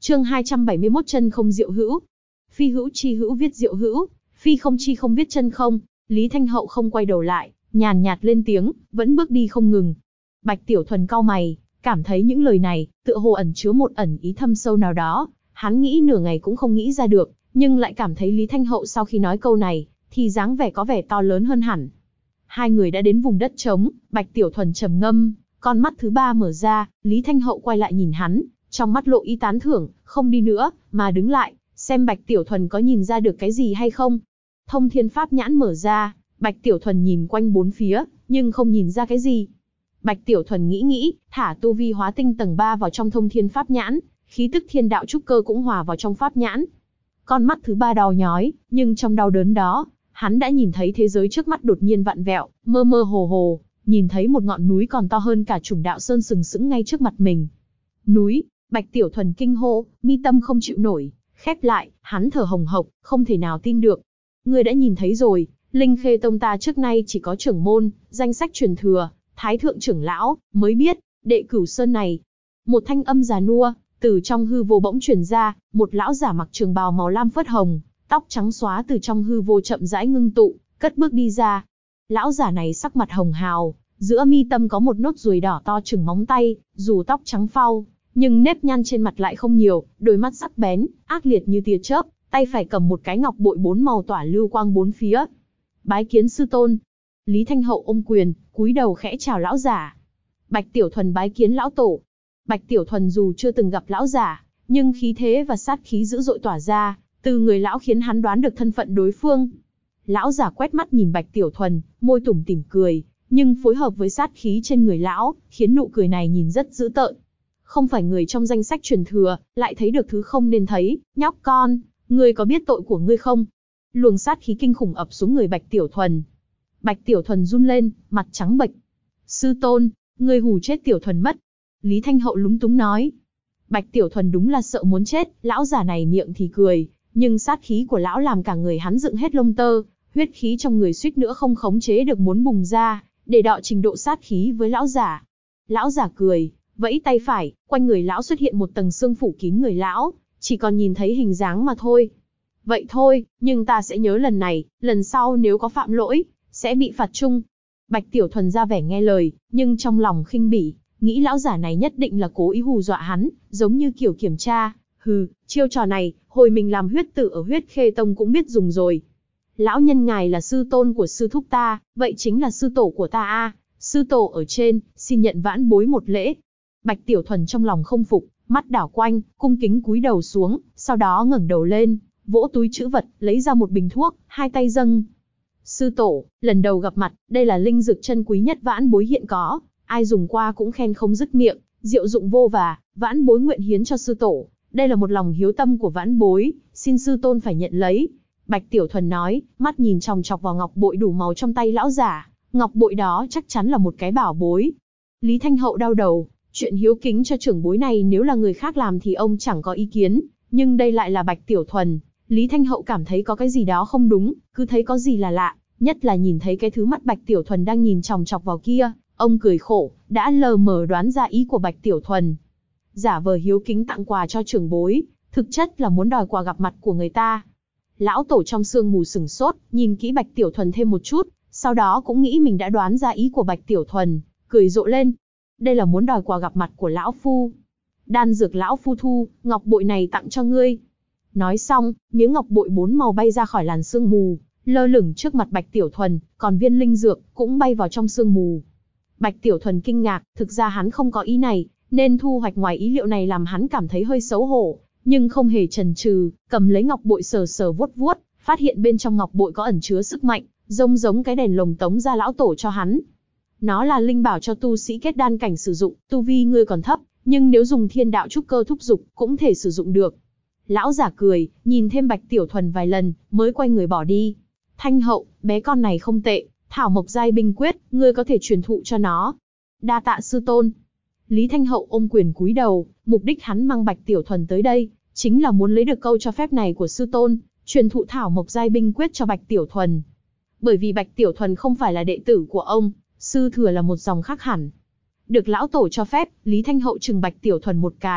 Chương 271 chân không diệu hữu. Phi hữu chi hữu viết diệu hữu, phi không chi không viết chân không. Lý Thanh Hậu không quay đầu lại, nhàn nhạt lên tiếng, vẫn bước đi không ngừng. Bạch Tiểu Thuần cau mày, cảm thấy những lời này tựa hồ ẩn chứa một ẩn ý thâm sâu nào đó. Hắn nghĩ nửa ngày cũng không nghĩ ra được, nhưng lại cảm thấy Lý Thanh Hậu sau khi nói câu này, thì dáng vẻ có vẻ to lớn hơn hẳn. Hai người đã đến vùng đất trống, Bạch Tiểu Thuần trầm ngâm, con mắt thứ ba mở ra, Lý Thanh Hậu quay lại nhìn hắn, trong mắt lộ ý tán thưởng, không đi nữa, mà đứng lại, xem Bạch Tiểu Thuần có nhìn ra được cái gì hay không. Thông Thiên Pháp nhãn mở ra, Bạch Tiểu Thuần nhìn quanh bốn phía, nhưng không nhìn ra cái gì. Bạch Tiểu Thuần nghĩ, thả tu vi hóa tinh tầng 3 vào trong Thông Thiên Pháp nhãn, khí tức thiên đạo trúc cơ cũng hòa vào trong pháp nhãn. Con mắt thứ ba đau nhói, nhưng trong đau đớn đó, hắn đã nhìn thấy thế giới trước mắt đột nhiên vặn vẹo, mơ mơ hồ hồ, nhìn thấy một ngọn núi còn to hơn cả Trùng Đạo Sơn sừng sững ngay trước mặt mình. Núi! Bạch Tiểu Thuần kinh hô, mi tâm không chịu nổi, khép lại, hắn thở hồng hộc, không thể nào tin được. Ngươi đã nhìn thấy rồi, Linh Khê Tông ta trước nay chỉ có trưởng môn, danh sách truyền thừa, Thái thượng trưởng lão, mới biết, đệ Cửu Sơn này. Một thanh âm già nua, từ trong hư vô bỗng truyền ra, một lão giả mặc trường bào màu lam phớt hồng, tóc trắng xóa từ trong hư vô chậm rãi ngưng tụ, cất bước đi ra. Lão giả này sắc mặt hồng hào, giữa mi tâm có một nốt ruồi đỏ to chừng móng tay, dù tóc trắng phau, nhưng nếp nhăn trên mặt lại không nhiều, đôi mắt sắc bén, ác liệt như tia chớp, tay phải cầm một cái ngọc bội 4 màu tỏa lưu quang bốn phía. Bái kiến sư tôn. Lý Thanh Hậu ôm quyền, cúi đầu khẽ chào lão giả. Bạch Tiểu Thuần bái kiến lão tổ. Bạch Tiểu Thuần dù chưa từng gặp lão giả, nhưng khí thế và sát khí dữ dội tỏa ra, từ người lão khiến hắn đoán được thân phận đối phương. Lão giả quét mắt nhìn Bạch Tiểu Thuần, môi tủm tỉm cười, nhưng phối hợp với sát khí trên người lão, khiến nụ cười này nhìn rất dữ tợn. Không phải người trong danh sách truyền thừa, lại thấy được thứ không nên thấy, nhóc con, ngươi có biết tội của ngươi không? Luồng sát khí kinh khủng ập xuống người Bạch Tiểu Thuần. Bạch Tiểu Thuần run lên, mặt trắng bệch. Sư tôn, ngươi hù chết Tiểu Thuần mất. Lý Thanh Hậu lúng túng nói. Bạch Tiểu Thuần đúng là sợ muốn chết, lão già này miệng thì cười, nhưng sát khí của lão làm cả người hắn dựng hết lông tơ, huyết khí trong người suýt nữa không khống chế được muốn bùng ra, để đọ trình độ sát khí với lão giả. Lão giả cười, vẫy tay phải, quanh người lão xuất hiện một tầng sương phủ kín người lão, chỉ còn nhìn thấy hình dáng mà thôi. Vậy thôi, nhưng ta sẽ nhớ lần này, lần sau nếu có phạm lỗi, sẽ bị phạt chung. Bạch Tiểu Thuần ra vẻ nghe lời, nhưng trong lòng khinh bỉ, nghĩ lão giả này nhất định là cố ý hù dọa hắn, giống như kiểu kiểm tra. Hừ, chiêu trò này, hồi mình làm huyết tử ở Huyết Khê Tông cũng biết dùng rồi. Lão nhân ngài là sư tôn của sư thúc ta, vậy chính là sư tổ của ta a. Sư tổ ở trên, xin nhận vãn bối một lễ. Bạch Tiểu Thuần trong lòng không phục, mắt đảo quanh, cung kính cúi đầu xuống, sau đó ngẩng đầu lên, vỗ túi trữ vật, lấy ra một bình thuốc, hai tay dâng. Sư tổ, lần đầu gặp mặt, đây là linh dược chân quý nhất vãn bối hiện có, ai dùng qua cũng khen không dứt miệng, diệu dụng vô và, vãn bối nguyện hiến cho sư tổ. Đây là một lòng hiếu tâm của vãn bối, xin sư tôn phải nhận lấy. Bạch Tiểu Thuần nói, mắt nhìn chòng chọc vào ngọc bội đủ màu trong tay lão giả, ngọc bội đó chắc chắn là một cái bảo bối. Lý Thanh Hậu đau đầu, chuyện hiếu kính cho trưởng bối này nếu là người khác làm thì ông chẳng có ý kiến, nhưng đây lại là Bạch Tiểu Thuần. Lý Thanh Hậu cảm thấy có cái gì đó không đúng, cứ thấy có gì là lạ, nhất là nhìn thấy cái thứ mắt Bạch Tiểu Thuần đang nhìn chòng chọc vào kia, ông cười khổ, đã lờ mờ đoán ra ý của Bạch Tiểu Thuần. Giả vờ hiếu kính tặng quà cho trưởng bối, thực chất là muốn đòi quà gặp mặt của người ta. Lão tổ trong sương mù sửng sốt, nhìn kỹ Bạch Tiểu Thuần thêm một chút, sau đó cũng nghĩ mình đã đoán ra ý của Bạch Tiểu Thuần, cười rộ lên. Đây là muốn đòi quà gặp mặt của lão phu. Đan dược lão phu thu, ngọc bội này tặng cho ngươi. Nói xong, miếng ngọc bội 4 màu bay ra khỏi làn sương mù, lơ lửng trước mặt Bạch Tiểu Thuần, còn viên linh dược cũng bay vào trong sương mù. Bạch Tiểu Thuần kinh ngạc, thực ra hắn không có ý này, nên thu hoạch ngoài ý liệu này làm hắn cảm thấy hơi xấu hổ, nhưng không hề chần chừ, cầm lấy ngọc bội sờ sờ vuốt vuốt, phát hiện bên trong ngọc bội có ẩn chứa sức mạnh, giống cái đèn lồng tống ra lão tổ cho hắn. Nó là linh bảo cho tu sĩ kết đan cảnh sử dụng, tu vi ngươi còn thấp, nhưng nếu dùng thiên đạo trúc cơ thúc dục cũng thể sử dụng được. Lão giả cười, nhìn thêm Bạch Tiểu Thuần vài lần, mới quay người bỏ đi. Thanh Hậu, bé con này không tệ, Thảo Mộc Giai binh quyết, ngươi có thể truyền thụ cho nó. Đa tạ sư tôn. Lý Thanh Hậu ôm quyền cúi đầu, mục đích hắn mang Bạch Tiểu Thuần tới đây, chính là muốn lấy được câu cho phép này của sư tôn, truyền thụ Thảo Mộc Giai binh quyết cho Bạch Tiểu Thuần. Bởi vì Bạch Tiểu Thuần không phải là đệ tử của ông, sư thừa là một dòng khác hẳn. Được lão tổ cho phép, Lý Thanh Hậu trừng Bạch Tiểu Thuần một cái,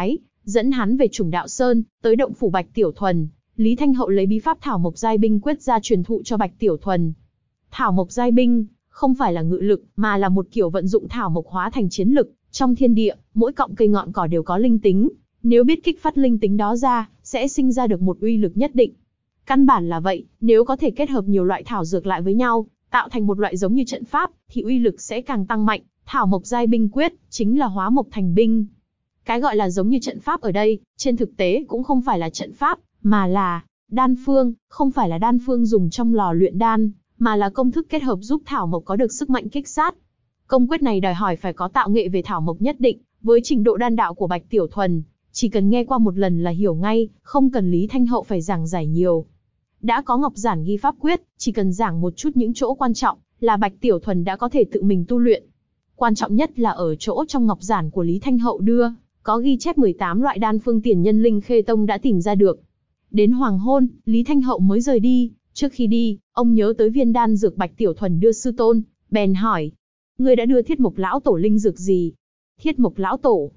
dẫn hắn về Trùng Đạo Sơn, tới động phủ Bạch Tiểu Thuần. Lý Thanh Hậu lấy bí pháp Thảo Mộc Giai Binh quyết ra truyền thụ cho Bạch Tiểu Thuần. Thảo Mộc Giai Binh không phải là ngự lực, mà là một kiểu vận dụng thảo mộc hóa thành chiến lực. Trong thiên địa, mỗi cọng cây ngọn cỏ đều có linh tính. Nếu biết kích phát linh tính đó ra, sẽ sinh ra được một uy lực nhất định. Căn bản là vậy, nếu có thể kết hợp nhiều loại thảo dược lại với nhau, tạo thành một loại giống như trận pháp, thì uy lực sẽ càng tăng mạnh. Thảo Mộc Giai Binh quyết chính là hóa mộc thành binh. Cái gọi là giống như trận pháp ở đây, trên thực tế cũng không phải là trận pháp, mà là đan phương, không phải là đan phương dùng trong lò luyện đan, mà là công thức kết hợp giúp thảo mộc có được sức mạnh kích sát. Công quyết này đòi hỏi phải có tạo nghệ về thảo mộc nhất định, với trình độ đan đạo của Bạch Tiểu Thuần, chỉ cần nghe qua một lần là hiểu ngay, không cần Lý Thanh Hậu phải giảng giải nhiều. Đã có ngọc giản ghi pháp quyết, chỉ cần giảng một chút những chỗ quan trọng, là Bạch Tiểu Thuần đã có thể tự mình tu luyện. Quan trọng nhất là ở chỗ trong ngọc giản của Lý Thanh Hậu đưa, có ghi chép 18 loại đan phương tiền nhân Linh Khê Tông đã tìm ra được. Đến hoàng hôn, Lý Thanh Hậu mới rời đi. Trước khi đi, ông nhớ tới viên đan dược Bạch Tiểu Thuần đưa sư tôn, bèn hỏi: "Ngươi đã đưa Thiết Mộc lão tổ linh dược gì?" Thiết Mộc lão tổ?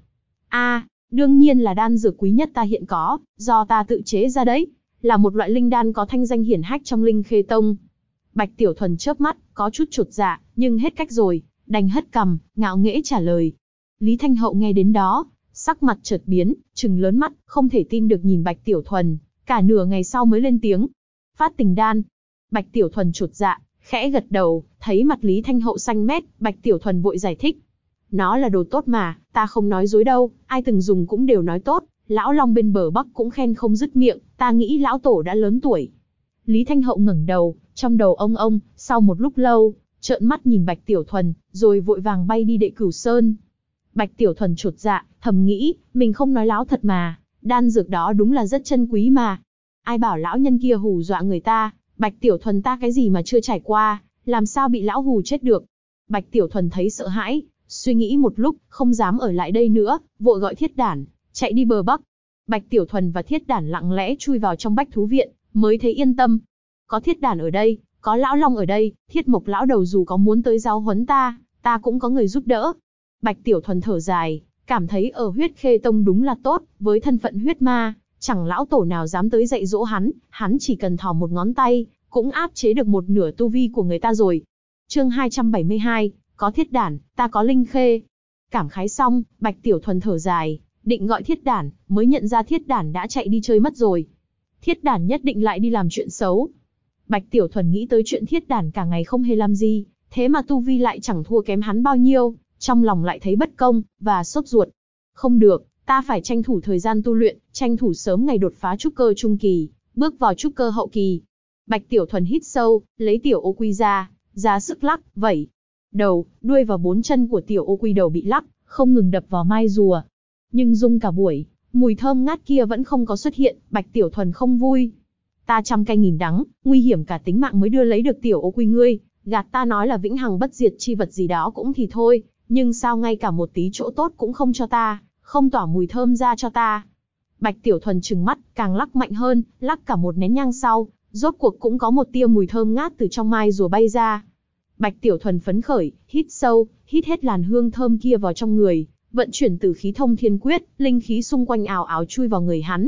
Đương nhiên là đan dược quý nhất ta hiện có, do ta tự chế ra đấy, là một loại linh đan có thanh danh hiển hách trong Linh Khê Tông. Bạch Tiểu Thuần chớp mắt, có chút chột dạ, nhưng hết cách rồi, đành hất cằm, ngạo nghễ trả lời. Lý Thanh Hậu nghe đến đó, sắc mặt chợt biến, trừng lớn mắt, không thể tin được nhìn Bạch Tiểu Thuần, cả nửa ngày sau mới lên tiếng: "Phát tình đan." Bạch Tiểu Thuần chột dạ, khẽ gật đầu, thấy mặt Lý Thanh Hậu xanh mét, Bạch Tiểu Thuần vội giải thích: "Nó là đồ tốt mà, ta không nói dối đâu, ai từng dùng cũng đều nói tốt, lão long bên bờ Bắc cũng khen không dứt miệng, ta nghĩ lão tổ đã lớn tuổi." Lý Thanh Hậu ngẩng đầu, trong đầu ông, sau một lúc lâu, trợn mắt nhìn Bạch Tiểu Thuần, rồi vội vàng bay đi Đệ Cửu Sơn. Bạch Tiểu Thuần chột dạ, thầm nghĩ, mình không nói láo thật mà, đan dược đó đúng là rất chân quý mà. Ai bảo lão nhân kia hù dọa người ta, Bạch Tiểu Thuần ta cái gì mà chưa trải qua, làm sao bị lão hù chết được. Bạch Tiểu Thuần thấy sợ hãi, suy nghĩ một lúc, không dám ở lại đây nữa, vội gọi Thiết Đản, chạy đi bờ Bắc. Bạch Tiểu Thuần và Thiết Đản lặng lẽ chui vào trong Bách Thú Viện, mới thấy yên tâm. Có Thiết Đản ở đây, có lão long ở đây, Thiết Mộc lão đầu dù có muốn tới giáo huấn ta cũng có người giúp đỡ. Bạch Tiểu Thuần thở dài, cảm thấy ở Huyết Khê Tông đúng là tốt, với thân phận huyết ma, chẳng lão tổ nào dám tới dạy dỗ hắn chỉ cần thò một ngón tay, cũng áp chế được một nửa tu vi của người ta rồi. Chương 272, có Thiết Đản, ta có Linh Khê. Cảm khái xong, Bạch Tiểu Thuần thở dài, định gọi Thiết Đản, mới nhận ra Thiết Đản đã chạy đi chơi mất rồi. Thiết Đản nhất định lại đi làm chuyện xấu. Bạch Tiểu Thuần nghĩ tới chuyện Thiết Đản cả ngày không hề làm gì, thế mà tu vi lại chẳng thua kém hắn bao nhiêu, trong lòng lại thấy bất công, và sốt ruột. Không được, ta phải tranh thủ thời gian tu luyện, tranh thủ sớm ngày đột phá trúc cơ trung kỳ, bước vào trúc cơ hậu kỳ. Bạch Tiểu Thuần hít sâu, lấy tiểu ô quy ra sức lắc, vẩy đầu, đuôi và 4 chân của tiểu ô quy đầu bị lắc, không ngừng đập vào mai rùa. Nhưng rung cả buổi, mùi thơm ngát kia vẫn không có xuất hiện, Bạch Tiểu Thuần không vui. Ta trăm cay nghìn đắng, nguy hiểm cả tính mạng mới đưa lấy được tiểu ô quy ngươi, gạt ta nói là vĩnh hằng bất diệt chi vật gì đó cũng thì thôi, nhưng sao ngay cả một tí chỗ tốt cũng không cho ta, không tỏa mùi thơm ra cho ta. Bạch Tiểu Thuần trừng mắt, càng lắc mạnh hơn, lắc cả một nén nhang sau, rốt cuộc cũng có một tia mùi thơm ngát từ trong mai rùa bay ra. Bạch Tiểu Thuần phấn khởi, hít sâu, hít hết làn hương thơm kia vào trong người, vận chuyển Tử khí Thông Thiên Quyết, linh khí xung quanh ào ào chui vào người hắn.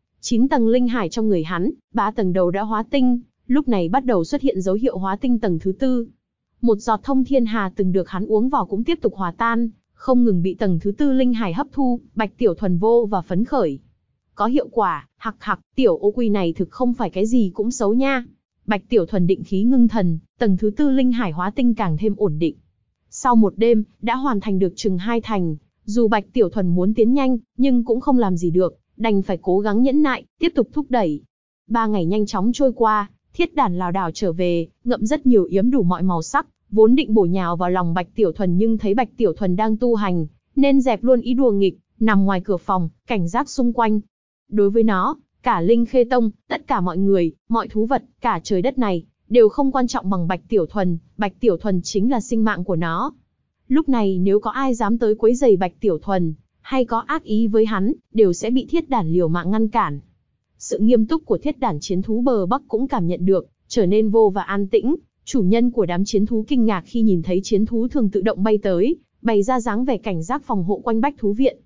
9 tầng linh hải trong người hắn, 3 tầng đầu đã hóa tinh, lúc này bắt đầu xuất hiện dấu hiệu hóa tinh tầng thứ 4. Một giọt Thông Thiên Hà từng được hắn uống vào cũng tiếp tục hòa tan, không ngừng bị tầng thứ 4 linh hải hấp thu. Bạch Tiểu Thuần vô và phấn khởi. Có hiệu quả, hặc, tiểu ô quy này thực không phải cái gì cũng xấu nha. Bạch Tiểu Thuần định khí ngưng thần, tầng thứ 4 linh hải hóa tinh càng thêm ổn định. Sau một đêm, đã hoàn thành được chừng 2 thành, dù Bạch Tiểu Thuần muốn tiến nhanh, nhưng cũng không làm gì được, đành phải cố gắng nhẫn nại, tiếp tục thúc đẩy. 3 ngày nhanh chóng trôi qua, Thiết Đản lảo đảo trở về, ngậm rất nhiều yếm đủ mọi màu sắc, vốn định bổ nhào vào lòng Bạch Tiểu Thuần nhưng thấy Bạch Tiểu Thuần đang tu hành, nên dẹp luôn ý đùa nghịch, nằm ngoài cửa phòng, cảnh giác xung quanh. Đối với nó, cả Linh Khê Tông, tất cả mọi người, mọi thú vật, cả trời đất này, đều không quan trọng bằng Bạch Tiểu Thuần, Bạch Tiểu Thuần chính là sinh mạng của nó. Lúc này nếu có ai dám tới quấy rầy Bạch Tiểu Thuần, hay có ác ý với hắn, đều sẽ bị Thiết Đản liều mạng ngăn cản. Sự nghiêm túc của Thiết Đản chiến thú bờ Bắc cũng cảm nhận được, trở nên vô và an tĩnh. Chủ nhân của đám chiến thú kinh ngạc khi nhìn thấy chiến thú thường tự động bay tới, bày ra dáng vẻ cảnh giác phòng hộ quanh Bách Thú Viện.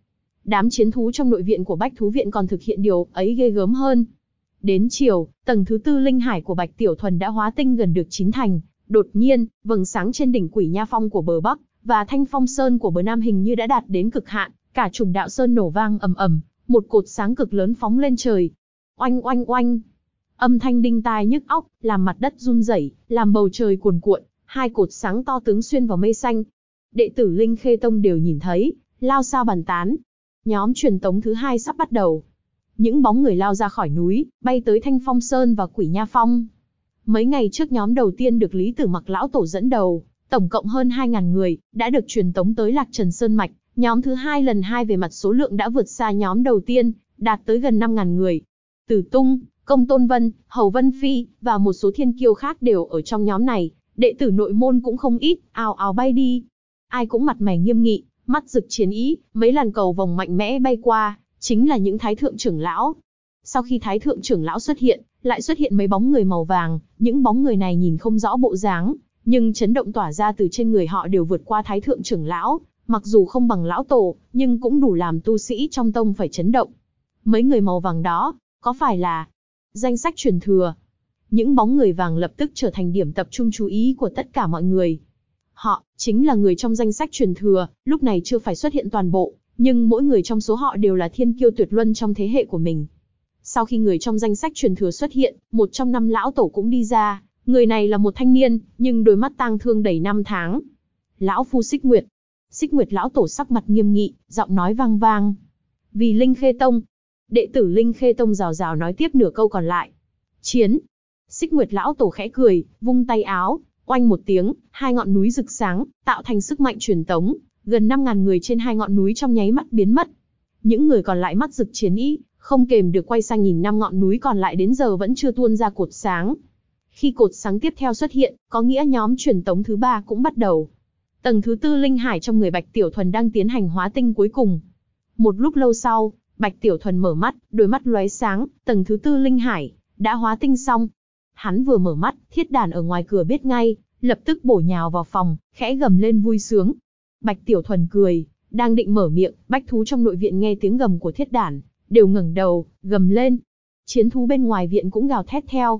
đám chiến thú trong nội viện của Bách Thú Viện còn thực hiện điều ấy ghê gớm hơn. Đến chiều, tầng thứ 4 linh hải của Bạch Tiểu Thuần đã hóa tinh gần được 9 thành. Đột nhiên, vầng sáng trên đỉnh Quỷ Nha Phong của bờ Bắc và Thanh Phong Sơn của bờ Nam hình như đã đạt đến cực hạn, cả Trùng Đạo Sơn nổ vang ầm ầm, một cột sáng cực lớn phóng lên trời. Oanh oanh oanh. Âm thanh đinh tai nhức óc, làm mặt đất run rẩy, làm bầu trời cuồn cuộn, hai cột sáng to tướng xuyên vào mây xanh. Đệ tử Linh Khê Tông đều nhìn thấy, lao sao bàn tán. Nhóm truyền tống thứ 2 sắp bắt đầu. Những bóng người lao ra khỏi núi, bay tới Thanh Phong Sơn và Quỷ Nha Phong. Mấy ngày trước nhóm đầu tiên được Lý Tử Mặc lão tổ dẫn đầu, tổng cộng hơn 2.000 người, đã được truyền tống tới Lạc Trần Sơn Mạch. Nhóm thứ 2 lần 2 về mặt số lượng đã vượt xa nhóm đầu tiên, đạt tới gần 5.000 người. Tử Tung, Công Tôn Vân, Hầu Vân Phi, và một số thiên kiêu khác đều ở trong nhóm này. Đệ tử nội môn cũng không ít, ào ào bay đi. Ai cũng mặt mày nghiêm nghị, mắt rực chiến ý, mấy làn cầu vòng mạnh mẽ bay qua, chính là những thái thượng trưởng lão. Sau khi thái thượng trưởng lão xuất hiện, lại xuất hiện mấy bóng người màu vàng, những bóng người này nhìn không rõ bộ dáng, nhưng chấn động tỏa ra từ trên người họ đều vượt qua thái thượng trưởng lão, mặc dù không bằng lão tổ, nhưng cũng đủ làm tu sĩ trong tông phải chấn động. Mấy người màu vàng đó, có phải là danh sách truyền thừa? Những bóng người vàng lập tức trở thành điểm tập trung chú ý của tất cả mọi người. Họ chính là người trong danh sách truyền thừa, lúc này chưa phải xuất hiện toàn bộ, nhưng mỗi người trong số họ đều là thiên kiêu tuyệt luân trong thế hệ của mình. Sau khi người trong danh sách truyền thừa xuất hiện, một trong 5 lão tổ cũng đi ra. Người này là một thanh niên, nhưng đôi mắt tang thương đầy năm tháng. Lão phu Xích Nguyệt. Xích Nguyệt lão tổ sắc mặt nghiêm nghị, giọng nói vang vang. Vì Linh Khê Tông. Đệ tử Linh Khê Tông rào rào nói tiếp nửa câu còn lại. Chiến. Xích Nguyệt lão tổ khẽ cười, vung tay áo, oanh một tiếng, hai ngọn núi rực sáng, tạo thành sức mạnh truyền tống. Gần 5.000 người trên hai ngọn núi trong nháy mắt biến mất. Những người còn lại mắt rực chiến ý, không kềm được quay sang nhìn 5 ngọn núi còn lại đến giờ vẫn chưa tuôn ra cột sáng. Khi cột sáng tiếp theo xuất hiện, có nghĩa nhóm truyền tống thứ 3 cũng bắt đầu. Tầng thứ 4 linh hải trong người Bạch Tiểu Thuần đang tiến hành hóa tinh cuối cùng. Một lúc lâu sau, Bạch Tiểu Thuần mở mắt, đôi mắt lóe sáng, tầng thứ 4 linh hải đã hóa tinh xong. Hắn vừa mở mắt, Thiết Đản ở ngoài cửa biết ngay, lập tức bổ nhào vào phòng, khẽ gầm lên vui sướng. Bạch Tiểu Thuần cười, đang định mở miệng, bách thú trong nội viện nghe tiếng gầm của Thiết Đản, đều ngẩng đầu, gầm lên. Chiến thú bên ngoài viện cũng gào thét theo.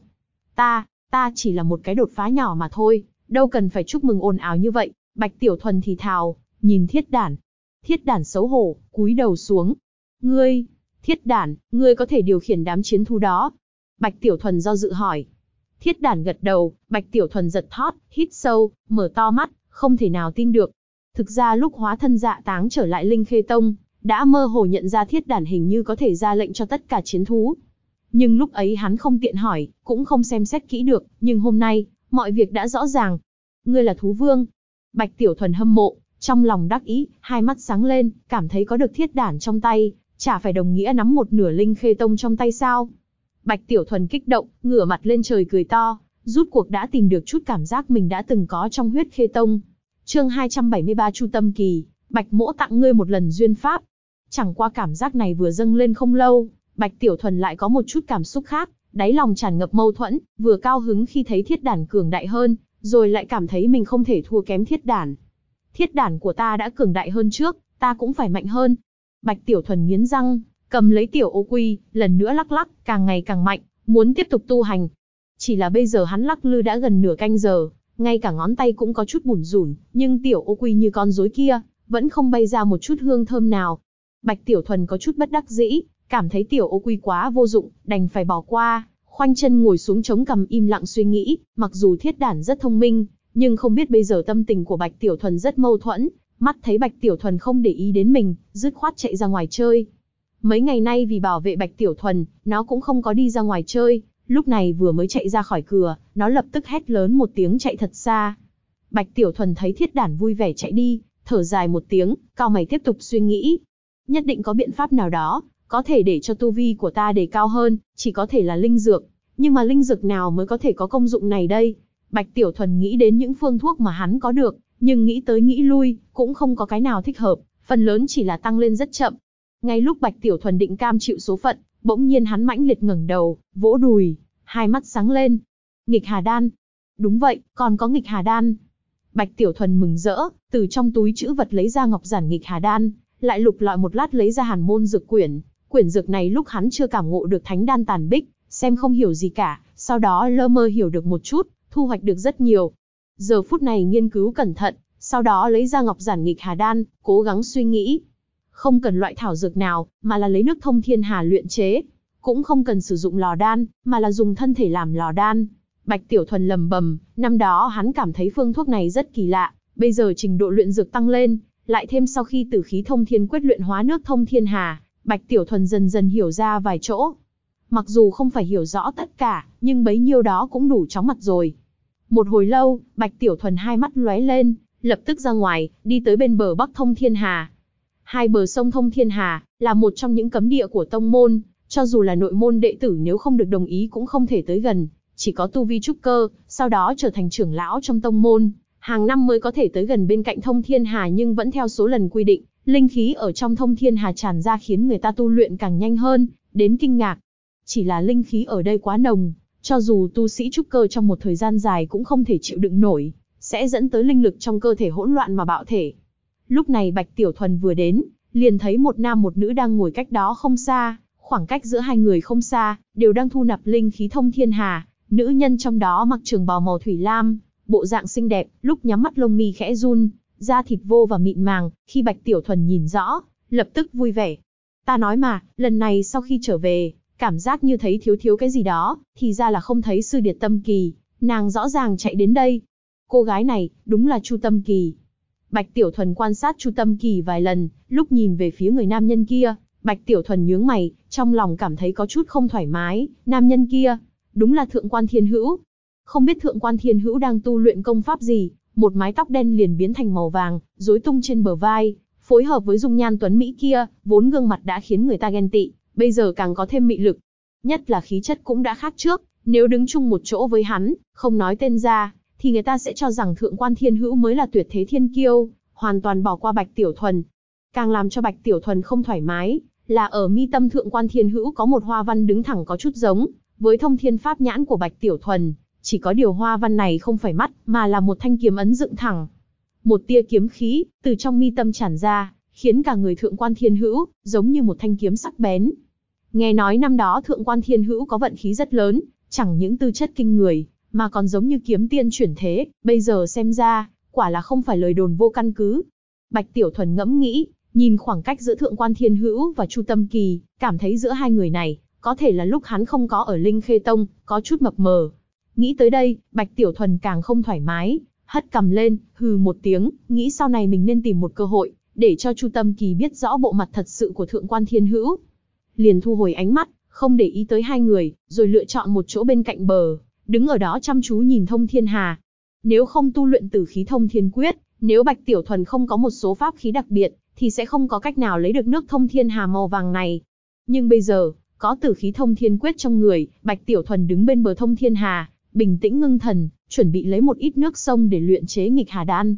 Ta chỉ là một cái đột phá nhỏ mà thôi, đâu cần phải chúc mừng ồn ào như vậy. Bạch Tiểu Thuần thì thào, nhìn Thiết Đản. Thiết Đản xấu hổ, cúi đầu xuống. Ngươi, Thiết Đản, ngươi có thể điều khiển đám chiến thú đó? Bạch Tiểu Thuần do dự hỏi. Thiết Đản gật đầu, Bạch Tiểu Thuần giật thót, hít sâu, mở to mắt, không thể nào tin được. Thực ra lúc hóa thân dạ táng trở lại Linh Khê Tông, đã mơ hồ nhận ra Thiết Đản hình như có thể ra lệnh cho tất cả chiến thú. Nhưng lúc ấy hắn không tiện hỏi, cũng không xem xét kỹ được, nhưng hôm nay, mọi việc đã rõ ràng. Ngươi là thú vương. Bạch Tiểu Thuần hâm mộ, trong lòng đắc ý, hai mắt sáng lên, cảm thấy có được Thiết Đản trong tay, chả phải đồng nghĩa nắm một nửa Linh Khê Tông trong tay sao. Bạch Tiểu Thuần kích động, ngửa mặt lên trời cười to, rút cuộc đã tìm được chút cảm giác mình đã từng có trong huyết Khê Tông. Chương 273 Chu Tâm Kỳ, Bạch Mỗ tặng ngươi một lần duyên pháp. Chẳng qua cảm giác này vừa dâng lên không lâu, Bạch Tiểu Thuần lại có một chút cảm xúc khác, đáy lòng tràn ngập mâu thuẫn, vừa cao hứng khi thấy Thiết Đản cường đại hơn, rồi lại cảm thấy mình không thể thua kém Thiết Đản. Thiết Đản của ta đã cường đại hơn trước, ta cũng phải mạnh hơn. Bạch Tiểu Thuần nghiến răng, cầm lấy Tiểu Ô Quy, lần nữa lắc lắc, càng ngày càng mạnh, muốn tiếp tục tu hành. Chỉ là bây giờ hắn lắc lư đã gần nửa canh giờ, ngay cả ngón tay cũng có chút bủn rủn, nhưng Tiểu Ô Quy như con rối kia, vẫn không bay ra một chút hương thơm nào. Bạch Tiểu Thuần có chút bất đắc dĩ, cảm thấy Tiểu Ô Quy quá vô dụng, đành phải bỏ qua, khoanh chân ngồi xuống chống cằm im lặng suy nghĩ. Mặc dù Thiết Đản rất thông minh, nhưng không biết bây giờ tâm tình của Bạch Tiểu Thuần rất mâu thuẫn. Mắt thấy Bạch Tiểu Thuần không để ý đến mình, dứt khoát chạy ra ngoài chơi. Mấy ngày nay vì bảo vệ Bạch Tiểu Thuần, nó cũng không có đi ra ngoài chơi. Lúc này vừa mới chạy ra khỏi cửa, nó lập tức hét lớn một tiếng chạy thật xa. Bạch Tiểu Thuần thấy Thiết Đản vui vẻ chạy đi, thở dài một tiếng, cau mày tiếp tục suy nghĩ. Nhất định có biện pháp nào đó, có thể để cho tu vi của ta đề cao hơn, chỉ có thể là linh dược. Nhưng mà linh dược nào mới có thể có công dụng này đây? Bạch Tiểu Thuần nghĩ đến những phương thuốc mà hắn có được, nhưng nghĩ tới nghĩ lui, cũng không có cái nào thích hợp, phần lớn chỉ là tăng lên rất chậm. Ngay lúc Bạch Tiểu Thuần định cam chịu số phận, bỗng nhiên hắn mãnh liệt ngẩng đầu, vỗ đùi, hai mắt sáng lên. Nghịch Hà Đan. Đúng vậy, còn có Nghịch Hà Đan. Bạch Tiểu Thuần mừng rỡ, từ trong túi trữ vật lấy ra ngọc giản Nghịch Hà Đan, lại lục lọi một lát lấy ra Hàn môn dược quyển. Quyển dược này lúc hắn chưa cảm ngộ được thánh đan tàn bích, xem không hiểu gì cả, sau đó lơ mơ hiểu được một chút, thu hoạch được rất nhiều. Giờ phút này nghiên cứu cẩn thận, sau đó lấy ra ngọc giản nghịch hà đan, cố gắng suy nghĩ. Không cần loại thảo dược nào, mà là lấy nước thông thiên hà luyện chế. Cũng không cần sử dụng lò đan, mà là dùng thân thể làm lò đan. Bạch Tiểu Thuần lầm bầm, năm đó hắn cảm thấy phương thuốc này rất kỳ lạ, bây giờ trình độ luyện dược tăng lên, lại thêm sau khi tử khí thông thiên quyết luyện hóa nước thông thiên hà, Bạch Tiểu Thuần dần dần hiểu ra vài chỗ. Mặc dù không phải hiểu rõ tất cả, nhưng bấy nhiêu đó cũng đủ chóng mặt rồi. Một hồi lâu, Bạch Tiểu Thuần hai mắt lóe lên, lập tức ra ngoài, đi tới bên bờ bắc thông thiên hà. Hai bờ sông thông thiên hà, là một trong những cấm địa của tông môn, cho dù là nội môn đệ tử nếu không được đồng ý cũng không thể tới gần, chỉ có tu vi trúc cơ, sau đó trở thành trưởng lão trong tông môn, hàng năm mới có thể tới gần bên cạnh thông thiên hà, nhưng vẫn theo số lần quy định, linh khí ở trong thông thiên hà tràn ra khiến người ta tu luyện càng nhanh hơn, đến kinh ngạc. Chỉ là linh khí ở đây quá nồng, cho dù tu sĩ trúc cơ trong một thời gian dài cũng không thể chịu đựng nổi, sẽ dẫn tới linh lực trong cơ thể hỗn loạn mà bạo thể. Lúc này Bạch Tiểu Thuần vừa đến, liền thấy một nam một nữ đang ngồi cách đó không xa, khoảng cách giữa hai người không xa, đều đang thu nạp linh khí thông thiên hà. Nữ nhân trong đó mặc trường bào màu thủy lam, bộ dạng xinh đẹp, lúc nhắm mắt lông mi khẽ run, da thịt vô và mịn màng, khi Bạch Tiểu Thuần nhìn rõ, lập tức vui vẻ. Ta nói mà, lần này sau khi trở về, cảm giác như thấy thiếu cái gì đó, thì ra là không thấy sư điệt Tâm Kỳ, nàng rõ ràng chạy đến đây. Cô gái này, đúng là Chu Tâm Kỳ. Bạch Tiểu Thuần quan sát Chu Tâm Kỳ vài lần, lúc nhìn về phía người nam nhân kia, Bạch Tiểu Thuần nhướng mày, trong lòng cảm thấy có chút không thoải mái, nam nhân kia, đúng là Thượng Quan Thiên Hữu. Không biết Thượng Quan Thiên Hữu đang tu luyện công pháp gì, một mái tóc đen liền biến thành màu vàng, rối tung trên bờ vai, phối hợp với dung nhan tuấn mỹ kia, vốn gương mặt đã khiến người ta ghen tị, bây giờ càng có thêm mị lực. Nhất là khí chất cũng đã khác trước, nếu đứng chung một chỗ với hắn, không nói tên ra, thì người ta sẽ cho rằng Thượng Quan Thiên Hữu mới là tuyệt thế thiên kiêu, hoàn toàn bỏ qua Bạch Tiểu Thuần. Càng làm cho Bạch Tiểu Thuần không thoải mái, là ở mi tâm Thượng Quan Thiên Hữu có một hoa văn đứng thẳng có chút giống với thông thiên pháp nhãn của Bạch Tiểu Thuần, chỉ có điều hoa văn này không phải mắt, mà là một thanh kiếm ấn dựng thẳng. Một tia kiếm khí từ trong mi tâm tràn ra, khiến cả người Thượng Quan Thiên Hữu giống như một thanh kiếm sắc bén. Nghe nói năm đó Thượng Quan Thiên Hữu có vận khí rất lớn, chẳng những tư chất kinh người, mà còn giống như kiếm tiên chuyển thế, bây giờ xem ra, quả là không phải lời đồn vô căn cứ. Bạch Tiểu Thuần ngẫm nghĩ, nhìn khoảng cách giữa Thượng Quan Thiên Hữu và Chu Tâm Kỳ, cảm thấy giữa hai người này, có thể là lúc hắn không có ở Linh Khê Tông, có chút mập mờ. Nghĩ tới đây, Bạch Tiểu Thuần càng không thoải mái, hất cằm lên, hừ một tiếng, nghĩ sau này mình nên tìm một cơ hội, để cho Chu Tâm Kỳ biết rõ bộ mặt thật sự của Thượng Quan Thiên Hữu. Liền thu hồi ánh mắt, không để ý tới hai người, rồi lựa chọn một chỗ bên cạnh bờ, đứng ở đó chăm chú nhìn thông thiên hà. Nếu không tu luyện tử khí thông thiên quyết, nếu Bạch Tiểu Thuần không có một số pháp khí đặc biệt, thì sẽ không có cách nào lấy được nước thông thiên hà màu vàng này. Nhưng bây giờ, có tử khí thông thiên quyết trong người, Bạch Tiểu Thuần đứng bên bờ thông thiên hà, bình tĩnh ngưng thần, chuẩn bị lấy một ít nước sông để luyện chế nghịch hà đan.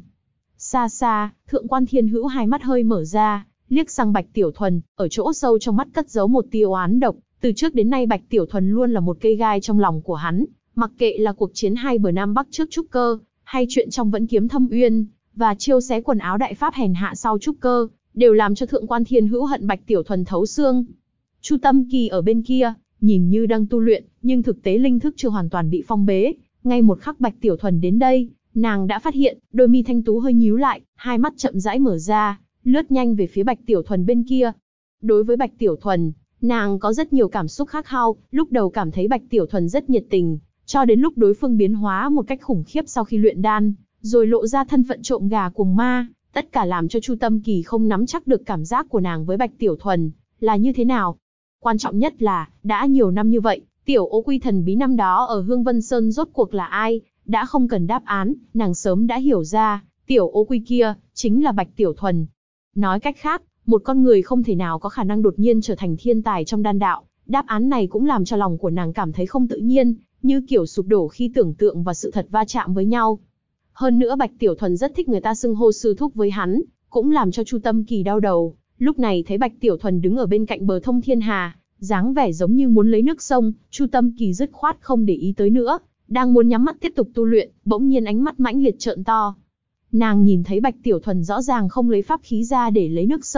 Xa xa, Thượng Quan Thiên Hữu hai mắt hơi mở ra, liếc sang Bạch Tiểu Thuần, ở chỗ sâu trong mắt cất giấu một tia oán độc. Từ trước đến nay Bạch Tiểu Thuần luôn là một cây gai trong lòng của hắn, mặc kệ là cuộc chiến hai bờ Nam Bắc trước trúc cơ, hay chuyện trong Vẫn Kiếm Thâm Uyên, và chiêu xé quần áo đại pháp hèn hạ sau trúc cơ, đều làm cho Thượng Quan Thiên Hữu hận Bạch Tiểu Thuần thấu xương. Chu Tâm Kỳ ở bên kia, nhìn như đang tu luyện, nhưng thực tế linh thức chưa hoàn toàn bị phong bế. Ngay một khắc Bạch Tiểu Thuần đến đây, nàng đã phát hiện, đôi mi thanh tú hơi nhíu lại, hai mắt chậm rãi mở ra, lướt nhanh về phía Bạch Tiểu Thuần bên kia. Đối với Bạch Tiểu Thuần, nàng có rất nhiều cảm xúc khác nhau, lúc đầu cảm thấy Bạch Tiểu Thuần rất nhiệt tình, cho đến lúc đối phương biến hóa một cách khủng khiếp sau khi luyện đan, rồi lộ ra thân phận trộm gà cuồng ma, tất cả làm cho Chu Tâm Kỳ không nắm chắc được cảm giác của nàng với Bạch Tiểu Thuần là như thế nào. Quan trọng nhất là, đã nhiều năm như vậy, tiểu ô quy thần bí năm đó ở Hương Vân Sơn rốt cuộc là ai, đã không cần đáp án, nàng sớm đã hiểu ra, tiểu ô quy kia, chính là Bạch Tiểu Thuần. Nói cách khác, một con người không thể nào có khả năng đột nhiên trở thành thiên tài trong đan đạo, đáp án này cũng làm cho lòng của nàng cảm thấy không tự nhiên, như kiểu sụp đổ khi tưởng tượng và sự thật va chạm với nhau. Hơn nữa Bạch Tiểu Thuần rất thích người ta xưng hô sư thúc với hắn, cũng làm cho Chu Tâm Kỳ đau đầu. Lúc này thấy Bạch Tiểu Thuần đứng ở bên cạnh bờ thông thiên hà, dáng vẻ giống như muốn lấy nước sông, Chu Tâm Kỳ dứt khoát không để ý tới nữa, đang muốn nhắm mắt tiếp tục tu luyện, bỗng nhiên ánh mắt mãnh liệt trợn to. Nàng nhìn thấy Bạch Tiểu Thuần rõ ràng không lấy pháp khí ra để lấy nước sông,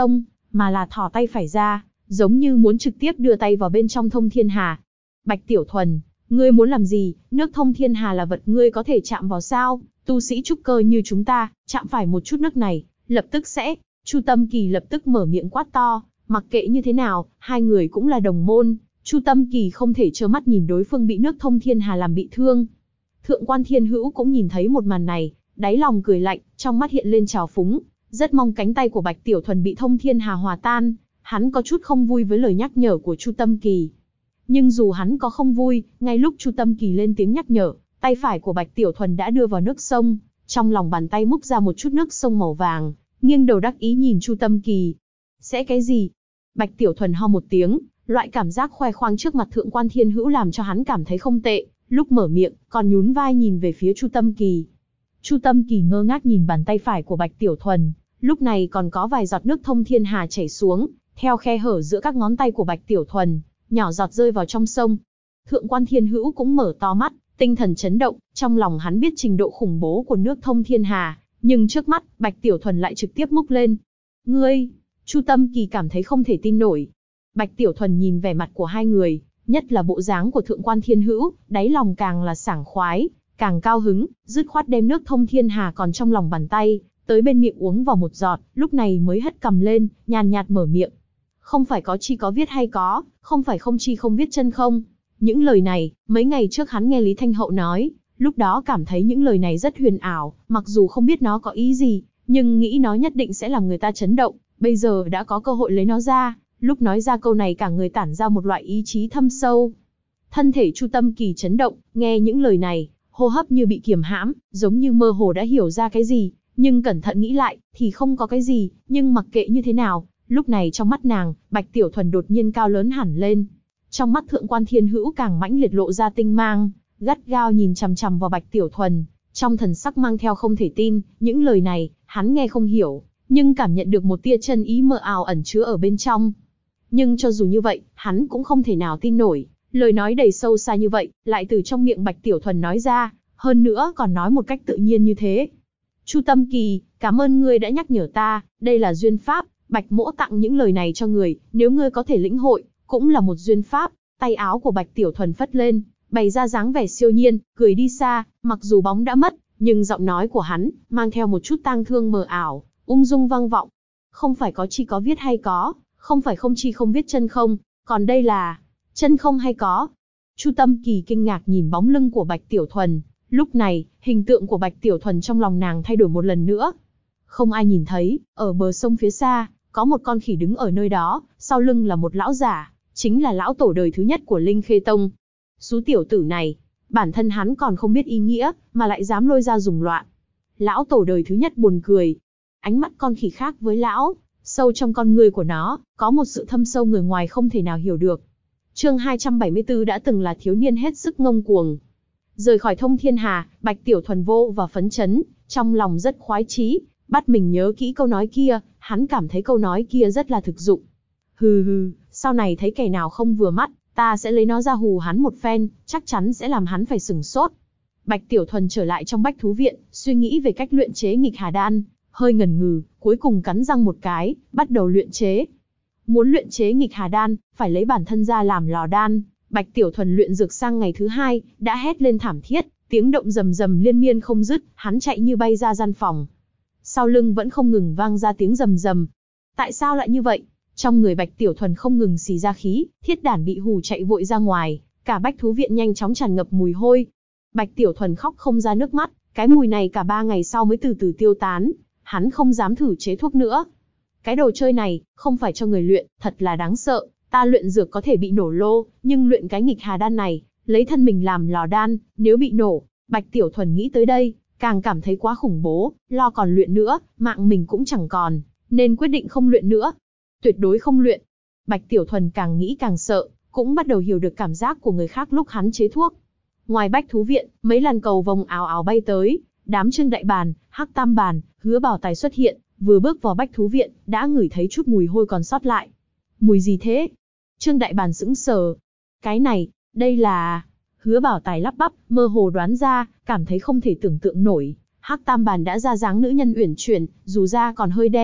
mà là thò tay phải ra, giống như muốn trực tiếp đưa tay vào bên trong thông thiên hà. Bạch Tiểu Thuần, ngươi muốn làm gì? Nước thông thiên hà là vật ngươi có thể chạm vào sao? Tu sĩ trúc cơ như chúng ta, chạm phải một chút nước này, lập tức sẽ... Chu Tâm Kỳ lập tức mở miệng quát to, mặc kệ như thế nào, hai người cũng là đồng môn, Chu Tâm Kỳ không thể trơ mắt nhìn đối phương bị nước thông thiên hà làm bị thương. Thượng quan Thiên Hữu cũng nhìn thấy một màn này, đáy lòng cười lạnh, trong mắt hiện lên trào phúng, rất mong cánh tay của Bạch Tiểu Thuần bị thông thiên hà hòa tan, hắn có chút không vui với lời nhắc nhở của Chu Tâm Kỳ. Nhưng dù hắn có không vui, ngay lúc Chu Tâm Kỳ lên tiếng nhắc nhở, tay phải của Bạch Tiểu Thuần đã đưa vào nước sông, trong lòng bàn tay múc ra một chút nước sông màu vàng, nghiêng đầu đắc ý nhìn Chu Tâm Kỳ. Sẽ cái gì? Bạch Tiểu Thuần ho một tiếng, loại cảm giác khoe khoang trước mặt Thượng quan Thiên Hữu làm cho hắn cảm thấy không tệ, lúc mở miệng, còn nhún vai nhìn về phía Chu Tâm Kỳ. Chu Tâm Kỳ ngơ ngác nhìn bàn tay phải của Bạch Tiểu Thuần, lúc này còn có vài giọt nước thông thiên hà chảy xuống, theo khe hở giữa các ngón tay của Bạch Tiểu Thuần, nhỏ giọt rơi vào trong sông. Thượng quan Thiên Hữu cũng mở to mắt, tinh thần chấn động, trong lòng hắn biết trình độ khủng bố của nước thông thiên hà, nhưng trước mắt, Bạch Tiểu Thuần lại trực tiếp múc lên. Ngươi! Chu Tâm Kỳ cảm thấy không thể tin nổi. Bạch Tiểu Thuần nhìn vẻ mặt của hai người, nhất là bộ dáng của Thượng quan Thiên Hữu, đáy lòng càng là sảng khoái, càng cao hứng, dứt khoát đem nước thông thiên hà còn trong lòng bàn tay, tới bên miệng uống vào một giọt, lúc này mới hất cằm lên, nhàn nhạt mở miệng. Không phải có chi có viết hay có, không phải không chi không viết chân không. Những lời này, mấy ngày trước hắn nghe Lý Thanh Hậu nói, lúc đó cảm thấy những lời này rất huyền ảo, mặc dù không biết nó có ý gì, nhưng nghĩ nó nhất định sẽ làm người ta chấn động, bây giờ đã có cơ hội lấy nó ra, lúc nói ra câu này cả người tản ra một loại ý chí thâm sâu. Thân thể Chu Tâm Kỳ chấn động, nghe những lời này, hô hấp như bị kiềm hãm, giống như mơ hồ đã hiểu ra cái gì, nhưng cẩn thận nghĩ lại, thì không có cái gì, nhưng mặc kệ như thế nào, lúc này trong mắt nàng, Bạch Tiểu Thuần đột nhiên cao lớn hẳn lên. Trong mắt Thượng quan Thiên Hữu càng mãnh liệt lộ ra tinh mang, gắt gao nhìn chằm chằm vào Bạch Tiểu Thuần, trong thần sắc mang theo không thể tin, những lời này, hắn nghe không hiểu, nhưng cảm nhận được một tia chân ý mờ ảo ẩn chứa ở bên trong. Nhưng cho dù như vậy, hắn cũng không thể nào tin nổi, lời nói đầy sâu xa như vậy, lại từ trong miệng Bạch Tiểu Thuần nói ra, hơn nữa còn nói một cách tự nhiên như thế. Chu Tâm Kỳ, cảm ơn ngươi đã nhắc nhở ta, đây là duyên pháp, Bạch Mỗ tặng những lời này cho người, nếu ngươi có thể lĩnh hội, cũng là một duyên pháp. Tay áo của Bạch Tiểu Thuần phất lên, bày ra dáng vẻ siêu nhiên, cười đi xa, mặc dù bóng đã mất, nhưng giọng nói của hắn, mang theo một chút tang thương mờ ảo, ung dung vang vọng. Không phải có chi có viết hay có, không phải không chi không viết chân không, còn đây là chân không hay có. Chu Tâm Kỳ kinh ngạc nhìn bóng lưng của Bạch Tiểu Thuần, lúc này, hình tượng của Bạch Tiểu Thuần trong lòng nàng thay đổi một lần nữa. Không ai nhìn thấy, ở bờ sông phía xa, có một con khỉ đứng ở nơi đó, sau lưng là một lão giả, chính là lão tổ đời thứ nhất của Linh Khê Tông. Sú tiểu tử này, bản thân hắn còn không biết ý nghĩa, mà lại dám lôi ra dùng loạn. Lão tổ đời thứ nhất buồn cười. Ánh mắt con khỉ khác với lão, sâu trong con người của nó, có một sự thâm sâu người ngoài không thể nào hiểu được. Chương 274 đã từng là thiếu niên hết sức ngông cuồng. Rời khỏi thông thiên hà, Bạch Tiểu Thuần vô và phấn chấn, trong lòng rất khoái chí, bắt mình nhớ kỹ câu nói kia, hắn cảm thấy câu nói kia rất là thực dụng. Hừ hừ, sau này thấy kẻ nào không vừa mắt, ta sẽ lấy nó ra hù hắn một phen, chắc chắn sẽ làm hắn phải sửng sốt. Bạch Tiểu Thuần trở lại trong Bách Thú Viện, suy nghĩ về cách luyện chế nghịch hà đan, hơi ngần ngừ, cuối cùng cắn răng một cái, bắt đầu luyện chế. Muốn luyện chế nghịch hà đan, phải lấy bản thân ra làm lò đan. Bạch Tiểu Thuần luyện dược sang ngày thứ 2, đã hét lên thảm thiết, tiếng động rầm rầm liên miên không dứt, hắn chạy như bay ra gian phòng. Sau lưng vẫn không ngừng vang ra tiếng rầm rầm. Tại sao lại như vậy? Trong người Bạch Tiểu Thuần không ngừng xì ra khí, thiết đản bị hù chạy vội ra ngoài, cả Bách Thú Viện nhanh chóng tràn ngập mùi hôi. Bạch Tiểu Thuần khóc không ra nước mắt, cái mùi này cả 3 ngày sau mới từ từ tiêu tán, hắn không dám thử chế thuốc nữa. Cái đồ chơi này, không phải cho người luyện, thật là đáng sợ, ta luyện dược có thể bị nổ lô, nhưng luyện cái nghịch hà đan này, lấy thân mình làm lò đan, nếu bị nổ, Bạch Tiểu Thuần nghĩ tới đây, càng cảm thấy quá khủng bố, lo còn luyện nữa, mạng mình cũng chẳng còn, nên quyết định không luyện nữa. Tuyệt đối không luyện. Bạch Tiểu Thuần càng nghĩ càng sợ, cũng bắt đầu hiểu được cảm giác của người khác lúc hắn chế thuốc. Ngoài Bách Thú Viện, mấy làn cầu vồng ào ào bay tới, đám Trương Đại Bàn, Hắc Tam Bàn, Hứa Bảo Tài xuất hiện, vừa bước vào Bách Thú Viện, đã ngửi thấy chút mùi hôi còn sót lại. Mùi gì thế? Trương Đại Bàn sững sờ. Cái này, đây là... Hứa Bảo Tài lắp bắp, mơ hồ đoán ra, cảm thấy không thể tưởng tượng nổi. Hắc Tam Bàn đã ra dáng nữ nhân uyển chuyển, dù da còn hơi đen,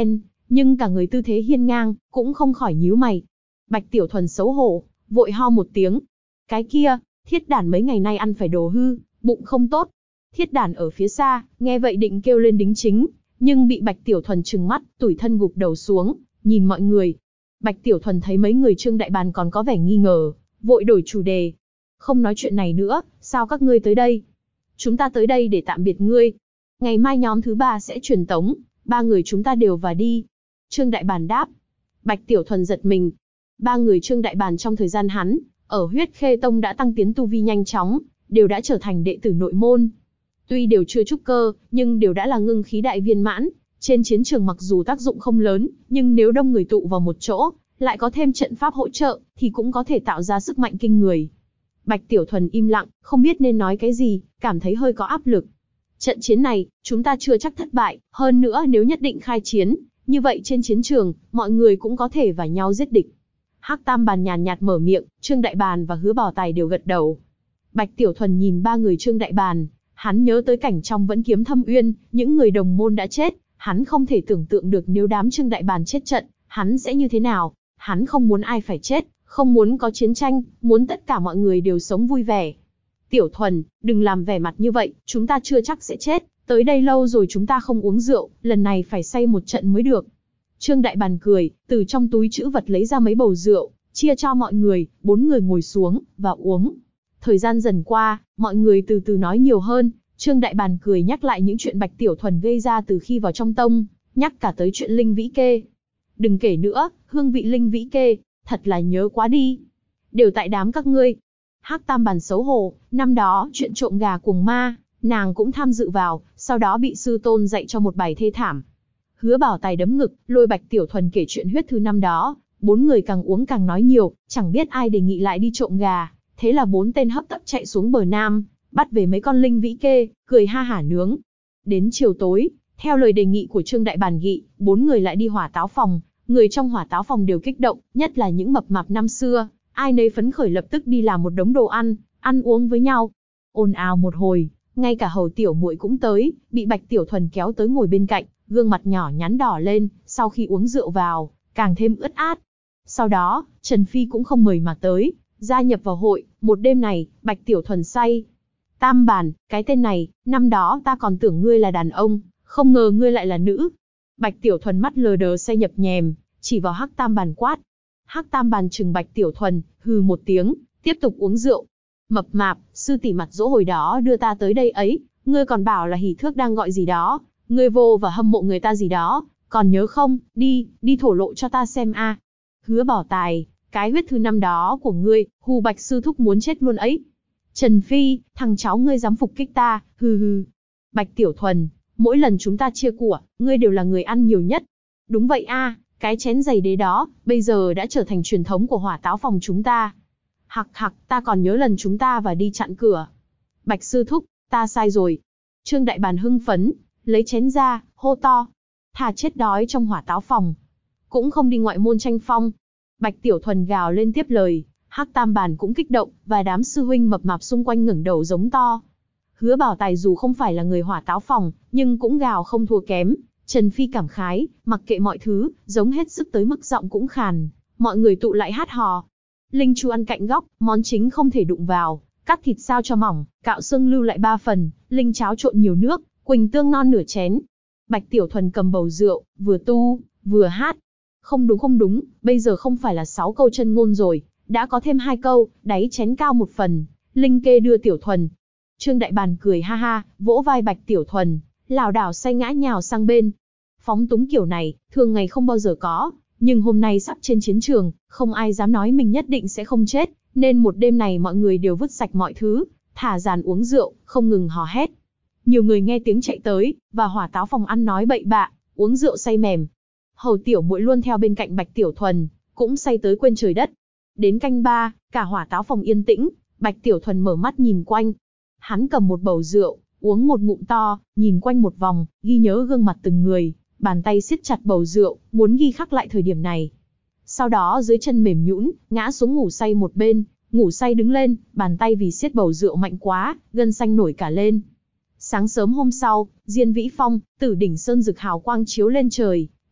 nhưng cả người tư thế hiên ngang, cũng không khỏi nhíu mày. Bạch Tiểu Thuần xấu hổ, vội ho một tiếng. Cái kia, Thiết Đản mấy ngày nay ăn phải đồ hư, bụng không tốt. Thiết Đản ở phía xa, nghe vậy định kêu lên đính chính, nhưng bị Bạch Tiểu Thuần trừng mắt, tủi thân gục đầu xuống, nhìn mọi người. Bạch Tiểu Thuần thấy mấy người Trương Đại Bàn còn có vẻ nghi ngờ, vội đổi chủ đề. Không nói chuyện này nữa, sao các ngươi tới đây? Chúng ta tới đây để tạm biệt ngươi. Ngày mai nhóm thứ 3 sẽ truyền tống, 3 người chúng ta đều vào đi. Trương Đại Bàn đáp. Bạch Tiểu Thuần giật mình. 3 người Trương Đại Bàn trong thời gian hắn, ở Huyết Khê Tông đã tăng tiến tu vi nhanh chóng, đều đã trở thành đệ tử nội môn. Tuy đều chưa trúc cơ, nhưng đều đã là ngưng khí đại viên mãn. Trên chiến trường mặc dù tác dụng không lớn, nhưng nếu đông người tụ vào một chỗ, lại có thêm trận pháp hỗ trợ, thì cũng có thể tạo ra sức mạnh kinh người. Bạch Tiểu Thuần im lặng, không biết nên nói cái gì, cảm thấy hơi có áp lực. Trận chiến này, chúng ta chưa chắc thất bại, hơn nữa nếu nhất định khai chiến, như vậy trên chiến trường, mọi người cũng có thể vào nhau giết địch. Hắc Tam Bàn nhàn nhạt mở miệng, Trương Đại Bàn và Hứa Bảo Tài đều gật đầu. Bạch Tiểu Thuần nhìn 3 người Trương Đại Bàn, hắn nhớ tới cảnh trong Vẫn Kiếm Thâm Uyên, những người đồng môn đã chết, hắn không thể tưởng tượng được nếu đám Trương Đại Bàn chết trận, hắn sẽ như thế nào. Hắn không muốn ai phải chết, không muốn có chiến tranh, muốn tất cả mọi người đều sống vui vẻ. Tiểu Thuần, đừng làm vẻ mặt như vậy, chúng ta chưa chắc sẽ chết, tới đây lâu rồi chúng ta không uống rượu, lần này phải say một trận mới được. Trương Đại Bàn cười, từ trong túi trữ vật lấy ra mấy bầu rượu, chia cho mọi người, 4 người ngồi xuống, và uống. Thời gian dần qua, mọi người từ từ nói nhiều hơn, Trương Đại Bàn cười nhắc lại những chuyện Bạch Tiểu Thuần gây ra từ khi vào trong tông, nhắc cả tới chuyện Linh Vĩ Kê. Đừng kể nữa, hương vị Linh Vĩ Kê, thật là nhớ quá đi. Đều tại đám các ngươi. Hắc Tam Bàn xấu hổ, năm đó chuyện trộm gà cuồng ma, nàng cũng tham dự vào, sau đó bị sư tôn dạy cho một bài thê thảm. Hứa Bảo Tài đấm ngực, lôi Bạch Tiểu Thuần kể chuyện huyết thư năm đó, 4 người càng uống càng nói nhiều, chẳng biết ai đề nghị lại đi trộm gà, thế là 4 tên hấp tấp chạy xuống bờ Nam, bắt về mấy con Linh Vĩ Kê, cười ha hả nướng. Đến chiều tối, theo lời đề nghị của Trương Đại Bàn nghị, 4 người lại đi Hỏa Táo Phòng. Người trong Hỏa Táo Phòng đều kích động, nhất là những mập mạp năm xưa, ai nấy phấn khởi lập tức đi làm một đống đồ ăn, ăn uống với nhau. Ồn ào một hồi, ngay cả Hầu Tiểu Muội cũng tới, bị Bạch Tiểu Thuần kéo tới ngồi bên cạnh, gương mặt nhỏ nhắn đỏ lên, sau khi uống rượu vào, càng thêm ướt át. Sau đó, Trần Phi cũng không mời mà tới, gia nhập vào hội, một đêm này, Bạch Tiểu Thuần say. Tam Bàn, cái tên này, năm đó ta còn tưởng ngươi là đàn ông, không ngờ ngươi lại là nữ. Bạch Tiểu Thuần mắt lờ đờ say nhập nhèm, chỉ vào Hắc Tam Bàn quát. Hắc Tam Bàn trừng Bạch Tiểu Thuần, hừ một tiếng, tiếp tục uống rượu. Mập mạp, sư tỷ mặt dỗ hồi đó đưa ta tới đây ấy, ngươi còn bảo là hỉ thước đang gọi gì đó, ngươi vô và hâm mộ người ta gì đó, còn nhớ không, đi thổ lộ cho ta xem a. Hứa Bảo Tài, cái huyết thư năm đó của ngươi, hù Bạch sư thúc muốn chết luôn ấy. Trần Phi, thằng cháu ngươi dám phục kích ta, hừ hừ. Bạch Tiểu Thuần, mỗi lần chúng ta chia của, ngươi đều là người ăn nhiều nhất. Đúng vậy a, cái chén giày đế đó, bây giờ đã trở thành truyền thống của Hỏa Táo Phòng chúng ta. Hặc hặc, ta còn nhớ lần chúng ta và đi chặn cửa. Bạch sư thúc, ta sai rồi. Trương Đại Bàn hưng phấn, lấy chén ra, hô to. Thà chết đói trong Hỏa Táo Phòng, cũng không đi ngoại môn tranh phong. Bạch Tiểu Thuần gào lên tiếp lời, Hắc Tam Bàn cũng kích động, và đám sư huynh mập mạp xung quanh ngẩng đầu giống to. Hứa Bảo Tài dù không phải là người Hỏa Táo Phòng, nhưng cũng gào không thua kém. Trần Phi cảm khái, mặc kệ mọi thứ, giống hết sức tới mức giọng cũng khàn. Mọi người tụ lại hát hò. Linh Chu ăn cạnh góc, món chính không thể đụng vào, cắt thịt sao cho mỏng, cạo xương lưu lại 3 phần, linh cháo trộn nhiều nước, quỳnh tương non nửa chén. Bạch Tiểu Thuần cầm bầu rượu, vừa tu, vừa hát. Không đúng, bây giờ không phải là 6 câu chân ngôn rồi, đã có thêm 2 câu, đáy chén cao 1 phần, Linh Kê đưa Tiểu Thuần. Trương Đại Bàn cười ha ha, vỗ vai Bạch Tiểu Thuần, lảo đảo say ngã nhào sang bên. Phóng túng kiểu này, thường ngày không bao giờ có, nhưng hôm nay sắp trên chiến trường, không ai dám nói mình nhất định sẽ không chết, nên một đêm này mọi người đều vứt sạch mọi thứ, thả dàn uống rượu, không ngừng hò hét. Nhiều người nghe tiếng chạy tới, và Hỏa Táo Phòng ăn nói bậy bạ, uống rượu say mềm. Hầu Tiểu Muội luôn theo bên cạnh Bạch Tiểu Thuần, cũng say tới quên trời đất. Đến canh 3, cả Hỏa Táo Phòng yên tĩnh, Bạch Tiểu Thuần mở mắt nhìn quanh. Hắn cầm một bầu rượu, uống một ngụm to, nhìn quanh một vòng, ghi nhớ gương mặt từng người, bàn tay siết chặt bầu rượu, muốn ghi khắc lại thời điểm này. Sau đó dưới chân mềm nhũn, ngã xuống ngủ say một bên, ngủ say đứng lên, bàn tay vì siết bầu rượu mạnh quá, gân xanh nổi cả lên. Sáng sớm hôm sau, Diên Vĩ Phong, Tử Đỉnh Sơn rực hào quang chiếu lên trời,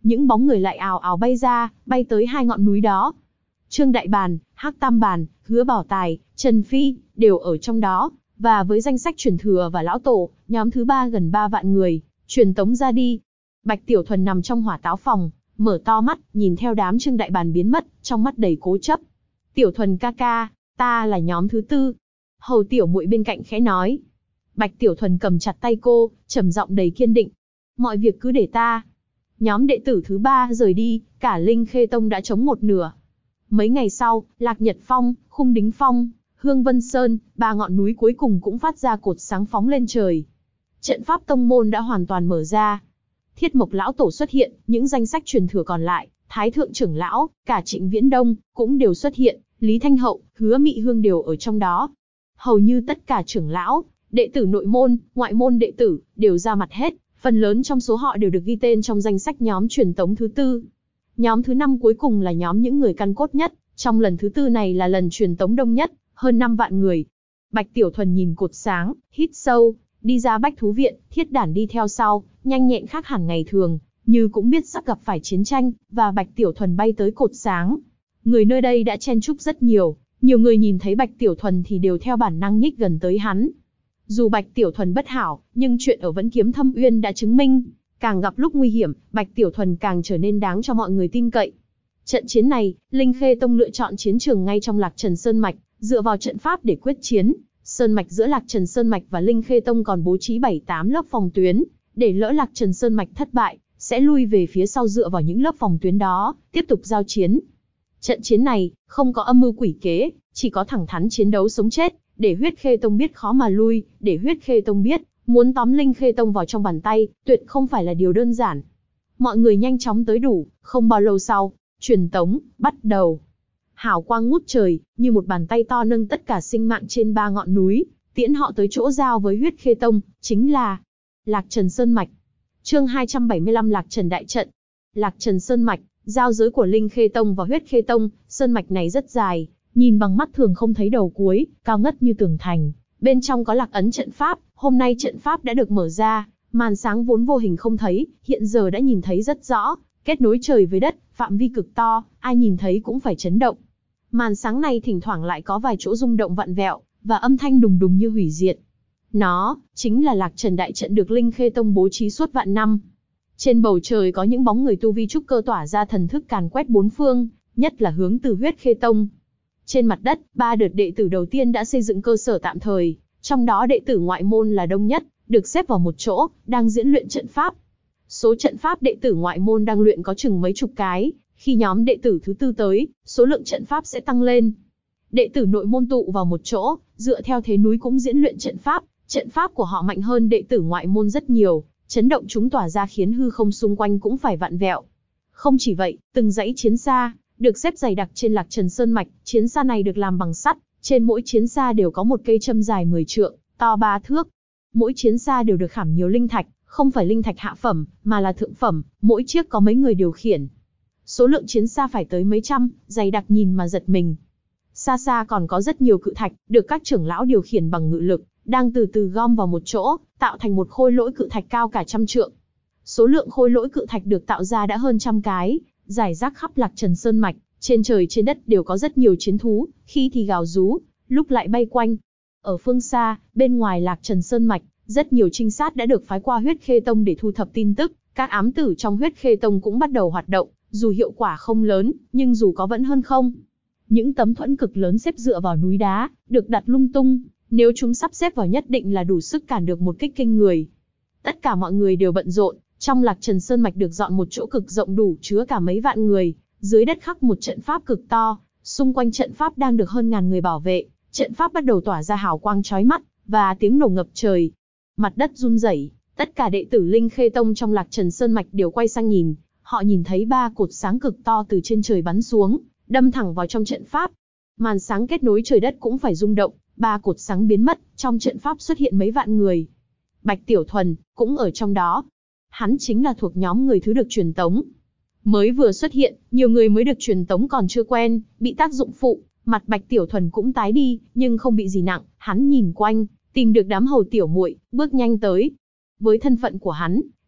những bóng người lại ào ào bay ra, bay tới hai ngọn núi đó. Trương Đại Bàn, Hắc Tam Bàn, Hứa Bảo Tài, Trần Phi, đều ở trong đó, và với danh sách truyền thừa và lão tổ, nhóm thứ 3 gần 3 vạn người, truyền tống ra đi. Bạch Tiểu Thuần nằm trong hỏa táo phòng, mở to mắt, nhìn theo đám Trương Đại Bàn biến mất, trong mắt đầy cố chấp. Tiểu Thuần ca ca, ta là nhóm thứ 4. Hầu Tiểu Muội bên cạnh khẽ nói. Bạch Tiểu Thuần cầm chặt tay cô, trầm giọng đầy kiên định. Mọi việc cứ để ta. Nhóm đệ tử thứ 3 rời đi, cả Linh Khê Tông đã trống một nửa. Mấy ngày sau, Lạc Nhật Phong, Khung Đính Phong, Hương Vân Sơn, 3 ngọn núi cuối cùng cũng phát ra cột sáng phóng lên trời. Trận pháp tông môn đã hoàn toàn mở ra. Thiết Mộc lão tổ xuất hiện, những danh sách truyền thừa còn lại, Thái thượng trưởng lão, cả Trịnh Viễn Đông cũng đều xuất hiện, Lý Thanh Hậu, Hứa Mị Hương đều ở trong đó. Hầu như tất cả trưởng lão, đệ tử nội môn, ngoại môn đệ tử đều ra mặt hết, phần lớn trong số họ đều được ghi tên trong danh sách nhóm truyền tống thứ 4. Nhóm thứ 5 cuối cùng là nhóm những người căn cốt nhất, trong lần thứ 4 này là lần truyền tống đông nhất, hơn 5 vạn người. Bạch Tiểu Thuần nhìn cột sáng, hít sâu, đi ra Bách Thú Viện, Thiết Đản đi theo sau, nhanh nhẹn khác hẳn ngày thường, như cũng biết sắp gặp phải chiến tranh, và Bạch Tiểu Thuần bay tới cột sáng. Người nơi đây đã chen chúc rất nhiều người nhìn thấy Bạch Tiểu Thuần thì đều theo bản năng nhích gần tới hắn. Dù Bạch Tiểu Thuần bất hảo, nhưng chuyện ở Vẫn Kiếm Thâm Uyên đã chứng minh, càng gặp lúc nguy hiểm, Bạch Tiểu Thuần càng trở nên đáng cho mọi người tin cậy. Trận chiến này, Linh Khê Tông lựa chọn chiến trường ngay trong Lạc Trần Sơn Mạch, dựa vào trận pháp để quyết chiến. Sơn mạch giữa Lạc Trần Sơn Mạch và Linh Khê Tông còn bố trí 7-8 lớp phòng tuyến, để lỡ Lạc Trần Sơn Mạch thất bại, sẽ lui về phía sau dựa vào những lớp phòng tuyến đó, tiếp tục giao chiến. Trận chiến này, không có âm mưu quỷ kế, chỉ có thẳng thắn chiến đấu sống chết, để Huyết Khê Tông biết khó mà lui, để Huyết Khê Tông biết, muốn tóm Linh Khê Tông vào trong bàn tay, tuyệt không phải là điều đơn giản. Mọi người nhanh chóng tới đủ, không bao lâu sau, truyền tống, bắt đầu. Hào quang ngút trời, như một bàn tay to nâng tất cả sinh mạng trên 3 ngọn núi, tiễn họ tới chỗ giao với Huyết Khê Tông, chính là Lạc Trần Sơn Mạch. Chương 275 Lạc Trần Đại Trận. Lạc Trần Sơn Mạch, giao giới của Linh Khê Tông và Huyết Khê Tông, sơn mạch này rất dài, nhìn bằng mắt thường không thấy đầu cuối, cao ngất như tường thành. Bên trong có lạc ấn trận pháp, hôm nay trận pháp đã được mở ra, màn sáng vốn vô hình không thấy, hiện giờ đã nhìn thấy rất rõ, kết nối trời với đất, phạm vi cực to, ai nhìn thấy cũng phải chấn động. Màn sáng này thỉnh thoảng lại có vài chỗ rung động vặn vẹo, và âm thanh đùng đùng như hủy diệt. Nó chính là Lạc Trần Đại Trận được Linh Khê Tông bố trí suốt vạn năm. Trên bầu trời có những bóng người tu vi trúc cơ tỏa ra thần thức càn quét bốn phương, nhất là hướng từ Huyết Khê Tông. Trên mặt đất, 3 đợt đệ tử đầu tiên đã xây dựng cơ sở tạm thời, trong đó đệ tử ngoại môn là đông nhất, được xếp vào một chỗ, đang diễn luyện trận pháp. Số trận pháp đệ tử ngoại môn đang luyện có chừng mấy chục cái, khi nhóm đệ tử thứ 4 tới, số lượng trận pháp sẽ tăng lên. Đệ tử nội môn tụ vào một chỗ, dựa theo thế núi cũng diễn luyện trận pháp của họ mạnh hơn đệ tử ngoại môn rất nhiều, chấn động chúng tỏa ra khiến hư không xung quanh cũng phải vặn vẹo. Không chỉ vậy, từng dãy chiến xa được xếp dày đặc trên Lạc Trần Sơn Mạch, chiến xa này được làm bằng sắt, trên mỗi chiến xa đều có một cây châm dài 10 trượng, to 3 thước. Mỗi chiến xa đều được khảm nhiều linh thạch, không phải linh thạch hạ phẩm, mà là thượng phẩm, mỗi chiếc có mấy người điều khiển. Số lượng chiến xa phải tới mấy trăm, dày đặc nhìn mà giật mình. Xa xa còn có rất nhiều cự thạch, được các trưởng lão điều khiển bằng ngự lực, đang từ từ gom vào một chỗ, tạo thành một khôi lỗi cự thạch cao cả 100 trượng. Số lượng khôi lỗi cự thạch được tạo ra đã hơn 100 cái, rải rác khắp Lạc Trần Sơn Mạch, trên trời trên đất đều có rất nhiều chiến thú, khi thì gào rú, lúc lại bay quanh. Ở phương xa, bên ngoài Lạc Trần Sơn Mạch, rất nhiều trinh sát đã được phái qua Huyết Khê Tông để thu thập tin tức, các ám tử trong Huyết Khê Tông cũng bắt đầu hoạt động, dù hiệu quả không lớn, nhưng dù có vẫn hơn không. Những tấm thuẫn cực lớn xếp dựa vào núi đá, được đặt lung tung, nếu chúng sắp xếp vào nhất định là đủ sức cản được một kích kinh người. Tất cả mọi người đều bận rộn, trong Lạc Trần Sơn Mạch được dọn một chỗ cực rộng đủ chứa cả mấy vạn người, dưới đất khắc một trận pháp cực to, xung quanh trận pháp đang được hơn ngàn người bảo vệ, trận pháp bắt đầu tỏa ra hào quang chói mắt, và tiếng nổ ngập trời. Mặt đất run rẩy, tất cả đệ tử Linh Khê Tông trong Lạc Trần Sơn Mạch đều quay sang nhìn, họ nhìn thấy 3 cột sáng cực to từ trên trời bắn xuống, đâm thẳng vào trong trận pháp. Màn sáng kết nối trời đất cũng phải rung động, 3 cột sáng biến mất, trong trận pháp xuất hiện mấy vạn người. Bạch Tiểu Thuần cũng ở trong đó. Hắn chính là thuộc nhóm người thứ được truyền tống. Mới vừa xuất hiện, nhiều người mới được truyền tống còn chưa quen, bị tác dụng phụ, mặt Bạch Tiểu Thuần cũng tái đi, nhưng không bị gì nặng, hắn nhìn quanh, tìm được đám hầu tiểu muội, bước nhanh tới. Với thân phận của hắn,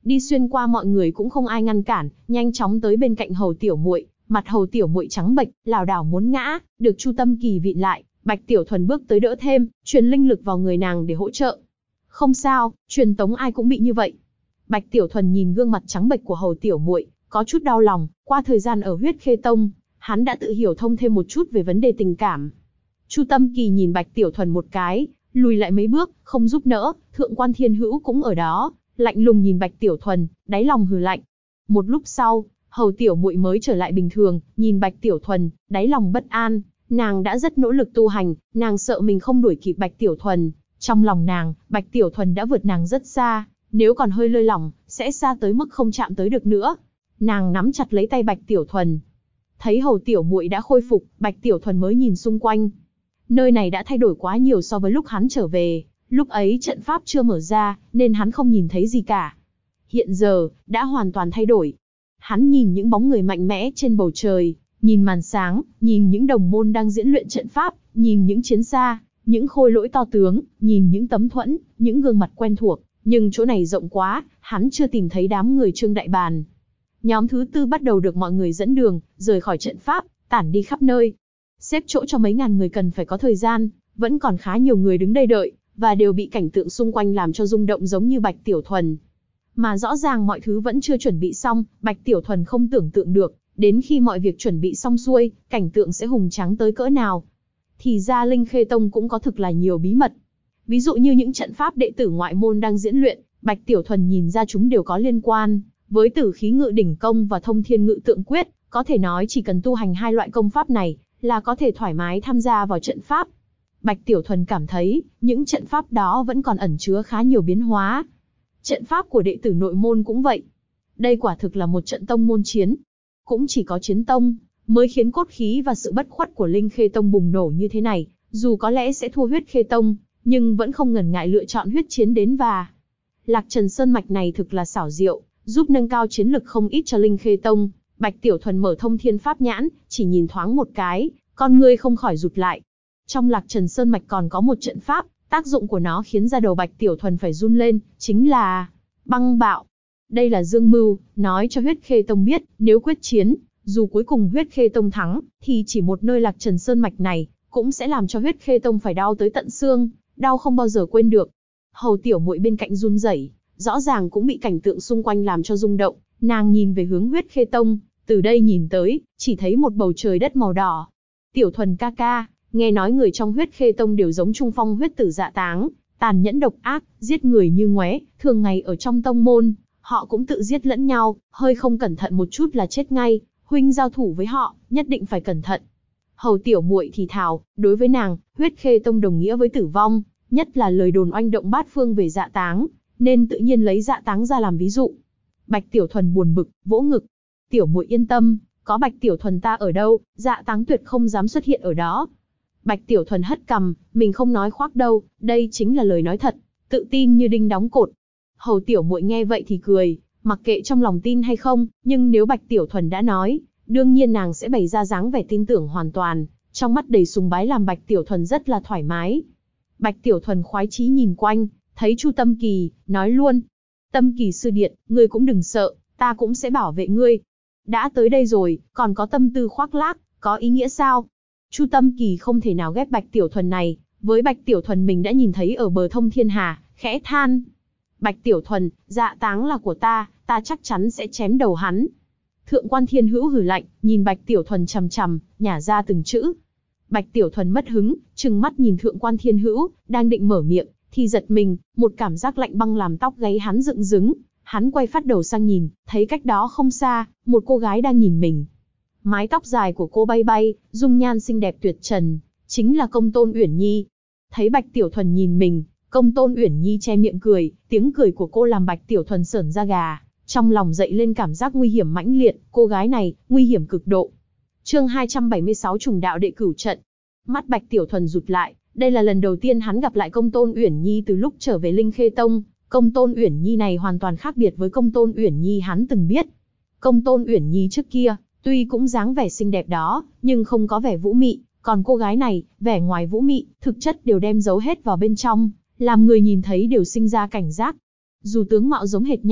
đi xuyên qua mọi người cũng không ai ngăn cản, nhanh chóng tới bên cạnh Hầu Tiểu Muội, mặt Hầu Tiểu Muội trắng bệch, lảo đảo muốn ngã, được Chu Tâm Kỳ vịn lại, Bạch Tiểu Thuần bước tới đỡ thêm, truyền linh lực vào người nàng để hỗ trợ. Không sao, truyền tống ai cũng bị như vậy. Bạch Tiểu Thuần nhìn gương mặt trắng bệch của Hầu Tiểu Muội, có chút đau lòng, qua thời gian ở Huyết Khê Tông, hắn đã tự hiểu thông thêm một chút về vấn đề tình cảm. Chu Tâm Kỳ nhìn Bạch Tiểu Thuần một cái, lùi lại mấy bước, không giúp đỡ, Thượng Quan Thiên Hữu cũng ở đó, lạnh lùng nhìn Bạch Tiểu Thuần, đáy lòng hừ lạnh. Một lúc sau, Hầu Tiểu Muội mới trở lại bình thường, nhìn Bạch Tiểu Thuần, đáy lòng bất an, nàng đã rất nỗ lực tu hành, nàng sợ mình không đuổi kịp Bạch Tiểu Thuần, trong lòng nàng, Bạch Tiểu Thuần đã vượt nàng rất xa, nếu còn hơi lơi lỏng, sẽ xa tới mức không chạm tới được nữa. Nàng nắm chặt lấy tay Bạch Tiểu Thuần. Thấy Hầu Tiểu Muội đã khôi phục, Bạch Tiểu Thuần mới nhìn xung quanh. Nơi này đã thay đổi quá nhiều so với lúc hắn trở về, lúc ấy trận pháp chưa mở ra, nên hắn không nhìn thấy gì cả. Hiện giờ, đã hoàn toàn thay đổi. Hắn nhìn những bóng người mạnh mẽ trên bầu trời, nhìn màn sáng, nhìn những đồng môn đang diễn luyện trận pháp, nhìn những chiến xa, những khôi lỗi to tướng, nhìn những tấm thuẫn, những gương mặt quen thuộc, nhưng chỗ này rộng quá, hắn chưa tìm thấy đám người Trương Đại Bàn. Nhóm thứ tư bắt đầu được mọi người dẫn đường, rời khỏi trận pháp, tản đi khắp nơi. Xếp chỗ cho mấy ngàn người cần phải có thời gian, vẫn còn khá nhiều người đứng đây đợi, và đều bị cảnh tượng xung quanh làm cho rung động giống như Bạch Tiểu Thuần. Mà rõ ràng mọi thứ vẫn chưa chuẩn bị xong, Bạch Tiểu Thuần không tưởng tượng được, đến khi mọi việc chuẩn bị xong xuôi, cảnh tượng sẽ hùng tráng tới cỡ nào. Thì ra Linh Khê Tông cũng có thực là nhiều bí mật. Ví dụ như những trận pháp đệ tử ngoại môn đang diễn luyện, Bạch Tiểu Thuần nhìn ra chúng đều có liên quan với Tử Khí Ngự Đỉnh Công và Thông Thiên Ngự Tượng Quyết, có thể nói chỉ cần tu hành hai loại công pháp này là có thể thoải mái tham gia vào trận pháp. Bạch Tiểu Thuần cảm thấy, những trận pháp đó vẫn còn ẩn chứa khá nhiều biến hóa. Trận pháp của đệ tử nội môn cũng vậy. Đây quả thực là một trận tông môn chiến. Cũng chỉ có chiến tông mới khiến cốt khí và sự bất khuất của Linh Khê Tông bùng nổ như thế này, dù có lẽ sẽ thua Huyết Khê Tông, nhưng vẫn không ngần ngại lựa chọn huyết chiến đến và. Lạc Trần Sơn mạch này thực là xảo diệu, giúp nâng cao chiến lực không ít cho Linh Khê Tông. Bạch Tiểu Thuần mở Thông Thiên Pháp Nhãn, chỉ nhìn thoáng một cái, con ngươi không khỏi rụt lại. Trong Lạc Trần Sơn mạch còn có một trận pháp, tác dụng của nó khiến da đầu Bạch Tiểu Thuần phải run lên, chính là băng bạo. Đây là dương mưu, nói cho Huyết Khê Tông biết, nếu quyết chiến, dù cuối cùng Huyết Khê Tông thắng, thì chỉ một nơi Lạc Trần Sơn mạch này, cũng sẽ làm cho Huyết Khê Tông phải đau tới tận xương, đau không bao giờ quên được. Hầu Tiểu Muội bên cạnh run rẩy, rõ ràng cũng bị cảnh tượng xung quanh làm cho rung động, nàng nhìn về hướng Huyết Khê Tông, từ đây nhìn tới, chỉ thấy một bầu trời đất màu đỏ. Tiểu Thuần ca ca, nghe nói người trong Huyết Khê Tông đều giống Trung Phong huyết tử Dạ Táng, tàn nhẫn độc ác, giết người như ngoé, thường ngày ở trong tông môn, họ cũng tự giết lẫn nhau, hơi không cẩn thận một chút là chết ngay, huynh giao thủ với họ, nhất định phải cẩn thận. Hầu Tiểu Muội thì thào, đối với nàng, Huyết Khê Tông đồng nghĩa với tử vong, nhất là lời đồn oanh động bát phương về Dạ Táng, nên tự nhiên lấy Dạ Táng ra làm ví dụ. Bạch Tiểu Thuần buồn bực, vỗ ngực. Tiểu Muội yên tâm, có Bạch Tiểu Thuần ta ở đâu, Dạ Táng tuyệt không dám xuất hiện ở đó. Bạch Tiểu Thuần hất cằm, mình không nói khoác đâu, đây chính là lời nói thật, tự tin như đinh đóng cột. Hầu Tiểu Muội nghe vậy thì cười, mặc kệ trong lòng tin hay không, nhưng nếu Bạch Tiểu Thuần đã nói, đương nhiên nàng sẽ bày ra dáng vẻ tin tưởng hoàn toàn, trong mắt đầy sùng bái làm Bạch Tiểu Thuần rất là thoải mái. Bạch Tiểu Thuần khoái chí nhìn quanh, thấy Chu Tâm Kỳ, nói luôn: Tâm Kỳ sư điện, ngươi cũng đừng sợ, ta cũng sẽ bảo vệ ngươi. Đã tới đây rồi, còn có tâm tư khoác lác, có ý nghĩa sao? Chu Tâm Kỳ không thể nào ghét Bạch Tiểu Thuần này, với Bạch Tiểu Thuần mình đã nhìn thấy ở bờ Thông Thiên Hà, khẽ than: Bạch Tiểu Thuần, Dạ Táng là của ta chắc chắn sẽ chém đầu hắn. Thượng Quan Thiên Hữu hừ lạnh, nhìn Bạch Tiểu Thuần chằm chằm, nhả ra từng chữ. Bạch Tiểu Thuần mất hứng, trừng mắt nhìn Thượng Quan Thiên Hữu, đang định mở miệng, thì giật mình, một cảm giác lạnh băng làm tóc gáy hắn dựng đứng. Hắn quay phát đầu sang nhìn, thấy cách đó không xa, một cô gái đang nhìn mình. Mái tóc dài của cô bay bay, dung nhan xinh đẹp tuyệt trần, chính là Công Tôn Uyển Nhi. Thấy Bạch Tiểu Thuần nhìn mình, Công Tôn Uyển Nhi che miệng cười, tiếng cười của cô làm Bạch Tiểu Thuần sởn da gà, trong lòng dậy lên cảm giác nguy hiểm mãnh liệt, cô gái này, nguy hiểm cực độ. Chương 276 Trùng Đạo Đệ Cửu Trận. Mắt Bạch Tiểu Thuần rụt lại, đây là lần đầu tiên hắn gặp lại Công Tôn Uyển Nhi từ lúc trở về Linh Khê Tông. Công Tôn Uyển Nhi này hoàn toàn khác biệt với Công Tôn Uyển Nhi hắn từng biết. Công Tôn Uyển Nhi trước kia, tuy cũng dáng vẻ xinh đẹp đó, nhưng không có vẻ vũ mị, còn cô gái này, vẻ ngoài vũ mị, thực chất đều đem giấu hết vào bên trong, làm người nhìn thấy đều sinh ra cảnh giác. Dù tướng mạo giống hệt nhau,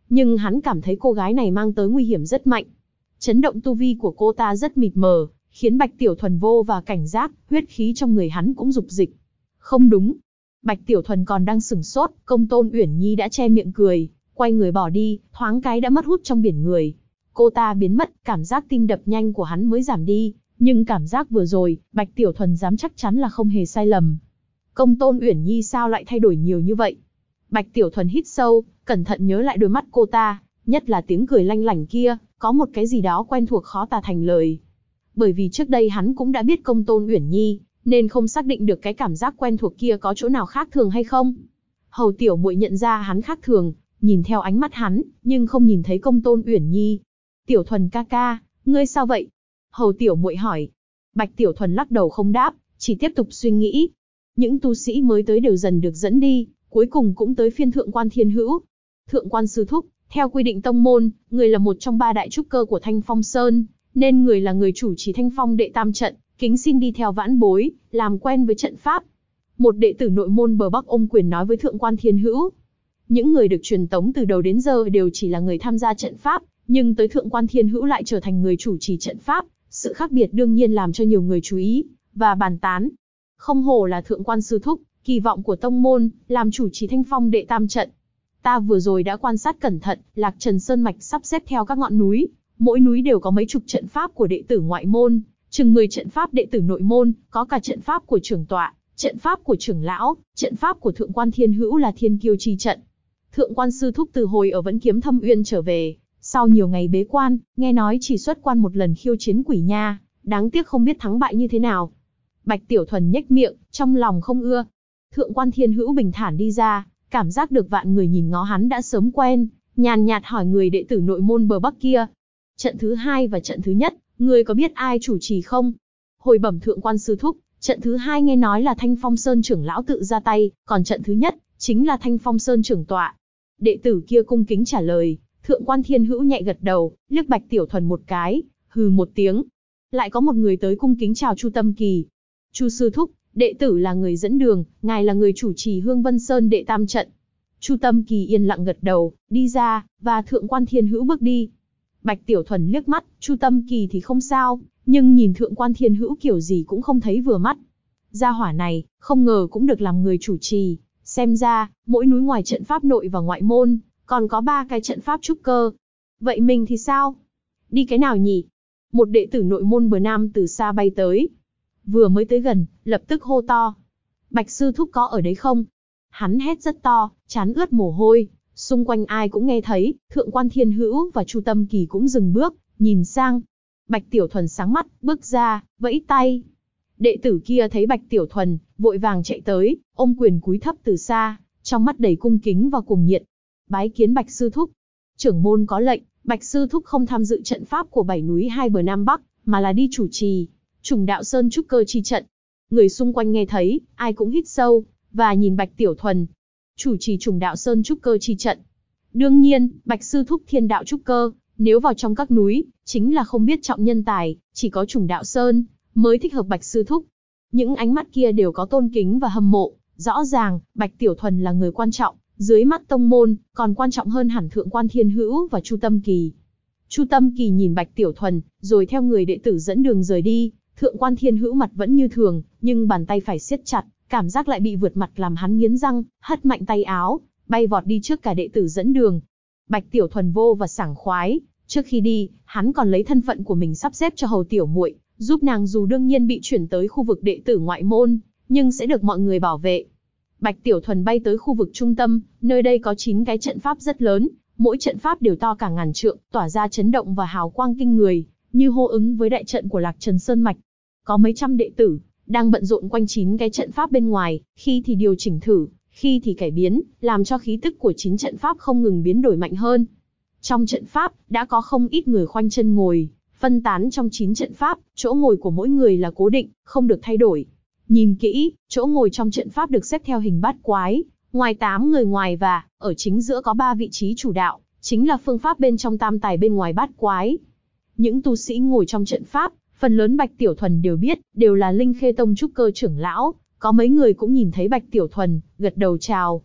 nhưng hắn cảm thấy cô gái này mang tới nguy hiểm rất mạnh. Chấn động tu vi của cô ta rất mịt mờ, khiến Bạch Tiểu Thuần vô và cảnh giác, huyết khí trong người hắn cũng rục dịch. Không đúng. Bạch Tiểu Thuần còn đang sửng sốt, Công Tôn Uyển Nhi đã che miệng cười, quay người bỏ đi, thoáng cái đã mất hút trong biển người. Cô ta biến mất, cảm giác tim đập nhanh của hắn mới giảm đi, nhưng cảm giác vừa rồi, Bạch Tiểu Thuần dám chắc chắn là không hề sai lầm. Công Tôn Uyển Nhi sao lại thay đổi nhiều như vậy? Bạch Tiểu Thuần hít sâu, cẩn thận nhớ lại đôi mắt cô ta, nhất là tiếng cười lanh lảnh kia, có một cái gì đó quen thuộc khó tả thành lời. Bởi vì trước đây hắn cũng đã biết Công Tôn Uyển Nhi, nên không xác định được cái cảm giác quen thuộc kia có chỗ nào khác thường hay không. Hầu Tiểu Muội nhận ra hắn khác thường, nhìn theo ánh mắt hắn, nhưng không nhìn thấy Công Tôn Uyển Nhi. Tiểu Thuần ca ca, ngươi sao vậy? Hầu Tiểu Muội hỏi. Bạch Tiểu Thuần lắc đầu không đáp, chỉ tiếp tục suy nghĩ. Những tu sĩ mới tới đều dần được dẫn đi, cuối cùng cũng tới phiên Thượng Quan Thiên Hữu. Thượng Quan sư thúc, theo quy định tông môn, người là một trong 3 đại trúc cơ của Thanh Phong Sơn, nên người là người chủ trì Thanh Phong đệ tam trận, kính xin đi theo vãn bối, làm quen với trận pháp. Một đệ tử nội môn bờ Bắc ôm quyền nói với Thượng Quan Thiên Hữu. Những người được truyền tống từ đầu đến giờ đều chỉ là người tham gia trận pháp, nhưng tới Thượng Quan Thiên Hữu lại trở thành người chủ trì trận pháp, sự khác biệt đương nhiên làm cho nhiều người chú ý và bàn tán. Không hổ là Thượng Quan sư thúc, kỳ vọng của tông môn, làm chủ trì Thanh Phong đệ tam trận. Ta vừa rồi đã quan sát cẩn thận, Lạc Trần Sơn mạch sắp xếp theo các ngọn núi, mỗi núi đều có mấy chục trận pháp của đệ tử ngoại môn, chừng 10 trận pháp đệ tử nội môn, có cả trận pháp của trưởng tọa, trận pháp của trưởng lão, trận pháp của Thượng Quan Thiên Hữu là Thiên Kiêu chi trận. Thượng Quan sư thúc từ hồi ở Vẫn Kiếm Thâm Uyên trở về, sau nhiều ngày bế quan, nghe nói chỉ xuất quan một lần khiêu chiến quỷ nha, đáng tiếc không biết thắng bại như thế nào. Bạch Tiểu Thuần nhếch miệng, trong lòng không ưa. Thượng Quan Thiên Hữu bình thản đi ra, cảm giác được vạn người nhìn ngó hắn đã sớm quen, nhàn nhạt hỏi người đệ tử nội môn bờ Bắc kia. Trận thứ 2 và trận thứ nhất, người có biết ai chủ trì không? Hồi bẩm Thượng Quan sư thúc, trận thứ 2 nghe nói là Thanh Phong Sơn trưởng lão tự ra tay, còn trận thứ nhất, chính là Thanh Phong Sơn trưởng tọa. Đệ tử kia cung kính trả lời. Thượng Quan Thiên Hữu nhẹ gật đầu, liếc Bạch Tiểu Thuần một cái, hừ một tiếng. Lại có một người tới cung kính chào Chu Tâm Kỳ. Chu sư thúc, đệ tử là người dẫn đường, ngài là người chủ trì Hương Vân Sơn đệ tam trận. Chu Tâm Kỳ yên lặng gật đầu, đi ra, và Thượng Quan Thiên Hữu bước đi. Bạch Tiểu Thuần liếc mắt, Chu Tâm Kỳ thì không sao, nhưng nhìn Thượng Quan Thiên Hữu kiểu gì cũng không thấy vừa mắt. Gia hỏa này, không ngờ cũng được làm người chủ trì, xem ra, mỗi núi ngoài trận pháp nội và ngoại môn, còn có 3 cái trận pháp trúc cơ. Vậy mình thì sao? Đi cái nào nhỉ? Một đệ tử nội môn bờ Nam từ xa bay tới. Vừa mới tới gần, lập tức hô to. Bạch sư thúc có ở đấy không? Hắn hét rất to, trán ướt mồ hôi, xung quanh ai cũng nghe thấy. Thượng Quan Thiên Hữu và Chu Tâm Kỳ cũng dừng bước, nhìn sang. Bạch Tiểu Thuần sáng mắt, bước ra, vẫy tay. Đệ tử kia thấy Bạch Tiểu Thuần, vội vàng chạy tới, ôm quyền cúi thấp từ xa, trong mắt đầy cung kính và cuồng nhiệt. Bái kiến Bạch sư thúc. Trưởng môn có lệnh, Bạch sư thúc không tham dự trận pháp của 7 núi 2 bờ Nam Bắc, mà là đi chủ trì Trùng Đạo Sơn trúc cơ chi trận. Người xung quanh nghe thấy, ai cũng hít sâu và nhìn Bạch Tiểu Thuần. Chủ trì Trùng Đạo Sơn trúc cơ chi trận. Đương nhiên, Bạch sư thúc thiên đạo trúc cơ, nếu vào trong các núi, chính là không biết trọng nhân tài, chỉ có Trùng Đạo Sơn mới thích hợp Bạch sư thúc. Những ánh mắt kia đều có tôn kính và hâm mộ, rõ ràng, Bạch Tiểu Thuần là người quan trọng, dưới mắt tông môn, còn quan trọng hơn hẳn Thượng Quan Thiên Hữu và Chu Tâm Kỳ. Chu Tâm Kỳ nhìn Bạch Tiểu Thuần, rồi theo người đệ tử dẫn đường rời đi. Thượng Quan Thiên Hữu mặt vẫn như thường, nhưng bàn tay phải siết chặt, cảm giác lại bị vượt mặt làm hắn nghiến răng, hất mạnh tay áo, bay vọt đi trước cả đệ tử dẫn đường. Bạch Tiểu Thuần vô và sảng khoái, trước khi đi, hắn còn lấy thân phận của mình sắp xếp cho Hầu Tiểu Muội, giúp nàng dù đương nhiên bị chuyển tới khu vực đệ tử ngoại môn, nhưng sẽ được mọi người bảo vệ. Bạch Tiểu Thuần bay tới khu vực trung tâm, nơi đây có 9 cái trận pháp rất lớn, mỗi trận pháp đều to cả ngàn trượng, tỏa ra chấn động và hào quang kinh người, như hô ứng với đại trận của Lạc Trần Sơn mạch. Có mấy trăm đệ tử đang bận rộn quanh 9 cái trận pháp bên ngoài, khi thì điều chỉnh thử, khi thì cải biến, làm cho khí tức của 9 trận pháp không ngừng biến đổi mạnh hơn. Trong trận pháp đã có không ít người khoanh chân ngồi, phân tán trong 9 trận pháp, chỗ ngồi của mỗi người là cố định, không được thay đổi. Nhìn kỹ, chỗ ngồi trong trận pháp được xếp theo hình bát quái, ngoài 8 người ngoài và ở chính giữa có 3 vị trí chủ đạo, chính là phương pháp bên trong tam tài bên ngoài bát quái. Những tu sĩ ngồi trong trận pháp, phần lớn Bạch Tiểu Thuần đều biết, đều là Linh Khê Tông trúc cơ trưởng lão, có mấy người cũng nhìn thấy Bạch Tiểu Thuần, gật đầu chào.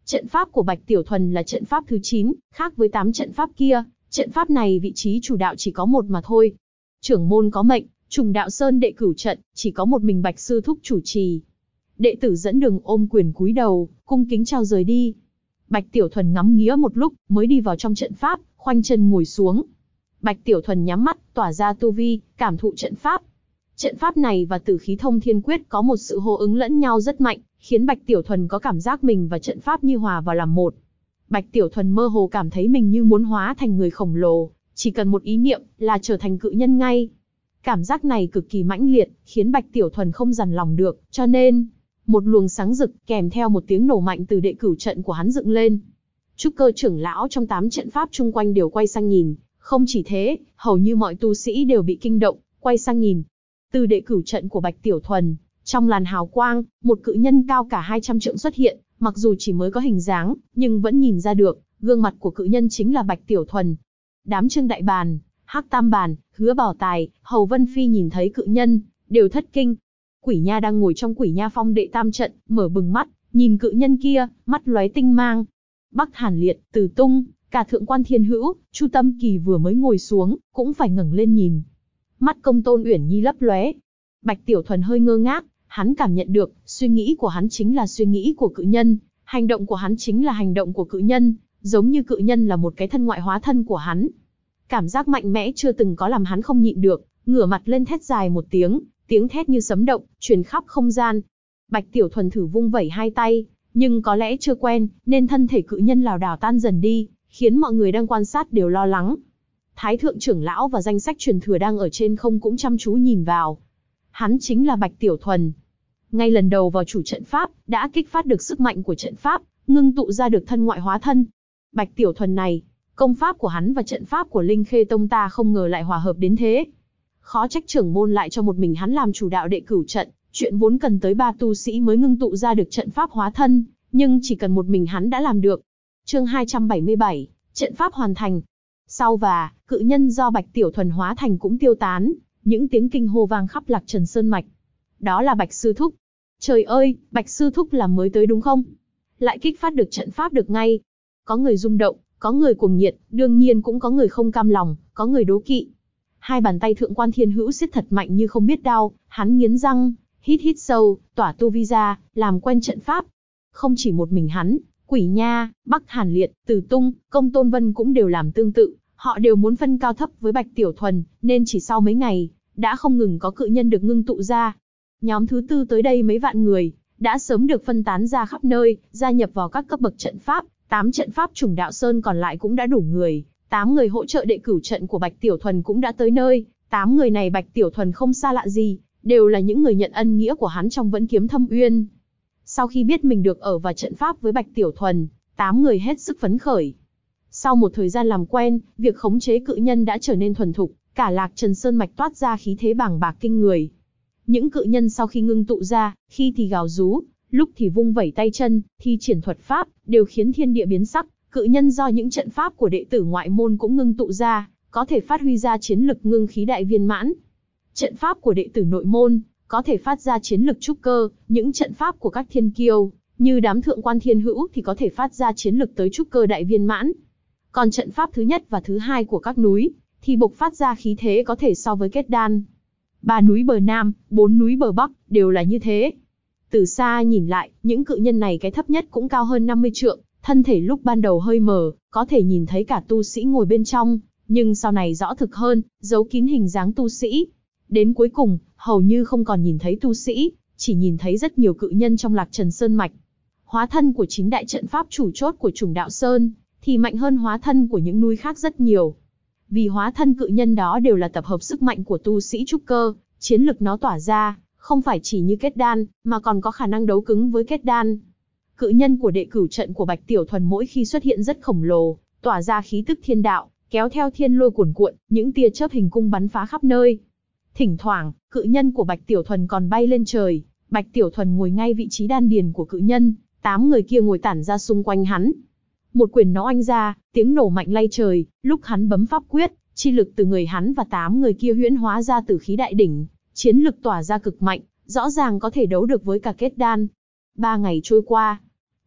Trận pháp của Bạch Tiểu Thuần là trận pháp thứ 9, khác với 8 trận pháp kia, trận pháp này vị trí chủ đạo chỉ có một mà thôi. Trưởng môn có mệnh, Trùng Đạo Sơn đệ cửu trận, chỉ có một mình Bạch sư thúc chủ trì. Đệ tử dẫn đường ôm quyền cúi đầu, cung kính chào rời đi. Bạch Tiểu Thuần ngắm nghía một lúc, mới đi vào trong trận pháp, khoanh chân ngồi xuống. Bạch Tiểu Thuần nhắm mắt, tỏa ra tu vi, cảm thụ trận pháp. Trận pháp này và Tử Khí Thông Thiên Quyết có một sự hô ứng lẫn nhau rất mạnh, khiến Bạch Tiểu Thuần có cảm giác mình và trận pháp như hòa vào làm một. Bạch Tiểu Thuần mơ hồ cảm thấy mình như muốn hóa thành người khổng lồ, chỉ cần một ý niệm là trở thành cự nhân ngay. Cảm giác này cực kỳ mãnh liệt, khiến Bạch Tiểu Thuần không dằn lòng được, cho nên một luồng sáng rực kèm theo một tiếng nổ mạnh từ đệ cửu trận của hắn dựng lên. Trúc Cơ trưởng lão trong 8 trận pháp chung quanh đều quay sang nhìn, không chỉ thế, hầu như mọi tu sĩ đều bị kinh động, quay sang nhìn. Từ đệ cửu trận của Bạch Tiểu Thuần, trong làn hào quang, một cự nhân cao cả 200 trượng xuất hiện, mặc dù chỉ mới có hình dáng, nhưng vẫn nhìn ra được, gương mặt của cự nhân chính là Bạch Tiểu Thuần. Đám Trương Đại Bàn, Hắc Tam Bàn, Hứa Bảo Tài, Hầu Vân Phi nhìn thấy cự nhân, đều thất kinh. Quỷ Nha đang ngồi trong Quỷ Nha Phong đệ tam trận, mở bừng mắt, nhìn cự nhân kia, mắt lóe tinh mang. Bắc Hàn Liệt, Từ Tung, cả Thượng Quan Thiên Hữu, Chu Tâm Kỳ vừa mới ngồi xuống, cũng phải ngẩng lên nhìn. Mắt Công Tôn Uyển Nhi lấp lóe. Bạch Tiểu Thuần hơi ngơ ngác, hắn cảm nhận được, suy nghĩ của hắn chính là suy nghĩ của cự nhân, hành động của hắn chính là hành động của cự nhân, giống như cự nhân là một cái thân ngoại hóa thân của hắn. Cảm giác mạnh mẽ chưa từng có làm hắn không nhịn được, ngửa mặt lên thét dài một tiếng, tiếng thét như sấm động, truyền khắp không gian. Bạch Tiểu Thuần thử vung vẩy hai tay, nhưng có lẽ chưa quen, nên thân thể cự nhân lảo đảo tan dần đi, khiến mọi người đang quan sát đều lo lắng. Thái thượng trưởng lão và danh sách truyền thừa đang ở trên không cũng chăm chú nhìn vào. Hắn chính là Bạch Tiểu Thuần. Ngay lần đầu vào chủ trận pháp, đã kích phát được sức mạnh của trận pháp, ngưng tụ ra được thân ngoại hóa thân. Bạch Tiểu Thuần này, công pháp của hắn và trận pháp của Linh Khê Tông ta không ngờ lại hòa hợp đến thế. Khó trách trưởng môn lại cho một mình hắn làm chủ đạo đệ cửu trận, chuyện vốn cần tới 3 tu sĩ mới ngưng tụ ra được trận pháp hóa thân, nhưng chỉ cần một mình hắn đã làm được. Chương 277, trận pháp hoàn thành. Sau và, cự nhân do Bạch Tiểu Thuần hóa thành cũng tiêu tán, những tiếng kinh hô vang khắp Lạc Trần Sơn mạch. Đó là Bạch sư thúc. Trời ơi, Bạch sư thúc làm mới tới đúng không? Lại kích phát được trận pháp được ngay. Có người rung động, có người cuồng nhiệt, đương nhiên cũng có người không cam lòng, có người đố kỵ. Hai bàn tay Thượng Quan Thiên Hữu siết thật mạnh như không biết đau, hắn nghiến răng, hít sâu, tỏa tu vi ra, làm quen trận pháp. Không chỉ một mình hắn, Quỷ Nha, Bắc Hàn Liệt, Từ Tung, Công Tôn Vân cũng đều làm tương tự, họ đều muốn phân cao thấp với Bạch Tiểu Thuần, nên chỉ sau mấy ngày, đã không ngừng có cự nhân được ngưng tụ ra. Nhóm thứ tư tới đây mấy vạn người, đã sớm được phân tán ra khắp nơi, gia nhập vào các cấp bậc trận pháp, 8 trận pháp Trùng Đạo Sơn còn lại cũng đã đủ người, 8 người hỗ trợ đệ cửu trận của Bạch Tiểu Thuần cũng đã tới nơi, 8 người này Bạch Tiểu Thuần không xa lạ gì, đều là những người nhận ân nghĩa của hắn trong Vẫn Kiếm Thâm Uyên. Sau khi biết mình được ở vào trận pháp với Bạch Tiểu Thuần, 8 người hết sức phấn khởi. Sau một thời gian làm quen, việc khống chế cự nhân đã trở nên thuần thục, cả Lạc Trần Sơn mạch toát ra khí thế bàng bạc kinh người. Những cự nhân sau khi ngưng tụ ra, khi thì gào rú, lúc thì vung vẩy tay chân, thi triển thuật pháp, đều khiến thiên địa biến sắc. Cự nhân do những trận pháp của đệ tử ngoại môn cũng ngưng tụ ra, có thể phát huy ra chiến lực ngưng khí đại viên mãn. Trận pháp của đệ tử nội môn, có thể phát ra chiến lực trúc cơ, những trận pháp của các thiên kiêu, như đám Thượng Quan Thiên Hữu thì có thể phát ra chiến lực tới trúc cơ đại viên mãn. Còn trận pháp thứ nhất và thứ hai của các núi, thì bộc phát ra khí thế có thể so với kết đan. 3 núi bờ Nam, 4 núi bờ Bắc, đều là như thế. Từ xa nhìn lại, những cự nhân này cái thấp nhất cũng cao hơn 50 trượng, thân thể lúc ban đầu hơi mờ, có thể nhìn thấy cả tu sĩ ngồi bên trong, nhưng sau này rõ thực hơn, giấu kín hình dáng tu sĩ. Đến cuối cùng, hầu như không còn nhìn thấy tu sĩ, chỉ nhìn thấy rất nhiều cự nhân trong Lạc Trần Sơn mạch. Hóa thân của chính đại trận pháp chủ chốt của Trùng Đạo Sơn, thì mạnh hơn hóa thân của những núi khác rất nhiều. Vì hóa thân cự nhân đó đều là tập hợp sức mạnh của tu sĩ trúc cơ, chiến lực nó tỏa ra, không phải chỉ như kết đan, mà còn có khả năng đấu cứng với kết đan. Cự nhân của đệ cửu trận của Bạch Tiểu Thuần mỗi khi xuất hiện rất khổng lồ, tỏa ra khí tức thiên đạo, kéo theo thiên lôi cuồn cuộn, những tia chớp hình cung bắn phá khắp nơi. Thỉnh thoảng, cự nhân của Bạch Tiểu Thuần còn bay lên trời, Bạch Tiểu Thuần ngồi ngay vị trí đan điền của cự nhân, 8 người kia ngồi tản ra xung quanh hắn. Một quyền nó oanh ra, tiếng nổ mạnh lay trời, lúc hắn bấm pháp quyết, chi lực từ người hắn và 8 người kia huyễn hóa ra tử khí đại đỉnh, chiến lực tỏa ra cực mạnh, rõ ràng có thể đấu được với cả kết đan. 3 ngày trôi qua,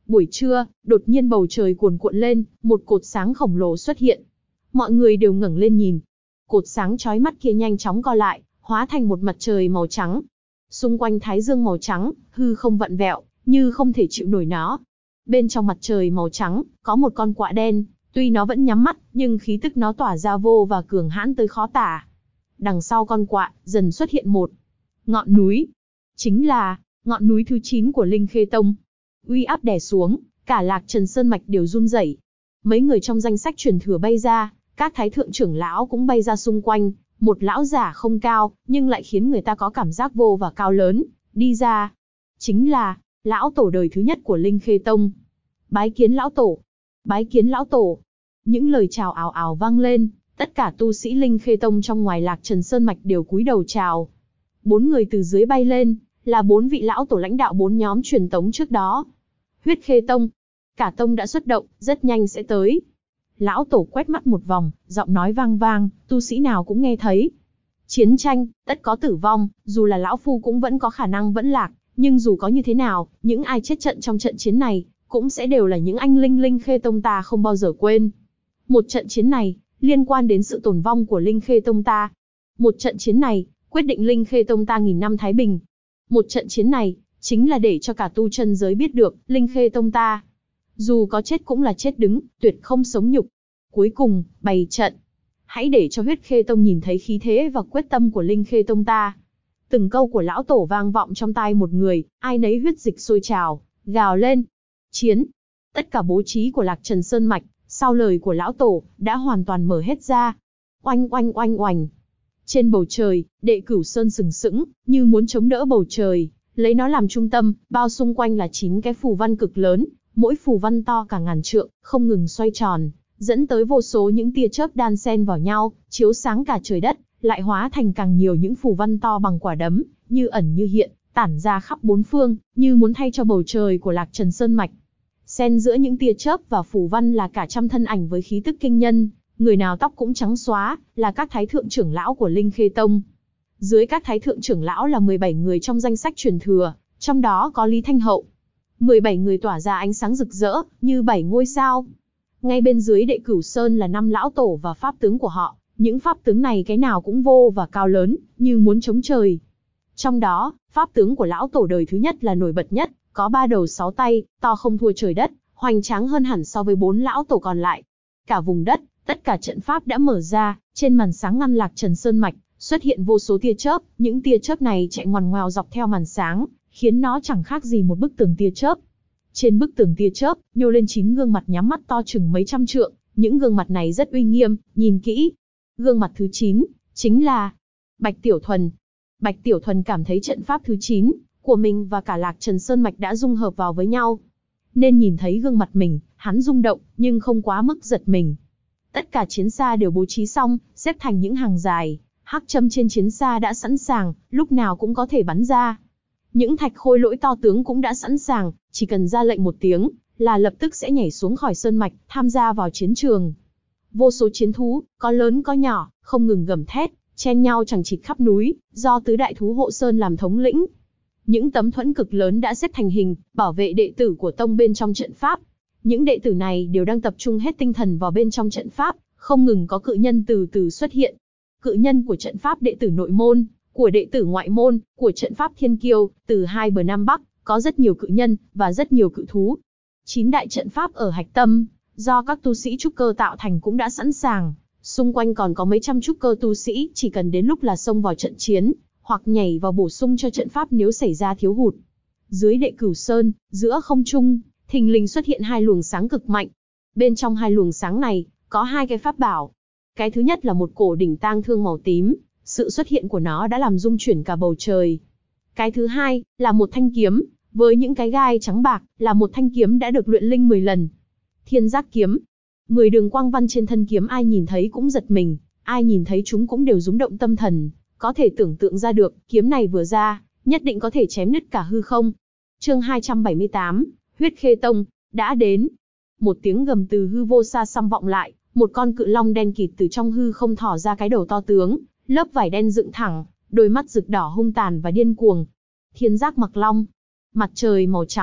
Buổi trưa, đột nhiên bầu trời cuồn cuộn lên, một cột sáng khổng lồ xuất hiện. Mọi người đều ngẩng lên nhìn. Cột sáng chói mắt kia nhanh chóng co lại, hóa thành một mặt trời màu trắng. Xung quanh thái dương màu trắng, hư không vặn vẹo, như không thể chịu nổi nó. Bên trong mặt trời màu trắng, có một con quạ đen, tuy nó vẫn nhắm mắt, nhưng khí tức nó tỏa ra vô và cường hãn tới khó tả. Đằng sau con quạ, dần xuất hiện một ngọn núi. Chính là ngọn núi thứ 9 của Linh Khê Tông. Uy áp đè xuống, cả Lạc Trần Sơn Mạch đều run rẩy. Mấy người trong danh sách truyền thừa bay ra, các thái thượng trưởng lão cũng bay ra xung quanh. Một lão giả không cao, nhưng lại khiến người ta có cảm giác vô và cao lớn, đi ra. Chính là lão tổ đời thứ nhất của Linh Khê Tông. Bái kiến lão tổ, bái kiến lão tổ. Những lời chào ào ào vang lên, tất cả tu sĩ Linh Khê Tông trong ngoài Lạc Trần Sơn Mạch đều cúi đầu chào. 4 người từ dưới bay lên, là 4 vị lão tổ lãnh đạo 4 nhóm truyền tống trước đó. Huyết Khê Tông, cả tông đã xuất động, rất nhanh sẽ tới. Lão tổ quét mắt một vòng, giọng nói vang vang, tu sĩ nào cũng nghe thấy. Chiến tranh, tất có tử vong, dù là lão phu cũng vẫn có khả năng vẫn lạc, nhưng dù có như thế nào, những ai chết trận trong trận chiến này, cũng sẽ đều là những anh linh Linh Khê Tông ta không bao giờ quên. Một trận chiến này, liên quan đến sự tồn vong của Linh Khê Tông ta. Một trận chiến này, quyết định Linh Khê Tông ta nghìn năm thái bình. Một trận chiến này, chính là để cho cả tu chân giới biết được, Linh Khê Tông ta, dù có chết cũng là chết đứng, tuyệt không sống nhục. Cuối cùng, bày trận. Hãy để cho Huyết Khê Tông nhìn thấy khí thế và quyết tâm của Linh Khê Tông ta. Từng câu của lão tổ vang vọng trong tai một người, ai nấy huyết dịch sôi trào, gào lên. Chiến. Tất cả bố trí của Lạc Trần Sơn Mạch, sau lời của lão tổ, đã hoàn toàn mở hết ra. Oanh oanh oanh oanh. Trên bầu trời, Đệ Cửu Sơn sừng sững, như muốn chống đỡ bầu trời, lấy nó làm trung tâm, bao xung quanh là 9 cái phù văn cực lớn, mỗi phù văn to cả ngàn trượng, không ngừng xoay tròn, dẫn tới vô số những tia chớp đan xen vào nhau, chiếu sáng cả trời đất, lại hóa thành càng nhiều những phù văn to bằng quả đấm, như ẩn như hiện, tản ra khắp bốn phương, như muốn thay cho bầu trời của Lạc Trần Sơn Mạch. Xen giữa những tia chớp và phù văn là cả trăm thân ảnh với khí tức kinh nhân, người nào tóc cũng trắng xóa, là các thái thượng trưởng lão của Linh Khê Tông. Dưới các thái thượng trưởng lão là 17 người trong danh sách truyền thừa, trong đó có Lý Thanh Hậu. 17 người tỏa ra ánh sáng rực rỡ, như 7 ngôi sao. Ngay bên dưới Đệ Cửu Sơn là 5 lão tổ và pháp tướng của họ, những pháp tướng này cái nào cũng vô và cao lớn, như muốn chống trời. Trong đó, pháp tướng của lão tổ đời thứ nhất là nổi bật nhất, có 3 đầu 6 tay, to không thua trời đất, hoành tráng hơn hẳn so với 4 lão tổ còn lại. Cả vùng đất, tất cả trận pháp đã mở ra, trên màn sáng ngăn Lạc Trần Sơn Mạch, xuất hiện vô số tia chớp, những tia chớp này chạy ngoằn ngoèo dọc theo màn sáng, khiến nó chẳng khác gì một bức tường tia chớp. Trên bức tường tia chớp, nhô lên 9 gương mặt nhắm mắt to chừng mấy trăm trượng, những gương mặt này rất uy nghiêm, nhìn kỹ. Gương mặt thứ 9, chính là Bạch Tiểu Thuần. Bạch Tiểu Thuần cảm thấy trận pháp thứ 9 của mình và cả Lạc Trần Sơn Mạch đã dung hợp vào với nhau. Nên nhìn thấy gương mặt mình, hắn rung động, nhưng không quá mức giật mình. Tất cả chiến xa đều bố trí xong, xếp thành những hàng dài, hắc châm trên chiến xa đã sẵn sàng, lúc nào cũng có thể bắn ra. Những thạch khôi lỗi to tướng cũng đã sẵn sàng, chỉ cần ra lệnh một tiếng, là lập tức sẽ nhảy xuống khỏi sơn mạch, tham gia vào chiến trường. Vô số chiến thú, có lớn có nhỏ, không ngừng gầm thét, chen nhau chằng chịt khắp núi, do tứ đại thú hộ sơn làm thống lĩnh. Những tấm thuẫn cực lớn đã xếp thành hình, bảo vệ đệ tử của tông bên trong trận pháp. Những đệ tử này đều đang tập trung hết tinh thần vào bên trong trận pháp, không ngừng có cự nhân từ từ xuất hiện. Cự nhân của trận pháp đệ tử nội môn, của đệ tử ngoại môn, của trận pháp thiên kiêu, từ hai bờ Nam Bắc, có rất nhiều cự nhân, và rất nhiều cự thú. 9 đại trận pháp ở hạch tâm, do các tu sĩ trúc cơ tạo thành cũng đã sẵn sàng. Xung quanh còn có mấy trăm trúc cơ tu sĩ, chỉ cần đến lúc là xông vào trận chiến, hoặc nhảy vào bổ sung cho trận pháp nếu xảy ra thiếu hụt. Dưới Đệ Cửu Sơn, giữa không trung, thình lình xuất hiện 2 luồng sáng cực mạnh. Bên trong 2 luồng sáng này, có 2 cái pháp bảo. Cái thứ nhất là một cổ đỉnh tang thương màu tím, sự xuất hiện của nó đã làm rung chuyển cả bầu trời. Cái thứ hai là một thanh kiếm, với những cái gai trắng bạc, là một thanh kiếm đã được luyện linh 10 lần. Thiên Giác kiếm. 10 đường quang văn trên thân kiếm ai nhìn thấy cũng giật mình, ai nhìn thấy chúng cũng đều rung động tâm thần, có thể tưởng tượng ra được, kiếm này vừa ra, nhất định có thể chém nứt cả hư không. Chương 278, Huyết Khê Tông đã đến. Một tiếng gầm từ hư vô xa xăm vọng lại, một con cự long đen kịt từ trong hư không thỏ ra cái đầu to tướng, lớp vảy đen dựng thẳng, đôi mắt rực đỏ hung tàn và điên cuồng. Thiên Giác Mặc Long. Mặt trời màu trắng,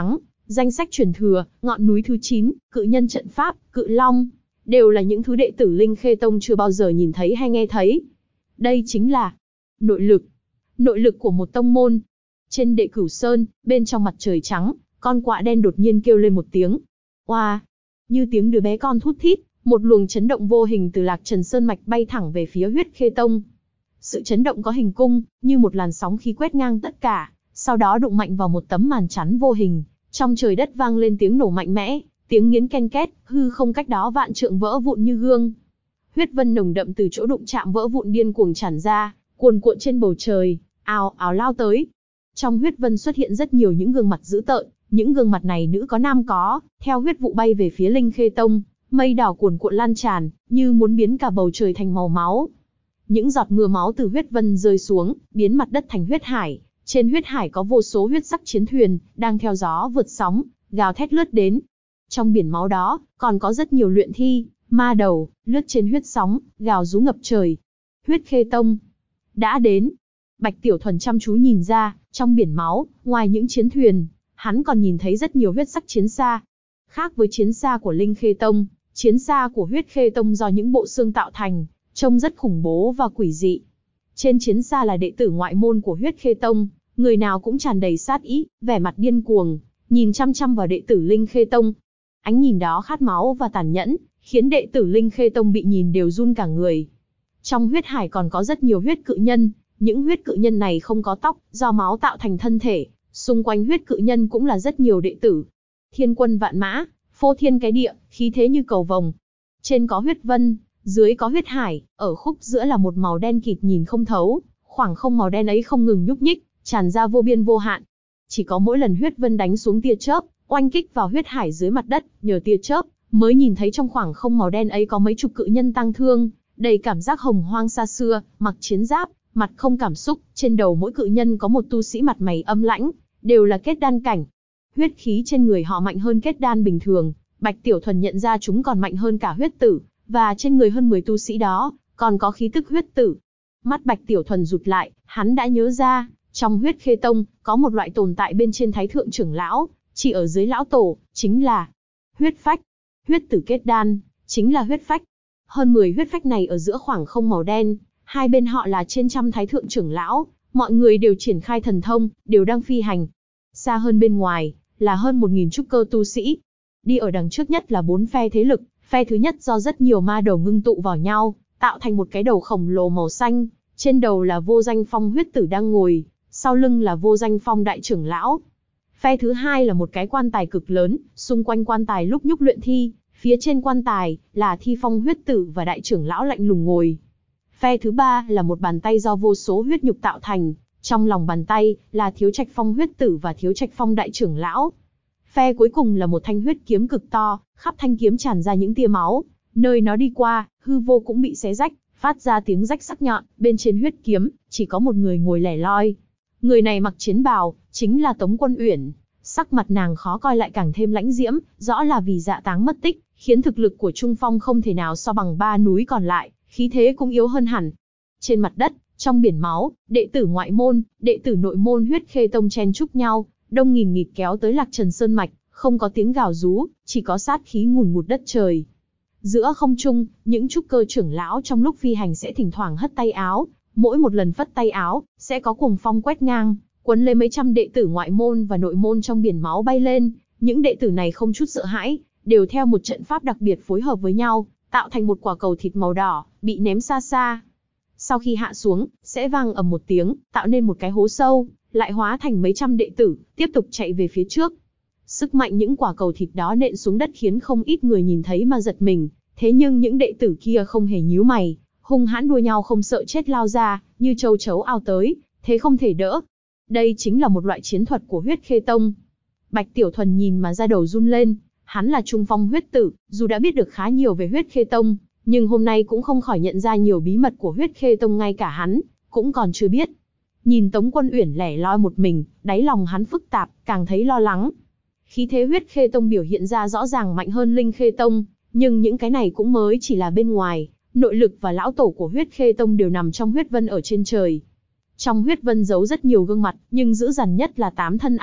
Danh sách truyền thừa, ngọn núi thứ 9, cự nhân trận pháp, cự long, đều là những thứ đệ tử Linh Khê Tông chưa bao giờ nhìn thấy hay nghe thấy. Đây chính là nội lực. Nội lực của một tông môn. Trên Đệ Cửu Sơn, bên trong mặt trời trắng, con quạ đen đột nhiên kêu lên một tiếng. Oa! Như tiếng đứa bé con thút thít, một luồng chấn động vô hình từ Lạc Trần Sơn mạch bay thẳng về phía Huyết Khê Tông. Sự chấn động có hình cung, như một làn sóng khí quét ngang tất cả, sau đó đụng mạnh vào một tấm màn chắn vô hình. Trong trời đất vang lên tiếng nổ mạnh mẽ, tiếng nghiến ken két, hư không cách đó vạn trượng vỡ vụn như gương. Huyết vân nồng đậm từ chỗ đụng chạm vỡ vụn điên cuồng tràn ra, cuồn cuộn trên bầu trời, ào ào lao tới. Trong huyết vân xuất hiện rất nhiều những gương mặt dữ tợn, những gương mặt này nữ có nam có, theo huyết vụ bay về phía Linh Khê Tông, mây đỏ cuồn cuộn lan tràn, như muốn biến cả bầu trời thành màu máu. Những giọt mưa máu từ huyết vân rơi xuống, biến mặt đất thành huyết hải. Trên huyết hải có vô số huyết sắc chiến thuyền, đang theo gió vượt sóng, gào thét lướt đến. Trong biển máu đó, còn có rất nhiều luyện thi, ma đầu, lướt trên huyết sóng, gào rú ngập trời. Huyết Khê Tông đã đến. Bạch Tiểu Thuần chăm chú nhìn ra, trong biển máu, ngoài những chiến thuyền, hắn còn nhìn thấy rất nhiều huyết sắc chiến xa. Khác với chiến xa của Linh Khê Tông, chiến xa của Huyết Khê Tông do những bộ xương tạo thành, trông rất khủng bố và quỷ dị. Trên chiến xa là đệ tử ngoại môn của Huyết Khê Tông, người nào cũng tràn đầy sát ý, vẻ mặt điên cuồng, nhìn chăm chăm vào đệ tử Linh Khê Tông. Ánh nhìn đó khát máu và tàn nhẫn, khiến đệ tử Linh Khê Tông bị nhìn đều run cả người. Trong huyết hải còn có rất nhiều huyết cự nhân, những huyết cự nhân này không có tóc, do máu tạo thành thân thể, xung quanh huyết cự nhân cũng là rất nhiều đệ tử. Thiên quân vạn mã, phô thiên cái địa, khí thế như cầu vồng. Trên có huyết vân, dưới có huyết hải, ở khúc giữa là một màu đen kịt nhìn không thấu, khoảng không màu đen ấy không ngừng nhúc nhích, tràn ra vô biên vô hạn. Chỉ có mỗi lần huyết vân đánh xuống tia chớp, oanh kích vào huyết hải dưới mặt đất, nhờ tia chớp, mới nhìn thấy trong khoảng không màu đen ấy có mấy chục cự nhân tang thương, đầy cảm giác hồng hoang xa xưa, mặc chiến giáp, mặt không cảm xúc, trên đầu mỗi cự nhân có một tu sĩ mặt mày âm lãnh, đều là kết đan cảnh. Huyết khí trên người họ mạnh hơn kết đan bình thường, Bạch Tiểu Thuần nhận ra chúng còn mạnh hơn cả huyết tử, và trên người hơn 10 tu sĩ đó, còn có khí tức huyết tử. Mắt Bạch Tiểu Thuần rụt lại, hắn đã nhớ ra, trong Huyết Khê Tông, có một loại tồn tại bên trên Thái Thượng trưởng lão, chỉ ở dưới lão tổ, chính là huyết phách. Huyết tử kết đan, chính là huyết phách. Hơn 10 huyết phách này ở giữa khoảng không màu đen, hai bên họ là trên trăm Thái Thượng trưởng lão, mọi người đều triển khai thần thông, đều đang phi hành. Xa hơn bên ngoài, là hơn 1000 trúc cơ tu sĩ. Đi ở đằng trước nhất là 4 phe thế lực, phe thứ nhất do rất nhiều ma đầu ngưng tụ vào nhau, tạo thành một cái đầu khổng lồ màu xanh, trên đầu là Vô Danh Phong huyết tử đang ngồi, sau lưng là Vô Danh Phong đại trưởng lão. Phe thứ hai là một cái quan tài cực lớn, xung quanh quan tài lúc nhúc luyện thi, phía trên quan tài là Thi Phong huyết tử và đại trưởng lão lạnh lùng ngồi. Phe thứ ba là một bàn tay do vô số huyết nhục tạo thành, trong lòng bàn tay là Thiếu Trạch Phong huyết tử và Thiếu Trạch Phong đại trưởng lão. Phe cuối cùng là một thanh huyết kiếm cực to, khắp thanh kiếm tràn ra những tia máu, nơi nó đi qua, hư vô cũng bị xé rách, phát ra tiếng rách sắc nhọn. Bên trên huyết kiếm chỉ có một người ngồi lẻ loi. Người này mặc chiến bào, chính là Tống Quân Uyển. Sắc mặt nàng khó coi lại càng thêm lãnh diễm, rõ là vì Dạ Táng mất tích, khiến thực lực của Trung Phong không thể nào so bằng 3 núi còn lại, khí thế cũng yếu hơn hẳn. Trên mặt đất, trong biển máu, đệ tử ngoại môn, đệ tử nội môn Huyết Khê Tông chen chúc nhau, đông nghìn nghịt kéo tới Lạc Trần Sơn mạch, không có tiếng gào rú, chỉ có sát khí ngùn ngụt đất trời. Giữa không trung, những trúc cơ trưởng lão trong lúc phi hành sẽ thỉnh thoảng hất tay áo, mỗi một lần phất tay áo, sẽ có cuồng phong quét ngang, cuốn lấy mấy trăm đệ tử ngoại môn và nội môn trong biển máu bay lên. Những đệ tử này không chút sợ hãi, đều theo một trận pháp đặc biệt phối hợp với nhau, tạo thành một quả cầu thịt màu đỏ, bị ném xa xa. Sau khi hạ xuống, sẽ vang ầm một tiếng, tạo nên một cái hố sâu, lại hóa thành mấy trăm đệ tử, tiếp tục chạy về phía trước. Sức mạnh những quả cầu thịt đó nện xuống đất khiến không ít người nhìn thấy mà giật mình, thế nhưng những đệ tử kia không hề nhíu mày, hung hãn đua nhau không sợ chết lao ra, như châu chấu ao tới, thế không thể đỡ. Đây chính là một loại chiến thuật của Huyết Khê Tông. Bạch Tiểu Thuần nhìn mà da đầu run lên, hắn là Trung Phong huyết tử, dù đã biết được khá nhiều về Huyết Khê Tông, nhưng hôm nay cũng không khỏi nhận ra nhiều bí mật của Huyết Khê Tông ngay cả hắn cũng còn chưa biết. Nhìn Tống Quân Uyển lẻ loi một mình, đáy lòng hắn phức tạp, càng thấy lo lắng. Khí thế Huyết Khê Tông biểu hiện ra rõ ràng mạnh hơn Linh Khê Tông, nhưng những cái này cũng mới chỉ là bên ngoài, nội lực và lão tổ của Huyết Khê Tông đều nằm trong huyết vân ở trên trời. Trong huyết vân giấu rất nhiều gương mặt, nhưng dữ dằn nhất là 8 thân ảnh,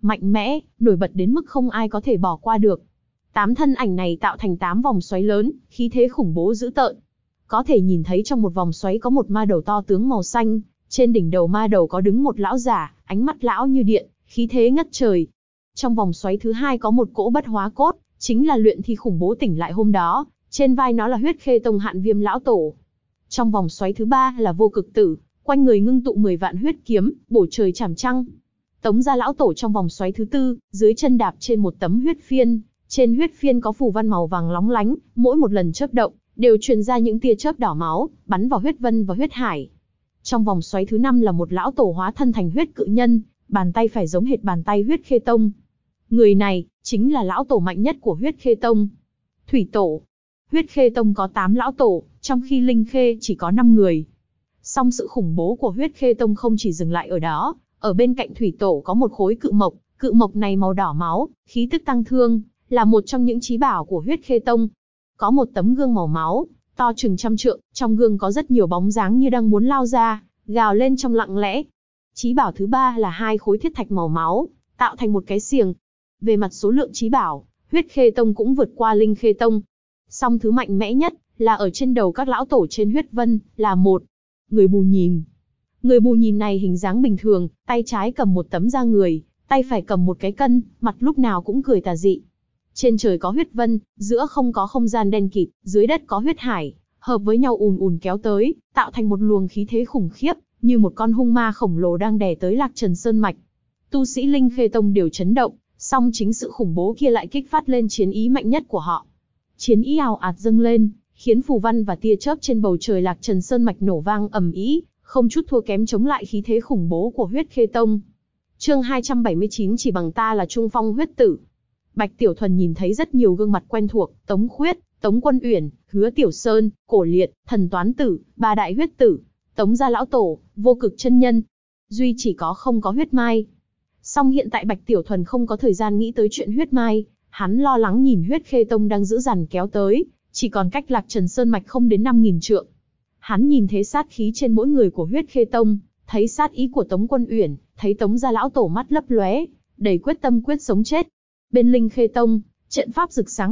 mạnh mẽ, nổi bật đến mức không ai có thể bỏ qua được. 8 thân ảnh này tạo thành 8 vòng xoáy lớn, khí thế khủng bố dữ tợn. Có thể nhìn thấy trong một vòng xoáy có một ma đầu to tướng màu xanh, trên đỉnh đầu ma đầu có đứng một lão giả, ánh mắt lão như điện, khí thế ngất trời. Trong vòng xoáy thứ hai có một cỗ bất hóa cốt, chính là luyện thi khủng bố tỉnh lại hôm đó, trên vai nó là huyết khê tông Hạn Viêm lão tổ. Trong vòng xoáy thứ ba là vô cực tử, quanh người ngưng tụ 10 vạn huyết kiếm, bổ trời chảm trăng. Tống gia lão tổ trong vòng xoáy thứ tư, dưới chân đạp trên một tấm huyết phiên, trên huyết phiên có phù văn màu vàng lóng lánh, mỗi một lần chớp động, đều truyền ra những tia chớp đỏ máu, bắn vào huyết vân và huyết hải. Trong vòng xoáy thứ năm là một lão tổ hóa thân thành huyết cự nhân, bàn tay phải giống hệt bàn tay huyết khê tông. Người này, chính là lão tổ mạnh nhất của huyết khê tông. Thủy tổ. Huyết khê tông có 8 lão tổ, trong khi linh khê chỉ có 5 người. Song sự khủng bố của huyết khê tông không chỉ dừng lại ở đó, ở bên cạnh thủy tổ có một khối cự mộc này màu đỏ máu, khí tức tăng thương, là một trong những chí bảo của huyết khê tông. Có một tấm gương màu máu, to chừng 100 trượng, trong gương có rất nhiều bóng dáng như đang muốn lao ra, gào lên trong lặng lẽ. Chí bảo thứ ba là 2 khối thiết thạch màu máu, tạo thành một cái xiềng. Về mặt số lượng chí bảo, huyết khê tông cũng vượt qua linh khê tông. Song thứ mạnh mẽ nhất là ở trên đầu các lão tổ trên huyết vân, là một người bù nhìn. Người bù nhìn này hình dáng bình thường, tay trái cầm một tấm da người, tay phải cầm một cái cân, mặt lúc nào cũng cười tà dị. Trên trời có huyết vân, giữa không có không gian đen kịt, dưới đất có huyết hải, hợp với nhau ùn ùn kéo tới, tạo thành một luồng khí thế khủng khiếp, như một con hung ma khổng lồ đang đè tới Lạc Trần Sơn Mạch. Tu sĩ Linh Khê Tông đều chấn động, song chính sự khủng bố kia lại kích phát lên chiến ý mạnh nhất của họ. Chiến ý ào ạt dâng lên, khiến phù văn và tia chớp trên bầu trời Lạc Trần Sơn Mạch nổ vang ầm ĩ, không chút thua kém chống lại khí thế khủng bố của huyết khê tông. Chương 279 chỉ bằng ta là Trung Phong huyết tử. Bạch Tiểu Thuần nhìn thấy rất nhiều gương mặt quen thuộc, Tống Khuyết, Tống Quân Uyển, Hứa Tiểu Sơn, Cổ Liệt, Thần Toán Tử, Ba Đại Huyết Tử, Tống gia lão tổ, Vô Cực chân nhân. Duy chỉ có không có Huyết Mai. Song hiện tại Bạch Tiểu Thuần không có thời gian nghĩ tới chuyện Huyết Mai, hắn lo lắng nhìn huyết khê tông đang dữ dằn kéo tới, chỉ còn cách Lạc Trần Sơn Mạch không đến 5.000 trượng. Hắn nhìn thấy sát khí trên mỗi người của huyết khê tông, thấy sát ý của Tống Quân Uyển, thấy Tống gia lão tổ mắt lấp lóe, đầy quyết tâm quyết sống chết. Bên Linh Khê Tông, trận pháp rực sáng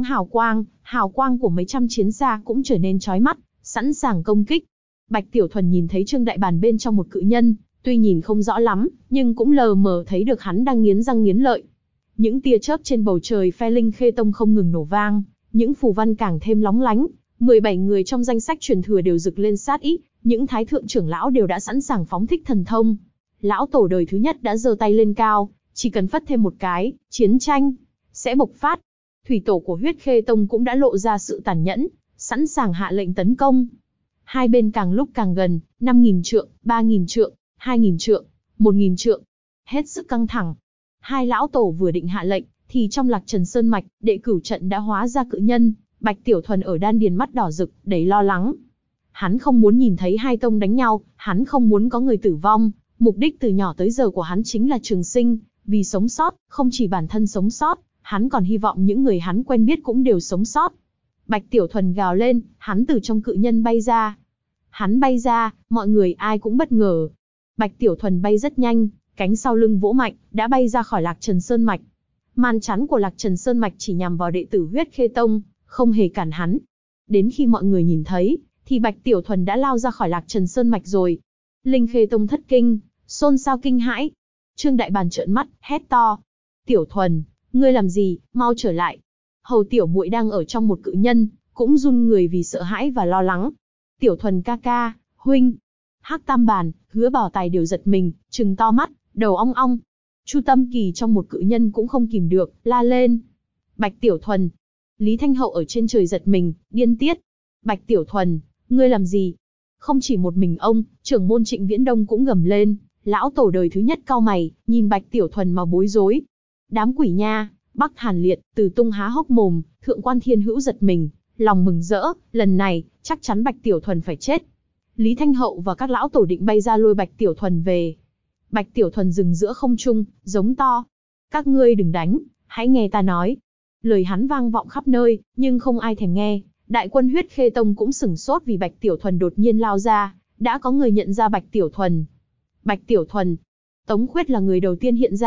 hào quang của mấy trăm chiến xa cũng trở nên chói mắt, sẵn sàng công kích. Bạch Tiểu Thuần nhìn thấy trương đại bàn bên trong một cự nhân, tuy nhìn không rõ lắm, nhưng cũng lờ mờ thấy được hắn đang nghiến răng nghiến lợi. Những tia chớp trên bầu trời phe Linh Khê Tông không ngừng nổ vang, những phù văn càng thêm lóng lánh. 17 người trong danh sách truyền thừa đều rực lên sát ý, những thái thượng trưởng lão đều đã sẵn sàng phóng thích thần thông. Lão tổ đời thứ nhất đã giơ tay lên cao, chỉ cần phất thêm một cái, chiến tranh sẽ bộc phát. Thủy tổ của huyết khê tông cũng đã lộ ra sự tàn nhẫn, sẵn sàng hạ lệnh tấn công. Hai bên càng lúc càng gần, 5.000 trượng, 3.000 trượng, 2.000 trượng, 1.000 trượng. Hết sức căng thẳng. Hai lão tổ vừa định hạ lệnh, thì trong Lạc Trần Sơn Mạch, đệ cửu trận đã hóa ra cự nhân. Bạch Tiểu Thuần ở đan điền mắt đỏ rực, đầy lo lắng. Hắn không muốn nhìn thấy hai tông đánh nhau, hắn không muốn có người tử vong. Mục đích từ nhỏ tới giờ của hắn chính là trường sinh, vì sống sót, không chỉ bản thân sống sót, hắn còn hy vọng những người hắn quen biết cũng đều sống sót. Bạch Tiểu Thuần gào lên, hắn từ trong cự nhân bay ra. Hắn bay ra, mọi người ai cũng bất ngờ. Bạch Tiểu Thuần bay rất nhanh, cánh sau lưng vỗ mạnh, đã bay ra khỏi Lạc Trần Sơn Mạch. Màn chắn của Lạc Trần Sơn Mạch chỉ nhằm vào đệ tử huyết khê tông, không hề cản hắn. Đến khi mọi người nhìn thấy, thì Bạch Tiểu Thuần đã lao ra khỏi Lạc Trần Sơn Mạch rồi. Linh Khê Tông thất kinh, xôn xao kinh hãi. Trương Đại Bàn trợn mắt, hét to. Tiểu Thuần, ngươi làm gì, mau trở lại. Hầu Tiểu Muội đang ở trong một cự nhân, cũng run người vì sợ hãi và lo lắng. Tiểu Thuần ca ca, huynh. Hắc Tam Bàn, Hứa Bảo Tài đều giật mình, trừng to mắt, đầu ong ong. Chu Tâm Kỳ trong một cự nhân cũng không kìm được, la lên. Bạch Tiểu Thuần. Lý Thanh Hậu ở trên trời giật mình, điên tiết. Bạch Tiểu Thuần, ngươi làm gì? Không chỉ một mình ông, trưởng môn Trịnh Viễn Đông cũng gầm lên. Lão tổ đời thứ nhất cau mày, nhìn Bạch Tiểu Thuần mà bối rối. Đám quỷ nha, Bắc Hàn Liệt, Từ Tung há hốc mồm, Thượng Quan Thiên Hữu giật mình, lòng mừng rỡ, lần này, chắc chắn Bạch Tiểu Thuần phải chết. Lý Thanh Hậu và các lão tổ định bay ra lôi Bạch Tiểu Thuần về. Bạch Tiểu Thuần dừng giữa không trung, giống to. Các ngươi đừng đánh, hãy nghe ta nói. Lời hắn vang vọng khắp nơi, nhưng không ai thèm nghe. Đại quân huyết khê tông cũng sửng sốt vì Bạch Tiểu Thuần đột nhiên lao ra, đã có người nhận ra Bạch Tiểu Thuần. Bạch Tiểu Thuần. Tống Khuyết là người đầu tiên hiện ra,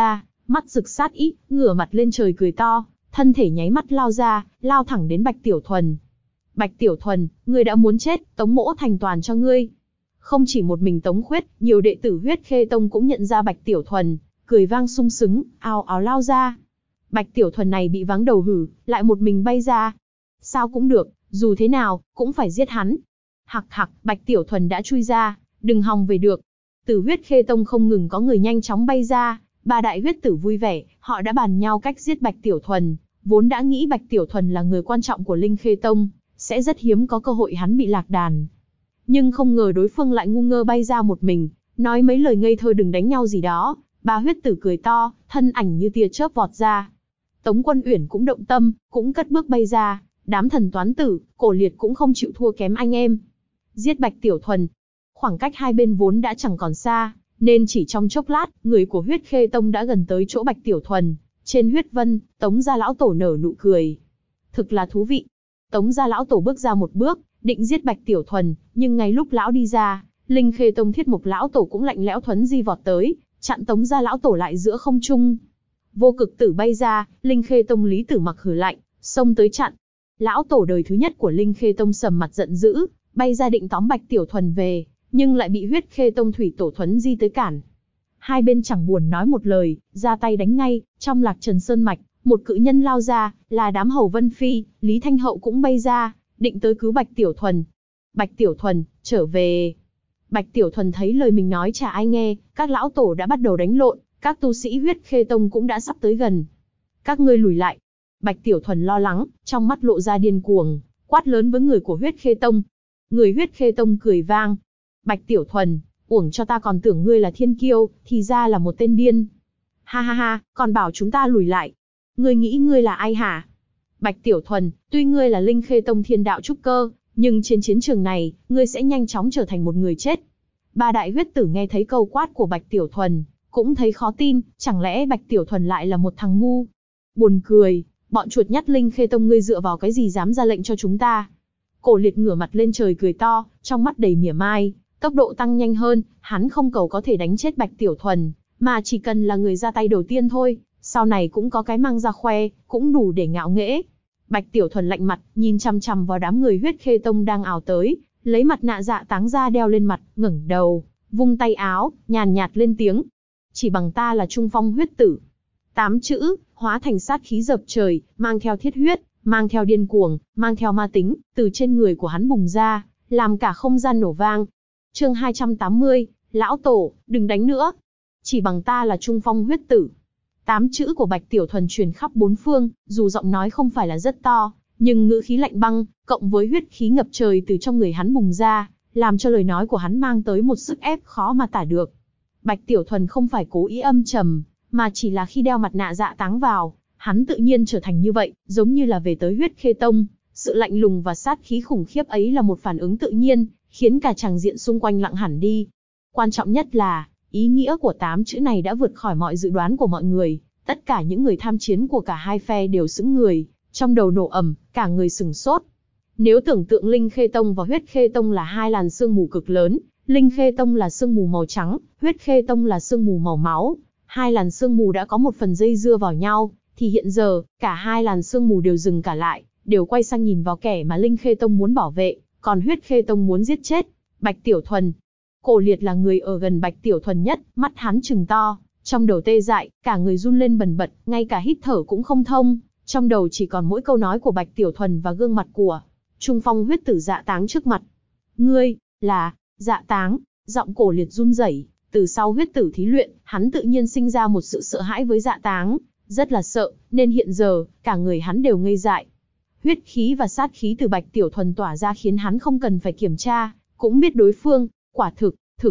mắt rực sát ý, ngửa mặt lên trời cười to, thân thể nháy mắt lao ra, lao thẳng đến Bạch Tiểu Thuần. Bạch Tiểu Thuần, ngươi đã muốn chết, Tống mỗ thành toàn cho ngươi. Không chỉ một mình Tống Khuyết, nhiều đệ tử Huyết Khê Tông cũng nhận ra Bạch Tiểu Thuần, cười vang sung sướng, ào ào lao ra. Bạch Tiểu Thuần này bị váng đầu hử, lại một mình bay ra. Sao cũng được, dù thế nào, cũng phải giết hắn. Hặc hặc, Bạch Tiểu Thuần đã chui ra, đừng hòng về được. Từ Huyết Khê Tông không ngừng có người nhanh chóng bay ra, ba đại huyết tử vui vẻ, họ đã bàn nhau cách giết Bạch Tiểu Thuần, vốn đã nghĩ Bạch Tiểu Thuần là người quan trọng của Linh Khê Tông, sẽ rất hiếm có cơ hội hắn bị lạc đàn. Nhưng không ngờ đối phương lại ngu ngơ bay ra một mình, nói mấy lời ngây thơ đừng đánh nhau gì đó, ba huyết tử cười to, thân ảnh như tia chớp vọt ra. Tống Quân Uyển cũng động tâm, cũng cất bước bay ra, đám thần toán tử, Cổ Liệt cũng không chịu thua kém anh em. Giết Bạch Tiểu Thuần. Khoảng cách hai bên vốn đã chẳng còn xa, nên chỉ trong chốc lát, người của Huyết Khê Tông đã gần tới chỗ Bạch Tiểu Thuần. Trên huyết vân, Tống gia lão tổ nở nụ cười. Thực là thú vị. Tống gia lão tổ bước ra một bước, định giết Bạch Tiểu Thuần, nhưng ngay lúc lão đi ra, Linh Khê Tông Thiết Mục lão tổ cũng lạnh lẽo thuấn di vọt tới, chặn Tống gia lão tổ lại giữa không trung. Vô Cực Tử bay ra, Linh Khê Tông Lý Tử Mặc hừ lạnh, xông tới chặn. Lão tổ đời thứ nhất của Linh Khê Tông sầm mặt giận dữ, bay ra định tóm Bạch Tiểu Thuần về, nhưng lại bị Huyết Khê Tông Thủy Tổ thuấn di tới cản. Hai bên chẳng buồn nói một lời, ra tay đánh ngay. Trong Lạc Trần Sơn mạch, một cự nhân lao ra, là đám hầu Vân Phi, Lý Thanh Hậu cũng bay ra, định tới cứu Bạch Tiểu Thuần. Bạch Tiểu Thuần, trở về. Bạch Tiểu Thuần thấy lời mình nói chả ai nghe, các lão tổ đã bắt đầu đánh lộn, các tu sĩ Huyết Khê Tông cũng đã sắp tới gần. Các ngươi lùi lại. Bạch Tiểu Thuần lo lắng, trong mắt lộ ra điên cuồng, quát lớn với người của Huyết Khê Tông. Người Huyết Khê Tông cười vang. Bạch Tiểu Thuần, uổng cho ta còn tưởng ngươi là thiên kiêu, thì ra là một tên điên. Ha ha ha, còn bảo chúng ta lùi lại. Ngươi nghĩ ngươi là ai hả? Bạch Tiểu Thuần, tuy ngươi là Linh Khê Tông thiên đạo trúc cơ, nhưng trên chiến trường này, ngươi sẽ nhanh chóng trở thành một người chết. Ba đại huyết tử nghe thấy câu quát của Bạch Tiểu Thuần, cũng thấy khó tin, chẳng lẽ Bạch Tiểu Thuần lại là một thằng ngu? Buồn cười, bọn chuột nhắt Linh Khê Tông ngươi dựa vào cái gì dám ra lệnh cho chúng ta? Cổ Liệt ngửa mặt lên trời cười to, trong mắt đầy mỉa mai, tốc độ tăng nhanh hơn, hắn không cầu có thể đánh chết Bạch Tiểu Thuần, mà chỉ cần là người ra tay đầu tiên thôi, sau này cũng có cái mang ra khoe, cũng đủ để ngạo nghễ. Bạch Tiểu Thuần lạnh mặt, nhìn chằm chằm vào đám người Huyết Khê Tông đang ào tới, lấy mặt nạ Dạ Táng ra đeo lên mặt, ngẩng đầu, vung tay áo, nhàn nhạt lên tiếng. Chỉ bằng ta là Trung Phong huyết tử. 8 chữ, hóa thành sát khí dập trời, mang theo thiết huyết, mang theo điên cuồng, mang theo ma tính, từ trên người của hắn bùng ra, làm cả không gian nổ vang. Chương 280, lão tổ, đừng đánh nữa. Chỉ bằng ta là Trung Phong huyết tử. 8 chữ của Bạch Tiểu Thuần truyền khắp bốn phương, dù giọng nói không phải là rất to, nhưng ngữ khí lạnh băng, cộng với huyết khí ngập trời từ trong người hắn bùng ra, làm cho lời nói của hắn mang tới một sức ép khó mà tả được. Bạch Tiểu Thuần không phải cố ý âm trầm, mà chỉ là khi đeo mặt nạ Dạ Táng vào, hắn tự nhiên trở thành như vậy, giống như là về tới Huyết Khê Tông, sự lạnh lùng và sát khí khủng khiếp ấy là một phản ứng tự nhiên, khiến cả tràng diện xung quanh lặng hẳn đi. Quan trọng nhất là, ý nghĩa của 8 chữ này đã vượt khỏi mọi dự đoán của mọi người, tất cả những người tham chiến của cả hai phe đều sững người, trong đầu nổ ầm, cả người sửng sốt. Nếu tưởng tượng Linh Khê Tông và Huyết Khê Tông là hai làn sương mù cực lớn, Linh Khê Tông là sương mù màu trắng, Huyết Khê Tông là sương mù màu máu, hai làn sương mù đã có một phần dây dưa vào nhau, thì hiện giờ, cả hai làn sương mù đều dừng cả lại, đều quay sang nhìn vào kẻ mà Linh Khê Tông muốn bảo vệ, còn Huyết Khê Tông muốn giết chết, Bạch Tiểu Thuần. Cổ Liệt là người ở gần Bạch Tiểu Thuần nhất, mắt hắn trừng to, trong đầu tê dại, cả người run lên bần bật, ngay cả hít thở cũng không thông, trong đầu chỉ còn mỗi câu nói của Bạch Tiểu Thuần và gương mặt của Trung Phong huyết tử Dạ Táng trước mặt. Ngươi, là, Dạ Táng, giọng Cổ Liệt run rẩy, từ sau huyết tử thí luyện, hắn tự nhiên sinh ra một sự sợ hãi với Dạ Táng, rất là sợ, nên hiện giờ, cả người hắn đều ngây dại. Huyết khí và sát khí từ Bạch Tiểu Thuần tỏa ra khiến hắn không cần phải kiểm tra, cũng biết đối phương, quả thực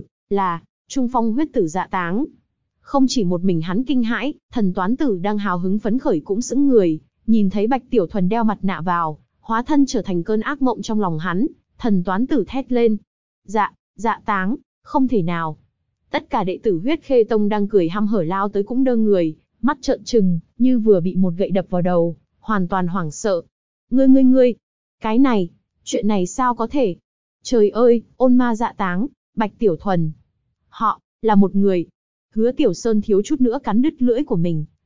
là Trung Phong huyết tử Dạ Táng. Không chỉ một mình hắn kinh hãi, thần toán tử đang hào hứng phấn khởi cũng sững người, nhìn thấy Bạch Tiểu Thuần đeo mặt nạ vào, hóa thân trở thành cơn ác mộng trong lòng hắn, thần toán tử thét lên. Dạ Táng, không thể nào. Tất cả đệ tử Huyết Khê Tông đang cười hăm hở lao tới cũng đơ người, mắt trợn trừng, như vừa bị một gậy đập vào đầu, hoàn toàn hoảng sợ. Ngươi, cái này, chuyện này sao có thể? Trời ơi, ôn ma Dạ Táng, Bạch Tiểu Thuần. Họ, là một người. Hứa Tiểu Sơn thiếu chút nữa cắn đứt lưỡi của mình.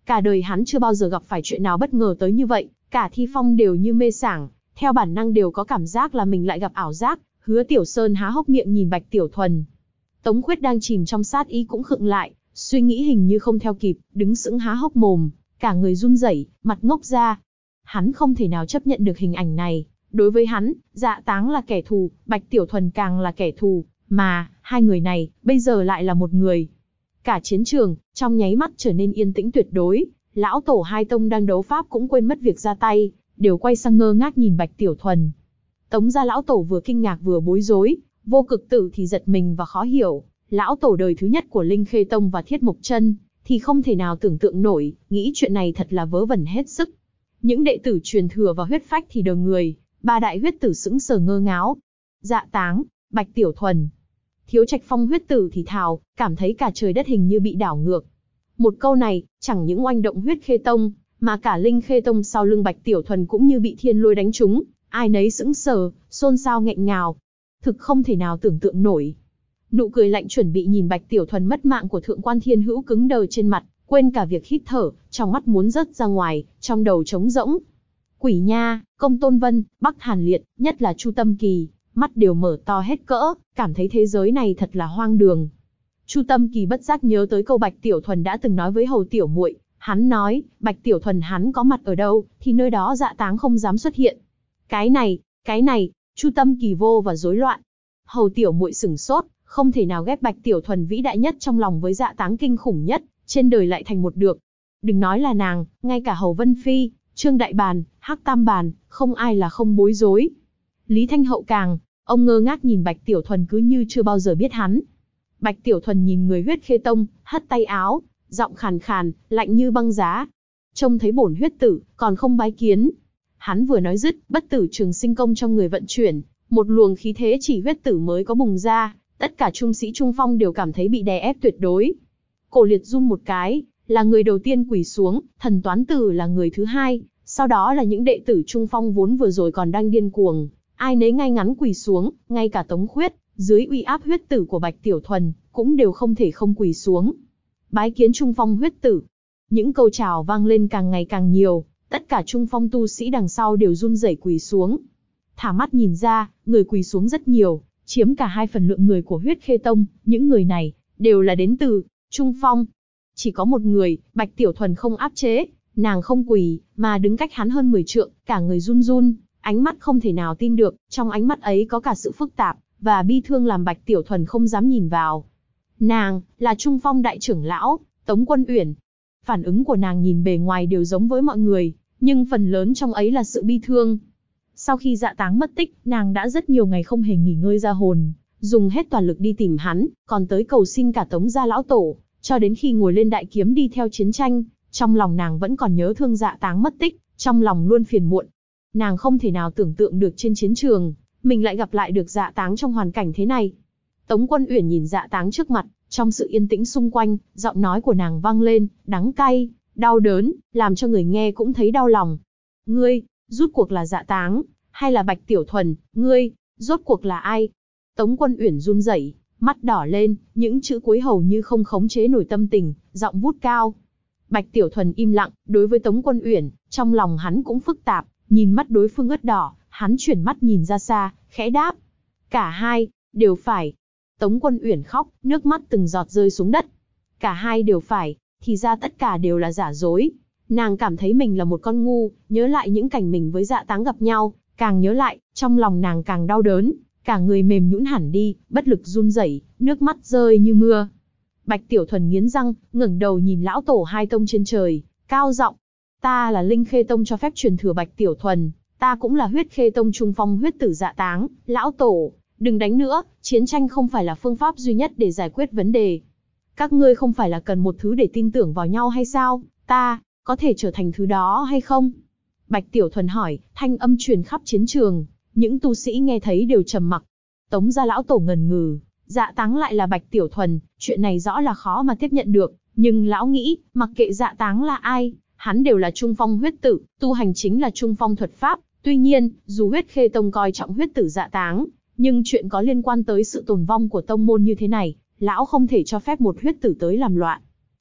Cả đời hắn chưa bao giờ gặp phải chuyện nào bất ngờ tới như vậy, cả Thi Phong đều như mê sảng, theo bản năng đều có cảm giác là mình lại gặp ảo giác. Hứa Tiểu Sơn há hốc miệng nhìn Bạch Tiểu Thuần. Tống Khuyết đang chìm trong sát ý cũng khựng lại, suy nghĩ hình như không theo kịp, đứng sững há hốc mồm, cả người run rẩy, mặt ngốc ra. Hắn không thể nào chấp nhận được hình ảnh này. Đối với hắn, Dạ Táng là kẻ thù, Bạch Tiểu Thuần càng là kẻ thù, mà hai người này bây giờ lại là một người. Cả chiến trường trong nháy mắt trở nên yên tĩnh tuyệt đối. Lão tổ hai tông đang đấu pháp cũng quên mất việc ra tay, đều quay sang ngơ ngác nhìn Bạch Tiểu Thuần. Tống gia lão tổ vừa kinh ngạc vừa bối rối, Vô Cực Tử thì giật mình và khó hiểu. Lão tổ đời thứ nhất của Linh Khê Tông và Thiết Mộc Chân thì không thể nào tưởng tượng nổi, nghĩ chuyện này thật là vớ vẩn hết sức. Những đệ tử truyền thừa và huyết phách thì đờ người, ba đại huyết tử sững sờ ngơ ngáo. Dạ Táng, Bạch Tiểu Thuần. Thiếu Trạch Phong huyết tử thì thào, cảm thấy cả trời đất hình như bị đảo ngược. Một câu này, chẳng những oanh động Huyết Khê Tông, mà cả Linh Khê Tông sau lưng Bạch Tiểu Thuần cũng như bị thiên lôi đánh trúng, ai nấy sững sờ, xôn xao nghẹn ngào. Thực không thể nào tưởng tượng nổi. Nụ cười lạnh chuẩn bị nhìn Bạch Tiểu Thuần mất mạng của Thượng Quan Thiên Hữu cứng đờ trên mặt, quên cả việc hít thở, trong mắt muốn rớt ra ngoài, trong đầu trống rỗng. Quỷ Nha, Công Tôn Vân, Bắc Hàn Liệt, nhất là Chu Tâm Kỳ, mắt đều mở to hết cỡ, cảm thấy thế giới này thật là hoang đường. Chu Tâm Kỳ bất giác nhớ tới câu Bạch Tiểu Thuần đã từng nói với Hầu Tiểu Muội, hắn nói, Bạch Tiểu Thuần hắn có mặt ở đâu, thì nơi đó Dạ Táng không dám xuất hiện. Cái này, Chu Tâm Kỳ vô và rối loạn. Hầu Tiểu Muội sửng sốt, không thể nào ghép Bạch Tiểu Thuần vĩ đại nhất trong lòng với Dạ Táng kinh khủng nhất trên đời lại thành một được. Đừng nói là nàng, ngay cả Hầu Vân Phi, Trương Đại Bàn, Hắc Tam Bàn, không ai là không bối rối. Lý Thanh Hậu càng, ông ngơ ngác nhìn Bạch Tiểu Thuần cứ như chưa bao giờ biết hắn. Bạch Tiểu Thuần nhìn người Huyết Khê Tông, hất tay áo, giọng khàn khàn, lạnh như băng giá. Trông thấy bổn huyết tử, còn không bái kiến. Hắn vừa nói dứt, bất tử trường sinh công trong người vận chuyển, một luồng khí thế chỉ huyết tử mới có bùng ra, tất cả trung sĩ trung phong đều cảm thấy bị đè ép tuyệt đối. Cổ Liệt run một cái, là người đầu tiên quỳ xuống, Thần Toán Tử là người thứ hai, sau đó là những đệ tử trung phong vốn vừa rồi còn đang điên cuồng, ai nấy ngay ngắn quỳ xuống, ngay cả Tống Khuyết, dưới uy áp huyết tử của Bạch Tiểu Thuần, cũng đều không thể không quỳ xuống. Bái kiến trung phong huyết tử. Những câu chào vang lên càng ngày càng nhiều, tất cả trung phong tu sĩ đằng sau đều run rẩy quỳ xuống. Thả mắt nhìn ra, người quỳ xuống rất nhiều, chiếm cả 2/3 lượng người của Huyết Khê Tông, những người này đều là đến từ trung phong. Chỉ có một người, Bạch Tiểu Thuần không áp chế, nàng không quỳ, mà đứng cách hắn hơn 10 trượng, cả người run run, ánh mắt không thể nào tin được, trong ánh mắt ấy có cả sự phức tạp và bi thương làm Bạch Tiểu Thuần không dám nhìn vào. Nàng là trung phong đại trưởng lão Tống Quân Uyển. Phản ứng của nàng nhìn bề ngoài đều giống với mọi người, nhưng phần lớn trong ấy là sự bi thương. Sau khi Dạ Táng mất tích, nàng đã rất nhiều ngày không hề nghỉ ngơi ra hồn, dùng hết toàn lực đi tìm hắn, còn tới cầu xin cả Tống gia lão tổ, cho đến khi ngồi lên đại kiếm đi theo chiến tranh, trong lòng nàng vẫn còn nhớ thương Dạ Táng mất tích, trong lòng luôn phiền muộn. Nàng không thể nào tưởng tượng được trên chiến trường, mình lại gặp lại được Dạ Táng trong hoàn cảnh thế này. Tống Quân Uyển nhìn Dạ Táng trước mặt, trong sự yên tĩnh xung quanh, giọng nói của nàng vang lên, đắng cay, đau đớn, làm cho người nghe cũng thấy đau lòng. Ngươi, rốt cuộc là Dạ Táng, hay là Bạch Tiểu Thuần, ngươi, rốt cuộc là ai? Tống Quân Uyển run rẩy, mắt đỏ lên, những chữ cuối hầu như không khống chế nổi tâm tình, giọng vút cao. Bạch Tiểu Thuần im lặng, đối với Tống Quân Uyển, trong lòng hắn cũng phức tạp, nhìn mắt đối phương ửng đỏ, hắn chuyển mắt nhìn ra xa, khẽ đáp. Cả hai, đều phải. Tống Quân Uyển khóc, nước mắt từng giọt rơi xuống đất. Cả hai đều phải, thì ra tất cả đều là giả dối. Nàng cảm thấy mình là một con ngu, nhớ lại những cảnh mình với Dạ Táng gặp nhau, càng nhớ lại, trong lòng nàng càng đau đớn, cả người mềm nhũn hẳn đi, bất lực run rẩy, nước mắt rơi như mưa. Bạch Tiểu Thuần nghiến răng, ngẩng đầu nhìn lão tổ hai tông trên trời, cao giọng: Ta là Linh Khê Tông cho phép truyền thừa Bạch Tiểu Thuần, ta cũng là Huyết Khê Tông trung phong huyết tử Dạ Táng, lão tổ, đừng đánh nữa, chiến tranh không phải là phương pháp duy nhất để giải quyết vấn đề. Các ngươi không phải là cần một thứ để tin tưởng vào nhau hay sao, ta có thể trở thành thứ đó hay không? Bạch Tiểu Thuần hỏi, thanh âm truyền khắp chiến trường, những tu sĩ nghe thấy đều trầm mặc. Tống gia lão tổ ngần ngừ, Dạ Táng lại là Bạch Tiểu Thuần, chuyện này rõ là khó mà tiếp nhận được, nhưng lão nghĩ, mặc kệ Dạ Táng là ai, hắn đều là trung phong huyết tử, tu hành chính là trung phong thuật pháp. Tuy nhiên, dù Huyết Khê Tông coi trọng huyết tử Dạ Táng, nhưng chuyện có liên quan tới sự tồn vong của tông môn như thế này, lão không thể cho phép một huyết tử tới làm loạn.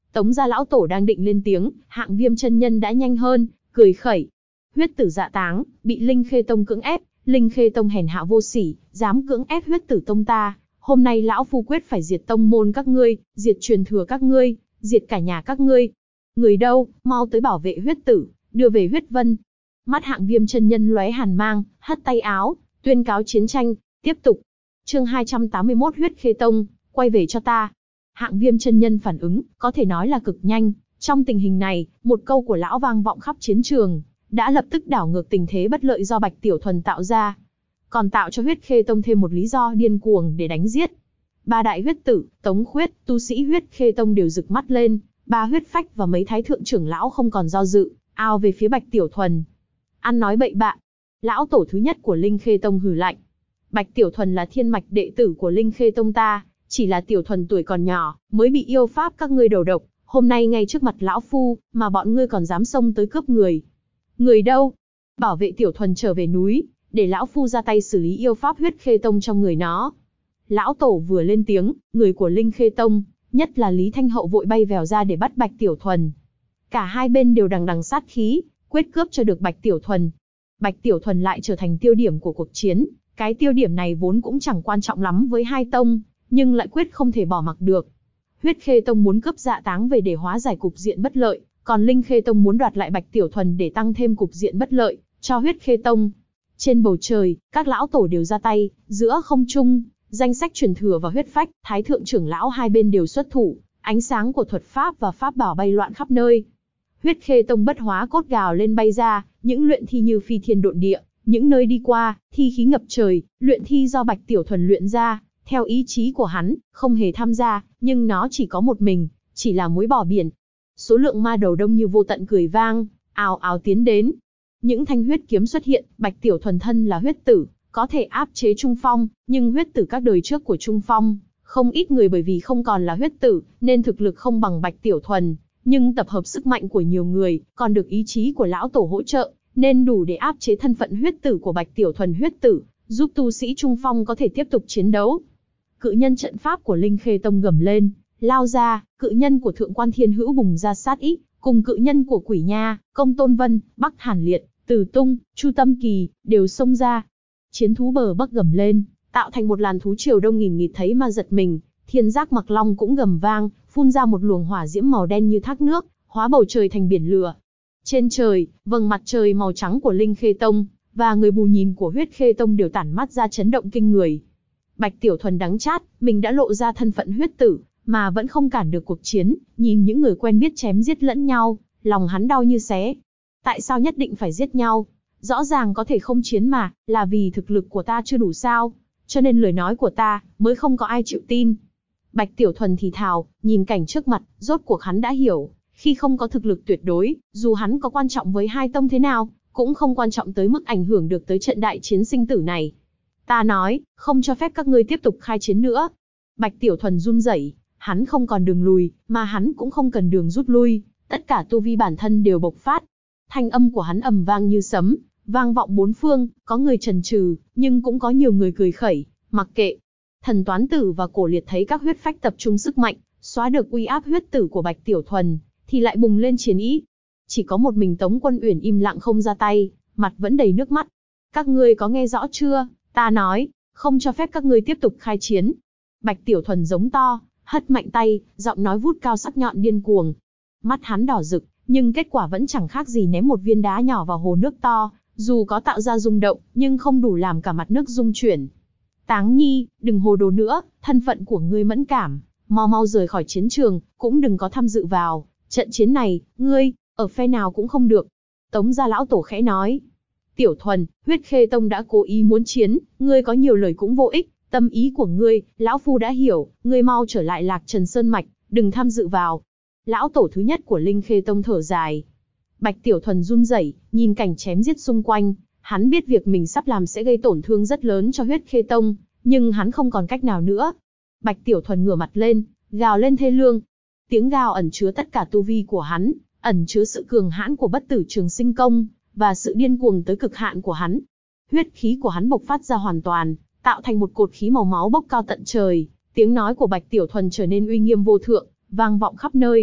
Tống gia lão tổ đang định lên tiếng, Hạng Viêm chân nhân đã nhanh hơn, cười khẩy. Huyết tử dạ táng, bị Linh Khê Tông cưỡng ép, Linh Khê Tông hèn hạ vô sỉ, dám cưỡng ép huyết tử tông ta. Hôm nay lão phu quyết phải diệt tông môn các ngươi, diệt truyền thừa các ngươi, diệt cả nhà các ngươi. Người đâu, mau tới bảo vệ huyết tử, đưa về huyết vân. Mắt Hạng Viêm chân nhân lóe hàn mang, hất tay áo, tuyên cáo chiến tranh, tiếp tục. Chương 281 Huyết Khê Tông, quay về cho ta. Hạng Viêm chân nhân phản ứng, có thể nói là cực nhanh. Trong tình hình này, một câu của lão vang vọng khắp chiến trường, đã lập tức đảo ngược tình thế bất lợi do Bạch Tiểu Thuần tạo ra, còn tạo cho Huyết Khê Tông thêm một lý do điên cuồng để đánh giết. Ba đại huyết tử, Tống Khuyết, tu sĩ Huyết Khê Tông đều rực mắt lên, ba huyết phách và mấy thái thượng trưởng lão không còn do dự, ao về phía Bạch Tiểu Thuần. Ăn nói bậy bạ. Lão tổ thứ nhất của Linh Khê Tông hừ lạnh. Bạch Tiểu Thuần là thiên mạch đệ tử của Linh Khê Tông ta, chỉ là Tiểu Thuần tuổi còn nhỏ, mới bị yêu pháp các ngươi đầu độc, hôm nay ngay trước mặt lão phu, mà bọn ngươi còn dám xông tới cướp người. Người đâu? Bảo vệ Tiểu Thuần trở về núi, để lão phu ra tay xử lý yêu pháp Huyết Khê Tông trong người nó. Lão tổ vừa lên tiếng, người của Linh Khê Tông, nhất là Lý Thanh Hậu vội bay vèo ra để bắt Bạch Tiểu Thuần. Cả hai bên đều đằng đằng sát khí, quyết cướp cho được Bạch Tiểu Thuần. Bạch Tiểu Thuần lại trở thành tiêu điểm của cuộc chiến, cái tiêu điểm này vốn cũng chẳng quan trọng lắm với hai tông, nhưng lại quyết không thể bỏ mặc được. Huyết Khê Tông muốn cướp Dạ Táng về để hóa giải cục diện bất lợi, còn Linh Khê Tông muốn đoạt lại Bạch Tiểu Thuần để tăng thêm cục diện bất lợi cho Huyết Khê Tông. Trên bầu trời, các lão tổ đều ra tay, giữa không trung, danh sách truyền thừa và huyết phách, thái thượng trưởng lão hai bên đều xuất thủ, ánh sáng của thuật pháp và pháp bảo bay loạn khắp nơi. Huyết Khê Tông bất hóa cốt gào lên bay ra, những luyện thi như phi thiên độn địa, những nơi đi qua, thi khí ngập trời, luyện thi do Bạch Tiểu Thuần luyện ra, theo ý chí của hắn, không hề tham gia, nhưng nó chỉ có một mình, chỉ là muối bỏ biển. Số lượng ma đầu đông như vô tận cười vang, ào ào tiến đến. Những thanh huyết kiếm xuất hiện, Bạch Tiểu Thuần thân là huyết tử, có thể áp chế Trung Phong, nhưng huyết tử các đời trước của Trung Phong, không ít người bởi vì không còn là huyết tử, nên thực lực không bằng Bạch Tiểu Thuần, nhưng tập hợp sức mạnh của nhiều người, còn được ý chí của lão tổ hỗ trợ, nên đủ để áp chế thân phận huyết tử của Bạch Tiểu Thuần huyết tử, giúp tu sĩ Trung Phong có thể tiếp tục chiến đấu. Cự nhân trận pháp của Linh Khê Tông gầm lên, lao ra, cự nhân của Thượng Quan Thiên Hữu bùng ra sát ý, cùng cự nhân của Quỷ Nha, Công Tôn Vân, Bắc Hàn Liệt, Từ Tung, Chu Tâm Kỳ, đều xông ra. Chiến thú bờ Bắc gầm lên, tạo thành một làn thú triều đông nghìn nghịt thấy mà giật mình. Thiên Giác Mặc Long cũng gầm vang, phun ra một luồng hỏa diễm màu đen như thác nước, hóa bầu trời thành biển lửa. Trên trời, vầng mặt trời màu trắng của Linh Khê Tông và người bù nhìn của Huyết Khê Tông đều tản mát ra chấn động kinh người. Bạch Tiểu Thuần đắng chát, mình đã lộ ra thân phận huyết tử, mà vẫn không cản được cuộc chiến, nhìn những người quen biết chém giết lẫn nhau, lòng hắn đau như xé. Tại sao nhất định phải giết nhau? Rõ ràng có thể không chiến mà, là vì thực lực của ta chưa đủ sao? Cho nên lời nói của ta, mới không có ai chịu tin. Bạch Tiểu Thuần thì thào, nhìn cảnh trước mặt, rốt cuộc hắn đã hiểu, khi không có thực lực tuyệt đối, dù hắn có quan trọng với hai tông thế nào, cũng không quan trọng tới mức ảnh hưởng được tới trận đại chiến sinh tử này. Ta nói, không cho phép các ngươi tiếp tục khai chiến nữa. Bạch Tiểu Thuần run rẩy, hắn không còn đường lùi, mà hắn cũng không cần đường rút lui, tất cả tu vi bản thân đều bộc phát. Thanh âm của hắn ầm vang như sấm, vang vọng bốn phương, có người chần chừ, nhưng cũng có nhiều người cười khẩy, mặc kệ. Thần Toán Tử và Cổ Liệt thấy các huyết phách tập trung sức mạnh, xóa được uy áp huyết tử của Bạch Tiểu Thuần, thì lại bùng lên chiến ý. Chỉ có một mình Tống Quân Uyển im lặng không ra tay, mặt vẫn đầy nước mắt. Các ngươi có nghe rõ chưa? Ta nói, không cho phép các ngươi tiếp tục khai chiến. Bạch Tiểu Thuần giống to, hất mạnh tay, giọng nói vút cao sắc nhọn điên cuồng. Mắt hắn đỏ rực, nhưng kết quả vẫn chẳng khác gì ném một viên đá nhỏ vào hồ nước to, dù có tạo ra rung động, nhưng không đủ làm cả mặt nước rung chuyển. Táng Nhi, đừng hồ đồ nữa, thân phận của ngươi mẫn cảm, mau mau rời khỏi chiến trường, cũng đừng có tham dự vào trận chiến này, ngươi, ở phe nào cũng không được. Tống gia lão tổ khẽ nói. Tiểu Thuần, Huyết Khê Tông đã cố ý muốn chiến, ngươi có nhiều lời cũng vô ích, tâm ý của ngươi, lão phu đã hiểu, ngươi mau trở lại Lạc Trần Sơn Mạch, đừng tham dự vào. Lão tổ thứ nhất của Linh Khê Tông thở dài. Bạch Tiểu Thuần run rẩy, nhìn cảnh chém giết xung quanh, hắn biết việc mình sắp làm sẽ gây tổn thương rất lớn cho Huyết Khê Tông, nhưng hắn không còn cách nào nữa. Bạch Tiểu Thuần ngửa mặt lên, gào lên thê lương. Tiếng gào ẩn chứa tất cả tu vi của hắn, ẩn chứa sự cường hãn của Bất Tử Trường Sinh Công, và sự điên cuồng tới cực hạn của hắn. Huyết khí của hắn bộc phát ra hoàn toàn, tạo thành một cột khí màu máu bốc cao tận trời. Tiếng nói của Bạch Tiểu Thuần trở nên uy nghiêm vô thượng, vang vọng khắp nơi.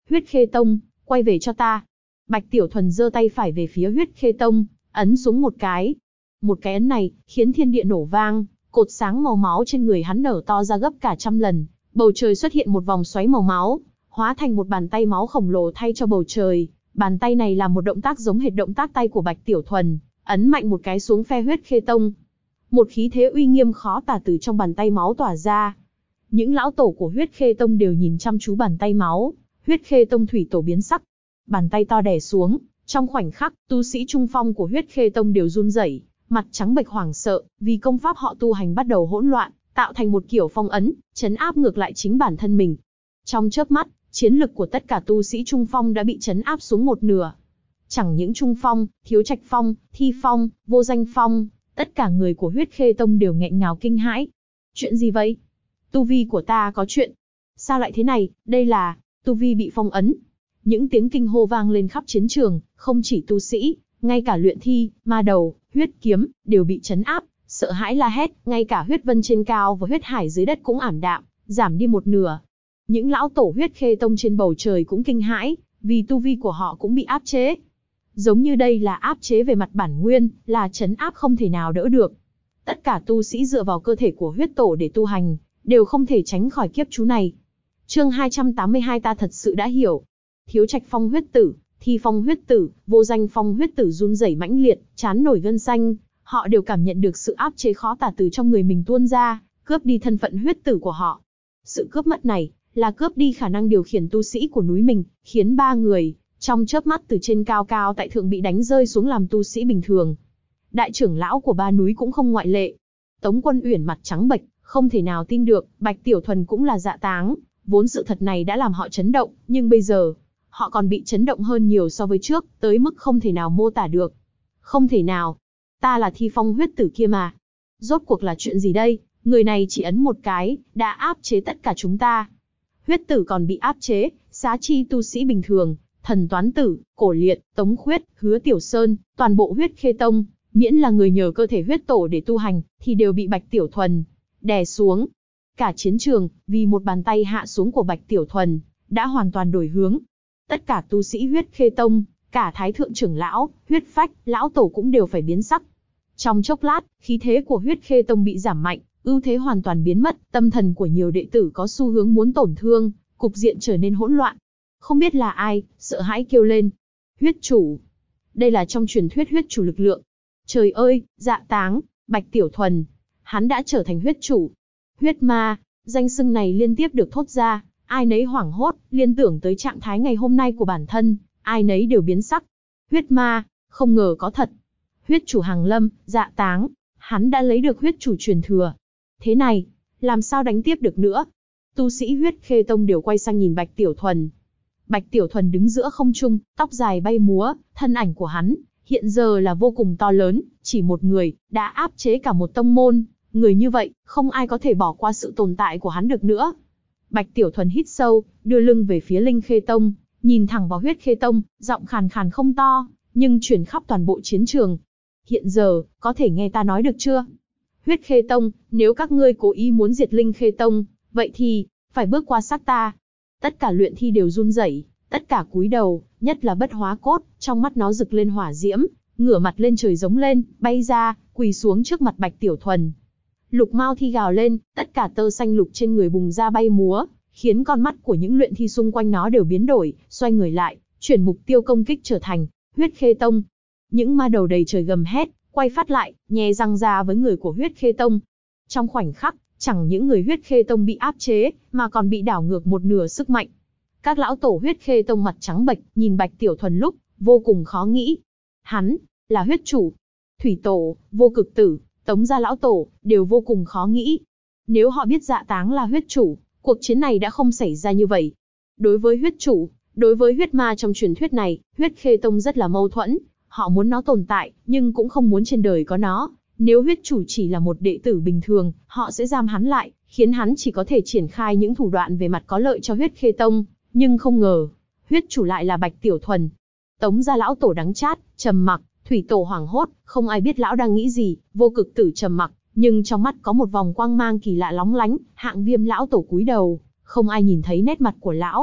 Huyết Khê Tông, quay về cho ta. Bạch Tiểu Thuần giơ tay phải về phía Huyết Khê Tông, ấn xuống một cái. Một cái ấn này, khiến thiên địa nổ vang, cột sáng màu máu trên người hắn nở to ra gấp cả trăm lần. Bầu trời xuất hiện một vòng xoáy màu máu, hóa thành một bàn tay máu khổng lồ thay cho bầu trời. Bàn tay này là một động tác giống hệt động tác tay của Bạch Tiểu Thuần, ấn mạnh một cái xuống phe Huyết Khê Tông. Một khí thế uy nghiêm khó tả từ trong bàn tay máu tỏa ra. Những lão tổ của Huyết Khê Tông đều nhìn chăm chú bàn tay máu. Huyết Khê Tông thủy tổ biến sắc. Bàn tay to đè xuống, trong khoảnh khắc, tu sĩ trung phong của Huyết Khê Tông đều run rẩy, mặt trắng bệch hoảng sợ, vì công pháp họ tu hành bắt đầu hỗn loạn, tạo thành một kiểu phong ấn, trấn áp ngược lại chính bản thân mình. Trong chớp mắt, chiến lực của tất cả tu sĩ trung phong đã bị trấn áp xuống một nửa. Chẳng những trung phong, thiếu trạch phong, thi phong, vô danh phong, tất cả người của Huyết Khê Tông đều nghẹn ngào kinh hãi. Chuyện gì vậy? Tu vi của ta có chuyện. Sao lại thế này? Đây là tu vi bị phong ấn. Những tiếng kinh hô vang lên khắp chiến trường, không chỉ tu sĩ, ngay cả luyện thi, ma đầu, huyết kiếm, đều bị trấn áp, sợ hãi la hét, ngay cả huyết vân trên cao và huyết hải dưới đất cũng ảm đạm, giảm đi một nửa. Những lão tổ Huyết Khê Tông trên bầu trời cũng kinh hãi, vì tu vi của họ cũng bị áp chế. Giống như đây là áp chế về mặt bản nguyên, là trấn áp không thể nào đỡ được. Tất cả tu sĩ dựa vào cơ thể của huyết tổ để tu hành, đều không thể tránh khỏi kiếp chú này. Chương 282 ta thật sự đã hiểu. Thiếu trạch phong huyết tử, thi phong huyết tử, vô danh phong huyết tử run rẩy mãnh liệt, chán nổi gân xanh, họ đều cảm nhận được sự áp chế khó tả từ trong người mình tuôn ra, cướp đi thân phận huyết tử của họ. Sự cướp mất này, là cướp đi khả năng điều khiển tu sĩ của núi mình, khiến 3 người, trong chớp mắt từ trên cao cao tại thượng bị đánh rơi xuống làm tu sĩ bình thường. Đại trưởng lão của 3 núi cũng không ngoại lệ. Tống Quân Uyển mặt trắng bệch, không thể nào tin được, Bạch Tiểu Thuần cũng là dạ táng, vốn sự thật này đã làm họ chấn động, nhưng bây giờ, họ còn bị chấn động hơn nhiều so với trước, tới mức không thể nào mô tả được. Không thể nào, ta là thi phong huyết tử kia mà. Rốt cuộc là chuyện gì đây, người này chỉ ấn một cái, đã áp chế tất cả chúng ta. Huyết tử còn bị áp chế, xá chi tu sĩ bình thường, thần toán tử, cổ liệt, tống khuyết, hứa tiểu sơn, toàn bộ Huyết Khê Tông, miễn là người nhờ cơ thể huyết tổ để tu hành, thì đều bị Bạch Tiểu Thuần đè xuống. Cả chiến trường, vì một bàn tay hạ xuống của Bạch Tiểu Thuần, đã hoàn toàn đổi hướng. Tất cả tu sĩ Huyết Khê Tông, cả thái thượng trưởng lão, huyết phách, lão tổ cũng đều phải biến sắc. Trong chốc lát, khí thế của Huyết Khê Tông bị giảm mạnh, ưu thế hoàn toàn biến mất, tâm thần của nhiều đệ tử có xu hướng muốn tổn thương, cục diện trở nên hỗn loạn. Không biết là ai, sợ hãi kêu lên. Huyết chủ. Đây là trong truyền thuyết huyết chủ lực lượng. Trời ơi, dạ táng, Bạch Tiểu Thuần. Hắn đã trở thành huyết chủ. Huyết ma, danh xưng này liên tiếp được thốt ra, ai nấy hoảng hốt, liên tưởng tới trạng thái ngày hôm nay của bản thân, ai nấy đều biến sắc. Huyết ma, không ngờ có thật. Huyết chủ Hằng Lâm, dạ táng, hắn đã lấy được huyết chủ truyền thừa. Thế này, làm sao đánh tiếp được nữa? Tu sĩ Huyết Khê Tông đều quay sang nhìn Bạch Tiểu Thuần. Bạch Tiểu Thuần đứng giữa không trung, tóc dài bay múa, thân ảnh của hắn, hiện giờ là vô cùng to lớn, chỉ một người, đã áp chế cả một tông môn. Người như vậy, không ai có thể bỏ qua sự tồn tại của hắn được nữa. Bạch Tiểu Thuần hít sâu, đưa lưng về phía Linh Khê Tông, nhìn thẳng vào Huyết Khê Tông, giọng khàn khàn không to, nhưng truyền khắp toàn bộ chiến trường. Hiện giờ, có thể nghe ta nói được chưa? Huyết Khê Tông, nếu các ngươi cố ý muốn diệt Linh Khê Tông, vậy thì, phải bước qua xác ta. Tất cả luyện thi đều run rẩy, tất cả cúi đầu, nhất là Bất Hóa Cốt, trong mắt nó rực lên hỏa diễm, ngửa mặt lên trời giống lên, bay ra, quỳ xuống trước mặt Bạch Tiểu Thuần. Lục Mao Thi gào lên, tất cả tơ xanh lục trên người bùng ra bay múa, khiến con mắt của những luyện thi xung quanh nó đều biến đổi, xoay người lại, chuyển mục tiêu công kích trở thành Huyết Khê Tông. Những ma đầu đầy trời gầm hét, quay phát lại, nhe răng ra với người của Huyết Khê Tông. Trong khoảnh khắc, chẳng những người Huyết Khê Tông bị áp chế, mà còn bị đảo ngược một nửa sức mạnh. Các lão tổ Huyết Khê Tông mặt trắng bệch, nhìn Bạch Tiểu Thuần lúc, vô cùng khó nghĩ. Hắn, là huyết chủ. Thủy Tổ, Vô Cực Tử, Tống gia lão tổ, đều vô cùng khó nghĩ. Nếu họ biết dạ táng là huyết chủ, cuộc chiến này đã không xảy ra như vậy. Đối với huyết chủ, đối với huyết ma trong truyền thuyết này, Huyết Khê Tông rất là mâu thuẫn. Họ muốn nó tồn tại, nhưng cũng không muốn trên đời có nó. Nếu huyết chủ chỉ là một đệ tử bình thường, họ sẽ giam hắn lại, khiến hắn chỉ có thể triển khai những thủ đoạn về mặt có lợi cho Huyết Khê Tông. Nhưng không ngờ, huyết chủ lại là Bạch Tiểu Thuần. Tống gia lão tổ đắng chát, trầm mặc, Thủy Tổ hoảng hốt, không ai biết lão đang nghĩ gì, Vô Cực Tử trầm mặc, nhưng trong mắt có một vòng quang mang kỳ lạ lóng lánh, Hạng Viêm lão tổ cúi đầu, không ai nhìn thấy nét mặt của lão.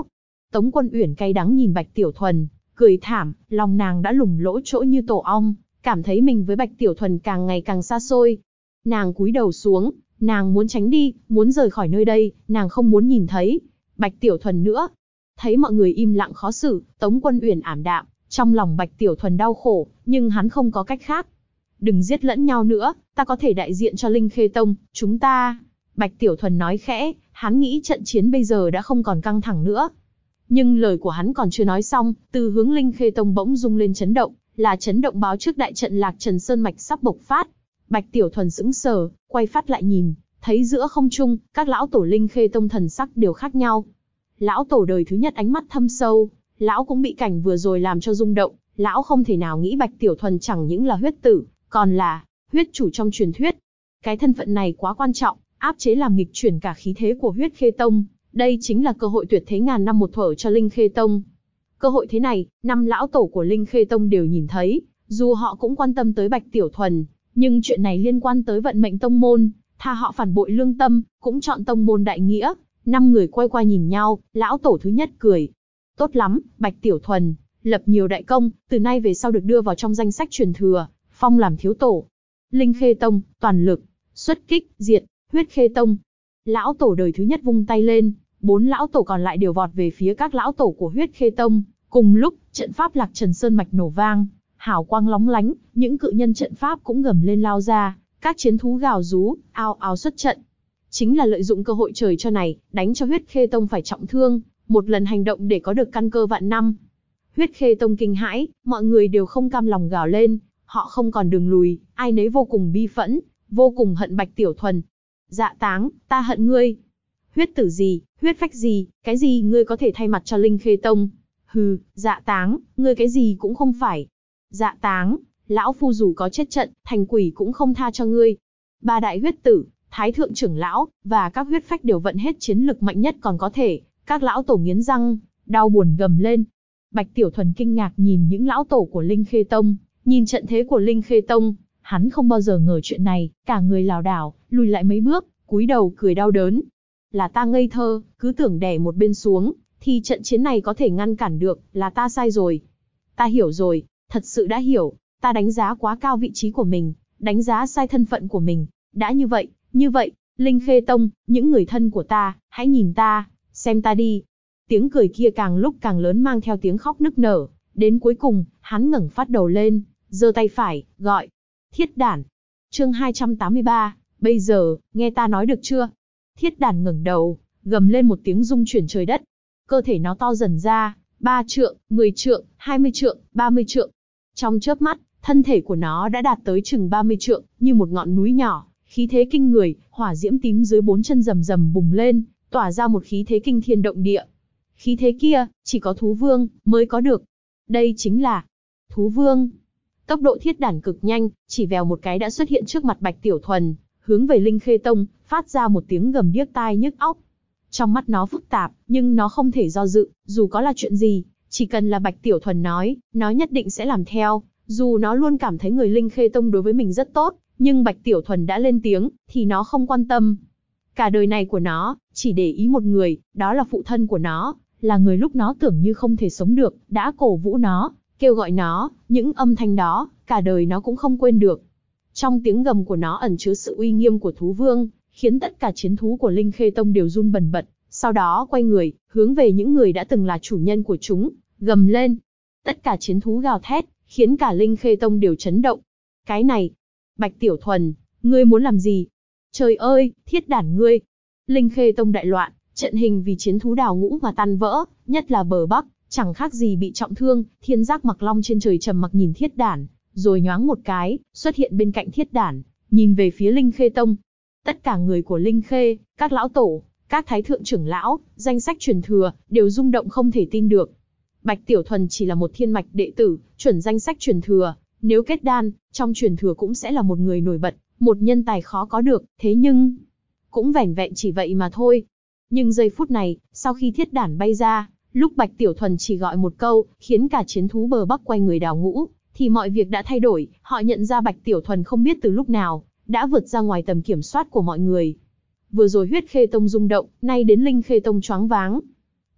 Tống Quân Uyển cay đắng nhìn Bạch Tiểu Thuần, cười thảm, lòng nàng đã lủng lỗ chỗ như tổ ong, cảm thấy mình với Bạch Tiểu Thuần càng ngày càng xa xôi. Nàng cúi đầu xuống, nàng muốn tránh đi, muốn rời khỏi nơi đây, nàng không muốn nhìn thấy Bạch Tiểu Thuần nữa. Thấy mọi người im lặng khó xử, Tống Quân Uyển ảm đạm, trong lòng Bạch Tiểu Thuần đau khổ, nhưng hắn không có cách khác. Đừng giết lẫn nhau nữa, ta có thể đại diện cho Linh Khê Tông, chúng ta. Bạch Tiểu Thuần nói khẽ, hắn nghĩ trận chiến bây giờ đã không còn căng thẳng nữa. Nhưng lời của hắn còn chưa nói xong, từ hướng Linh Khê Tông bỗng rung lên chấn động, là chấn động báo trước đại trận Lạc Trần Sơn Mạch sắp bộc phát. Bạch Tiểu Thuần sững sờ, quay phát lại nhìn, thấy giữa không trung, các lão tổ Linh Khê Tông thần sắc đều khác nhau. Lão tổ đời thứ nhất ánh mắt thâm sâu, lão cũng bị cảnh vừa rồi làm cho rung động, lão không thể nào nghĩ Bạch Tiểu Thuần chẳng những là huyết tử, còn là huyết chủ trong truyền thuyết. Cái thân phận này quá quan trọng, áp chế làm nghịch chuyển cả khí thế của huyết Khê Tông, đây chính là cơ hội tuyệt thế ngàn năm một thuở cho Linh Khê Tông. Cơ hội thế này, 5 lão tổ của Linh Khê Tông đều nhìn thấy, dù họ cũng quan tâm tới Bạch Tiểu Thuần, nhưng chuyện này liên quan tới vận mệnh tông môn, tha họ phản bội lương tâm, cũng chọn tông môn đại nghĩa. 5 người quay qua nhìn nhau, lão tổ thứ nhất cười. Tốt lắm, Bạch Tiểu Thuần, lập nhiều đại công, từ nay về sau được đưa vào trong danh sách truyền thừa, phong làm thiếu tổ. Linh Khê Tông, toàn lực, xuất kích, diệt, huyết Khê Tông. Lão tổ đời thứ nhất vung tay lên, 4 lão tổ còn lại đều vọt về phía các lão tổ của huyết Khê Tông. Cùng lúc, trận pháp Lạc Trần Sơn Mạch nổ vang, hào quang lóng lánh, những cự nhân trận pháp cũng gầm lên lao ra, các chiến thú gào rú, ao ao xuất trận. Chính là lợi dụng cơ hội trời cho này, đánh cho huyết Khê Tông phải trọng thương, một lần hành động để có được căn cơ vạn năm. Huyết Khê Tông kinh hãi, mọi người đều không cam lòng gào lên, họ không còn đường lùi, ai nấy vô cùng bi phẫn, vô cùng hận Bạch Tiểu Thuần. Dạ Táng, ta hận ngươi. Huyết tử gì, huyết phách gì, cái gì ngươi có thể thay mặt cho Linh Khê Tông? Hừ, Dạ Táng, ngươi cái gì cũng không phải. Dạ Táng, lão phu dù có chết trận, thành quỷ cũng không tha cho ngươi. 3 đại huyết tử, Thái thượng trưởng lão, và các huyết phách đều vận hết chiến lực mạnh nhất còn có thể, các lão tổ nghiến răng, đau buồn gầm lên. Bạch Tiểu Thuần kinh ngạc nhìn những lão tổ của Linh Khê Tông, nhìn trận thế của Linh Khê Tông, hắn không bao giờ ngờ chuyện này, cả người lảo đảo, lùi lại mấy bước, cúi đầu cười đau đớn. Là ta ngây thơ, cứ tưởng đè một bên xuống, thì trận chiến này có thể ngăn cản được, là ta sai rồi. Ta hiểu rồi, thật sự đã hiểu, ta đánh giá quá cao vị trí của mình, đánh giá sai thân phận của mình. Đã như vậy, Linh Khê Tông, những người thân của ta, hãy nhìn ta, xem ta đi. Tiếng cười kia càng lúc càng lớn mang theo tiếng khóc nức nở, đến cuối cùng, hắn ngẩng phát đầu lên, giơ tay phải, gọi. Thiết Đản. Chương 283, bây giờ, nghe ta nói được chưa? Thiết Đản ngẩng đầu, gầm lên một tiếng rung chuyển trời đất. Cơ thể nó to dần ra, 3 trượng, 10 trượng, 20 trượng, 30 trượng. Trong chớp mắt, thân thể của nó đã đạt tới chừng 30 trượng, như một ngọn núi nhỏ, khí thế kinh người, hỏa diễm tím dưới 4 chân rầm rầm bùng lên, tỏa ra một khí thế kinh thiên động địa. Khí thế kia, chỉ có thú vương mới có được. Đây chính là thú vương. Tốc độ Thiết Đản cực nhanh, chỉ vèo một cái đã xuất hiện trước mặt Bạch Tiểu Thuần, hướng về Linh Khê Tông, phát ra một tiếng gầm điếc tai nhức óc. Trong mắt nó phức tạp, nhưng nó không thể do dự, dù có là chuyện gì, chỉ cần là Bạch Tiểu Thuần nói, nó nhất định sẽ làm theo. Dù nó luôn cảm thấy người Linh Khê Tông đối với mình rất tốt, nhưng Bạch Tiểu Thuần đã lên tiếng, thì nó không quan tâm. Cả đời này của nó, chỉ để ý một người, đó là phụ thân của nó, là người lúc nó tưởng như không thể sống được, đã cổ vũ nó, kêu gọi nó, những âm thanh đó, cả đời nó cũng không quên được. Trong tiếng gầm của nó ẩn chứa sự uy nghiêm của thú vương, khiến tất cả chiến thú của Linh Khê Tông đều run bần bật, sau đó quay người, hướng về những người đã từng là chủ nhân của chúng, gầm lên. Tất cả chiến thú gào thét, khiến cả Linh Khê Tông đều chấn động. Cái này, Bạch Tiểu Thuần, ngươi muốn làm gì? Trời ơi, Thiết Đản ngươi! Linh Khê Tông đại loạn, trận hình vì chiến thú đào ngũ mà tan vỡ, nhất là bờ Bắc, chẳng khác gì bị trọng thương. Thiên Giác Mặc Long trên trời trầm mặc nhìn Thiết Đản, rồi nhoáng một cái, xuất hiện bên cạnh Thiết Đản, nhìn về phía Linh Khê Tông. Tất cả người của Linh Khê, các lão tổ, các thái thượng trưởng lão, danh sách truyền thừa, đều rung động không thể tin được. Bạch Tiểu Thuần chỉ là một thiên mạch đệ tử, chuẩn danh sách truyền thừa, nếu kết đan, trong truyền thừa cũng sẽ là một người nổi bật, một nhân tài khó có được, thế nhưng cũng vẻn vẹn chỉ vậy mà thôi. Nhưng giây phút này, sau khi Thiết Đản bay ra, lúc Bạch Tiểu Thuần chỉ gọi một câu, khiến cả chiến thú bờ Bắc quay người đào ngũ, thì mọi việc đã thay đổi. Họ nhận ra Bạch Tiểu Thuần không biết từ lúc nào đã vượt ra ngoài tầm kiểm soát của mọi người. Vừa rồi huyết Khê Tông rung động, nay đến Linh Khê Tông choáng váng.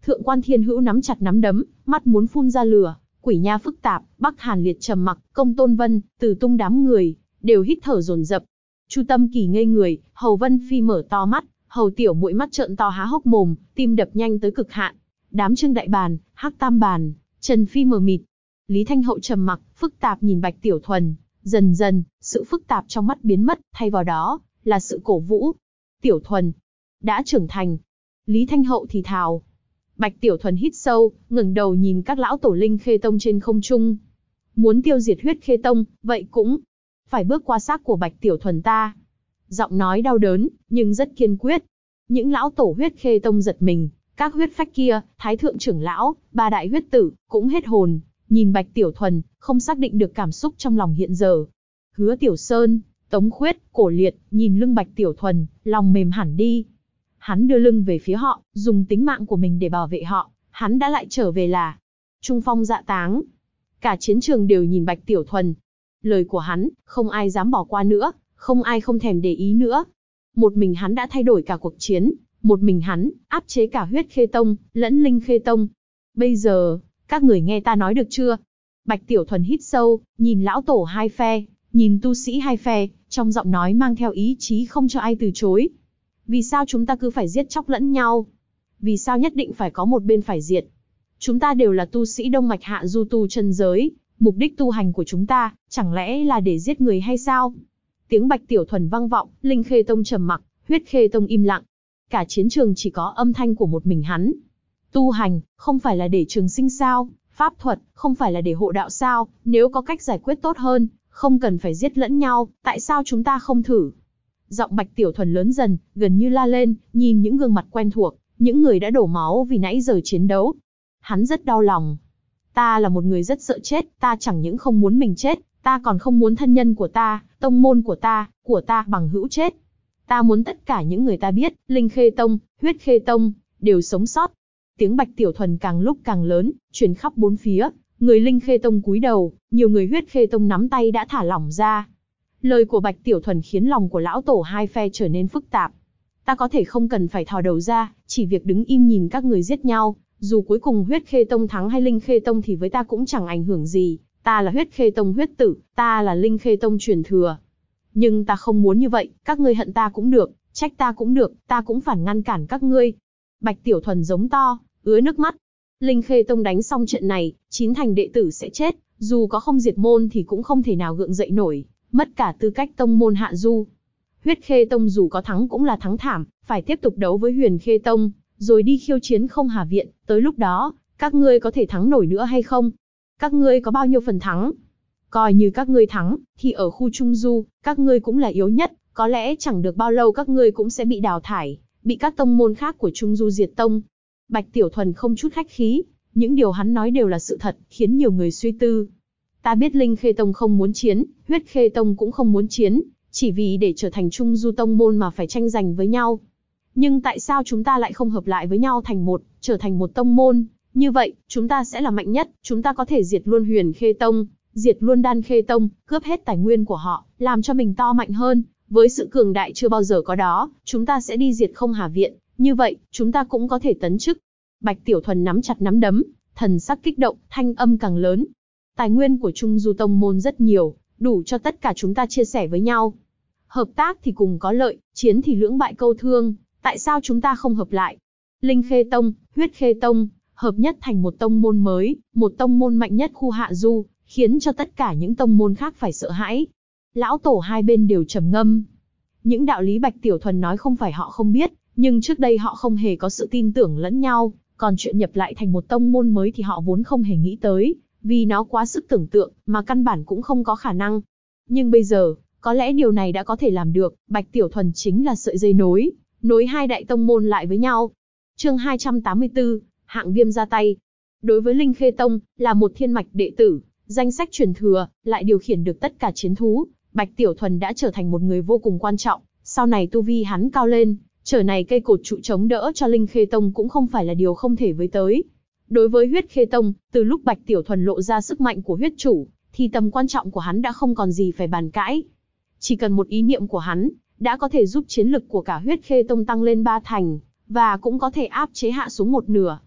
Thượng quan Thiên Hữu nắm chặt nắm đấm, mắt muốn phun ra lửa. Quỷ Nha phức tạp, Bắc Hàn Liệt trầm mặc, Công Tôn Vân, Từ Tung đám người đều hít thở dồn dập. Chu Tâm Kỳ ngây người, Hầu Vân Phi mở to mắt, Hầu Tiểu Muội mắt trợn to há hốc mồm, tim đập nhanh tới cực hạn. Đám Trương Đại Bàn, Hắc Tam Bàn, Trần Phi mờ mịt. Lý Thanh Hậu trầm mặc, phức tạp nhìn Bạch Tiểu Thuần. Dần dần, sự phức tạp trong mắt biến mất, thay vào đó là sự cổ vũ. Tiểu Thuần đã trưởng thành. Lý Thanh Hậu thì thào. Bạch Tiểu Thuần hít sâu, ngẩng đầu nhìn các lão tổ Linh Khê Tông trên không trung. Muốn tiêu diệt Huyết Khê Tông, vậy cũng phải bước qua xác của Bạch Tiểu Thuần ta. Giọng nói đau đớn, nhưng rất kiên quyết. Những lão tổ Huyết Khê Tông giật mình, các huyết phách kia, Thái thượng trưởng lão, ba đại huyết tử, cũng hết hồn, nhìn Bạch Tiểu Thuần, không xác định được cảm xúc trong lòng hiện giờ. Hứa Tiểu Sơn, Tống Khuyết, Cổ Liệt, nhìn lưng Bạch Tiểu Thuần, lòng mềm hẳn đi. Hắn đưa lưng về phía họ, dùng tính mạng của mình để bảo vệ họ, hắn đã lại trở về là trung phong dạ táng. Cả chiến trường đều nhìn Bạch Tiểu Thuần. Lời của hắn, không ai dám bỏ qua nữa, không ai không thèm để ý nữa. Một mình hắn đã thay đổi cả cuộc chiến, một mình hắn, áp chế cả Huyết Khê Tông, lẫn Linh Khê Tông. Bây giờ, các người nghe ta nói được chưa? Bạch Tiểu Thuần hít sâu, nhìn lão tổ hai phe, nhìn tu sĩ hai phe, trong giọng nói mang theo ý chí không cho ai từ chối. Vì sao chúng ta cứ phải giết chóc lẫn nhau? Vì sao nhất định phải có một bên phải diệt? Chúng ta đều là tu sĩ Đông Mạch Hạ Du tu chân giới, mục đích tu hành của chúng ta, chẳng lẽ là để giết người hay sao? Tiếng Bạch Tiểu Thuần vang vọng, Linh Khê Tông trầm mặc, Huyết Khê Tông im lặng. Cả chiến trường chỉ có âm thanh của một mình hắn. Tu hành, không phải là để trường sinh sao? Pháp thuật, không phải là để hộ đạo sao? Nếu có cách giải quyết tốt hơn, không cần phải giết lẫn nhau, tại sao chúng ta không thử? Giọng Bạch Tiểu Thuần lớn dần, gần như la lên, nhìn những gương mặt quen thuộc, những người đã đổ máu vì nãy giờ chiến đấu. Hắn rất đau lòng. Ta là một người rất sợ chết, ta chẳng những không muốn mình chết, ta còn không muốn thân nhân của ta, tông môn của ta, bằng hữu chết. Ta muốn tất cả những người ta biết, Linh Khê Tông, Huyết Khê Tông, đều sống sót. Tiếng Bạch Tiểu Thuần càng lúc càng lớn, truyền khắp bốn phía, người Linh Khê Tông cúi đầu, nhiều người Huyết Khê Tông nắm tay đã thả lỏng ra. Lời của Bạch Tiểu Thuần khiến lòng của lão tổ hai phe trở nên phức tạp. Ta có thể không cần phải thò đầu ra, chỉ việc đứng im nhìn các người giết nhau, dù cuối cùng Huyết Khê Tông thắng hay Linh Khê Tông thì với ta cũng chẳng ảnh hưởng gì, ta là Huyết Khê Tông huyết tử, ta là Linh Khê Tông truyền thừa. Nhưng ta không muốn như vậy, các ngươi hận ta cũng được, trách ta cũng được, ta cũng phản ngăn cản các ngươi. Bạch Tiểu Thuần giống to, ứa nước mắt. Linh Khê Tông đánh xong trận này, 9 thành đệ tử sẽ chết, dù có không diệt môn thì cũng không thể nào gượng dậy nổi, mất cả tư cách tông môn hạ du. Huyết Khê Tông dù có thắng cũng là thắng thảm, phải tiếp tục đấu với Huyền Khê Tông, rồi đi khiêu chiến Không Hà Viện, tới lúc đó, các ngươi có thể thắng nổi nữa hay không? Các ngươi có bao nhiêu phần thắng? Coi như các ngươi thắng, thì ở khu Trung Du, các ngươi cũng là yếu nhất, có lẽ chẳng được bao lâu các ngươi cũng sẽ bị đào thải, bị các tông môn khác của Trung Du diệt tông. Bạch Tiểu Thuần không chút khách khí, những điều hắn nói đều là sự thật, khiến nhiều người suy tư. Ta biết Linh Khê Tông không muốn chiến, Huyết Khê Tông cũng không muốn chiến, chỉ vì để trở thành Trung Du tông môn mà phải tranh giành với nhau. Nhưng tại sao chúng ta lại không hợp lại với nhau thành một, trở thành một tông môn? Như vậy, chúng ta sẽ là mạnh nhất, chúng ta có thể diệt luôn Huyền Khê Tông, diệt luôn Đan Khê Tông, cướp hết tài nguyên của họ, làm cho mình to mạnh hơn. Với sự cường đại chưa bao giờ có đó, chúng ta sẽ đi diệt Không Hà Viện, như vậy, chúng ta cũng có thể tấn chức. Bạch Tiểu Thuần nắm chặt nắm đấm, thần sắc kích động, thanh âm càng lớn. Tài nguyên của Trung Du tông môn rất nhiều, đủ cho tất cả chúng ta chia sẻ với nhau. Hợp tác thì cùng có lợi, chiến thì lưỡng bại câu thương, tại sao chúng ta không hợp lại? Linh Khê Tông, Huyết Khê Tông, hợp nhất thành một tông môn mới, một tông môn mạnh nhất khu Hạ Du, khiến cho tất cả những tông môn khác phải sợ hãi. Lão tổ hai bên đều trầm ngâm. Những đạo lý Bạch Tiểu Thuần nói không phải họ không biết, nhưng trước đây họ không hề có sự tin tưởng lẫn nhau, còn chuyện nhập lại thành một tông môn mới thì họ vốn không hề nghĩ tới, vì nó quá sức tưởng tượng, mà căn bản cũng không có khả năng. Nhưng bây giờ, có lẽ điều này đã có thể làm được, Bạch Tiểu Thuần chính là sợi dây nối hai đại tông môn lại với nhau. Chương 284, Hạng Viêm ra tay. Đối với Linh Khê Tông, là một thiên mạch đệ tử, danh sách truyền thừa, lại điều khiển được tất cả chiến thú, Bạch Tiểu Thuần đã trở thành một người vô cùng quan trọng, sau này tu vi hắn cao lên, trở này cây cột trụ chống đỡ cho Linh Khê Tông cũng không phải là điều không thể với tới. Đối với Huyết Khê Tông, từ lúc Bạch Tiểu Thuần lộ ra sức mạnh của huyết chủ, thì tầm quan trọng của hắn đã không còn gì phải bàn cãi. Chỉ cần một ý niệm của hắn, đã có thể giúp chiến lực của cả Huyết Khê Tông tăng lên 3 thành, và cũng có thể áp chế hạ xuống 1/2.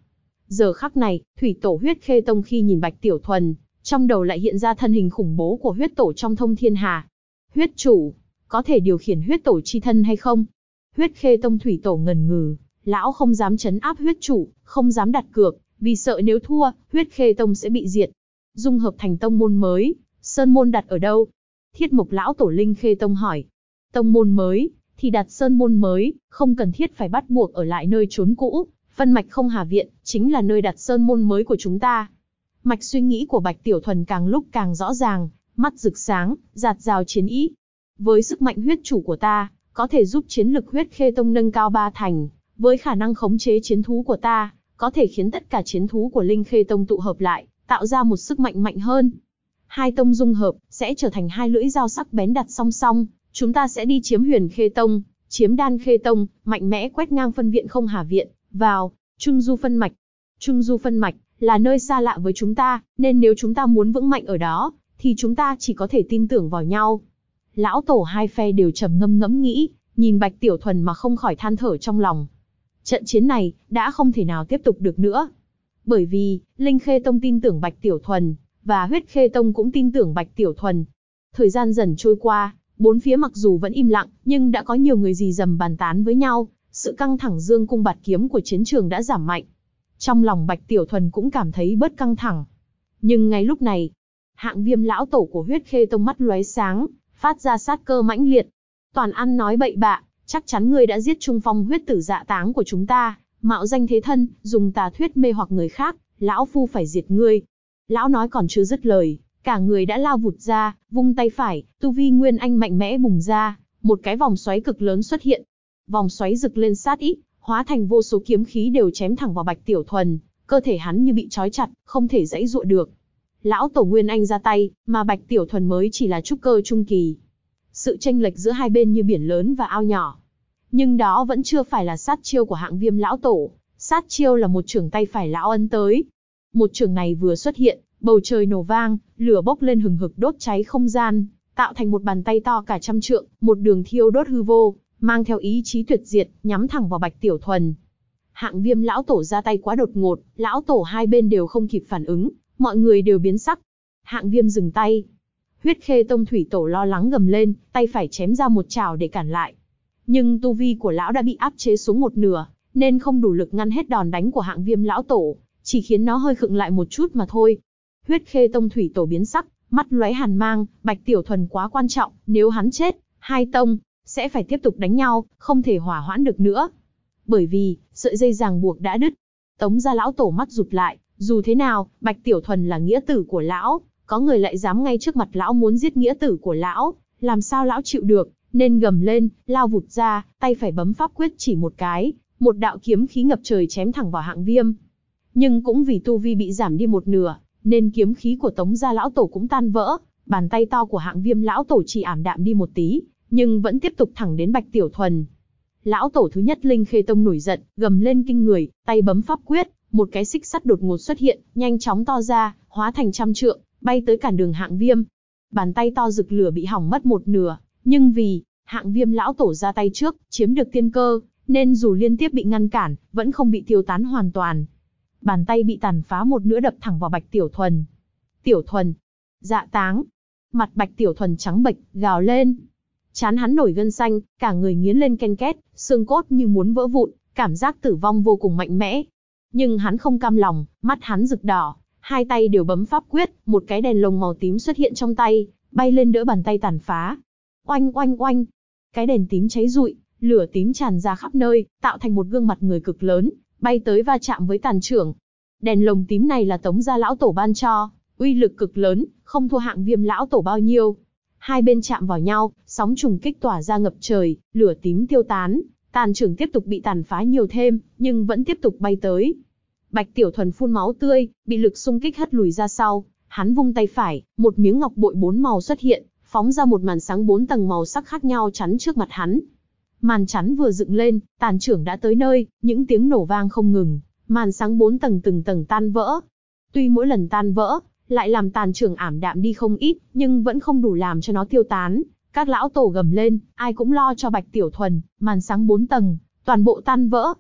Giờ khắc này, thủy tổ Huyết Khê Tông khi nhìn Bạch Tiểu Thuần, trong đầu lại hiện ra thân hình khủng bố của huyết tổ trong Thông Thiên Hà. Huyết chủ, có thể điều khiển huyết tổ chi thân hay không? Huyết Khê Tông thủy tổ ngần ngừ, lão không dám trấn áp huyết chủ, không dám đặt cược, vì sợ nếu thua, Huyết Khê Tông sẽ bị diệt. Dung hợp thành tông môn mới, sơn môn đặt ở đâu? Thiết Mộc lão tổ Linh Khê Tông hỏi. Tông môn mới, thì đặt sơn môn mới, không cần thiết phải bắt buộc ở lại nơi trốn cũ. Vân Mạch Không Hà Viện, chính là nơi đặt sơn môn mới của chúng ta. Mạch suy nghĩ của Bạch Tiểu Thuần càng lúc càng rõ ràng, mắt rực sáng, rạt rào chiến ý. Với sức mạnh huyết chủ của ta, có thể giúp chiến lực Huyết Khê Tông nâng cao 3 thành. Với khả năng khống chế chiến thú của ta, có thể khiến tất cả chiến thú của Linh Khê Tông tụ hợp lại, tạo ra một sức mạnh mạnh hơn. Hai tông dung hợp, sẽ trở thành hai lưỡi dao sắc bén đặt song song. Chúng ta sẽ đi chiếm Huyền Khê Tông, chiếm Đan Khê Tông, mạnh mẽ quét ngang phân viện Không Hà Viện, vào Trung Du Phân Mạch. Trung Du Phân Mạch là nơi xa lạ với chúng ta, nên nếu chúng ta muốn vững mạnh ở đó, thì chúng ta chỉ có thể tin tưởng vào nhau. Lão tổ hai phe đều trầm ngâm ngẫm nghĩ, nhìn Bạch Tiểu Thuần mà không khỏi than thở trong lòng. Trận chiến này đã không thể nào tiếp tục được nữa. Bởi vì, Linh Khê Tông tin tưởng Bạch Tiểu Thuần, và Huyết Khê Tông cũng tin tưởng Bạch Tiểu Thuần. Thời gian dần trôi qua, bốn phía mặc dù vẫn im lặng, nhưng đã có nhiều người rì rầm bàn tán với nhau, sự căng thẳng dương cung bạt kiếm của chiến trường đã giảm mạnh. Trong lòng Bạch Tiểu Thuần cũng cảm thấy bớt căng thẳng. Nhưng ngay lúc này, Hạng Viêm lão tổ của Huyết Khê Tông mắt lóe sáng, phát ra sát cơ mãnh liệt. Toàn ăn nói bậy bạ, chắc chắn ngươi đã giết Trung Phong huyết tử Dạ Táng của chúng ta, mạo danh thế thân, dùng tà thuyết mê hoặc người khác, lão phu phải diệt ngươi. Lão nói còn chưa dứt lời, cả người đã lao vụt ra, vung tay phải, tu vi nguyên anh mạnh mẽ bùng ra, một cái vòng xoáy cực lớn xuất hiện. Vòng xoáy rực lên sát ý, hóa thành vô số kiếm khí đều chém thẳng vào Bạch Tiểu Thuần, cơ thể hắn như bị trói chặt, không thể giãy giụa được. Lão tổ nguyên anh ra tay, mà Bạch Tiểu Thuần mới chỉ là trúc cơ trung kỳ. Sự chênh lệch giữa hai bên như biển lớn và ao nhỏ. Nhưng đó vẫn chưa phải là sát chiêu của Hạng Viêm lão tổ, sát chiêu là một chưởng tay phải lão ấn tới. Một chưởng này vừa xuất hiện, bầu trời nổ vang, lửa bốc lên hừng hực đốt cháy không gian, tạo thành một bàn tay to cả 100 trượng, một đường thiêu đốt hư vô, mang theo ý chí tuyệt diệt, nhắm thẳng vào Bạch Tiểu Thuần. Hạng Viêm lão tổ ra tay quá đột ngột, lão tổ hai bên đều không kịp phản ứng, mọi người đều biến sắc. Hạng Viêm dừng tay. Huyết Khê Tông thủy tổ lo lắng gầm lên, tay phải chém ra một chảo để cản lại. Nhưng tu vi của lão đã bị áp chế xuống một nửa, nên không đủ lực ngăn hết đòn đánh của Hạng Viêm lão tổ, chỉ khiến nó hơi khựng lại một chút mà thôi. Huyết Khê Tông thủy tổ biến sắc, mắt lóe hàn mang, Bạch Tiểu Thuần quá quan trọng, nếu hắn chết, hai tông sẽ phải tiếp tục đánh nhau, không thể hỏa hoãn được nữa. Bởi vì, sợi dây ràng buộc đã đứt. Tống gia lão tổ mắt rụt lại, dù thế nào, Bạch Tiểu Thuần là nghĩa tử của lão, có người lại dám ngay trước mặt lão muốn giết nghĩa tử của lão, làm sao lão chịu được, nên gầm lên, lao vụt ra, tay phải bấm pháp quyết chỉ một cái, một đạo kiếm khí ngập trời chém thẳng vào Hạng Viêm. Nhưng cũng vì tu vi bị giảm đi một nửa, nên kiếm khí của Tống gia lão tổ cũng tan vỡ, bàn tay to của Hạng Viêm lão tổ chỉ ảm đạm đi một tí, nhưng vẫn tiếp tục thẳng đến Bạch Tiểu Thuần. Lão tổ thứ nhất Linh Khê Tông nổi giận, gầm lên kinh người, tay bấm pháp quyết, một cái xích sắt đột ngột xuất hiện, nhanh chóng to ra, hóa thành 100 trượng, bay tới cản đường Hạng Viêm. Bàn tay to rực lửa bị hỏng mất một nửa, nhưng vì Hạng Viêm lão tổ ra tay trước, chiếm được tiên cơ, nên dù liên tiếp bị ngăn cản, vẫn không bị tiêu tán hoàn toàn. Bàn tay bị tàn phá một nửa đập thẳng vào Bạch Tiểu Thuần. Tiểu Thuần, Dạ Táng. Mặt Bạch Tiểu Thuần trắng bệch, gào lên. Trán hắn nổi gân xanh, cả người nghiến lên ken két, xương cốt như muốn vỡ vụn, cảm giác tử vong vô cùng mạnh mẽ. Nhưng hắn không cam lòng, mắt hắn rực đỏ, hai tay đều bấm pháp quyết, một cái đèn lồng màu tím xuất hiện trong tay, bay lên đỡ bàn tay tàn phá. Oanh oanh oanh, cái đèn tím cháy rụi, lửa tím tràn ra khắp nơi, tạo thành một gương mặt người cực lớn, bay tới va chạm với tàn chưởng. Đèn lồng tím này là Tống gia lão tổ ban cho, uy lực cực lớn, không thua Hạng Viêm lão tổ bao nhiêu. Hai bên chạm vào nhau, sóng trùng kích tỏa ra ngập trời, lửa tím tiêu tán, tàn chưởng tiếp tục bị tàn phá nhiều thêm, nhưng vẫn tiếp tục bay tới. Bạch Tiểu Thuần phun máu tươi, bị lực xung kích hất lùi ra sau, hắn vung tay phải, một miếng ngọc bội 4 màu xuất hiện, phóng ra một màn sáng 4 tầng màu sắc khác nhau chắn trước mặt hắn. Màn chắn vừa dựng lên, tàn chưởng đã tới nơi, những tiếng nổ vang không ngừng, màn sáng 4 tầng từng tầng tan vỡ. Tuy mỗi lần tan vỡ, lại làm tàn chưởng ảm đạm đi không ít, nhưng vẫn không đủ làm cho nó tiêu tán. Các lão tổ gầm lên, ai cũng lo cho Bạch Tiểu Thuần, màn sáng 4 tầng, toàn bộ tan vỡ.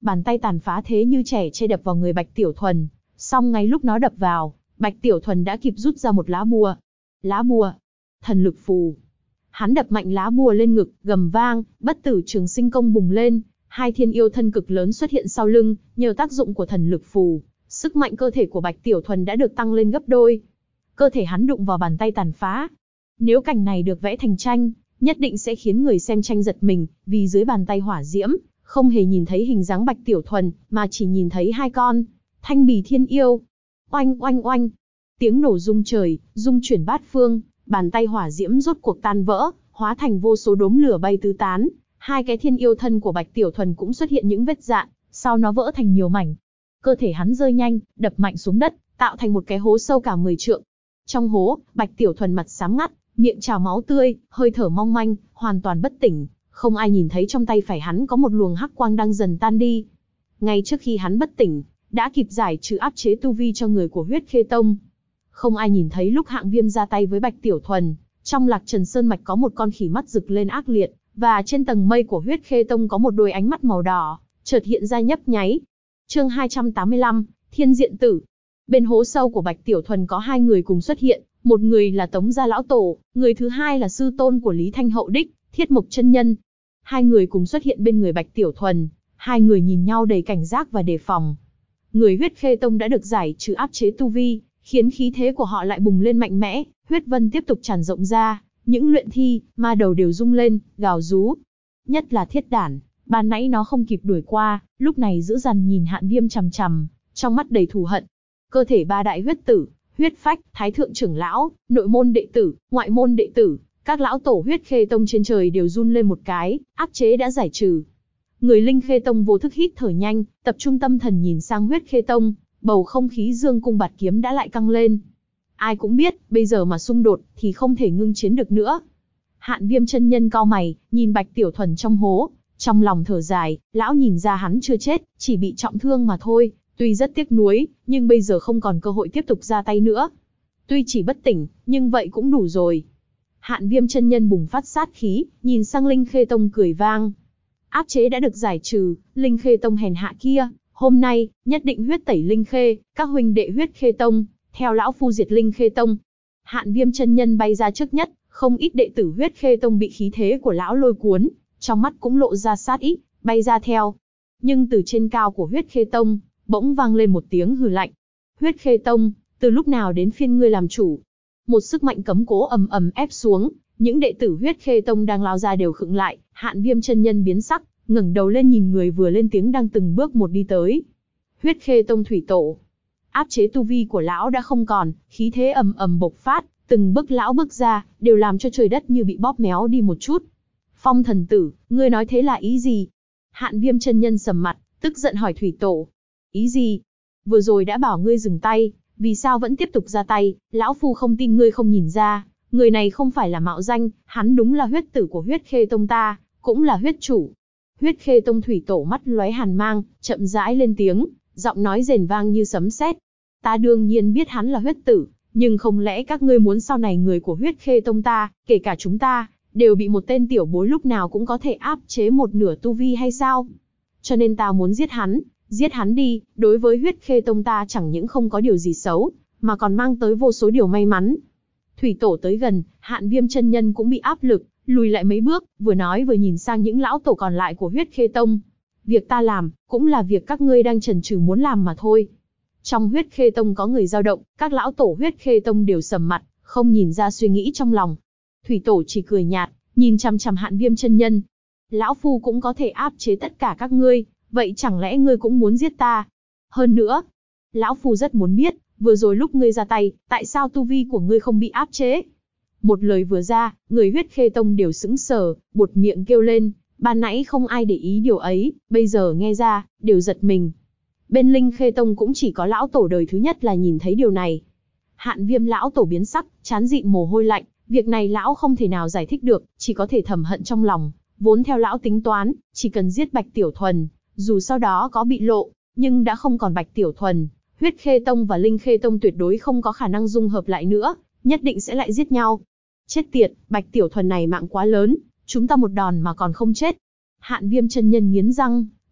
Bàn tay tàn phá thế như trẻ che đập vào người Bạch Tiểu Thuần, song ngay lúc nó đập vào, Bạch Tiểu Thuần đã kịp rút ra một lá bùa. Lá bùa, thần lực phù. Hắn đập mạnh lá bùa lên ngực, gầm vang, bất tử trường sinh công bùng lên, hai thiên yêu thân cực lớn xuất hiện sau lưng, nhờ tác dụng của thần lực phù, sức mạnh cơ thể của Bạch Tiểu Thuần đã được tăng lên gấp đôi. Cơ thể hắn đụng vào bàn tay tàn phá. Nếu cảnh này được vẽ thành tranh, nhất định sẽ khiến người xem tranh giật mình, vì dưới bàn tay hỏa diễm, không hề nhìn thấy hình dáng Bạch Tiểu Thuần, mà chỉ nhìn thấy hai con thanh bì thiên yêu. Oanh oanh oanh, tiếng nổ rung trời, rung chuyển bát phương, bàn tay hỏa diễm rốt cuộc tan vỡ, hóa thành vô số đốm lửa bay tứ tán. Hai cái thiên yêu thân của Bạch Tiểu Thuần cũng xuất hiện những vết rạn, sau nó vỡ thành nhiều mảnh. Cơ thể hắn rơi nhanh, đập mạnh xuống đất, tạo thành một cái hố sâu cả 10 trượng. Trong hố, Bạch Tiểu Thuần mặt xám ngắt, miệng trào máu tươi, hơi thở mong manh, hoàn toàn bất tỉnh. Không ai nhìn thấy trong tay phải hắn có một luồng hắc quang đang dần tan đi. Ngay trước khi hắn bất tỉnh, đã kịp giải trừ áp chế tu vi cho người của Huyết Khê Tông. Không ai nhìn thấy lúc Hạng Viêm ra tay với Bạch Tiểu Thuần, trong Lạc Trần Sơn mạch có một con khỉ mắt rực lên ác liệt, và trên tầng mây của Huyết Khê Tông có một đôi ánh mắt màu đỏ, chợt hiện ra nhấp nháy. Chương 285, Thiên Diện Tử. Bên hố sâu của Bạch Tiểu Thuần có hai người cùng xuất hiện, một người là Tống gia lão tổ, người thứ hai là sư tôn của Lý Thanh Hậu đích, Thiết Mộc chân nhân. Hai người cùng xuất hiện bên người Bạch Tiểu Thuần, hai người nhìn nhau đầy cảnh giác và đề phòng. Người Huyết Khê Tông đã được giải trừ áp chế tu vi, khiến khí thế của họ lại bùng lên mạnh mẽ, huyết vân tiếp tục tràn rộng ra, những luyện thi, ma đầu đều rung lên, gào rú. Nhất là Thiết Đản, ban nãy nó không kịp đuổi qua, lúc này dữ dằn nhìn Hạng Viêm chằm chằm, trong mắt đầy thù hận. Cơ thể ba đại huyết tử, huyết phách, thái thượng trưởng lão, nội môn đệ tử, ngoại môn đệ tử, các lão tổ Huyết Khê Tông trên trời đều run lên một cái, áp chế đã giải trừ. Người Linh Khê Tông vô thức hít thở nhanh, tập trung tâm thần nhìn sang Huyết Khê Tông, bầu không khí dương cung bạt kiếm đã lại căng lên. Ai cũng biết, bây giờ mà xung đột thì không thể ngưng chiến được nữa. Hạng Viêm chân nhân cau mày, nhìn Bạch Tiểu Thuần trong hố, trong lòng thở dài, lão nhìn ra hắn chưa chết, chỉ bị trọng thương mà thôi, tuy rất tiếc nuối, nhưng bây giờ không còn cơ hội tiếp tục ra tay nữa. Tuy chỉ bất tỉnh, nhưng vậy cũng đủ rồi. Hạng Viêm chân nhân bùng phát sát khí, nhìn sang Linh Khê Tông cười vang. Áp chế đã được giải trừ, Linh Khê Tông hèn hạ kia, hôm nay, nhất định huyết tẩy Linh Khê, các huynh đệ Huyết Khê Tông, theo lão phu diệt Linh Khê Tông. Hạng Viêm chân nhân bay ra trước nhất, không ít đệ tử Huyết Khê Tông bị khí thế của lão lôi cuốn, trong mắt cũng lộ ra sát ý, bay ra theo. Nhưng từ trên cao của Huyết Khê Tông, bỗng vang lên một tiếng hừ lạnh. Huyết Khê Tông, từ lúc nào đến phiên ngươi làm chủ? Một sức mạnh cấm cố ầm ầm ép xuống, những đệ tử Huyết Khê Tông đang lao ra đều khựng lại, Hạng Viêm chân nhân biến sắc, ngẩng đầu lên nhìn người vừa lên tiếng đang từng bước một đi tới. Huyết Khê Tông thủy tổ. Áp chế tu vi của lão đã không còn, khí thế ầm ầm bộc phát, từng bước lão bước ra, đều làm cho trời đất như bị bóp méo đi một chút. Phong thần tử, ngươi nói thế là ý gì? Hạng Viêm chân nhân sầm mặt, tức giận hỏi thủy tổ. Ý gì? Vừa rồi đã bảo ngươi dừng tay, vì sao vẫn tiếp tục ra tay? Lão phu không tin ngươi không nhìn ra, người này không phải là mạo danh, hắn đúng là huyết tử của Huyết Khê Tông ta, cũng là huyết chủ. Huyết Khê Tông thủy tổ mắt lóe hàn mang, chậm rãi lên tiếng, giọng nói rền vang như sấm sét. Ta đương nhiên biết hắn là huyết tử, nhưng không lẽ các ngươi muốn sau này người của Huyết Khê Tông ta, kể cả chúng ta, đều bị một tên tiểu bối lúc nào cũng có thể áp chế một nửa tu vi hay sao? Cho nên ta muốn giết hắn đi, đối với Huyết Khê Tông ta chẳng những không có điều gì xấu, mà còn mang tới vô số điều may mắn. Thủy tổ tới gần, Hạng Viêm chân nhân cũng bị áp lực, lùi lại mấy bước, vừa nói vừa nhìn sang những lão tổ còn lại của Huyết Khê Tông. Việc ta làm, cũng là việc các ngươi đang chần chừ muốn làm mà thôi. Trong Huyết Khê Tông có người dao động, các lão tổ Huyết Khê Tông đều sầm mặt, không nhìn ra suy nghĩ trong lòng. Thủy tổ chỉ cười nhạt, nhìn chằm chằm Hạng Viêm chân nhân. Lão phu cũng có thể áp chế tất cả các ngươi, vậy chẳng lẽ ngươi cũng muốn giết ta? Hơn nữa, lão phu rất muốn biết, vừa rồi lúc ngươi ra tay, tại sao tu vi của ngươi không bị áp chế? Một lời vừa ra, người Huyết Khê Tông đều sững sờ, buột miệng kêu lên, ban nãy không ai để ý điều ấy, bây giờ nghe ra, đều giật mình. Bên Linh Khê Tông cũng chỉ có lão tổ đời thứ nhất là nhìn thấy điều này. Hạng Viêm lão tổ biến sắc, trán dịn mồ hôi lạnh, việc này lão không thể nào giải thích được, chỉ có thể thầm hận trong lòng, vốn theo lão tính toán, chỉ cần giết Bạch Tiểu Thuần, dù sau đó có bị lộ, nhưng đã không còn Bạch Tiểu Thuần, Huyết Khê Tông và Linh Khê Tông tuyệt đối không có khả năng dung hợp lại nữa, nhất định sẽ lại giết nhau. Chết tiệt, Bạch Tiểu Thuần này mạng quá lớn, chúng ta một đòn mà còn không chết. Hạng Viêm chân nhân nghiến răng,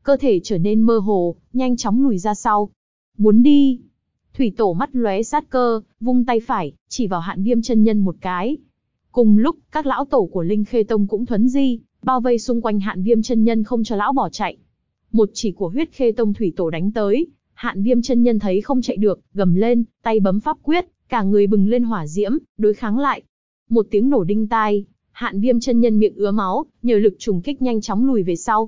cơ thể trở nên mơ hồ, nhanh chóng lùi ra sau. Muốn đi. Thủy tổ mắt lóe sát cơ, vung tay phải, chỉ vào Hạn Viêm chân nhân một cái. Cùng lúc, các lão tổ của Linh Khê Tông cũng thuấn di, bao vây xung quanh Hạn Viêm chân nhân không cho lão bỏ chạy. Một chỉ của Huyết Khê Tông thủy tổ đánh tới, Hạn Viêm chân nhân thấy không chạy được, gầm lên, tay bấm pháp quyết, cả người bừng lên hỏa diễm, đối kháng lại. Một tiếng nổ đinh tai, Hạn Viêm chân nhân miệng ứa máu, nhờ lực trùng kích nhanh chóng lùi về sau.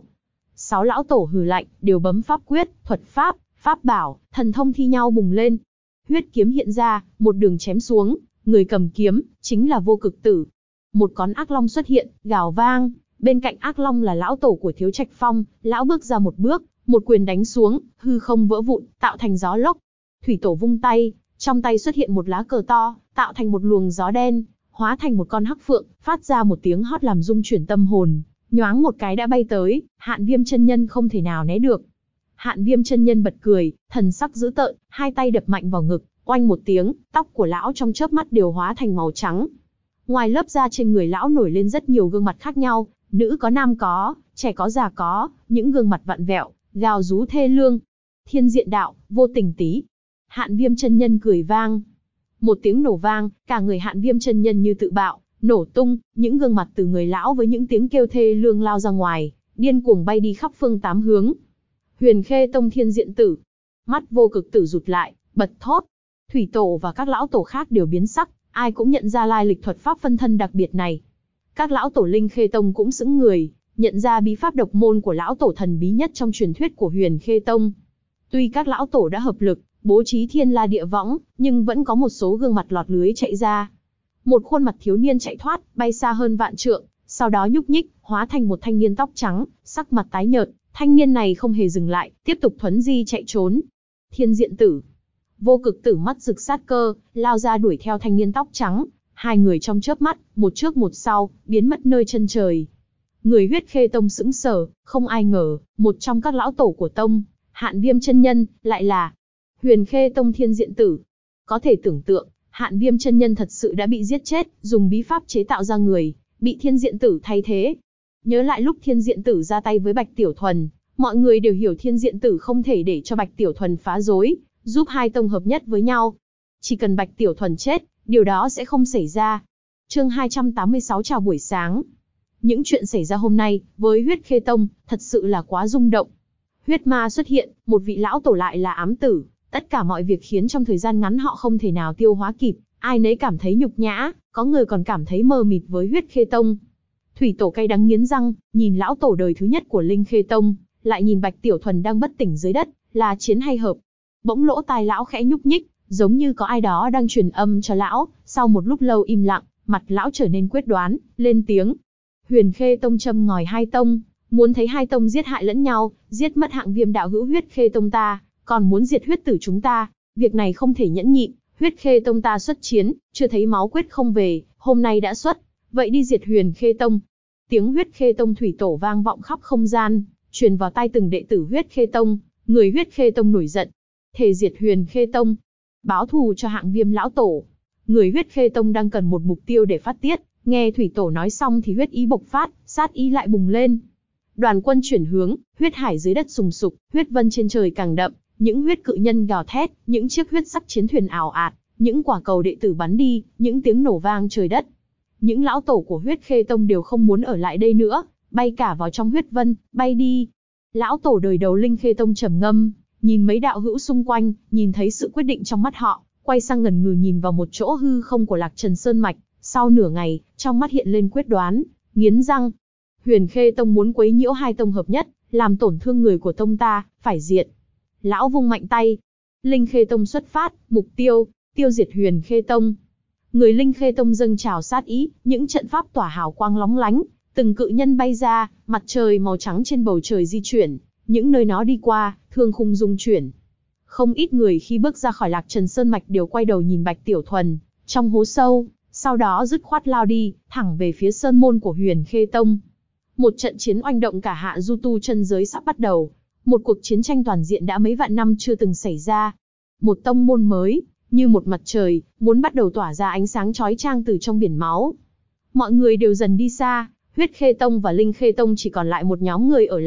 6 lão tổ hừ lạnh, đều bấm pháp quyết, thuật pháp, pháp bảo, thần thông thi nhau bùng lên. Huyết kiếm hiện ra, một đường chém xuống, người cầm kiếm chính là Vô Cực Tử. Một con ác long xuất hiện, gào vang, bên cạnh ác long là lão tổ của Thiếu Trạch Phong, lão bước ra một bước, một quyền đánh xuống, hư không vỡ vụn, tạo thành gió lốc. Thủy tổ vung tay, trong tay xuất hiện một lá cờ to, tạo thành một luồng gió đen, hóa thành một con hắc phượng, phát ra một tiếng hót làm rung chuyển tâm hồn, nhoáng một cái đã bay tới, Hạn Viêm chân nhân không thể nào né được. Hạn Viêm chân nhân bật cười, thần sắc dữ tợn, hai tay đập mạnh vào ngực, oanh một tiếng, tóc của lão trong chớp mắt đều hóa thành màu trắng. Ngoài lớp da trên người lão nổi lên rất nhiều gương mặt khác nhau, nữ có nam có, trẻ có già có, những gương mặt vặn vẹo, gào rú thê lương. Thiên diện đạo, vô tình tí. Hạn Viêm chân nhân cười vang. Một tiếng nổ vang, cả người Hạn Viêm chân nhân như tự bạo, nổ tung, những gương mặt từ người lão với những tiếng kêu thê lương lao ra ngoài, điên cuồng bay đi khắp phương tám hướng. Huyền Khê Tông Thiên Diện Tử. Mắt Vô Cực Tử rụt lại, bật thốt. Thủy tổ và các lão tổ khác đều biến sắc, ai cũng nhận ra lai lịch thuật pháp phân thân đặc biệt này. Các lão tổ Linh Khê Tông cũng sững người, nhận ra bí pháp độc môn của lão tổ thần bí nhất trong truyền thuyết của Huyền Khê Tông. Tuy các lão tổ đã hợp lực, bố trí thiên la địa võng, nhưng vẫn có một số gương mặt lọt lưới chạy ra. Một khuôn mặt thiếu niên chạy thoát, bay xa hơn vạn trượng, sau đó nhúc nhích, hóa thành một thanh niên tóc trắng, sắc mặt tái nhợt. Thanh niên này không hề dừng lại, tiếp tục thuấn di chạy trốn. Thiên Diện Tử. Vô Cực Tử mắt rực sát cơ, lao ra đuổi theo thanh niên tóc trắng. Hai người trong chớp mắt, một trước một sau, biến mất nơi chân trời. Người Huyết Khê Tông sững sờ, không ai ngờ, một trong các lão tổ của tông, Hạn Viêm chân nhân, lại là Huyền Khê Tông Thiên Diện Tử. Có thể tưởng tượng, Hạn Viêm chân nhân thật sự đã bị giết chết, dùng bí pháp chế tạo ra người, bị Thiên Diện Tử thay thế. Nhớ lại lúc Thiên Diện Tử ra tay với Bạch Tiểu Thuần, mọi người đều hiểu Thiên Diện Tử không thể để cho Bạch Tiểu Thuần phá rối, giúp hai tông hợp nhất với nhau. Chỉ cần Bạch Tiểu Thuần chết, điều đó sẽ không xảy ra. Chương 286 chào buổi sáng. Những chuyện xảy ra hôm nay, với Huyết Khê Tông, thật sự là quá rung động. Huyết ma xuất hiện, một vị lão tổ lại là ám tử, tất cả mọi việc khiến trong thời gian ngắn họ không thể nào tiêu hóa kịp, ai nấy cảm thấy nhục nhã, có người còn cảm thấy mờ mịt với Huyết Khê Tông. Thủy tổ cay đắng nghiến răng, nhìn lão tổ đời thứ nhất của Linh Khê Tông, lại nhìn Bạch Tiểu Thuần đang bất tỉnh dưới đất, là chiến hay hợp. Bỗng lỗ tai lão khẽ nhúc nhích, giống như có ai đó đang truyền âm cho lão. Sau một lúc lâu im lặng, mặt lão trở nên quyết đoán, lên tiếng. Huyền Khê Tông châm ngòi hai tông, muốn thấy hai tông giết hại lẫn nhau, giết mất Hạng Viêm đạo hữu Huyết Khê Tông ta, còn muốn diệt huyết tử chúng ta, việc này không thể nhẫn nhịn. Huyết Khê Tông ta xuất chiến, chưa thấy máu quyết không về, hôm nay đã xuất, vậy đi diệt Huyền Khê Tông. Tiếng Huyết Khê Tông thủy tổ vang vọng khắp không gian, truyền vào tai từng đệ tử Huyết Khê Tông. Người Huyết Khê Tông nổi giận, thề diệt Huyền Khê Tông, báo thù cho Hạng Viêm lão tổ. Người Huyết Khê Tông đang cần một mục tiêu để phát tiết, nghe thủy tổ nói xong thì huyết ý bộc phát, sát ý lại bùng lên. Đoàn quân chuyển hướng, huyết hải dưới đất sùng sục, huyết vân trên trời càng đậm, những huyết cự nhân gào thét, những chiếc huyết sắc chiến thuyền ảo ạt, những quả cầu đệ tử bắn đi, những tiếng nổ vang trời đất. Những lão tổ của Huyết Khê Tông đều không muốn ở lại đây nữa, bay cả vào trong huyết vân, bay đi. Lão tổ đời đầu Linh Khê Tông trầm ngâm, nhìn mấy đạo hữu xung quanh, nhìn thấy sự quyết định trong mắt họ, quay sang ngẩn ngừ nhìn vào một chỗ hư không của Lạc Trần Sơn Mạch. Sau nửa ngày, trong mắt hiện lên quyết đoán, nghiến răng. Huyền Khê Tông muốn quấy nhiễu hai tông hợp nhất, làm tổn thương người của tông ta, phải diệt. Lão vung mạnh tay. Linh Khê Tông xuất phát, mục tiêu, tiêu diệt Huyền Khê Tông. Người Linh Khê Tông dâng trào sát ý, những trận pháp tỏa hào quang lóng lánh, từng cự nhân bay ra, mặt trời màu trắng trên bầu trời di chuyển, những nơi nó đi qua, thương khung rung chuyển. Không ít người khi bước ra khỏi Lạc Trần Sơn Mạch đều quay đầu nhìn Bạch Tiểu Thuần, trong hố sâu, sau đó dứt khoát lao đi, thẳng về phía sơn môn của Huyền Khê Tông. Một trận chiến oanh động cả Hạ Du Tu chân giới sắp bắt đầu, một cuộc chiến tranh toàn diện đã mấy vạn năm chưa từng xảy ra. Một tông môn mới, như một mặt trời, muốn bắt đầu tỏa ra ánh sáng chói chang từ trong biển máu. Mọi người đều dần đi xa, Huyết Khê Tông và Linh Khê Tông chỉ còn lại một nhóm người ở lại,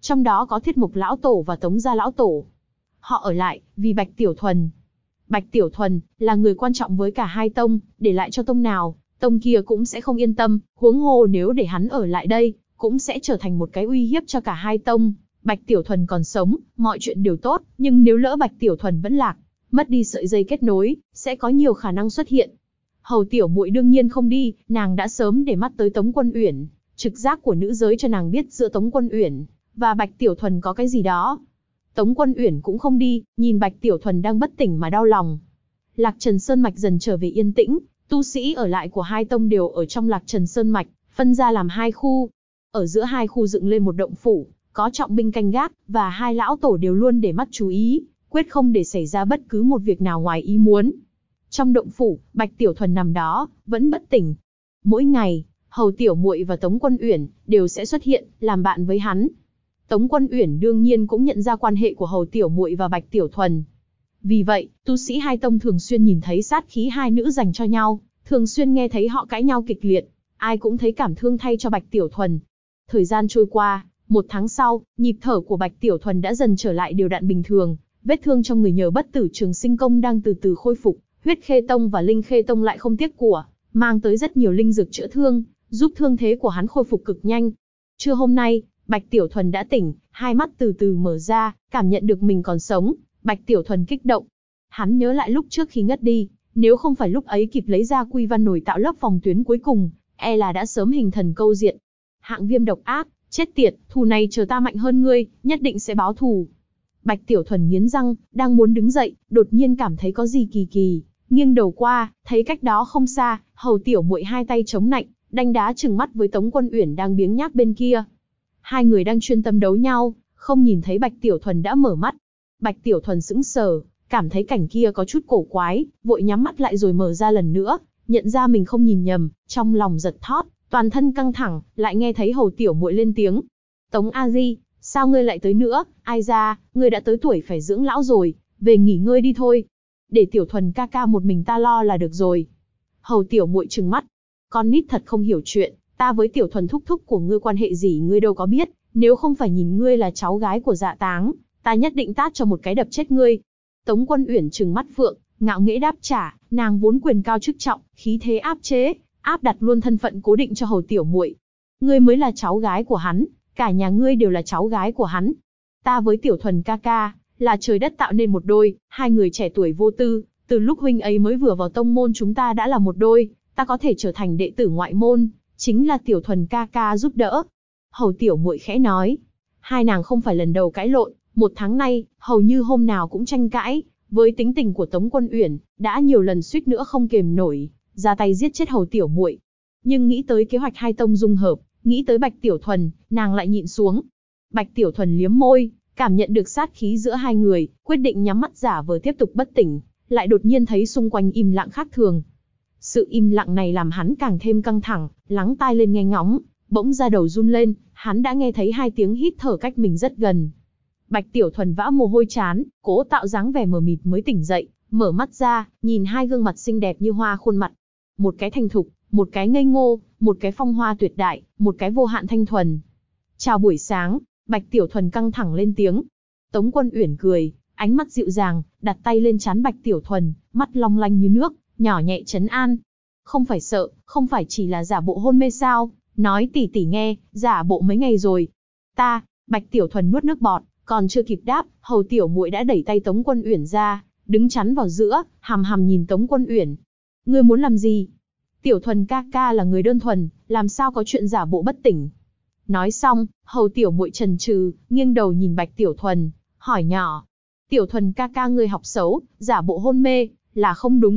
trong đó có Thiết Mục lão tổ và Tống gia lão tổ. Họ ở lại vì Bạch Tiểu Thuần. Bạch Tiểu Thuần là người quan trọng với cả hai tông, để lại cho tông nào, tông kia cũng sẽ không yên tâm, huống hồ nếu để hắn ở lại đây, cũng sẽ trở thành một cái uy hiếp cho cả hai tông. Bạch Tiểu Thuần còn sống, mọi chuyện đều tốt, nhưng nếu lỡ Bạch Tiểu Thuần vẫn lạc, mất đi sợi dây kết nối, sẽ có nhiều khả năng xuất hiện. Hầu Tiểu Muội đương nhiên không đi, nàng đã sớm để mắt tới Tống Quân Uyển, trực giác của nữ giới cho nàng biết giữa Tống Quân Uyển và Bạch Tiểu Thuần có cái gì đó. Tống Quân Uyển cũng không đi, nhìn Bạch Tiểu Thuần đang bất tỉnh mà đau lòng. Lạc Trần Sơn Mạch dần trở về yên tĩnh, tu sĩ ở lại của hai tông đều ở trong Lạc Trần Sơn Mạch, phân ra làm hai khu. Ở giữa hai khu dựng lên một động phủ, có trọng binh canh gác, và hai lão tổ đều luôn để mắt chú ý, quyết không để xảy ra bất cứ một việc nào ngoài ý muốn. Trong động phủ, Bạch Tiểu Thuần nằm đó, vẫn bất tỉnh. Mỗi ngày, Hầu Tiểu Muội và Tống Quân Uyển đều sẽ xuất hiện, làm bạn với hắn. Tống Quân Uyển đương nhiên cũng nhận ra quan hệ của Hầu Tiểu Muội và Bạch Tiểu Thuần. Vì vậy, tu sĩ hai tông thường xuyên nhìn thấy sát khí hai nữ dành cho nhau, thường xuyên nghe thấy họ cãi nhau kịch liệt, ai cũng thấy cảm thương thay cho Bạch Tiểu Thuần. Thời gian trôi qua, 1 tháng sau, nhịp thở của Bạch Tiểu Thuần đã dần trở lại đều đặn bình thường, vết thương trong người nhờ Bất Tử Trường Sinh Công đang từ từ khôi phục, Huyết Khê Tông và Linh Khê Tông lại không tiếc của, mang tới rất nhiều linh dược chữa thương, giúp thương thế của hắn khôi phục cực nhanh. Trưa hôm nay, Bạch Tiểu Thuần đã tỉnh, hai mắt từ từ mở ra, cảm nhận được mình còn sống. Bạch Tiểu Thuần kích động. Hắn nhớ lại lúc trước khi ngất đi, nếu không phải lúc ấy kịp lấy ra Quy Văn nổi tạo lớp phòng tuyến cuối cùng, e là đã sớm hình thần câu diện. Hạng Viêm độc ác, chết tiệt, thù này chờ ta mạnh hơn ngươi, nhất định sẽ báo thù. Bạch Tiểu Thuần nghiến răng, đang muốn đứng dậy, đột nhiên cảm thấy có gì kỳ kỳ, nghiêng đầu qua, thấy cách đó không xa, Hầu Tiểu Muội hai tay chống nạnh, đanh đá trừng mắt với Tống Quân Uyển đang biếng nhác bên kia. Hai người đang chuyên tâm đấu nhau, không nhìn thấy Bạch Tiểu Thuần đã mở mắt. Bạch Tiểu Thuần sững sờ, cảm thấy cảnh kia có chút cổ quái, vội nhắm mắt lại rồi mở ra lần nữa, nhận ra mình không nhìn nhầm, trong lòng giật thót, toàn thân căng thẳng, lại nghe thấy Hầu Tiểu Muội lên tiếng. Tống A Di, sao ngươi lại tới nữa, ai ra, ngươi đã tới tuổi phải dưỡng lão rồi, về nghỉ ngơi đi thôi. Để Tiểu Thuần ca ca một mình ta lo là được rồi. Hầu Tiểu Muội trừng mắt, con nít thật không hiểu chuyện, ta với Tiểu Thuần thúc thúc của ngươi quan hệ gì ngươi đâu có biết, nếu không phải nhìn ngươi là cháu gái của Dạ Táng, ta nhất định tát cho một cái đập chết ngươi. Tống Quân Uyển trừng mắt phượng, ngạo nghễ đáp trả, nàng vốn quyền cao chức trọng, khí thế áp chế, áp đặt luôn thân phận cố định cho Hầu Tiểu Muội. Ngươi mới là cháu gái của hắn, cả nhà ngươi đều là cháu gái của hắn. Ta với Tiểu Thuần ca ca, là trời đất tạo nên một đôi, hai người trẻ tuổi vô tư, từ lúc huynh ấy mới vừa vào tông môn chúng ta đã là một đôi, ta có thể trở thành đệ tử ngoại môn, chính là Tiểu Thuần ca ca giúp đỡ. Hầu Tiểu Muội khẽ nói, hai nàng không phải lần đầu cãi lộn, 1 tháng nay, hầu như hôm nào cũng tranh cãi, với tính tình của Tống Quân Uyển, đã nhiều lần suýt nữa không kềm nổi, ra tay giết chết Hầu Tiểu Muội. Nhưng nghĩ tới kế hoạch hai tông dung hợp, nghĩ tới Bạch Tiểu Thuần, nàng lại nhịn xuống. Bạch Tiểu Thuần liếm môi, cảm nhận được sát khí giữa hai người, quyết định nhắm mắt giả vờ tiếp tục bất tỉnh, lại đột nhiên thấy xung quanh im lặng khác thường. Sự im lặng này làm hắn càng thêm căng thẳng, lắng tai lên nghe ngóng, bỗng da đầu run lên, hắn đã nghe thấy 2 tiếng hít thở cách mình rất gần. Bạch Tiểu Thuần vã mồ hôi chán, cố tạo dáng vẻ mờ mịt mới tỉnh dậy, mở mắt ra, nhìn 2 gương mặt xinh đẹp như hoa khuôn mặt. Một cái thành thục, một cái ngây ngô, một cái phong hoa tuyệt đại, một cái vô hạn thanh thuần. Chào buổi sáng, Bạch Tiểu Thuần căng thẳng lên tiếng. Tống Quân Uyển cười, ánh mắt dịu dàng, đặt tay lên trán Bạch Tiểu Thuần, mắt long lanh như nước, nhỏ nhẹ trấn an. Không phải sợ, không phải chỉ là giả bộ hôn mê sao, nói tỷ tỷ nghe, giả bộ mấy ngày rồi. Bạch Tiểu Thuần nuốt nước bọt, còn chưa kịp đáp, Hầu Tiểu Muội đã đẩy tay Tống Quân Uyển ra, đứng chắn vào giữa, hằm hằm nhìn Tống Quân Uyển. Ngươi muốn làm gì? Tiểu Thuần ca ca là người đơn thuần, làm sao có chuyện giả bộ bất tỉnh? Nói xong, Hầu Tiểu Muội chần chừ, nghiêng đầu nhìn Bạch Tiểu Thuần, hỏi nhỏ. Tiểu Thuần ca ca ngươi học xấu, giả bộ hôn mê, là không đúng.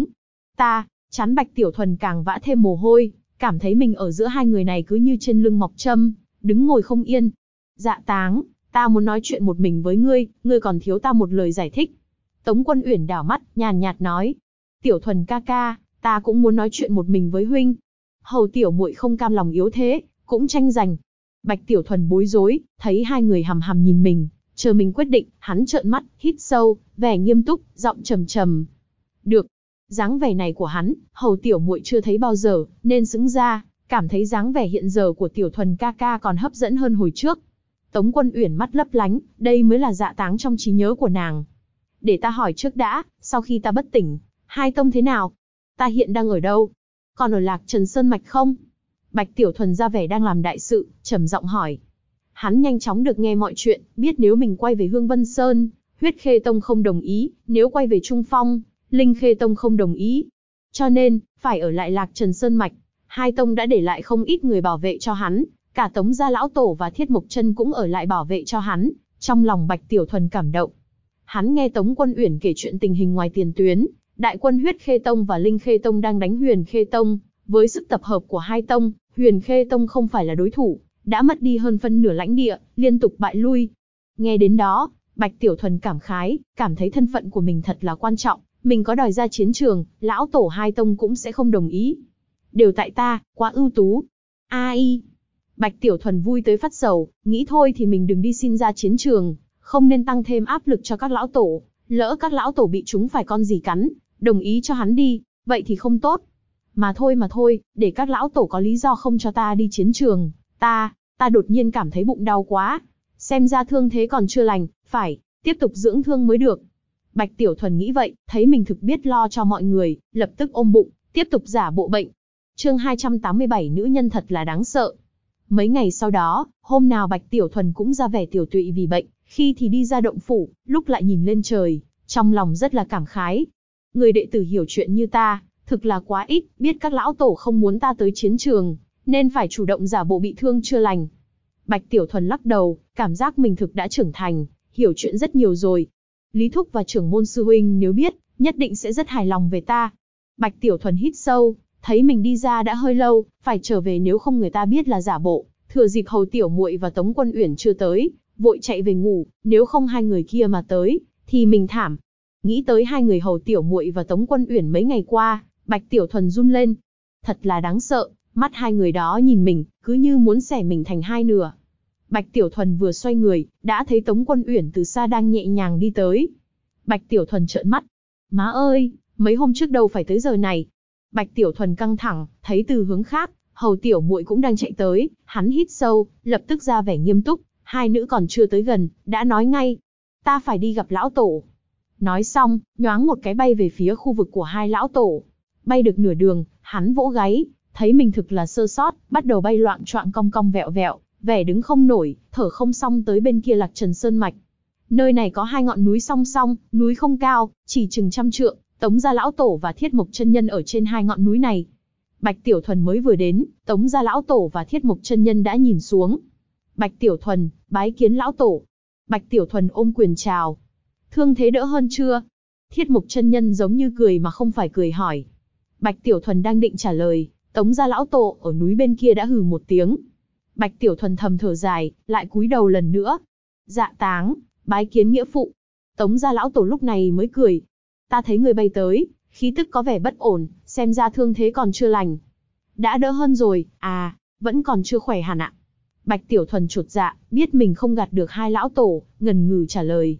Chán Bạch Tiểu Thuần càng vã thêm mồ hôi, cảm thấy mình ở giữa hai người này cứ như trên lưng mọc châm, đứng ngồi không yên. Dạ Táng, ta muốn nói chuyện một mình với ngươi, ngươi còn thiếu ta một lời giải thích. Tống Quân Uyển đảo mắt, nhàn nhạt nói. Tiểu Thuần ca ca, ta cũng muốn nói chuyện một mình với huynh. Hầu Tiểu Muội không cam lòng yếu thế, cũng tranh giành. Bạch Tiểu Thuần bối rối, thấy hai người hằm hằm nhìn mình, chờ mình quyết định, hắn trợn mắt, hít sâu, vẻ nghiêm túc, giọng trầm trầm. Được. Dáng vẻ này của hắn, Hầu Tiểu Muội chưa thấy bao giờ, nên xứng ra, cảm thấy dáng vẻ hiện giờ của Tiểu Thuần ca ca còn hấp dẫn hơn hồi trước. Tống Quân Uyển mắt lấp lánh, đây mới là Dạ Táng trong trí nhớ của nàng. Để ta hỏi trước đã, sau khi ta bất tỉnh, hai tông thế nào? Ta hiện đang ở đâu? Còn ở Lạc Trần Sơn Mạch không? Bạch Tiểu Thuần ra vẻ đang làm đại sự, trầm giọng hỏi. Hắn nhanh chóng được nghe mọi chuyện, biết nếu mình quay về Hương Vân Sơn, Huyết Khê Tông không đồng ý, nếu quay về Trung Phong, Linh Khê Tông không đồng ý. Cho nên, phải ở lại Lạc Trần Sơn Mạch. Hai tông đã để lại không ít người bảo vệ cho hắn, cả Tống gia lão tổ và Thiết Mộc Chân cũng ở lại bảo vệ cho hắn. Trong lòng Bạch Tiểu Thuần cảm động. Hắn nghe Tống Quân Uyển kể chuyện tình hình ngoài tiền tuyến, đại quân Huyết Khê Tông và Linh Khê Tông đang đánh Huyền Khê Tông, với sức tập hợp của hai tông, Huyền Khê Tông không phải là đối thủ, đã mất đi hơn phân nửa lãnh địa, liên tục bại lui. Nghe đến đó, Bạch Tiểu Thuần cảm khái, cảm thấy thân phận của mình thật là quan trọng, mình có đòi ra chiến trường, lão tổ hai tông cũng sẽ không đồng ý. Đều tại ta, quá ưu tú. Ai? Bạch Tiểu Thuần vui tới phát sầu, nghĩ thôi thì mình đừng đi xin ra chiến trường, không nên tăng thêm áp lực cho các lão tổ, lỡ các lão tổ bị chúng phải con gì cắn, đồng ý cho hắn đi, vậy thì không tốt. Mà thôi, để các lão tổ có lý do không cho ta đi chiến trường, ta đột nhiên cảm thấy bụng đau quá. Xem ra thương thế còn chưa lành, phải tiếp tục dưỡng thương mới được. Bạch Tiểu Thuần nghĩ vậy, thấy mình thực biết lo cho mọi người, lập tức ôm bụng, tiếp tục giả bộ bệnh. Chương 287 nữ nhân thật là đáng sợ. Mấy ngày sau đó, hôm nào Bạch Tiểu Thuần cũng ra vẻ tiểu tụy vì bệnh, khi thì đi ra động phủ, lúc lại nhìn lên trời, trong lòng rất là cảm khái. Người đệ tử hiểu chuyện như ta, thực là quá ít, biết các lão tổ không muốn ta tới chiến trường, nên phải chủ động giả bộ bị thương chưa lành. Bạch Tiểu Thuần lắc đầu, cảm giác mình thực đã trưởng thành, hiểu chuyện rất nhiều rồi. Lý Thúc và trưởng môn sư huynh nếu biết, nhất định sẽ rất hài lòng về ta. Bạch Tiểu Thuần hít sâu, thấy mình đi ra đã hơi lâu, phải trở về nếu không người ta biết là giả bộ. Thừa dịp Hầu Tiểu Muội và Tống Quân Uyển chưa tới, vội chạy về ngủ, nếu không hai người kia mà tới, thì mình thảm. Nghĩ tới hai người Hầu Tiểu Muội và Tống Quân Uyển mấy ngày qua, Bạch Tiểu Thuần run lên. Thật là đáng sợ, mắt hai người đó nhìn mình, cứ như muốn xẻ mình thành hai nửa. Bạch Tiểu Thuần vừa xoay người, đã thấy Tống Quân Uyển từ xa đang nhẹ nhàng đi tới. Bạch Tiểu Thuần trợn mắt. Má ơi, mấy hôm trước đâu phải tới giờ này. Bạch Tiểu Thuần căng thẳng, thấy từ hướng khác, Hầu Tiểu Muội cũng đang chạy tới, hắn hít sâu, lập tức ra vẻ nghiêm túc, hai nữ còn chưa tới gần, đã nói ngay. Ta phải đi gặp lão tổ. Nói xong, nhoáng một cái bay về phía khu vực của hai lão tổ. Bay được nửa đường, hắn vỗ gáy, thấy mình thực là sơ sót, bắt đầu bay loạng choạng cong cong vẹo vẹo, vẻ đứng không nổi, thở không xong tới bên kia Lạc Trần Sơn Mạch. Nơi này có hai ngọn núi song song, núi không cao, chỉ chừng 100 trượng, Tống gia lão tổ và Thiết Mộc chân nhân ở trên hai ngọn núi này. Bạch Tiểu Thuần mới vừa đến, Tống gia lão tổ và Thiết Mộc chân nhân đã nhìn xuống. Bạch Tiểu Thuần, bái kiến lão tổ. Bạch Tiểu Thuần ôm quyền chào. Thương thế đỡ hơn chưa? Thiết Mộc chân nhân giống như cười mà không phải cười hỏi. Bạch Tiểu Thuần đang định trả lời, Tống gia lão tổ ở núi bên kia đã hừ một tiếng. Bạch Tiểu Thuần thầm thở dài, lại cúi đầu lần nữa. Dạ táng, bái kiến nghĩa phụ. Tống gia lão tổ lúc này mới cười. Ta thấy người bay tới, khí tức có vẻ bất ổn, xem ra thương thế còn chưa lành. Đã đỡ hơn rồi, à, vẫn còn chưa khỏe hẳn ạ. Bạch Tiểu Thuần chột dạ, biết mình không gạt được hai lão tổ, ngần ngừ trả lời.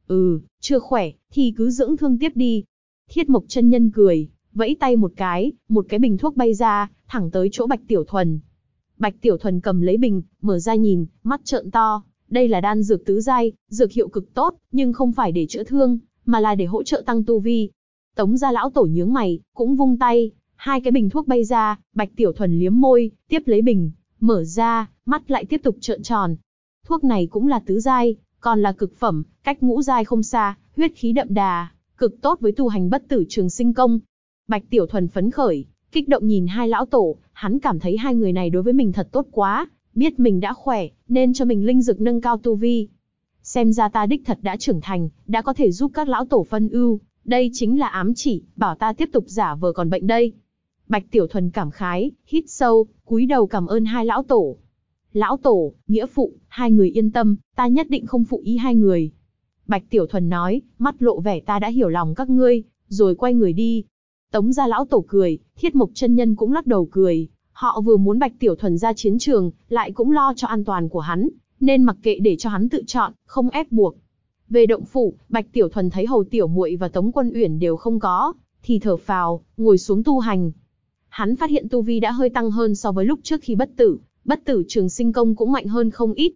Chưa khỏe, thì cứ dưỡng thương tiếp đi. Thiết Mộc chân nhân cười, vẫy tay một cái bình thuốc bay ra, thẳng tới chỗ Bạch Tiểu Thuần. Bạch Tiểu Thuần cầm lấy bình, mở ra nhìn, mắt trợn to. Đây là đan dược tứ giai, dược hiệu cực tốt, nhưng không phải để chữa thương, mà là để hỗ trợ tăng tu vi. Tống gia lão tổ nhướng mày, cũng vung tay, hai cái bình thuốc bay ra, Bạch Tiểu Thuần liếm môi, tiếp lấy bình, mở ra, mắt lại tiếp tục trợn tròn. Thuốc này cũng là tứ giai, còn là cực phẩm, cách ngũ giai không xa, huyết khí đậm đà, cực tốt với tu hành bất tử trường sinh công. Bạch Tiểu Thuần phấn khởi, kích động nhìn hai lão tổ, hắn cảm thấy hai người này đối với mình thật tốt quá, biết mình đã khỏe, nên cho mình linh dược nâng cao tu vi. Xem ra ta đích thật đã trưởng thành, đã có thể giúp các lão tổ phân ưu, đây chính là ám chỉ, bảo ta tiếp tục giả vờ còn bệnh đây. Bạch Tiểu Thuần cảm khái, hít sâu, cúi đầu cảm ơn hai lão tổ. Lão tổ, nghĩa phụ, hai người yên tâm, ta nhất định không phụ ý hai người. Bạch Tiểu Thuần nói, mắt lộ vẻ ta đã hiểu lòng các ngươi, rồi quay người đi. Tống gia lão tổ cười, Thiết Mộc chân nhân cũng lắc đầu cười. Họ vừa muốn Bạch Tiểu Thuần ra chiến trường, lại cũng lo cho an toàn của hắn, nên mặc kệ để cho hắn tự chọn, không ép buộc. Về động phủ, Bạch Tiểu Thuần thấy Hầu Tiểu Muội và Tống Quân Uyển đều không có, thì thở phào, ngồi xuống tu hành. Hắn phát hiện tu vi đã hơi tăng hơn so với lúc trước khi bất tử trường sinh công cũng mạnh hơn không ít.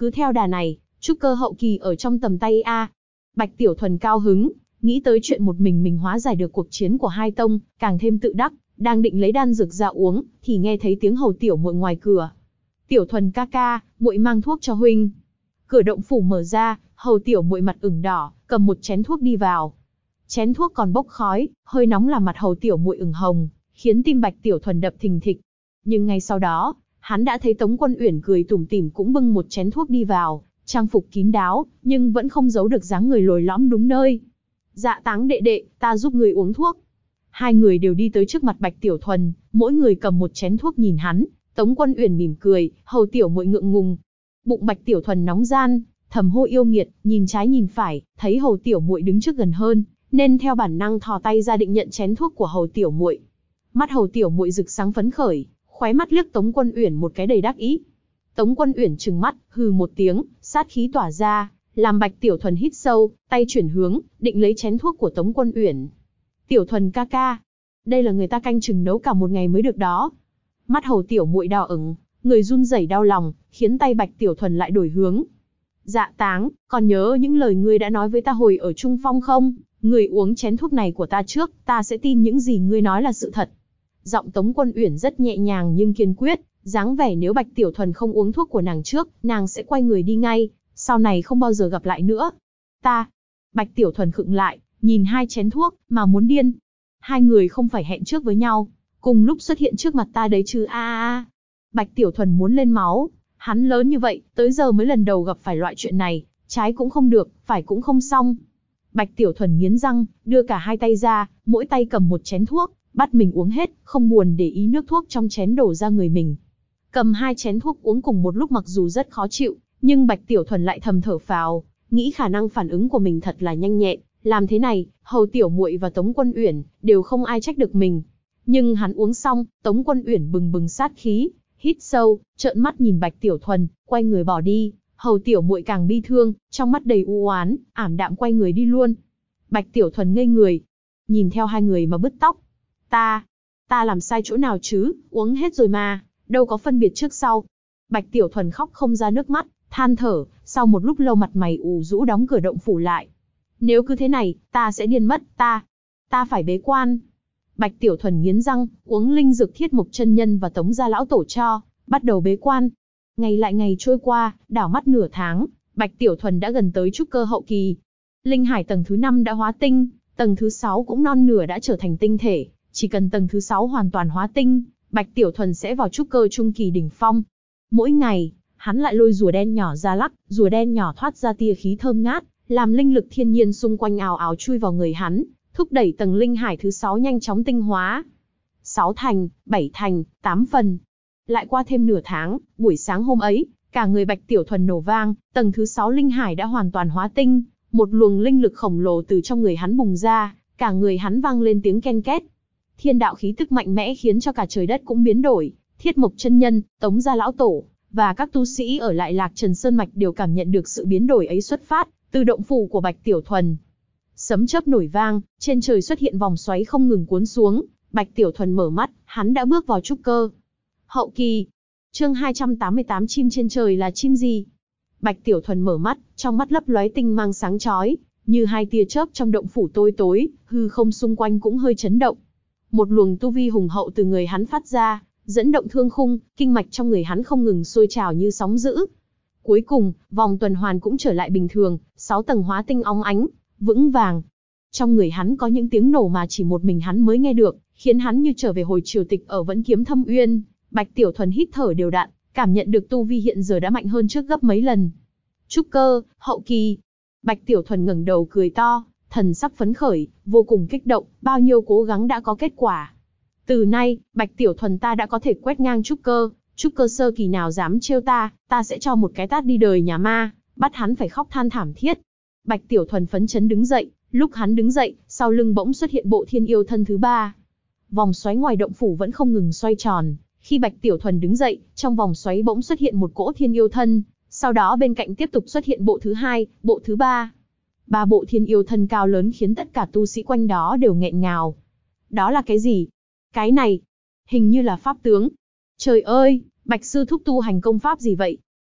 Cứ theo đà này, trúc cơ hậu kỳ ở trong tầm tay a. Bạch Tiểu Thuần cao hứng, nghĩ tới chuyện một mình hóa giải được cuộc chiến của hai tông, càng thêm tự đắc, đang định lấy đan dược ra uống, thì nghe thấy tiếng Hầu Tiểu Muội ngoài cửa. Tiểu Thuần ca ca, muội mang thuốc cho huynh. Cửa động phủ mở ra, Hầu Tiểu Muội mặt ửng đỏ, cầm một chén thuốc đi vào. Chén thuốc còn bốc khói, hơi nóng làm mặt Hầu Tiểu Muội ửng hồng, khiến tim Bạch Tiểu Thuần đập thình thịch. Nhưng ngay sau đó, hắn đã thấy Tống Quân Uyển cười tủm tỉm cũng bưng một chén thuốc đi vào, trang phục kín đáo, nhưng vẫn không giấu được dáng người lồi lõm đúng nơi. Dạ Táng đệ đệ, ta giúp người uống thuốc. Hai người đều đi tới trước mặt Bạch Tiểu Thuần, mỗi người cầm một chén thuốc nhìn hắn. Tống Quân Uyển mỉm cười, Hầu Tiểu Muội ngượng ngùng. Bụng Bạch Tiểu Thuần nóng gian, thầm hô yêu nghiệt, nhìn trái nhìn phải, thấy Hầu Tiểu Muội đứng trước gần hơn, nên theo bản năng thò tay ra định nhận chén thuốc của Hầu Tiểu Muội. Mắt Hầu Tiểu Muội rực sáng phấn khởi, khóe mắt liếc Tống Quân Uyển một cái đầy đắc ý. Tống Quân Uyển trừng mắt, hừ một tiếng, sát khí tỏa ra, làm Bạch Tiểu Thuần hít sâu, tay chuyển hướng, định lấy chén thuốc của Tống Quân Uyển. Tiểu Thuần ca ca, đây là người ta canh chừng nấu cả một ngày mới được đó. Mắt Hầu Tiểu Muội đỏ ửng, người run rẩy đau lòng, khiến tay Bạch Tiểu Thuần lại đổi hướng. Dạ Táng, còn nhớ những lời ngươi đã nói với ta hồi ở Trung Phong không? Ngươi uống chén thuốc này của ta trước, ta sẽ tin những gì ngươi nói là sự thật. Giọng Tống Quân Uyển rất nhẹ nhàng nhưng kiên quyết, dáng vẻ nếu Bạch Tiểu Thuần không uống thuốc của nàng trước, nàng sẽ quay người đi ngay, sau này không bao giờ gặp lại nữa. Ta. Bạch Tiểu Thuần khựng lại, nhìn hai chén thuốc, mà muốn điên. Hai người không phải hẹn trước với nhau, cùng lúc xuất hiện trước mặt ta đấy chứ a. Bạch Tiểu Thuần muốn lên máu, hắn lớn như vậy, tới giờ mới lần đầu gặp phải loại chuyện này, trái cũng không được, phải cũng không xong. Bạch Tiểu Thuần nghiến răng, đưa cả hai tay ra, mỗi tay cầm một chén thuốc, bắt mình uống hết, không buồn để ý nước thuốc trong chén đổ ra người mình. Cầm hai chén thuốc uống cùng một lúc mặc dù rất khó chịu, nhưng Bạch Tiểu Thuần lại thầm thở phào, nghĩ khả năng phản ứng của mình thật là nhanh nhẹn, làm thế này, Hầu Tiểu Muội và Tống Quân Uyển đều không ai trách được mình. Nhưng hắn uống xong, Tống Quân Uyển bừng bừng sát khí, hít sâu, trợn mắt nhìn Bạch Tiểu Thuần, quay người bỏ đi. Hầu Tiểu Muội càng bi thương, trong mắt đầy u oán, ảm đạm quay người đi luôn. Bạch Tiểu Thuần ngây người, nhìn theo hai người mà bứt tóc. Ta làm sai chỗ nào chứ, uống hết rồi mà, đâu có phân biệt trước sau. Bạch Tiểu Thuần khóc không ra nước mắt, than thở, sau một lúc lâu mặt mày ủ rũ đóng cửa động phủ lại. Nếu cứ thế này, ta sẽ điên mất, ta phải bế quan. Bạch Tiểu Thuần nghiến răng, uống linh dược Thiết Mộc chân nhân và Tống gia lão tổ cho, bắt đầu bế quan. Ngày lại ngày trôi qua, đảo mắt nửa tháng, Bạch Tiểu Thuần đã gần tới trúc cơ hậu kỳ. Linh hải tầng thứ 5 đã hóa tinh, tầng thứ 6 cũng non nửa đã trở thành tinh thể, chỉ cần tầng thứ 6 hoàn toàn hóa tinh, Bạch Tiểu Thuần sẽ vào trúc cơ trung kỳ đỉnh phong. Mỗi ngày, hắn lại lôi rùa đen nhỏ ra lắc, rùa đen nhỏ thoát ra tia khí thơm ngát, làm linh lực thiên nhiên xung quanh ào ào chui vào người hắn, thúc đẩy tầng linh hải thứ 6 nhanh chóng tinh hóa. 6 thành, 7 thành, 8 phần. Lại qua thêm nửa tháng, buổi sáng hôm ấy, cả người Bạch Tiểu Thuần nổ vang, tầng thứ 6 linh hải đã hoàn toàn hóa tinh, một luồng linh lực khổng lồ từ trong người hắn bùng ra, cả người hắn vang lên tiếng ken két. Thiên đạo khí tức mạnh mẽ khiến cho cả trời đất cũng biến đổi, Thiết Mộc chân nhân, Tống gia lão tổ và các tu sĩ ở lại Lạc Trần Sơn mạch đều cảm nhận được sự biến đổi ấy xuất phát từ động phủ của Bạch Tiểu Thuần. Sấm chớp nổi vang, trên trời xuất hiện vòng xoáy không ngừng cuốn xuống, Bạch Tiểu Thuần mở mắt, hắn đã bước vào trúc cơ hậu kỳ. Chương 288 chim trên trời là chim gì? Bạch Tiểu Thuần mở mắt, trong mắt lấp lóe tinh mang sáng chói, như hai tia chớp trong động phủ tối, hư không xung quanh cũng hơi chấn động. Một luồng tu vi hùng hậu từ người hắn phát ra, dẫn động thương khung, kinh mạch trong người hắn không ngừng sôi trào như sóng dữ. Cuối cùng, vòng tuần hoàn cũng trở lại bình thường, 6 tầng hóa tinh óng ánh, vững vàng. Trong người hắn có những tiếng nổ mà chỉ một mình hắn mới nghe được, khiến hắn như trở về hồi triều tịch ở Vẫn Kiếm Thâm Uyên. Bạch Tiểu Thuần hít thở đều đặn, cảm nhận được tu vi hiện giờ đã mạnh hơn trước gấp mấy lần. Trúc cơ hậu kỳ. Bạch Tiểu Thuần ngẩng đầu cười to, thần sắc phấn khởi, vô cùng kích động, bao nhiêu cố gắng đã có kết quả. Từ nay, Bạch Tiểu Thuần ta đã có thể quét ngang trúc cơ sơ kỳ nào dám trêu ta sẽ cho một cái tát đi đời nhà ma, bắt hắn phải khóc than thảm thiết. Bạch Tiểu Thuần phấn chấn đứng dậy, lúc hắn đứng dậy, sau lưng bỗng xuất hiện bộ thiên yêu thân thứ 3. Vòng xoáy ngoài động phủ vẫn không ngừng xoay tròn, khi Bạch Tiểu Thuần đứng dậy, trong vòng xoáy bỗng xuất hiện một cỗ thiên yêu thân, sau đó bên cạnh tiếp tục xuất hiện bộ thứ 2, bộ thứ 3. 3 bộ thiên yêu thân cao lớn khiến tất cả tu sĩ quanh đó đều nghẹn ngào. Đó là cái gì? Cái này, hình như là pháp tướng. Trời ơi, Bạch sư thúc tu hành công pháp gì vậy?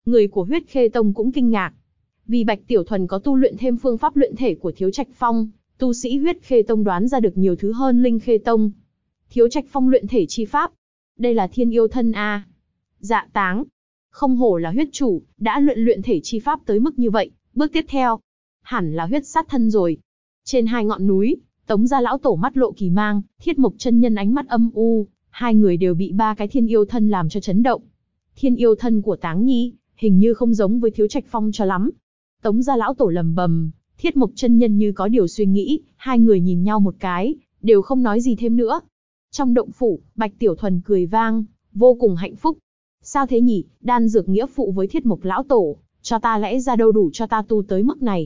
Người của Huyết Khê Tông cũng kinh ngạc. Vì Bạch Tiểu Thuần có tu luyện thêm phương pháp luyện thể của Thiếu Trạch Phong, tu sĩ Huyết Khê Tông đoán ra được nhiều thứ hơn Linh Khê Tông. Thiếu Trạch Phong luyện thể chi pháp. Đây là Thiên Yêu Thân a. Dạ Táng. Không hổ là huyết chủ, đã luyện thể chi pháp tới mức như vậy, bước tiếp theo, hẳn là huyết sát thân rồi. Trên hai ngọn núi, Tống gia lão tổ mắt lộ kỳ mang, Thiết Mộc chân nhân ánh mắt âm u, hai người đều bị ba cái Thiên Yêu Thân làm cho chấn động. Thiên Yêu Thân của Táng Nhi, hình như không giống với Thiếu Trạch Phong cho lắm. Tống gia lão tổ lầm bầm, Thiết Mộc chân nhân như có điều suy nghĩ, hai người nhìn nhau một cái, đều không nói gì thêm nữa. Trong động phủ, Bạch Tiểu Thuần cười vang, vô cùng hạnh phúc. Sao thế nhỉ, đan dược nghĩa phụ với Thiết Mộc lão tổ, cho ta lẽ ra đâu đủ cho ta tu tới mức này,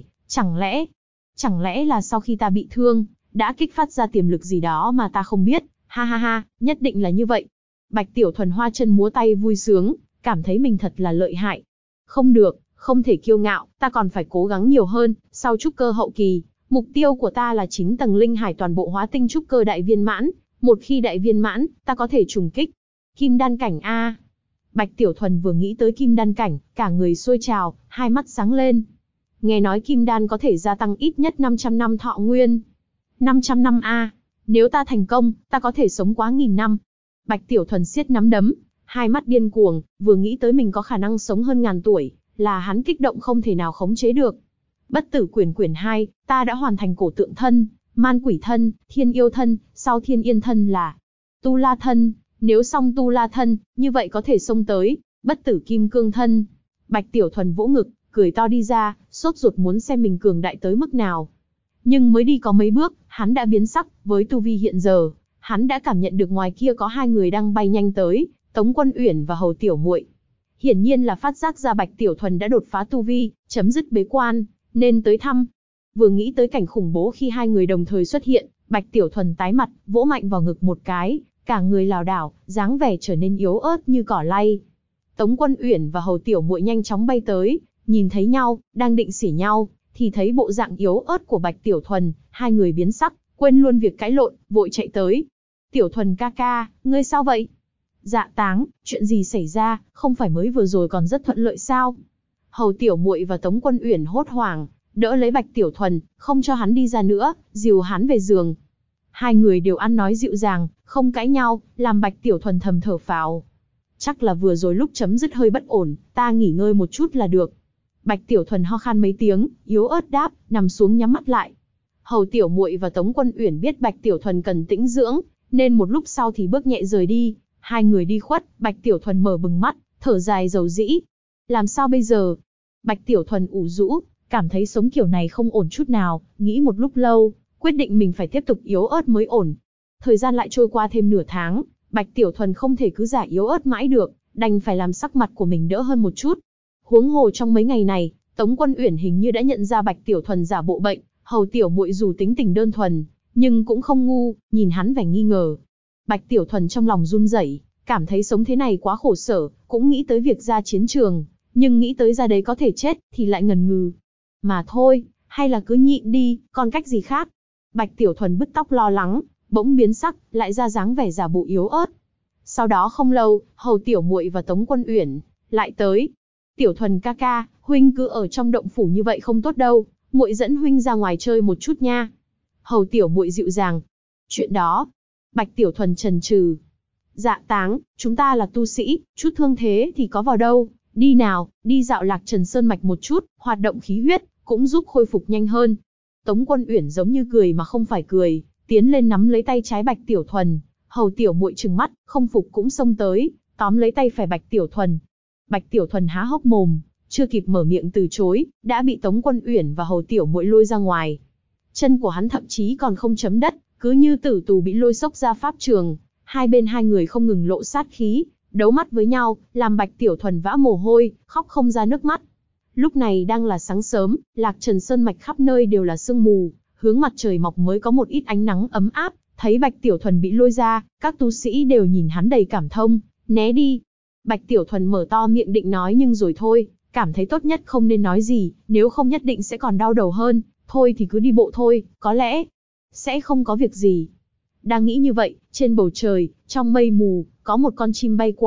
chẳng lẽ là sau khi ta bị thương, đã kích phát ra tiềm lực gì đó mà ta không biết, ha ha ha, nhất định là như vậy. Bạch Tiểu Thuần hoa chân múa tay vui sướng, cảm thấy mình thật là lợi hại. Không được, không thể kiêu ngạo, ta còn phải cố gắng nhiều hơn, sau trúc cơ hậu kỳ, mục tiêu của ta là 9 tầng linh hải toàn bộ hóa tinh trúc cơ đại viên mãn, một khi đại viên mãn, ta có thể trùng kích Kim Đan cảnh a. Bạch Tiểu Thuần vừa nghĩ tới Kim Đan cảnh, cả người sôi trào, hai mắt sáng lên. Nghe nói Kim Đan có thể gia tăng ít nhất 500 năm thọ nguyên. 500 năm a, nếu ta thành công, ta có thể sống quá 1000 năm. Bạch Tiểu Thuần siết nắm đấm, hai mắt điên cuồng, vừa nghĩ tới mình có khả năng sống hơn 1000 tuổi, là hắn kích động không thể nào khống chế được. Bất Tử Quyển quyển 2, ta đã hoàn thành cổ tượng thân, man quỷ thân, thiên yêu thân, sau thiên yên thân là tu la thân. Nếu xong tu la thân, như vậy có thể xông tới bất tử kim cương thân. Bạch Tiểu Thuần vỗ ngực, cười to đi ra, sốt ruột muốn xem mình cường đại tới mức nào. Nhưng mới đi có mấy bước, hắn đã biến sắc, với tu vi hiện giờ, hắn đã cảm nhận được ngoài kia có hai người đang bay nhanh tới, Tống Quân Uyển và Hầu Tiểu Muội. Hiển nhiên là phát giác ra Bạch Tiểu Thuần đã đột phá tu vi, chấm dứt bế quan, nên tới thăm. Vừa nghĩ tới cảnh khủng bố khi hai người đồng thời xuất hiện, Bạch Tiểu Thuần tái mặt, vỗ mạnh vào ngực một cái, cả người lảo đảo, dáng vẻ trở nên yếu ớt như cỏ lay. Tống Quân Uyển và Hầu Tiểu Muội nhanh chóng bay tới, nhìn thấy nhau, đang định xỉ nhau, thì thấy bộ dạng yếu ớt của Bạch Tiểu Thuần, hai người biến sắc, quên luôn việc cãi lộn, vội chạy tới. Tiểu Thuần ca ca, ngươi sao vậy? Dạ Táng, chuyện gì xảy ra, không phải mới vừa rồi còn rất thuận lợi sao? Hầu Tiểu Muội và Tống Quân Uyển hốt hoảng, đỡ lấy Bạch Tiểu Thuần, không cho hắn đi ra nữa, dìu hắn về giường. Hai người đều ăn nói dịu dàng, không cãi nhau, làm Bạch Tiểu Thuần thầm thở phào. Chắc là vừa rồi lúc chấm dứt hơi bất ổn, ta nghỉ ngơi một chút là được. Bạch Tiểu Thuần ho khan mấy tiếng, yếu ớt đáp, nằm xuống nhắm mắt lại. Hầu Tiểu Muội và Tống Quân Uyển biết Bạch Tiểu Thuần cần tĩnh dưỡng, nên một lúc sau thì bước nhẹ rời đi. Hai người đi khuất, Bạch Tiểu Thuần mở bừng mắt, thở dài dầu dĩ. Làm sao bây giờ? Bạch Tiểu Thuần ủ rũ, cảm thấy sống kiểu này không ổn chút nào, nghĩ một lúc lâu, quyết định mình phải tiếp tục yếu ớt mới ổn. Thời gian lại trôi qua thêm nửa tháng, Bạch Tiểu Thuần không thể cứ giả yếu ớt mãi được, đành phải làm sắc mặt của mình đỡ hơn một chút. Huống hồ trong mấy ngày này, Tống Quân Uyển hình như đã nhận ra Bạch Tiểu Thuần giả bộ bệnh, Hầu Tiểu Muội dù tính tình đơn thuần, nhưng cũng không ngu, nhìn hắn vẻ nghi ngờ. Bạch Tiểu Thuần trong lòng run rẩy, cảm thấy sống thế này quá khổ sở, cũng nghĩ tới việc ra chiến trường, nhưng nghĩ tới ra đấy có thể chết, thì lại ngần ngừ. Mà thôi, hay là cứ nhịn đi, còn cách gì khác. Bạch Tiểu Thuần bứt tóc lo lắng, bỗng biến sắc, lại ra dáng vẻ giả bộ yếu ớt. Sau đó không lâu, Hầu Tiểu Muội và Tống Quân Uyển lại tới. Tiểu Thuần ca ca, huynh cứ ở trong động phủ như vậy không tốt đâu, muội dẫn huynh ra ngoài chơi một chút nha. Hầu Tiểu Muội dịu dàng. Chuyện đó, Bạch Tiểu Thuần chần chừ. Dạ Táng, chúng ta là tu sĩ, chút thương thế thì có vào đâu, đi nào, đi dạo Lạc Trần Sơn mạch một chút, hoạt động khí huyết, cũng giúp khôi phục nhanh hơn. Tống Quân Uyển giống như cười mà không phải cười, tiến lên nắm lấy tay trái Bạch Tiểu Thuần. Hầu Tiểu Muội trừng mắt, không phục cũng xông tới, tóm lấy tay phải Bạch Tiểu Thuần. Bạch Tiểu Thuần há hốc mồm, chưa kịp mở miệng từ chối, đã bị Tống Quân Uyển và Hầu Tiểu Muội lôi ra ngoài. Chân của hắn thậm chí còn không chấm đất, cứ như tử tù bị lôi xốc ra pháp trường. Hai bên hai người không ngừng lộ sát khí, đấu mắt với nhau, làm Bạch Tiểu Thuần vã mồ hôi, khóc không ra nước mắt. Lúc này đang là sáng sớm, Lạc Trần Sơn mạch khắp nơi đều là sương mù, hướng mặt trời mọc mới có một ít ánh nắng ấm áp. Thấy Bạch Tiểu Thuần bị lôi ra, các tu sĩ đều nhìn hắn đầy cảm thông, né đi. Bạch Tiểu Thuần mở to miệng định nói nhưng rồi thôi, cảm thấy tốt nhất không nên nói gì, nếu không nhất định sẽ còn đau đầu hơn, thôi thì cứ đi bộ thôi, có lẽ sẽ không có việc gì. Đang nghĩ như vậy, trên bầu trời, trong mây mù, có một con chim bay qua,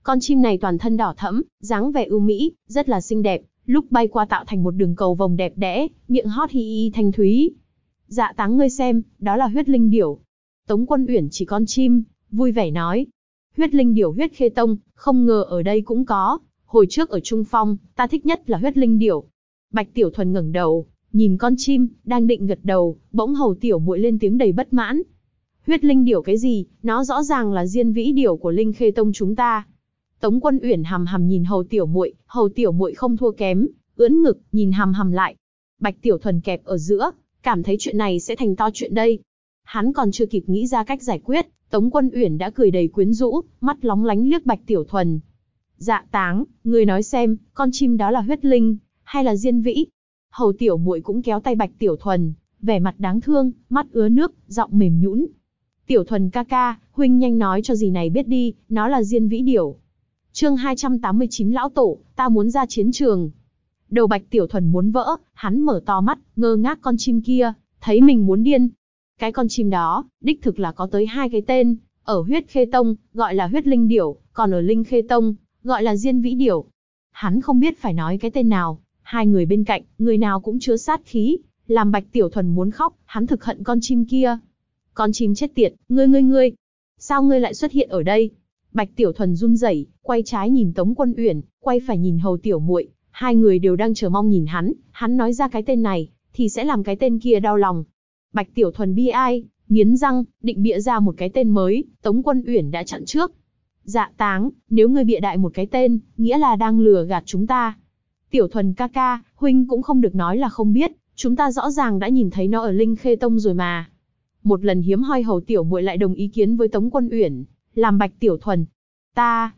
Con chim này toàn thân đỏ thẫm, dáng vẻ ưu mỹ, rất là xinh đẹp, lúc bay qua tạo thành một đường cầu vồng đẹp đẽ, miệng hót hi hi thanh thúy. Dạ Táng ngươi xem, đó là huyết linh điểu. Tống Quân Uyển chỉ con chim, vui vẻ nói. Huyết linh điểu huyết khê tông, không ngờ ở đây cũng có. Hồi trước ở Trung Phong, ta thích nhất là huyết linh điểu. Bạch Tiểu Thuần ngẩng đầu, nhìn con chim, đang định gật đầu, bỗng Hầu Tiểu Muội lên tiếng đầy bất mãn. Huyết linh điểu cái gì, nó rõ ràng là diên vĩ điểu của Linh Khê Tông chúng ta. Tống Quân Uyển hằm hằm nhìn Hầu Tiểu Muội không thua kém, ưỡn ngực, nhìn hằm hằm lại. Bạch Tiểu Thuần kẹp ở giữa, cảm thấy chuyện này sẽ thành to chuyện đây. Hắn còn chưa kịp nghĩ ra cách giải quyết, Tống Quân Uyển đã cười đầy quyến rũ, mắt lóng lánh liếc Bạch Tiểu Thuần. Dạ Táng, ngươi nói xem, con chim đó là huyết linh, hay là diên vĩ? Hầu Tiểu Muội cũng kéo tay Bạch Tiểu Thuần, vẻ mặt đáng thương, mắt ứa nước, giọng mềm nhũn. Tiểu Thuần ca ca, huynh nhanh nói cho dì này biết đi, nó là diên vĩ điểu. Chương 289 lão tổ, ta muốn ra chiến trường. Đầu Bạch Tiểu Thuần muốn vỡ, hắn mở to mắt, ngơ ngác con chim kia, thấy mình muốn điên. Cái con chim đó, đích thực là có tới 2 cái tên, ở huyết khê tông, gọi là huyết linh điểu, còn ở linh khê tông, gọi là diên vĩ điểu. Hắn không biết phải nói cái tên nào, hai người bên cạnh, người nào cũng chứa sát khí, làm Bạch Tiểu Thuần muốn khóc, hắn thực hận con chim kia. Con chim chết tiệt, ngươi, sao ngươi lại xuất hiện ở đây? Bạch Tiểu Thuần run rẩy, quay trái nhìn Tống Quân Uyển, quay phải nhìn Hầu Tiểu Muội, hai người đều đang chờ mong nhìn hắn nói ra cái tên này, thì sẽ làm cái tên kia đau lòng. Bạch Tiểu Thuần bi ai, nghiến răng, định bịa ra một cái tên mới, Tống Quân Uyển đã chặn trước. Dạ Táng, nếu ngươi bịa đại một cái tên, nghĩa là đang lừa gạt chúng ta. Tiểu Thuần ca ca, huynh cũng không được nói là không biết, chúng ta rõ ràng đã nhìn thấy nó ở Linh Khê Tông rồi mà. Một lần hiếm hoi Hầu Tiểu Muội lại đồng ý kiến với Tống Quân Uyển, làm Bạch Tiểu Thuần. Ta.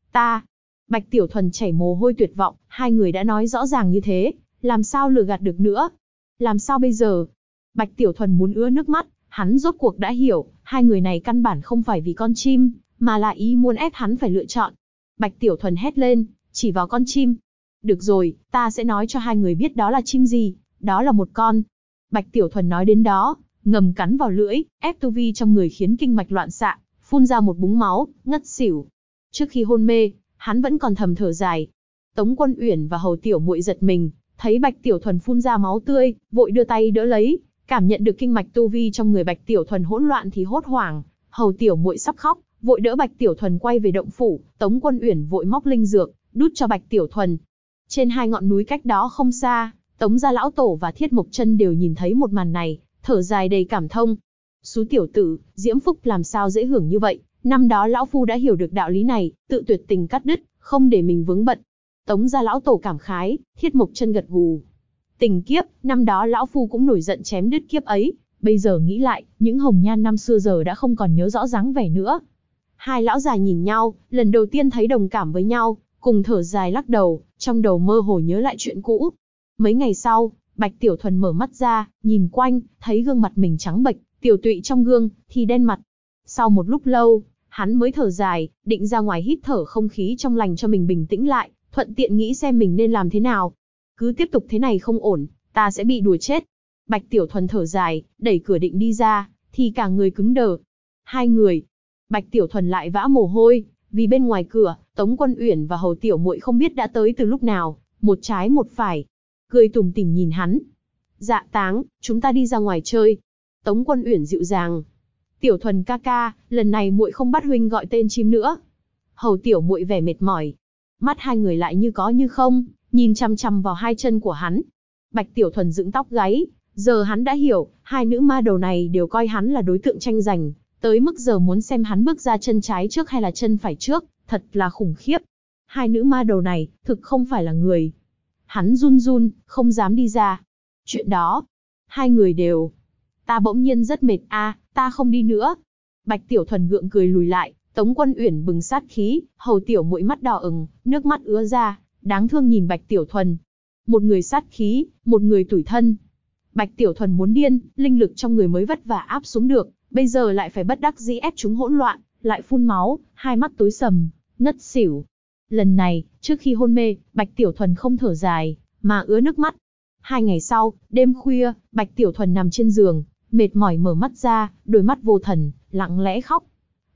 Bạch Tiểu Thuần chảy mồ hôi tuyệt vọng, hai người đã nói rõ ràng như thế, làm sao lừa gạt được nữa? Làm sao bây giờ? Bạch Tiểu Thuần muốn ứa nước mắt, hắn rốt cuộc đã hiểu, hai người này căn bản không phải vì con chim, mà là ý muốn ép hắn phải lựa chọn. Bạch Tiểu Thuần hét lên, chỉ vào con chim. Được rồi, ta sẽ nói cho hai người biết đó là chim gì, đó là một con. Bạch Tiểu Thuần nói đến đó, ngầm cắn vào lưỡi, ép tu vi trong người khiến kinh mạch loạn xạ, phun ra một búng máu, ngất xỉu. Trước khi hôn mê, hắn vẫn còn thầm thở dài. Tống Quân Uyển và Hầu Tiểu Muội giật mình, thấy Bạch Tiểu Thuần phun ra máu tươi, vội đưa tay đỡ lấy, cảm nhận được kinh mạch tu vi trong người Bạch Tiểu Thuần hỗn loạn thì hốt hoảng, Hầu Tiểu Muội sắp khóc, vội đỡ Bạch Tiểu Thuần quay về động phủ, Tống Quân Uyển vội móc linh dược, đút cho Bạch Tiểu Thuần. Trên hai ngọn núi cách đó không xa, Tống gia lão tổ và Thiết Mộc Chân đều nhìn thấy một màn này, thở dài đầy cảm thông. Xú tiểu tử, diễm phúc làm sao dễ hưởng như vậy, năm đó lão phu đã hiểu được đạo lý này, tự tuyệt tình cắt đứt, không để mình vướng bận. Tống gia lão tổ cảm khái, Thiết Mộc Chân gật gù. Tình kiếp, năm đó lão phu cũng nổi giận chém đứt kiếp ấy, bây giờ nghĩ lại, những hồng nhan năm xưa giờ đã không còn nhớ rõ dáng vẻ nữa. Hai lão già nhìn nhau, lần đầu tiên thấy đồng cảm với nhau, cùng thở dài lắc đầu, trong đầu mơ hồ nhớ lại chuyện cũ. Mấy ngày sau, Bạch Tiểu Thuần mở mắt ra, nhìn quanh, thấy gương mặt mình trắng bệch, tiểu tụy trong gương, thì đen mặt. Sau một lúc lâu, hắn mới thở dài, định ra ngoài hít thở không khí trong lành cho mình bình tĩnh lại, thuận tiện nghĩ xem mình nên làm thế nào. Cứ tiếp tục thế này không ổn, ta sẽ bị đùa chết. Bạch Tiểu Thuần thở dài, đẩy cửa định đi ra, thì cả người cứng đờ. Hai người. Bạch Tiểu Thuần lại vã mồ hôi, vì bên ngoài cửa, Tống Quân Uyển và Hầu Tiểu Muội không biết đã tới từ lúc nào, một trái một phải. Cười tủm tỉm nhìn hắn. Dạ Táng, chúng ta đi ra ngoài chơi. Tống Quân Uyển dịu dàng. Tiểu Thuần ca ca, lần này muội không bắt huynh gọi tên chim nữa. Hầu Tiểu Muội vẻ mệt mỏi. Mắt hai người lại như có như không, nhìn chằm chằm vào hai chân của hắn. Bạch Tiểu Thuần dựng tóc gáy, giờ hắn đã hiểu, hai nữ ma đầu này đều coi hắn là đối tượng tranh giành, tới mức giờ muốn xem hắn bước ra chân trái trước hay là chân phải trước, thật là khủng khiếp. Hai nữ ma đầu này, thực không phải là người. Hắn run run, không dám đi ra. Chuyện đó, hai người đều. Ta bỗng nhiên rất mệt ta không đi nữa. Bạch Tiểu Thuần gượng cười lùi lại, Tống Quân Uyển bừng sát khí, Hầu Tiểu Muội mắt đỏ ửng, nước mắt ứa ra, đáng thương nhìn Bạch Tiểu Thuần. Một người sát khí, một người tủi thân. Bạch Tiểu Thuần muốn điên, linh lực trong người mới vất vả áp xuống được, bây giờ lại phải bất đắc dĩ ép chúng hỗn loạn, lại phun máu, hai mắt tối sầm, ngất xỉu. Lần này, trước khi hôn mê, Bạch Tiểu Thuần không thở dài, mà ứa nước mắt. 2 ngày sau, đêm khuya, Bạch Tiểu Thuần nằm trên giường, mệt mỏi mở mắt ra, đôi mắt vô thần, lặng lẽ khóc.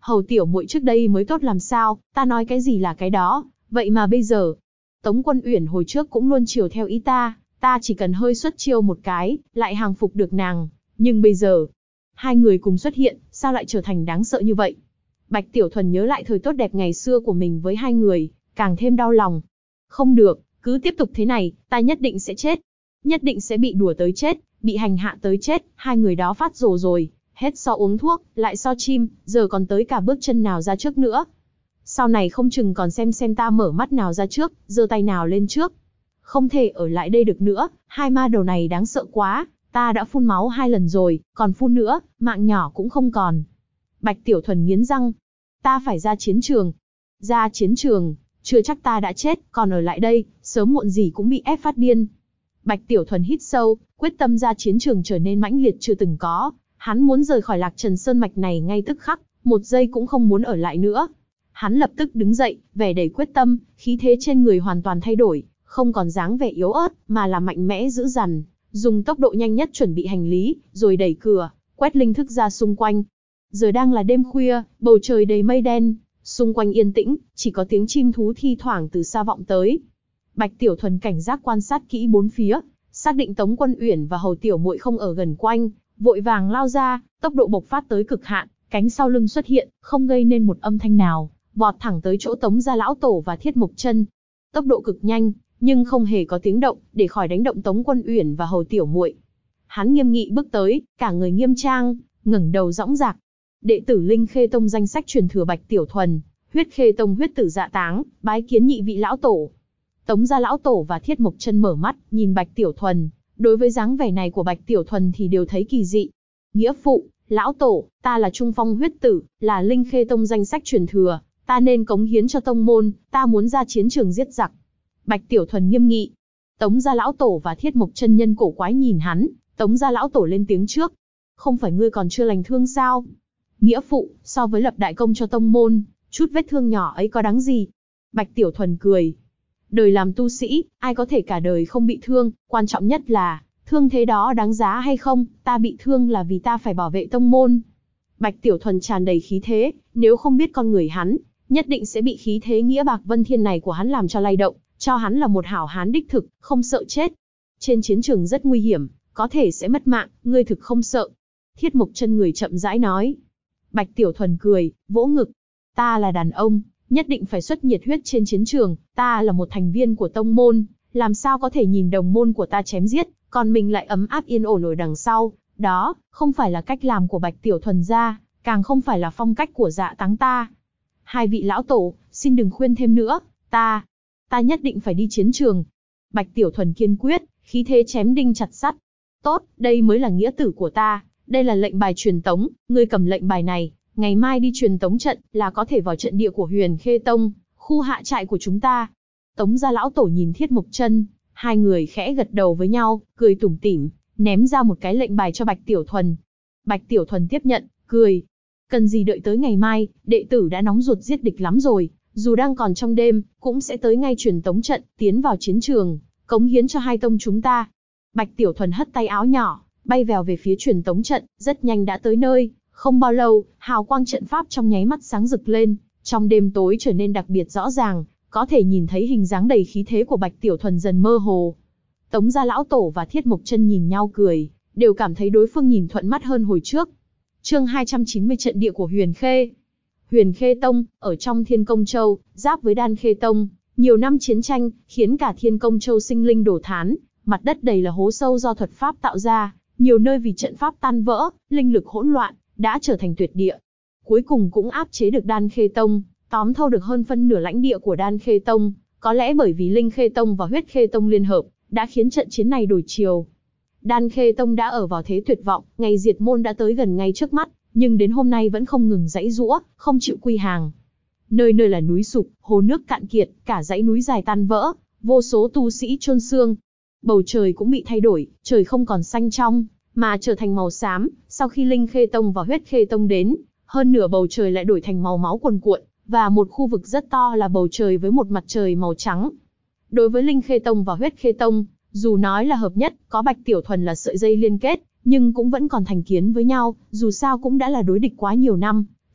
Hầu tiểu muội trước đây mới tốt làm sao, ta nói cái gì là cái đó, vậy mà bây giờ, Tống Quân Uyển hồi trước cũng luôn chiều theo ý ta chỉ cần hơi xuất chiêu một cái, lại hàng phục được nàng, nhưng bây giờ, hai người cùng xuất hiện, sao lại trở thành đáng sợ như vậy? Bạch Tiểu Thuần nhớ lại thời tốt đẹp ngày xưa của mình với hai người, càng thêm đau lòng. Không được, cứ tiếp tục thế này, ta nhất định sẽ chết. Nhất định sẽ bị đùa tới chết, bị hành hạ tới chết, hai người đó phát rồ rồi, hết so uống thuốc, lại so chim, giờ còn tới cả bước chân nào ra trước nữa. Sau này không chừng còn xem ta mở mắt nào ra trước, giơ tay nào lên trước. Không thể ở lại đây được nữa, hai ma đầu này đáng sợ quá, ta đã phun máu 2 lần rồi, còn phun nữa, mạng nhỏ cũng không còn. Bạch Tiểu Thuần nghiến răng, ta phải ra chiến trường. Ra chiến trường, chưa chắc ta đã chết, còn ở lại đây, sớm muộn gì cũng bị ép phát điên. Bạch Tiểu Thuần hít sâu, quyết tâm ra chiến trường trở nên mãnh liệt chưa từng có. Hắn muốn rời khỏi Lạc Trần Sơn Mạch này ngay tức khắc, một giây cũng không muốn ở lại nữa. Hắn lập tức đứng dậy, vẻ đầy quyết tâm, khí thế trên người hoàn toàn thay đổi, không còn dáng vẻ yếu ớt, mà là mạnh mẽ dữ dằn, dùng tốc độ nhanh nhất chuẩn bị hành lý, rồi đẩy cửa, quét linh thức ra xung quanh. Giờ đang là đêm khuya, bầu trời đầy mây đen, xung quanh yên tĩnh, chỉ có tiếng chim thú thi thoảng từ xa vọng tới. Bạch Tiểu Thuần cảnh giác quan sát kỹ bốn phía, xác định Tống Quân Uyển và Hầu Tiểu Muội không ở gần quanh, vội vàng lao ra, tốc độ bộc phát tới cực hạn, cánh sau lưng xuất hiện, không gây nên một âm thanh nào, vọt thẳng tới chỗ Tống gia lão tổ và Thiết Mộc Chân. Tốc độ cực nhanh, nhưng không hề có tiếng động, để khỏi đánh động Tống Quân Uyển và Hầu Tiểu Muội. Hắn nghiêm nghị bước tới, cả người nghiêm trang, ngẩng đầu dõng dạc. Đệ tử Linh Khê Tông danh sách truyền thừa Bạch Tiểu Thuần, Huyết Khê Tông huyết tử Dạ Táng, bái kiến nhị vị lão tổ. Tống gia lão tổ và Thiết Mộc Chân mở mắt, nhìn Bạch Tiểu Thuần, đối với dáng vẻ này của Bạch Tiểu Thuần thì đều thấy kỳ dị. Nghĩa phụ, lão tổ, ta là Trung Phong huyết tử, là Linh Khê Tông danh sách truyền thừa, ta nên cống hiến cho tông môn, ta muốn ra chiến trường giết giặc. Bạch Tiểu Thuần nghiêm nghị. Tống gia lão tổ và Thiết Mộc Chân nhân cổ quái nhìn hắn, Tống gia lão tổ lên tiếng trước. Không phải ngươi còn chưa lành thương sao? Nghĩa phụ, so với lập đại công cho tông môn, chút vết thương nhỏ ấy có đáng gì? Bạch Tiểu Thuần cười. Đời làm tu sĩ, ai có thể cả đời không bị thương, quan trọng nhất là, thương thế đó đáng giá hay không, ta bị thương là vì ta phải bảo vệ tông môn. Bạch Tiểu Thuần tràn đầy khí thế, nếu không biết con người hắn, nhất định sẽ bị khí thế nghĩa bạc vân thiên này của hắn làm cho lay động, cho hắn là một hảo hán đích thực, không sợ chết. Trên chiến trường rất nguy hiểm, có thể sẽ mất mạng, ngươi thực không sợ. Thiết Mộc Chân người chậm rãi nói. Bạch Tiểu Thuần cười, vỗ ngực. Ta là đàn ông, nhất định phải xuất nhiệt huyết trên chiến trường, ta là một thành viên của tông môn, làm sao có thể nhìn đồng môn của ta chém giết, còn mình lại ấm áp yên ổn ở đằng sau. Đó, không phải là cách làm của Bạch Tiểu Thuần gia, càng không phải là phong cách của Dạ Táng ta. Hai vị lão tổ, xin đừng khuyên thêm nữa, ta nhất định phải đi chiến trường. Bạch Tiểu Thuần kiên quyết, khí thế chém đinh chặt sắt. Tốt, đây mới là nghĩa tử của ta, đây là lệnh bài truyền tống, ngươi cầm lệnh bài này, ngày mai đi truyền tống trận, là có thể vào trận địa của Huyền Khê Tông, khu hạ trại của chúng ta. Tống gia lão tổ nhìn Thiết Mộc Chân, hai người khẽ gật đầu với nhau, cười tủm tỉm, ném ra một cái lệnh bài cho Bạch Tiểu Thuần. Bạch Tiểu Thuần tiếp nhận, cười. Cần gì đợi tới ngày mai, đệ tử đã nóng ruột giết địch lắm rồi, dù đang còn trong đêm, cũng sẽ tới ngay truyền tống trận, tiến vào chiến trường, cống hiến cho hai tông chúng ta. Bạch Tiểu Thuần hất tay áo nhỏ, bay vèo về phía truyền tống trận, rất nhanh đã tới nơi. Không bao lâu, hào quang trận pháp trong nháy mắt sáng rực lên, trong đêm tối trở nên đặc biệt rõ ràng, có thể nhìn thấy hình dáng đầy khí thế của Bạch Tiểu Thuần dần mơ hồ. Tống gia lão tổ và Thiết Mộc Chân nhìn nhau cười, đều cảm thấy đối phương nhìn thuận mắt hơn hồi trước. Chương 290 trận địa của Huyền Khê. Huyền Khê Tông, ở trong Thiên Công Châu, giáp với Đan Khê Tông, nhiều năm chiến tranh, khiến cả Thiên Công Châu sinh linh đổ thán, mặt đất đầy là hố sâu do thuật pháp tạo ra, nhiều nơi vì trận pháp tan vỡ, linh lực hỗn loạn, đã trở thành tuyệt địa. Cuối cùng cũng áp chế được Đan Khê Tông, tóm thâu được hơn phân nửa lãnh địa của Đan Khê Tông, có lẽ bởi vì Linh Khê Tông và Huyết Khê Tông liên hợp, đã khiến trận chiến này đổi chiều. Đan Khê Tông đã ở vào thế tuyệt vọng, ngày diệt môn đã tới gần ngay trước mắt, nhưng đến hôm nay vẫn không ngừng giãy giũa, không chịu quy hàng. Nơi nơi là núi sụp, hồ nước cạn kiệt, cả dãy núi dài tan vỡ, vô số tu sĩ chôn xương. Bầu trời cũng bị thay đổi, trời không còn xanh trong, mà trở thành màu xám. Sau khi Linh Khê Tông và Huyết Khê Tông đến, hơn nửa bầu trời lại đổi thành màu máu cuồn cuộn, và một khu vực rất to là bầu trời với một mặt trời màu trắng. Đối với Linh Khê Tông và Huyết Khê Tông, dù nói là hợp nhất, có Bạch Tiểu Thuần là sợi dây liên kết, nhưng cũng vẫn còn thành kiến với nhau, dù sao cũng đã là đối địch quá nhiều năm,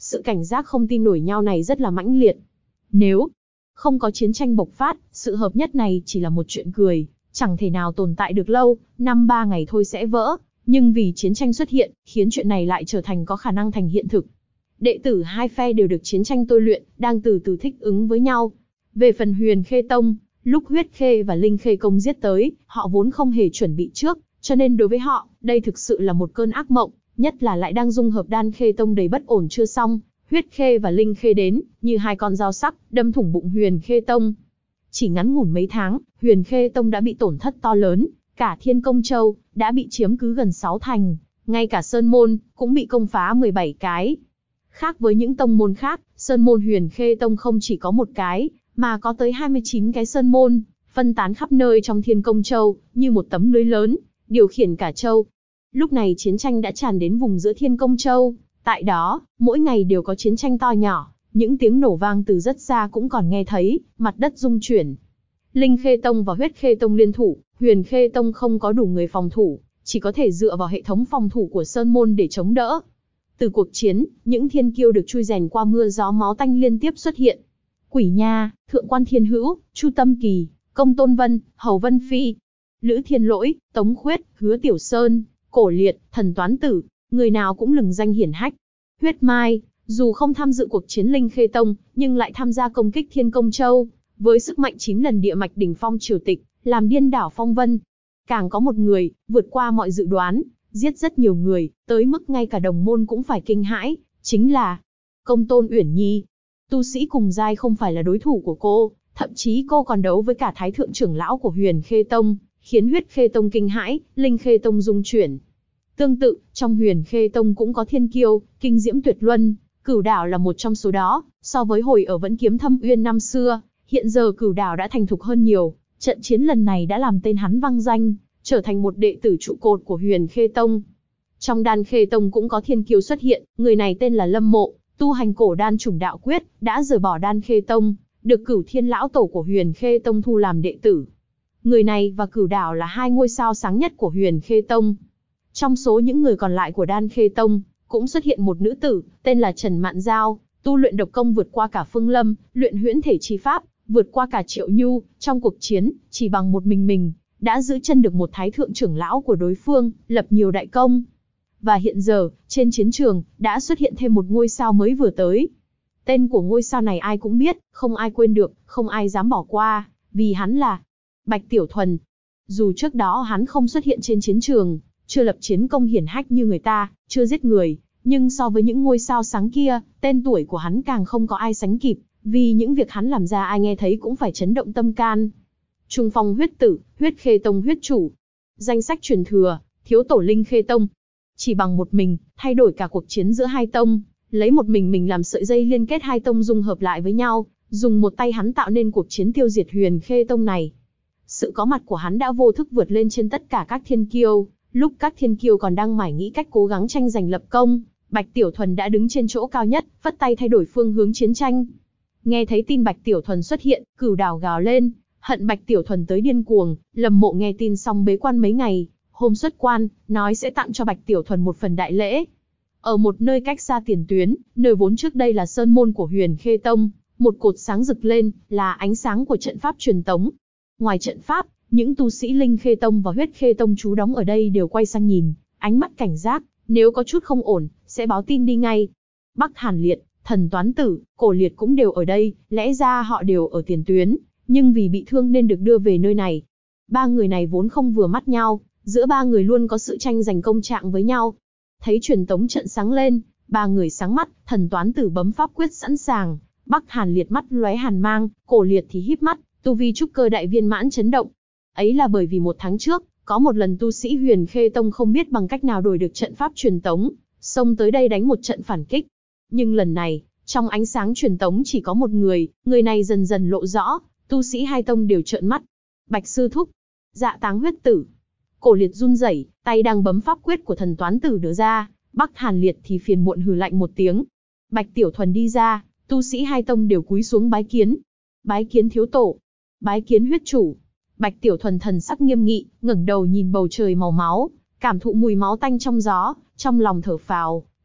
Sự cảnh giác không tin nổi nhau này rất là mãnh liệt. Nếu không có chiến tranh bộc phát, sự hợp nhất này chỉ là một chuyện cười, chẳng thể nào tồn tại được lâu, 5-3 ngày thôi sẽ vỡ. Nhưng vì chiến tranh xuất hiện, khiến chuyện này lại trở thành có khả năng thành hiện thực. Đệ tử hai phe đều được chiến tranh tôi luyện, đang từ từ thích ứng với nhau. Về phần Huyền Khê Tông, lúc Huyết Khê và Linh Khê Công giết tới, họ vốn không hề chuẩn bị trước, cho nên đối với họ, đây thực sự là một cơn ác mộng, nhất là lại đang dung hợp Đan Khê Tông đầy bất ổn chưa xong. Huyết Khê và Linh Khê đến, như hai con dao sắc, đâm thủng bụng Huyền Khê Tông. Chỉ ngắn ngủn mấy tháng, Huyền Khê Tông đã bị tổn thất to lớn, cả Thiên Công Châu đã bị chiếm cứ gần 6 thành, ngay cả Sơn Môn cũng bị công phá 17 cái. Khác với những tông môn khác, Sơn Môn Huyền Khê Tông không chỉ có một cái, mà có tới 29 cái Sơn Môn, phân tán khắp nơi trong Thiên Công Châu, như một tấm lưới lớn, điều khiển cả châu. Lúc này chiến tranh đã tràn đến vùng giữa Thiên Công Châu, tại đó, mỗi ngày đều có chiến tranh to nhỏ, những tiếng nổ vang từ rất xa cũng còn nghe thấy, mặt đất rung chuyển. Linh Khê Tông và Huyết Khê Tông liên thủ, Huyền Khê Tông không có đủ người phòng thủ, chỉ có thể dựa vào hệ thống phòng thủ của Sơn Môn để chống đỡ. Từ cuộc chiến, những thiên kiêu được chui rèn qua mưa gió máu tanh liên tiếp xuất hiện. Quỷ Nha, Thượng Quan Thiên Hữu, Chu Tâm Kỳ, Công Tôn Vân, Hầu Vân Phi, Lữ Thiên Lỗi, Tống Khuyết, Hứa Tiểu Sơn, Cổ Liệt, Thần Toán Tử, người nào cũng lừng danh hiển hách. Huyết Mai, dù không tham dự cuộc chiến Linh Khê Tông, nhưng lại tham gia công kích Thiên Công Châu, với sức mạnh 9 lần địa mạch đỉnh phong triều tịch, làm điên đảo phong vân. Càng có một người, vượt qua mọi dự đoán, giết rất nhiều người, tới mức ngay cả đồng môn cũng phải kinh hãi, chính là Công Tôn Uyển Nhi. Tu sĩ cùng giai không phải là đối thủ của cô, thậm chí cô còn đấu với cả Thái Thượng trưởng lão của Huyền Khê Tông, khiến Huyết Khê Tông kinh hãi, Linh Khê Tông rung chuyển. Tương tự, trong Huyền Khê Tông cũng có thiên kiêu, kinh diễm tuyệt luân, Cửu Đảo là một trong số đó. So với hồi ở Vẫn Kiếm Thâm Uyên năm xưa, hiện giờ Cửu Đảo đã thành thục hơn nhiều. Trận chiến lần này đã làm tên hắn vang danh, trở thành một đệ tử trụ cột của Huyền Khê Tông. Trong Đan Khê Tông cũng có thiên kiêu xuất hiện, người này tên là Lâm Mộ, tu hành cổ đan chủng đạo quyết, đã rời bỏ Đan Khê Tông, được Cửu Thiên lão tổ của Huyền Khê Tông thu làm đệ tử. Người này và Cửu Đảo là hai ngôi sao sáng nhất của Huyền Khê Tông. Trong số những người còn lại của Đan Khê Tông, cũng xuất hiện một nữ tử, tên là Trần Mạn Giao, tu luyện độc công vượt qua cả Phương Lâm, luyện huyễn thể chi pháp, vượt qua cả Triệu Nhu, trong cuộc chiến, chỉ bằng một mình, đã giữ chân được một Thái Thượng trưởng lão của đối phương, lập nhiều đại công. Và hiện giờ, trên chiến trường, đã xuất hiện thêm một ngôi sao mới vừa tới. Tên của ngôi sao này ai cũng biết, không ai quên được, không ai dám bỏ qua, vì hắn là Bạch Tiểu Thuần. Dù trước đó hắn không xuất hiện trên chiến trường, chưa lập chiến công hiển hách như người ta, chưa giết người, nhưng so với những ngôi sao sáng kia, tên tuổi của hắn càng không có ai sánh kịp, vì những việc hắn làm ra ai nghe thấy cũng phải chấn động tâm can. Trung Phong huyết tử, Huyết Khê Tông huyết chủ. Danh sách truyền thừa, thiếu tổ Linh Khê Tông. Chỉ bằng một mình, thay đổi cả cuộc chiến giữa hai tông, lấy một mình làm sợi dây liên kết hai tông dung hợp lại với nhau, dùng một tay hắn tạo nên cuộc chiến tiêu diệt Huyền Khê Tông này. Sự có mặt của hắn đã vô thức vượt lên trên tất cả các thiên kiêu, lúc các thiên kiêu còn đang mải nghĩ cách cố gắng tranh giành lập công, Bạch Tiểu Thuần đã đứng trên chỗ cao nhất, phất tay thay đổi phương hướng chiến tranh. Nghe thấy tin Bạch Tiểu Thuần xuất hiện, Cửu Đảo gào lên, hận Bạch Tiểu Thuần tới điên cuồng. Lâm Mộ nghe tin xong bế quan mấy ngày, hôm xuất quan, nói sẽ tặng cho Bạch Tiểu Thuần một phần đại lễ. Ở một nơi cách xa tiền tuyến, nơi vốn trước đây là sơn môn của Huyền Khê Tông, một cột sáng rực lên, là ánh sáng của trận pháp truyền tống. Ngoài trận pháp, những tu sĩ Linh Khê Tông và Huyết Khê Tông trú đóng ở đây đều quay sang nhìn, ánh mắt cảnh giác, nếu có chút không ổn, sẽ báo tin đi ngay. Bắc Hàn Liệt, Thần Toán Tử, Cổ Liệt cũng đều ở đây, lẽ ra họ đều ở tiền tuyến, nhưng vì bị thương nên được đưa về nơi này. Ba người này vốn không vừa mắt nhau, giữa ba người luôn có sự tranh giành công trạng với nhau. Thấy truyền tống trận sáng lên, ba người sáng mắt, Thần Toán Tử bấm pháp quyết sẵn sàng, Bắc Hàn Liệt mắt lóe hàn mang, Cổ Liệt thì híp mắt, tu vi trúc cơ đại viên mãn chấn động. Ấy là bởi vì một tháng trước, có một lần tu sĩ Huyền Khê Tông không biết bằng cách nào đổi được trận pháp truyền tống, xông tới đây đánh một trận phản kích. Nhưng lần này, trong ánh sáng truyền tống chỉ có một người này dần dần lộ rõ, tu sĩ hai tông đều trợn mắt. Bạch sư thúc, Dạ Táng huyết tử. Cổ Liệt run rẩy, tay đang bấm pháp quyết của Thần Toán Tử đưa ra, Bắc Hàn Liệt thì phiền muộn hừ lạnh một tiếng. Bạch Tiểu Thuần đi ra, tu sĩ hai tông đều cúi xuống bái kiến. Bái kiến thiếu tổ, bái kiến huyết chủ. Bạch Tiểu Thuần thần sắc nghiêm nghị, ngẩng đầu nhìn bầu trời màu máu, cảm thụ mùi máu tanh trong gió, trong lòng thở phào,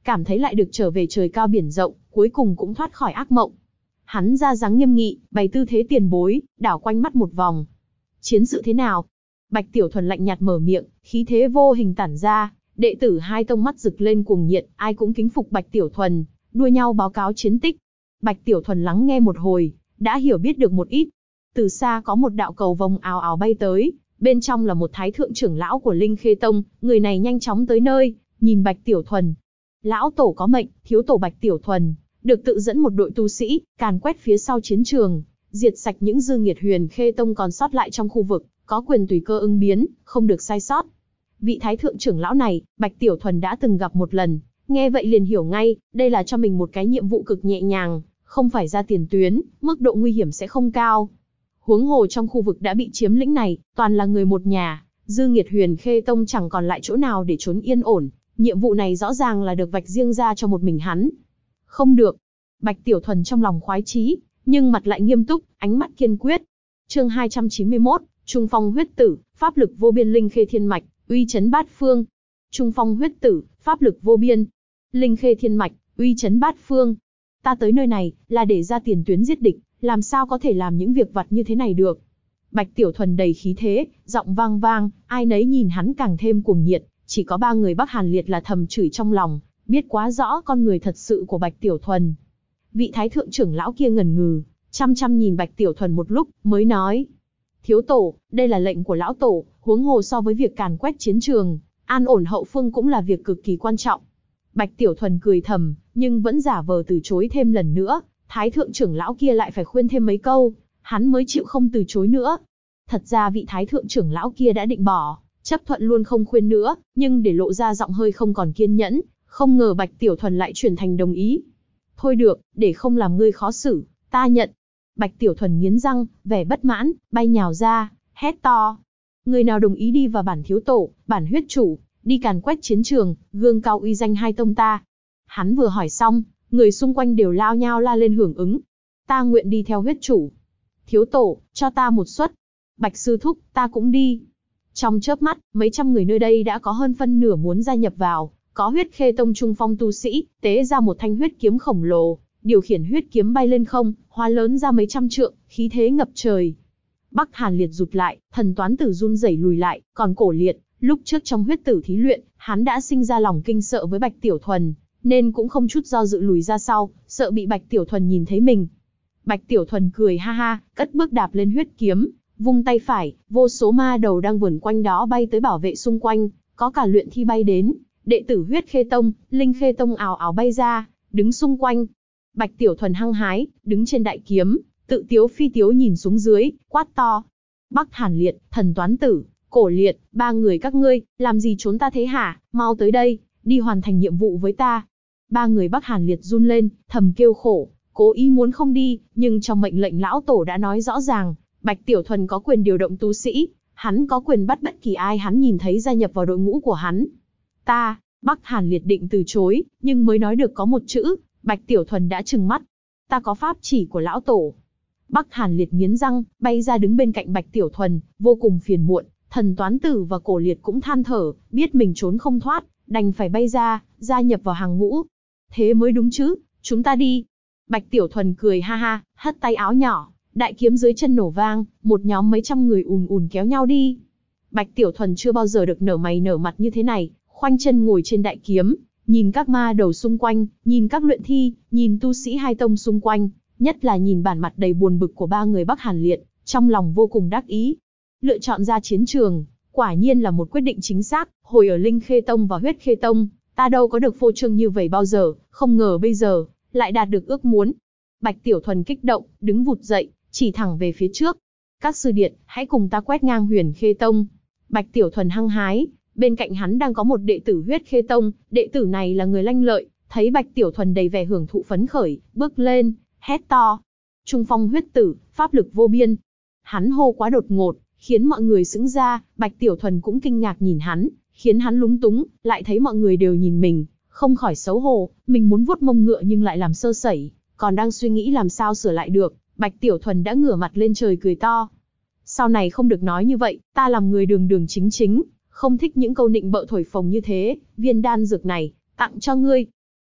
cảm thấy lại được trở về trời cao biển rộng, cuối cùng cũng thoát khỏi ác mộng. Hắn ra dáng nghiêm nghị, bày tư thế tiền bối, đảo quanh mắt một vòng. Chiến sự thế nào? Bạch Tiểu Thuần lạnh nhạt mở miệng, khí thế vô hình tản ra, đệ tử hai tông mắt rực lên cuồng nhiệt, ai cũng kính phục Bạch Tiểu Thuần, đua nhau báo cáo chiến tích. Bạch Tiểu Thuần lắng nghe một hồi, đã hiểu biết được một ít. Từ xa có một đạo cầu vồng ào ào bay tới, bên trong là một thái thượng trưởng lão của Linh Khê Tông, người này nhanh chóng tới nơi, nhìn Bạch Tiểu Thuần. Lão tổ có mệnh, thiếu tổ Bạch Tiểu Thuần được tự dẫn một đội tu sĩ, càn quét phía sau chiến trường, diệt sạch những dư nghiệt Huyền Khê Tông còn sót lại trong khu vực, có quyền tùy cơ ứng biến, không được sai sót. Vị thái thượng trưởng lão này, Bạch Tiểu Thuần đã từng gặp một lần, nghe vậy liền hiểu ngay, đây là cho mình một cái nhiệm vụ cực nhẹ nhàng, không phải ra tiền tuyến, mức độ nguy hiểm sẽ không cao. Huống hồ trong khu vực đã bị chiếm lĩnh này, toàn là người một nhà, dư nghiệt Huyền Khê Tông chẳng còn lại chỗ nào để trốn yên ổn, nhiệm vụ này rõ ràng là được vạch riêng ra cho một mình hắn. Không được. Bạch Tiểu Thuần trong lòng khoái chí, nhưng mặt lại nghiêm túc, ánh mắt kiên quyết. Chương 291, Trung Phong huyết tử, pháp lực vô biên Linh Khê Thiên Mạch, uy chấn bát phương. Trung Phong huyết tử, pháp lực vô biên, Linh Khê Thiên Mạch, uy chấn bát phương. Ta tới nơi này là để ra tiền tuyến giết địch, làm sao có thể làm những việc vặt như thế này được? Bạch Tiểu Thuần đầy khí thế, giọng vang vang, ai nấy nhìn hắn càng thêm cuồng nhiệt, chỉ có ba người Bắc Hàn Liệt là thầm chửi trong lòng, biết quá rõ con người thật sự của Bạch Tiểu Thuần. Vị thái thượng trưởng lão kia ngần ngừ, chăm chăm nhìn Bạch Tiểu Thuần một lúc, mới nói: Thiếu tổ, đây là lệnh của lão tổ, huống hồ so với việc càn quét chiến trường, an ổn hậu phương cũng là việc cực kỳ quan trọng. Bạch Tiểu Thuần cười thầm, nhưng vẫn giả vờ từ chối thêm lần nữa, thái thượng trưởng lão kia lại phải khuyên thêm mấy câu, hắn mới chịu không từ chối nữa. Thật ra vị thái thượng trưởng lão kia đã định bỏ, chấp thuận luôn không khuyên nữa, nhưng để lộ ra giọng hơi không còn kiên nhẫn, không ngờ Bạch Tiểu Thuần lại chuyển thành đồng ý. Thôi được, để không làm ngươi khó xử, ta nhận. Bạch Tiểu Thuần nghiến răng, vẻ bất mãn, bay nhào ra, hét to. Người nào đồng ý đi vào bản thiếu tổ, bản huyết chủ, đi càn quét chiến trường, gương cao uy danh hai tông ta. Hắn vừa hỏi xong, người xung quanh đều lao nhao la lên hưởng ứng. Ta nguyện đi theo huyết chủ. Thiếu tổ, cho ta một suất. Bạch sư thúc, ta cũng đi. Trong chớp mắt, mấy trăm người nơi đây đã có hơn phân nửa muốn gia nhập vào, có huyết khê tông trung phong tu sĩ, tế ra một thanh huyết kiếm khổng lồ, điều khiển huyết kiếm bay lên không, hóa lớn ra mấy trăm trượng, khí thế ngập trời. Bắc Hàn Liệt rụt lại, thần toán tử run rẩy lùi lại, còn Cổ Liệt, lúc trước trong huyết tử thí luyện, hắn đã sinh ra lòng kinh sợ với Bạch Tiểu Thuần, nên cũng không chút do dự lùi ra sau, sợ bị Bạch Tiểu Thuần nhìn thấy mình. Bạch Tiểu Thuần cười ha ha, cất bước đạp lên huyết kiếm, vung tay phải, vô số ma đầu đang vườn quanh đó bay tới bảo vệ xung quanh, có cả luyện thi bay đến, đệ tử huyết khê tông, Linh Khê Tông ào ào bay ra, đứng xung quanh. Bạch Tiểu Thuần hăng hái, đứng trên đại kiếm, tự tiếu phi tiếu nhìn xuống dưới, quát to. Bắc Hàn Liệt, thần toán tử, Cổ Liệt, ba người các ngươi, làm gì trốn ta thế hả, mau tới đây, đi hoàn thành nhiệm vụ với ta. Ba người Bắc Hàn Liệt run lên, thầm kêu khổ, cố ý muốn không đi, nhưng trong mệnh lệnh lão tổ đã nói rõ ràng, Bạch Tiểu Thuần có quyền điều động tu sĩ, hắn có quyền bắt bất kỳ ai hắn nhìn thấy gia nhập vào đội ngũ của hắn. Ta, Bắc Hàn Liệt định từ chối, nhưng mới nói được có một chữ, Bạch Tiểu Thuần đã trừng mắt. Ta có pháp chỉ của lão tổ. Bắc Hàn Liệt nghiến răng, bay ra đứng bên cạnh Bạch Tiểu Thuần, vô cùng phiền muộn. Thần toán tử và Cổ Liệt cũng than thở, biết mình trốn không thoát, đành phải bay ra, gia nhập vào hàng ngũ. Thế mới đúng chứ, chúng ta đi. Bạch Tiểu Thuần cười ha ha, hất tay áo nhỏ, đại kiếm dưới chân nổ vang, một nhóm mấy trăm người ùn ùn kéo nhau đi. Bạch Tiểu Thuần chưa bao giờ được nở mày nở mặt như thế này, khoanh chân ngồi trên đại kiếm, nhìn các ma đầu xung quanh, nhìn các luyện thi, nhìn tu sĩ hai tông xung quanh, nhất là nhìn bản mặt đầy buồn bực của ba người Bắc Hàn Liệt, trong lòng vô cùng đắc ý. Lựa chọn ra chiến trường, quả nhiên là một quyết định chính xác, hồi ở Linh Khê Tông và Huyết Khê Tông, ta đâu có được phô trương như vậy bao giờ, không ngờ bây giờ, lại đạt được ước muốn. Bạch Tiểu Thuần kích động, đứng vụt dậy, chỉ thẳng về phía trước. Các sư điện, hãy cùng ta quét ngang Huyền Khê Tông. Bạch Tiểu Thuần hăng hái, bên cạnh hắn đang có một đệ tử Huyết Khê Tông, đệ tử này là người lanh lợi, thấy Bạch Tiểu Thuần đầy vẻ hưởng thụ phấn khởi, bước lên, hét to. Trung Phong huyết tử, pháp lực vô biên. Hắn hô quá đột ngột, khiến mọi người sững ra, Bạch Tiểu Thuần cũng kinh ngạc nhìn hắn, khiến hắn lúng túng, lại thấy mọi người đều nhìn mình, không khỏi xấu hổ, mình muốn vuốt mông ngựa nhưng lại làm sơ sẩy, còn đang suy nghĩ làm sao sửa lại được, Bạch Tiểu Thuần đã ngửa mặt lên trời cười to. Sau này không được nói như vậy, ta làm người đường đường chính chính, không thích những câu nịnh bợ thổi phồng như thế, viên đan dược này, tặng cho ngươi.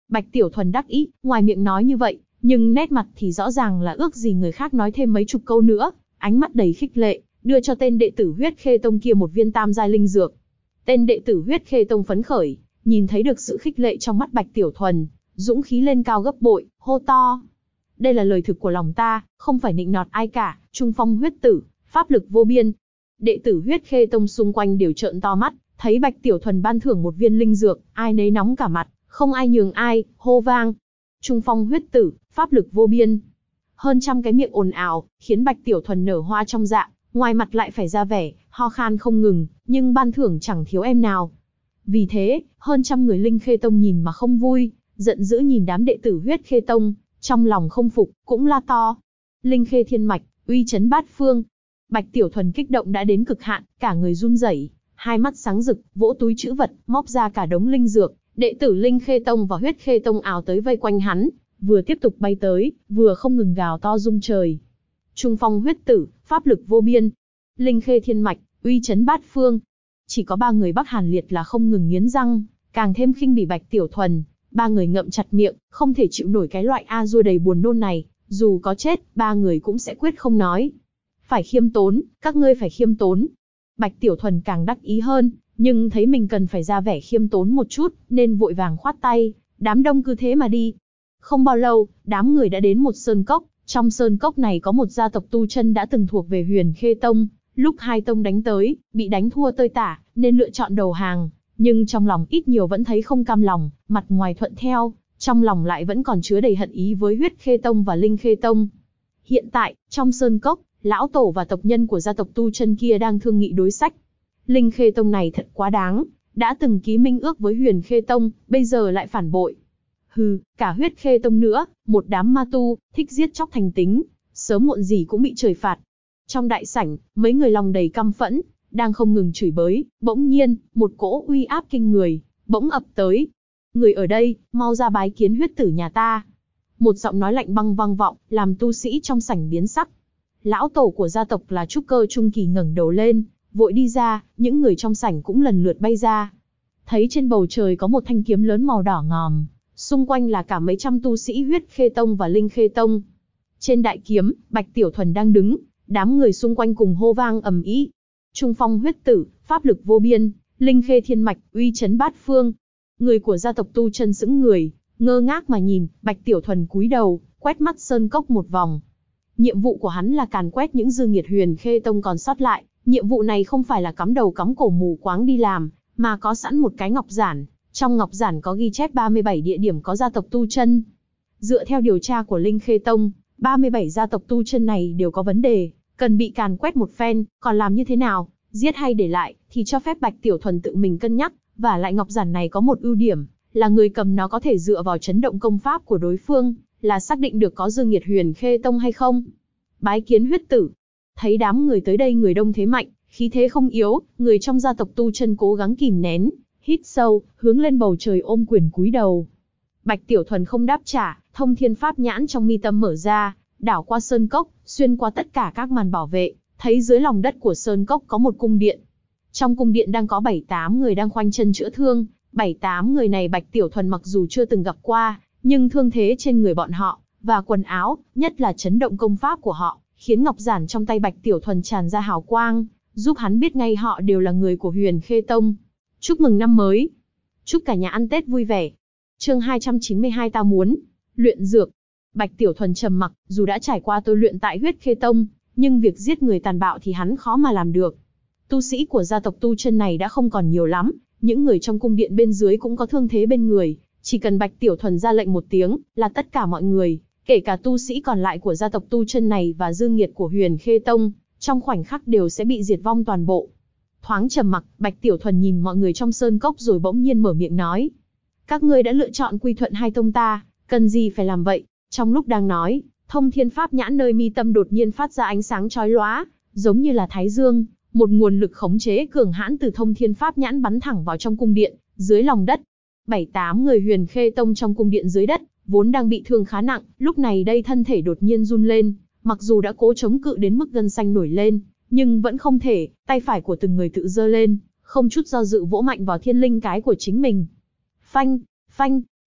Bạch Tiểu Thuần đắc ý, ngoài miệng nói như vậy, nhưng nét mặt thì rõ ràng là ước gì người khác nói thêm mấy chục câu nữa, ánh mắt đầy khích lệ, đưa cho tên đệ tử Huyết Khê Tông kia một viên tam giai linh dược. Tên đệ tử Huyết Khê Tông phấn khởi, nhìn thấy được sự khích lệ trong mắt Bạch Tiểu Thuần, dũng khí lên cao gấp bội, hô to. Đây là lời thực của lòng ta, không phải nịnh nọt ai cả, trung phong huyết tử, pháp lực vô biên. Đệ tử Huyết Khê Tông xung quanh đều trợn to mắt, thấy Bạch Tiểu Thuần ban thưởng một viên linh dược, ai nấy nóng cả mặt, không ai nhường ai, hô vang. Trung phong huyết tử, pháp lực vô biên. Hơn trăm cái miệng ồn ào, khiến Bạch Tiểu Thuần nở hoa trong dạ, ngoài mặt lại phải ra vẻ, ho khan không ngừng, nhưng ban thưởng chẳng thiếu em nào. Vì thế, hơn trăm người Linh Khê Tông nhìn mà không vui, giận dữ nhìn đám đệ tử Huyết Khê Tông, trong lòng không phục, cũng la to. Linh Khê Thiên Mạch, uy chấn bát phương. Bạch Tiểu Thuần kích động đã đến cực hạn, cả người run rẩy, hai mắt sáng rực, vỗ túi trữ vật, móc ra cả đống linh dược. Đệ tử Linh Khê Tông và Huyết Khê Tông ào tới vây quanh hắn, vừa tiếp tục bay tới, vừa không ngừng gào to rung trời. Trung phong huyết tử, pháp lực vô biên. Linh Khê Thiên Mạch, uy chấn bát phương. Chỉ có ba người Bắc Hàn Liệt là không ngừng nghiến răng, càng thêm khinh bỉ Bạch Tiểu Thuần. Ba người ngậm chặt miệng, không thể chịu nổi cái loại a dua đầy buồn nôn này, dù có chết, ba người cũng sẽ quyết không nói. Phải khiêm tốn, các ngươi phải khiêm tốn. Bạch Tiểu Thuần càng đắc ý hơn, nhưng thấy mình cần phải ra vẻ khiêm tốn một chút, nên vội vàng khoát tay, đám đông cứ thế mà đi. Không bao lâu, đám người đã đến một sơn cốc, trong sơn cốc này có một gia tộc tu chân đã từng thuộc về Huyền Khê Tông, lúc hai tông đánh tới, bị đánh thua tơi tả, nên lựa chọn đầu hàng, nhưng trong lòng ít nhiều vẫn thấy không cam lòng, mặt ngoài thuận theo, trong lòng lại vẫn còn chứa đầy hận ý với Huyết Khê Tông và Linh Khê Tông. Hiện tại, trong sơn cốc, lão tổ và tộc nhân của gia tộc tu chân kia đang thương nghị đối sách. Linh Khê Tông này thật quá đáng, đã từng ký minh ước với Huyền Khê Tông, bây giờ lại phản bội. Hừ, cả Huyết Khê Tông nữa, một đám ma tu, thích giết chóc thành tính, sớm muộn gì cũng bị trời phạt. Trong đại sảnh, mấy người lòng đầy căm phẫn, đang không ngừng chửi bới, bỗng nhiên, một cỗ uy áp kinh người, bỗng ập tới. Người ở đây, mau ra bái kiến huyết tử nhà ta. Một giọng nói lạnh băng vang vọng, làm tu sĩ trong sảnh biến sắc. Lão tổ của gia tộc là trúc cơ trung kỳ ngẩng đầu lên, vội đi ra, những người trong sảnh cũng lần lượt bay ra. Thấy trên bầu trời có một thanh kiếm lớn màu đỏ ngòm, xung quanh là cả mấy trăm tu sĩ Huyết Khê Tông và Linh Khê Tông. Trên đại kiếm, Bạch Tiểu Thuần đang đứng, đám người xung quanh cùng hô vang ầm ĩ. Trung phong huyết tử, pháp lực vô biên, Linh Khê Thiên Mạch, uy chấn bát phương. Người của gia tộc tu chân sững người, ngơ ngác mà nhìn, Bạch Tiểu Thuần cúi đầu, quét mắt sơn cốc một vòng. Nhiệm vụ của hắn là càn quét những dư nghiệt Huyền Khê Tông còn sót lại, nhiệm vụ này không phải là cắm đầu cắm cổ mù quáng đi làm, mà có sẵn một cái ngọc giản, trong ngọc giản có ghi chép 37 địa điểm có gia tộc tu chân. Dựa theo điều tra của Linh Khê Tông, 37 gia tộc tu chân này đều có vấn đề, cần bị càn quét một phen, còn làm như thế nào, giết hay để lại, thì cho phép Bạch Tiểu Thuần tự mình cân nhắc, và lại ngọc giản này có một ưu điểm, là người cầm nó có thể dựa vào chấn động công pháp của đối phương, là xác định được có dư nghiệt Huyền Khê Tông hay không. Bái kiến huyết tử. Thấy đám người tới đây người đông thế mạnh, khí thế không yếu, người trong gia tộc tu chân cố gắng kìm nén, hít sâu, hướng lên bầu trời ôm quyền cúi đầu. Bạch Tiểu Thuần không đáp trả, thông thiên pháp nhãn trong mi tâm mở ra, đảo qua sơn cốc, xuyên qua tất cả các màn bảo vệ, thấy dưới lòng đất của sơn cốc có một cung điện. Trong cung điện đang có 7-8 người đang khoanh chân chữa thương, 7-8 người này Bạch Tiểu Thuần mặc dù chưa từng gặp qua, nhưng thương thế trên người bọn họ, và quần áo, nhất là chấn động công pháp của họ, khiến ngọc giản trong tay Bạch Tiểu Thuần tràn ra hào quang, giúp hắn biết ngay họ đều là người của Huyền Khê Tông. Chúc mừng năm mới. Chúc cả nhà ăn Tết vui vẻ. Chương 292 ta muốn luyện dược. Bạch Tiểu Thuần trầm mặc, dù đã trải qua tôi luyện tại Huyết Khê Tông, nhưng việc giết người tàn bạo thì hắn khó mà làm được. Tu sĩ của gia tộc tu chân này đã không còn nhiều lắm, những người trong cung điện bên dưới cũng có thương thế bên người, chỉ cần Bạch Tiểu Thuần ra lệnh một tiếng, là tất cả mọi người, kể cả tu sĩ còn lại của gia tộc tu chân này và dư nghiệt của Huyền Khê Tông, trong khoảnh khắc đều sẽ bị diệt vong toàn bộ. Thoáng trầm mặc, Bạch Tiểu Thuần nhìn mọi người trong sơn cốc rồi bỗng nhiên mở miệng nói: các ngươi đã lựa chọn quy thuận hai tông ta, cần gì phải làm vậy? Trong lúc đang nói, thông thiên pháp nhãn nơi mi tâm đột nhiên phát ra ánh sáng chói lóa, giống như là thái dương, một nguồn lực khống chế cường hãn từ thông thiên pháp nhãn bắn thẳng vào trong cung điện, dưới lòng đất. 7-8 người Huyền Khê Tông trong cung điện dưới đất, vốn đang bị thương khá nặng, lúc này đây thân thể đột nhiên run lên, mặc dù đã cố chống cự đến mức gân xanh nổi lên, nhưng vẫn không thể, tay phải của từng người tự giơ lên, không chút do dự vỗ mạnh vào thiên linh cái của chính mình. Phanh, phanh,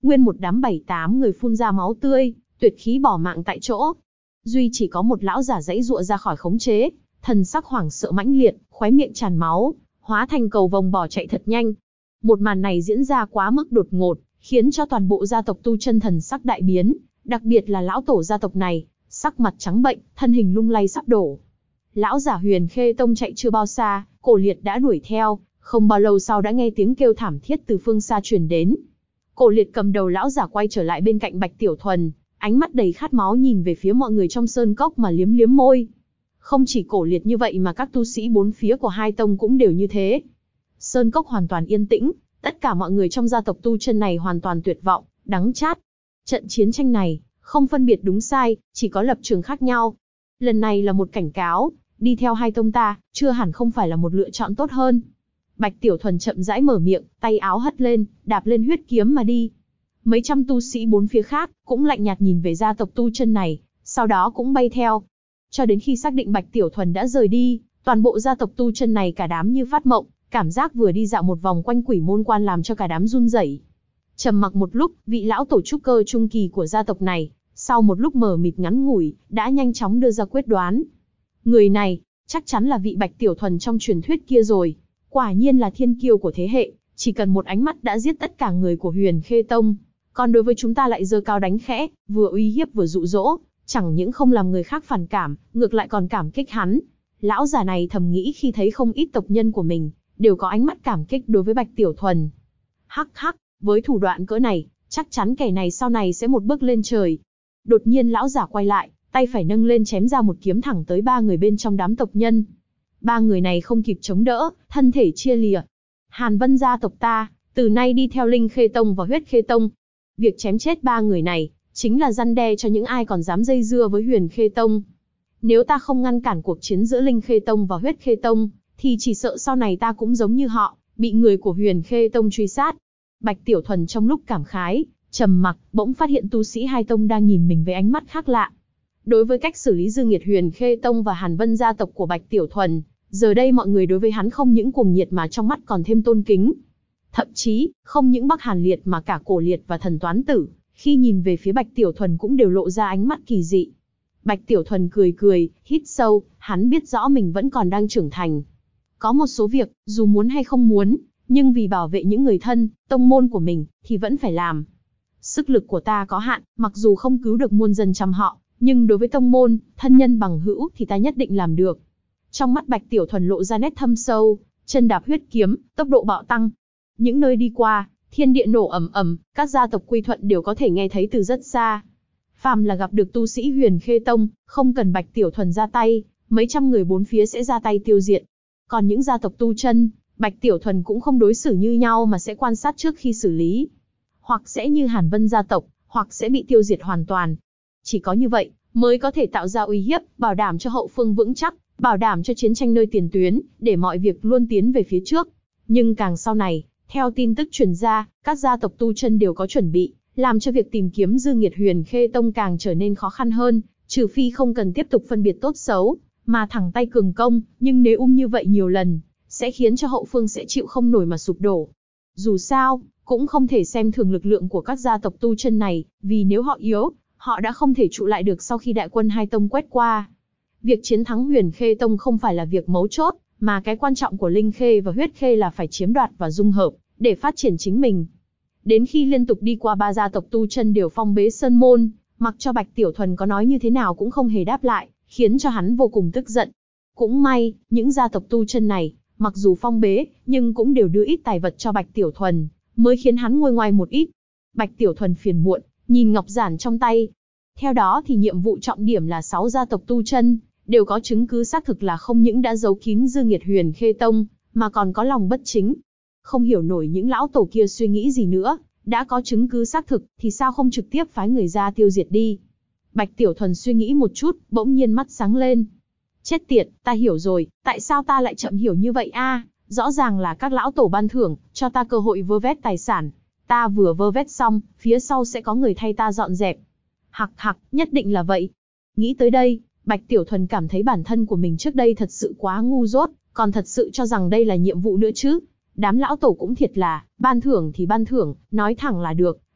Nguyên một đám 7-8 người phun ra máu tươi, tuyệt khí bỏ mạng tại chỗ. Duy chỉ có một lão giả giãy giụa ra khỏi khống chế, thần sắc hoảng sợ mãnh liệt, khóe miệng tràn máu, hóa thành cầu vồng bỏ chạy thật nhanh. Một màn này diễn ra quá mức đột ngột, khiến cho toàn bộ gia tộc tu chân thần sắc đại biến, đặc biệt là lão tổ gia tộc này, sắc mặt trắng bệch, thân hình lung lay sắp đổ. Lão giả Huyền Khê Tông chạy chưa bao xa, Cổ Liệt đã đuổi theo, không bao lâu sau đã nghe tiếng kêu thảm thiết từ phương xa truyền đến. Cổ Liệt cầm đầu lão giả quay trở lại bên cạnh Bạch Tiểu Thuần, ánh mắt đầy khát máu nhìn về phía mọi người trong sơn cốc mà liếm liếm môi. Không chỉ Cổ Liệt như vậy mà các tu sĩ bốn phía của hai tông cũng đều như thế. Sơn cốc hoàn toàn yên tĩnh, tất cả mọi người trong gia tộc tu chân này hoàn toàn tuyệt vọng, đắng chát. Trận chiến tranh này, không phân biệt đúng sai, chỉ có lập trường khác nhau. Lần này là một cảnh cáo, đi theo hai tông ta, chưa hẳn không phải là một lựa chọn tốt hơn. Bạch Tiểu Thuần chậm rãi mở miệng, tay áo hất lên, đạp lên huyết kiếm mà đi. Mấy trăm tu sĩ bốn phía khác, cũng lạnh nhạt nhìn về gia tộc tu chân này, sau đó cũng bay theo. Cho đến khi xác định Bạch Tiểu Thuần đã rời đi, toàn bộ gia tộc tu chân này cả đám như phát mộng, cảm giác vừa đi dạo một vòng quanh Quỷ Môn Quan làm cho cả đám run rẩy. Trầm mặc một lúc, vị lão tổ trúc cơ trung kỳ của gia tộc này, sau một lúc mờ mịt ngắn ngủi, đã nhanh chóng đưa ra quyết đoán. Người này, chắc chắn là vị Bạch Tiểu Thuần trong truyền thuyết kia rồi. Quả nhiên là thiên kiêu của thế hệ, chỉ cần một ánh mắt đã giết tất cả người của Huyền Khê Tông. Còn đối với chúng ta lại giơ cao đánh khẽ, vừa uy hiếp vừa dụ dỗ, chẳng những không làm người khác phản cảm, ngược lại còn cảm kích hắn. Lão già này thầm nghĩ khi thấy không ít tộc nhân của mình, đều có ánh mắt cảm kích đối với Bạch Tiểu Thuần. Hắc hắc, với thủ đoạn cỡ này, chắc chắn kẻ này sau này sẽ một bước lên trời. Đột nhiên lão giả quay lại, tay phải nâng lên chém ra một kiếm thẳng tới ba người bên trong đám tộc nhân. Ba người này không kịp chống đỡ, thân thể chia lìa. Hàn Vân gia tộc ta, từ nay đi theo Linh Khê Tông và Huyết Khê Tông. Việc chém chết ba người này, chính là răn đe cho những ai còn dám dây dưa với Huyền Khê Tông. Nếu ta không ngăn cản cuộc chiến giữa Linh Khê Tông và Huyết Khê Tông, thì chỉ sợ sau này ta cũng giống như họ, bị người của Huyền Khê Tông truy sát. Bạch Tiểu Thuần trong lúc cảm khái, trầm mặc, bỗng phát hiện tu sĩ hai tông đang nhìn mình với ánh mắt khác lạ. Đối với cách xử lý dư nghiệt Huyền Khê Tông và Hàn Vân gia tộc của Bạch Tiểu Thuần, giờ đây mọi người đối với hắn không những cuồng nhiệt mà trong mắt còn thêm tôn kính. Thậm chí, không những Bắc Hàn Liệt mà cả Cổ Liệt và Thần Toán Tử, khi nhìn về phía Bạch Tiểu Thuần cũng đều lộ ra ánh mắt kỳ dị. Bạch Tiểu Thuần cười cười, hít sâu, hắn biết rõ mình vẫn còn đang trưởng thành. Có một số việc, dù muốn hay không muốn, nhưng vì bảo vệ những người thân, tông môn của mình, thì vẫn phải làm. Sức lực của ta có hạn, mặc dù không cứu được muôn dân trăm họ, nhưng đối với tông môn, thân nhân bằng hữu thì ta nhất định làm được. Trong mắt Bạch Tiểu Thuần lộ ra nét thâm sâu, chân đạp huyết kiếm, tốc độ bạo tăng. Những nơi đi qua, thiên địa nổ ầm ầm, các gia tộc quy thuận đều có thể nghe thấy từ rất xa. Phàm là gặp được tu sĩ Huyền Khê Tông, không cần Bạch Tiểu Thuần ra tay, mấy trăm người bốn phía sẽ ra tay tiêu diệt. Còn những gia tộc tu chân, Bạch Tiểu Thuần cũng không đối xử như nhau mà sẽ quan sát trước khi xử lý. Hoặc sẽ như Hàn Vân gia tộc, hoặc sẽ bị tiêu diệt hoàn toàn. Chỉ có như vậy, mới có thể tạo ra uy hiếp, bảo đảm cho hậu phương vững chắc, bảo đảm cho chiến tranh nơi tiền tuyến, để mọi việc luôn tiến về phía trước. Nhưng càng sau này, theo tin tức truyền ra, các gia tộc tu chân đều có chuẩn bị, làm cho việc tìm kiếm dư nghiệt Huyền Khê Tông càng trở nên khó khăn hơn, trừ phi không cần tiếp tục phân biệt tốt xấu, mà thẳng tay cường công, nhưng nếu như vậy nhiều lần, sẽ khiến cho hậu phương sẽ chịu không nổi mà sụp đổ. Dù sao, cũng không thể xem thường lực lượng của các gia tộc tu chân này, vì nếu họ yếu, họ đã không thể trụ lại được sau khi đại quân hai tông quét qua. Việc chiến thắng Huyền Khê Tông không phải là việc mấu chốt, mà cái quan trọng của Linh Khê và Huyết Khê là phải chiếm đoạt và dung hợp, để phát triển chính mình. Đến khi liên tục đi qua ba gia tộc tu chân đều phong bế sơn môn, mặc cho Bạch Tiểu Thuần có nói như thế nào cũng không hề đáp lại, khiến cho hắn vô cùng tức giận. Cũng may, những gia tộc tu chân này, mặc dù phong bế, nhưng cũng đều đưa ít tài vật cho Bạch Tiểu Thuần, mới khiến hắn nguôi ngoai một ít. Bạch Tiểu Thuần phiền muộn, nhìn ngọc giản trong tay. Theo đó thì nhiệm vụ trọng điểm là 6 gia tộc tu chân, đều có chứng cứ xác thực là không những đã giấu kín dư nghiệt Huyền Khê Tông, mà còn có lòng bất chính. Không hiểu nổi những lão tổ kia suy nghĩ gì nữa, đã có chứng cứ xác thực, thì sao không trực tiếp phái người ra tiêu diệt đi. Bạch Tiểu Thuần suy nghĩ một chút, bỗng nhiên mắt sáng lên. Chết tiệt, ta hiểu rồi, tại sao ta lại chậm hiểu như vậy a? Rõ ràng là các lão tổ ban thưởng, cho ta cơ hội vơ vét tài sản. Ta vừa vơ vét xong, phía sau sẽ có người thay ta dọn dẹp. Hặc hặc, nhất định là vậy. Nghĩ tới đây, Bạch Tiểu Thuần cảm thấy bản thân của mình trước đây thật sự quá ngu dốt, còn thật sự cho rằng đây là nhiệm vụ nữa chứ. Đám lão tổ cũng thiệt là, ban thưởng thì ban thưởng, nói thẳng là được,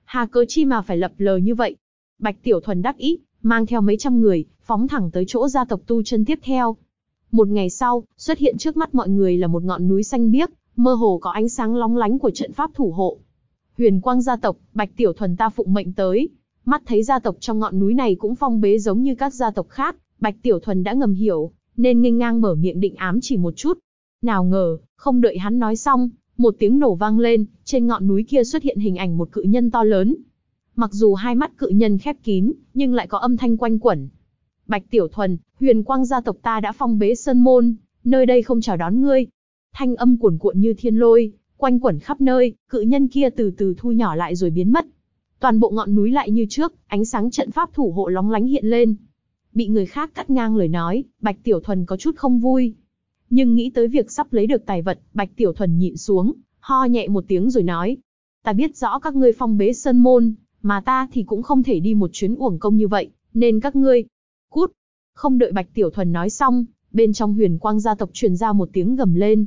Hà cớ chi mà phải lập lờ như vậy? Bạch Tiểu Thuần đắc ý, mang theo mấy trăm người, phóng thẳng tới chỗ gia tộc tu chân tiếp theo. Một ngày sau, xuất hiện trước mắt mọi người là một ngọn núi xanh biếc, mơ hồ có ánh sáng lóng lánh của trận pháp thủ hộ. Huyền Quang gia tộc, Bạch Tiểu Thuần ta phụng mệnh tới. Mắt thấy gia tộc trong ngọn núi này cũng phong bế giống như các gia tộc khác, Bạch Tiểu Thuần đã ngầm hiểu, nên nghênh ngang mở miệng định ám chỉ một chút. Nào ngờ, không đợi hắn nói xong, một tiếng nổ vang lên, trên ngọn núi kia xuất hiện hình ảnh một cự nhân to lớn. Mặc dù hai mắt cự nhân khép kín, nhưng lại có âm thanh quanh quẩn. Bạch Tiểu Thuần, Huyền Quang gia tộc ta đã phong bế sơn môn, nơi đây không chào đón ngươi. Thanh âm cuồn cuộn như thiên lôi, quanh quẩn khắp nơi, cự nhân kia từ từ thu nhỏ lại rồi biến mất. Toàn bộ ngọn núi lại như trước, ánh sáng trận pháp thủ hộ lóng lánh hiện lên. Bị người khác cắt ngang lời nói, Bạch Tiểu Thuần có chút không vui. Nhưng nghĩ tới việc sắp lấy được tài vật, Bạch Tiểu Thuần nhịn xuống, ho nhẹ một tiếng rồi nói. Ta biết rõ các ngươi phong bế sơn môn, mà ta thì cũng không thể đi một chuyến uổng công như vậy, nên các ngươi, cút. Không đợi Bạch Tiểu Thuần nói xong, bên trong Huyền Quang gia tộc truyền ra một tiếng gầm lên.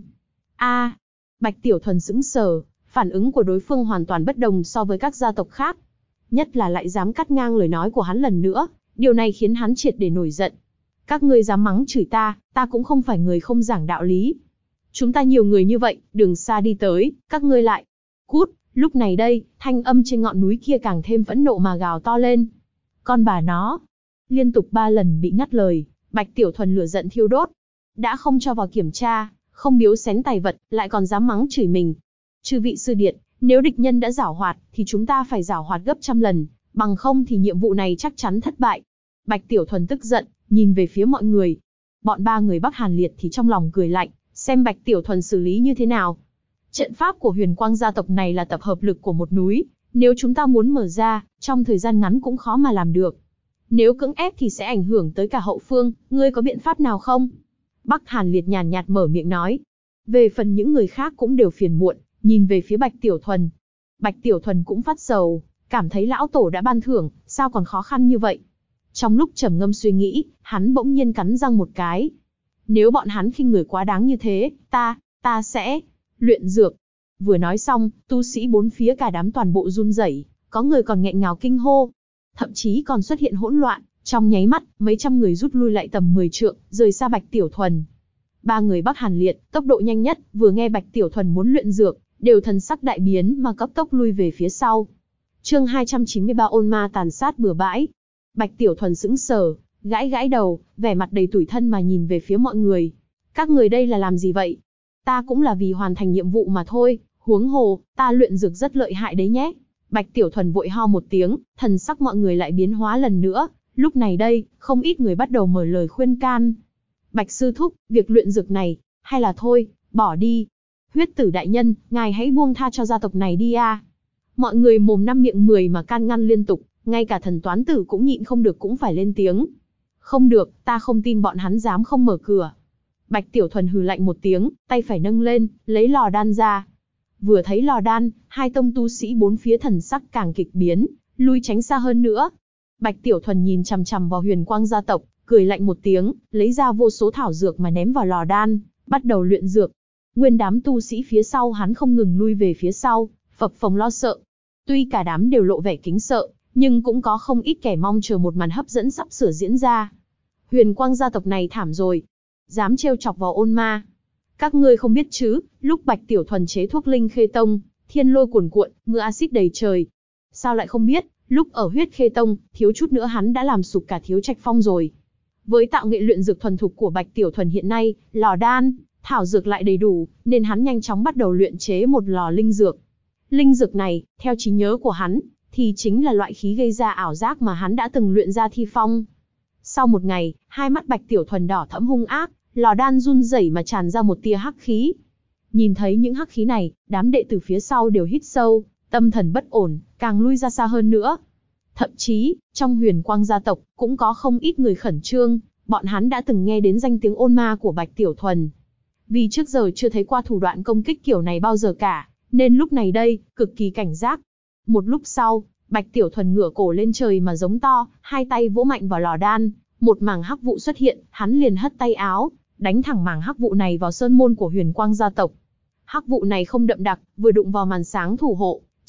A! Bạch Tiểu Thuần sững sờ, phản ứng của đối phương hoàn toàn bất đồng so với các gia tộc khác. Nhất là lại dám cắt ngang lời nói của hắn lần nữa, điều này khiến hắn triệt để nổi giận. Các ngươi dám mắng chửi ta cũng không phải người không giảng đạo lý. Chúng ta nhiều người như vậy, đường xa đi tới, các ngươi lại. Cút, lúc này đây, thanh âm trên ngọn núi kia càng thêm phẫn nộ mà gào to lên. Con bà nó. Liên tục 3 lần bị ngắt lời, Bạch Tiểu Thuần lửa giận thiêu đốt. Đã không cho vào kiểm tra, không biếu xén tài vật, lại còn dám mắng chửi mình. Chư vị sư điện, nếu địch nhân đã giảo hoạt, thì chúng ta phải giảo hoạt gấp trăm lần, bằng không thì nhiệm vụ này chắc chắn thất bại. Bạch Tiểu Thuần tức giận, nhìn về phía mọi người. Bọn 3 người Bắc Hàn Liệt thì trong lòng cười lạnh, xem Bạch Tiểu Thuần xử lý như thế nào. Trận pháp của Huyền Quang gia tộc này là tập hợp lực của một núi, nếu chúng ta muốn mở ra, trong thời gian ngắn cũng khó mà làm được. Nếu cưỡng ép thì sẽ ảnh hưởng tới cả hậu phương, ngươi có biện pháp nào không? Bắc Hàn Liệt nhàn nhạt mở miệng nói. Về phần những người khác cũng đều phiền muộn, nhìn về phía Bạch Tiểu Thuần. Bạch Tiểu Thuần cũng phát sầu, cảm thấy lão tổ đã ban thưởng, sao còn khó khăn như vậy? Trong lúc trầm ngâm suy nghĩ, hắn bỗng nhiên cắn răng một cái. Nếu bọn hắn khinh người quá đáng như thế, ta sẽ luyện dược. Vừa nói xong, tu sĩ bốn phía cả đám toàn bộ run rẩy, có người còn nghẹn ngào kinh hô. Thậm chí còn xuất hiện hỗn loạn, trong nháy mắt, mấy trăm người rút lui lại tầm 10 trượng, rời xa Bạch Tiểu Thuần. 3 người Bắc Hàn Liệt, tốc độ nhanh nhất, vừa nghe Bạch Tiểu Thuần muốn luyện dược, đều thần sắc đại biến mà cấp tốc lui về phía sau. Chương 293 ôn ma tàn sát bừa bãi. Bạch Tiểu Thuần sững sờ, gãi gãi đầu, vẻ mặt đầy tủi thân mà nhìn về phía mọi người. Các người đây là làm gì vậy? Ta cũng là vì hoàn thành nhiệm vụ mà thôi, huống hồ, ta luyện dược rất lợi hại đấy nhé. Bạch Tiểu Thuần vội ho một tiếng, thần sắc mọi người lại biến hóa lần nữa. Lúc này đây, không ít người bắt đầu mở lời khuyên can. Bạch sư thúc, việc luyện dược này, hay là thôi, bỏ đi. Huyết tử đại nhân, ngài hãy buông tha cho gia tộc này đi a. Mọi người mồm năm miệng 10 mà can ngăn liên tục, ngay cả thần toán tử cũng nhịn không được cũng phải lên tiếng. Không được, ta không tin bọn hắn dám không mở cửa. Bạch Tiểu Thuần hừ lạnh một tiếng, tay phải nâng lên, lấy lò đan ra. Vừa thấy lò đan, hai tông tu sĩ bốn phía thần sắc càng kịch biến, lui tránh xa hơn nữa. Bạch Tiểu Thuần nhìn chằm chằm vào Huyền Quang gia tộc, cười lạnh một tiếng, lấy ra vô số thảo dược mà ném vào lò đan, bắt đầu luyện dược. Nguyên đám tu sĩ phía sau hắn không ngừng lui về phía sau, phập phồng lo sợ. Tuy cả đám đều lộ vẻ kính sợ, nhưng cũng có không ít kẻ mong chờ một màn hấp dẫn sắp sửa diễn ra. Huyền Quang gia tộc này thảm rồi, dám trêu chọc vào ôn ma. Các ngươi không biết chứ, lúc Bạch Tiểu Thuần chế thuốc linh khê tông, thiên lôi cuồn cuộn, mưa axit đầy trời. Sao lại không biết, lúc ở huyết khê tông, thiếu chút nữa hắn đã làm sụp cả Thiếu Trạch Phong rồi. Với tạo nghệ luyện dược thuần thục của Bạch Tiểu Thuần hiện nay, lò đan, thảo dược lại đầy đủ, nên hắn nhanh chóng bắt đầu luyện chế một lò linh dược. Linh dược này, theo trí nhớ của hắn, thì chính là loại khí gây ra ảo giác mà hắn đã từng luyện ra thi phong. Sau một ngày, hai mắt Bạch Tiểu Thuần đỏ thẫm hung ác, lò đan run rẩy mà tràn ra một tia hắc khí. Nhìn thấy những hắc khí này, đám đệ tử phía sau đều hít sâu, tâm thần bất ổn, càng lui ra xa hơn nữa. Thậm chí, trong Huyền Quang gia tộc, cũng có không ít người khẩn trương, bọn hắn đã từng nghe đến danh tiếng ôn ma của Bạch Tiểu Thuần. Vì trước giờ chưa thấy qua thủ đoạn công kích kiểu này bao giờ cả, nên lúc này đây, cực kỳ cảnh giác. Một lúc sau, Bạch Tiểu Thuần ngửa cổ lên trời mà giống to, hai tay vỗ mạnh vào lò đan, một mảng hắc vụ xuất hiện, hắn liền hất tay áo, đánh thẳng mảng hắc vụ này vào sơn môn của Huyền Quang gia tộc. Hắc vụ này không đậm đặc, vừa đụng vào màn sáng thủ hộ,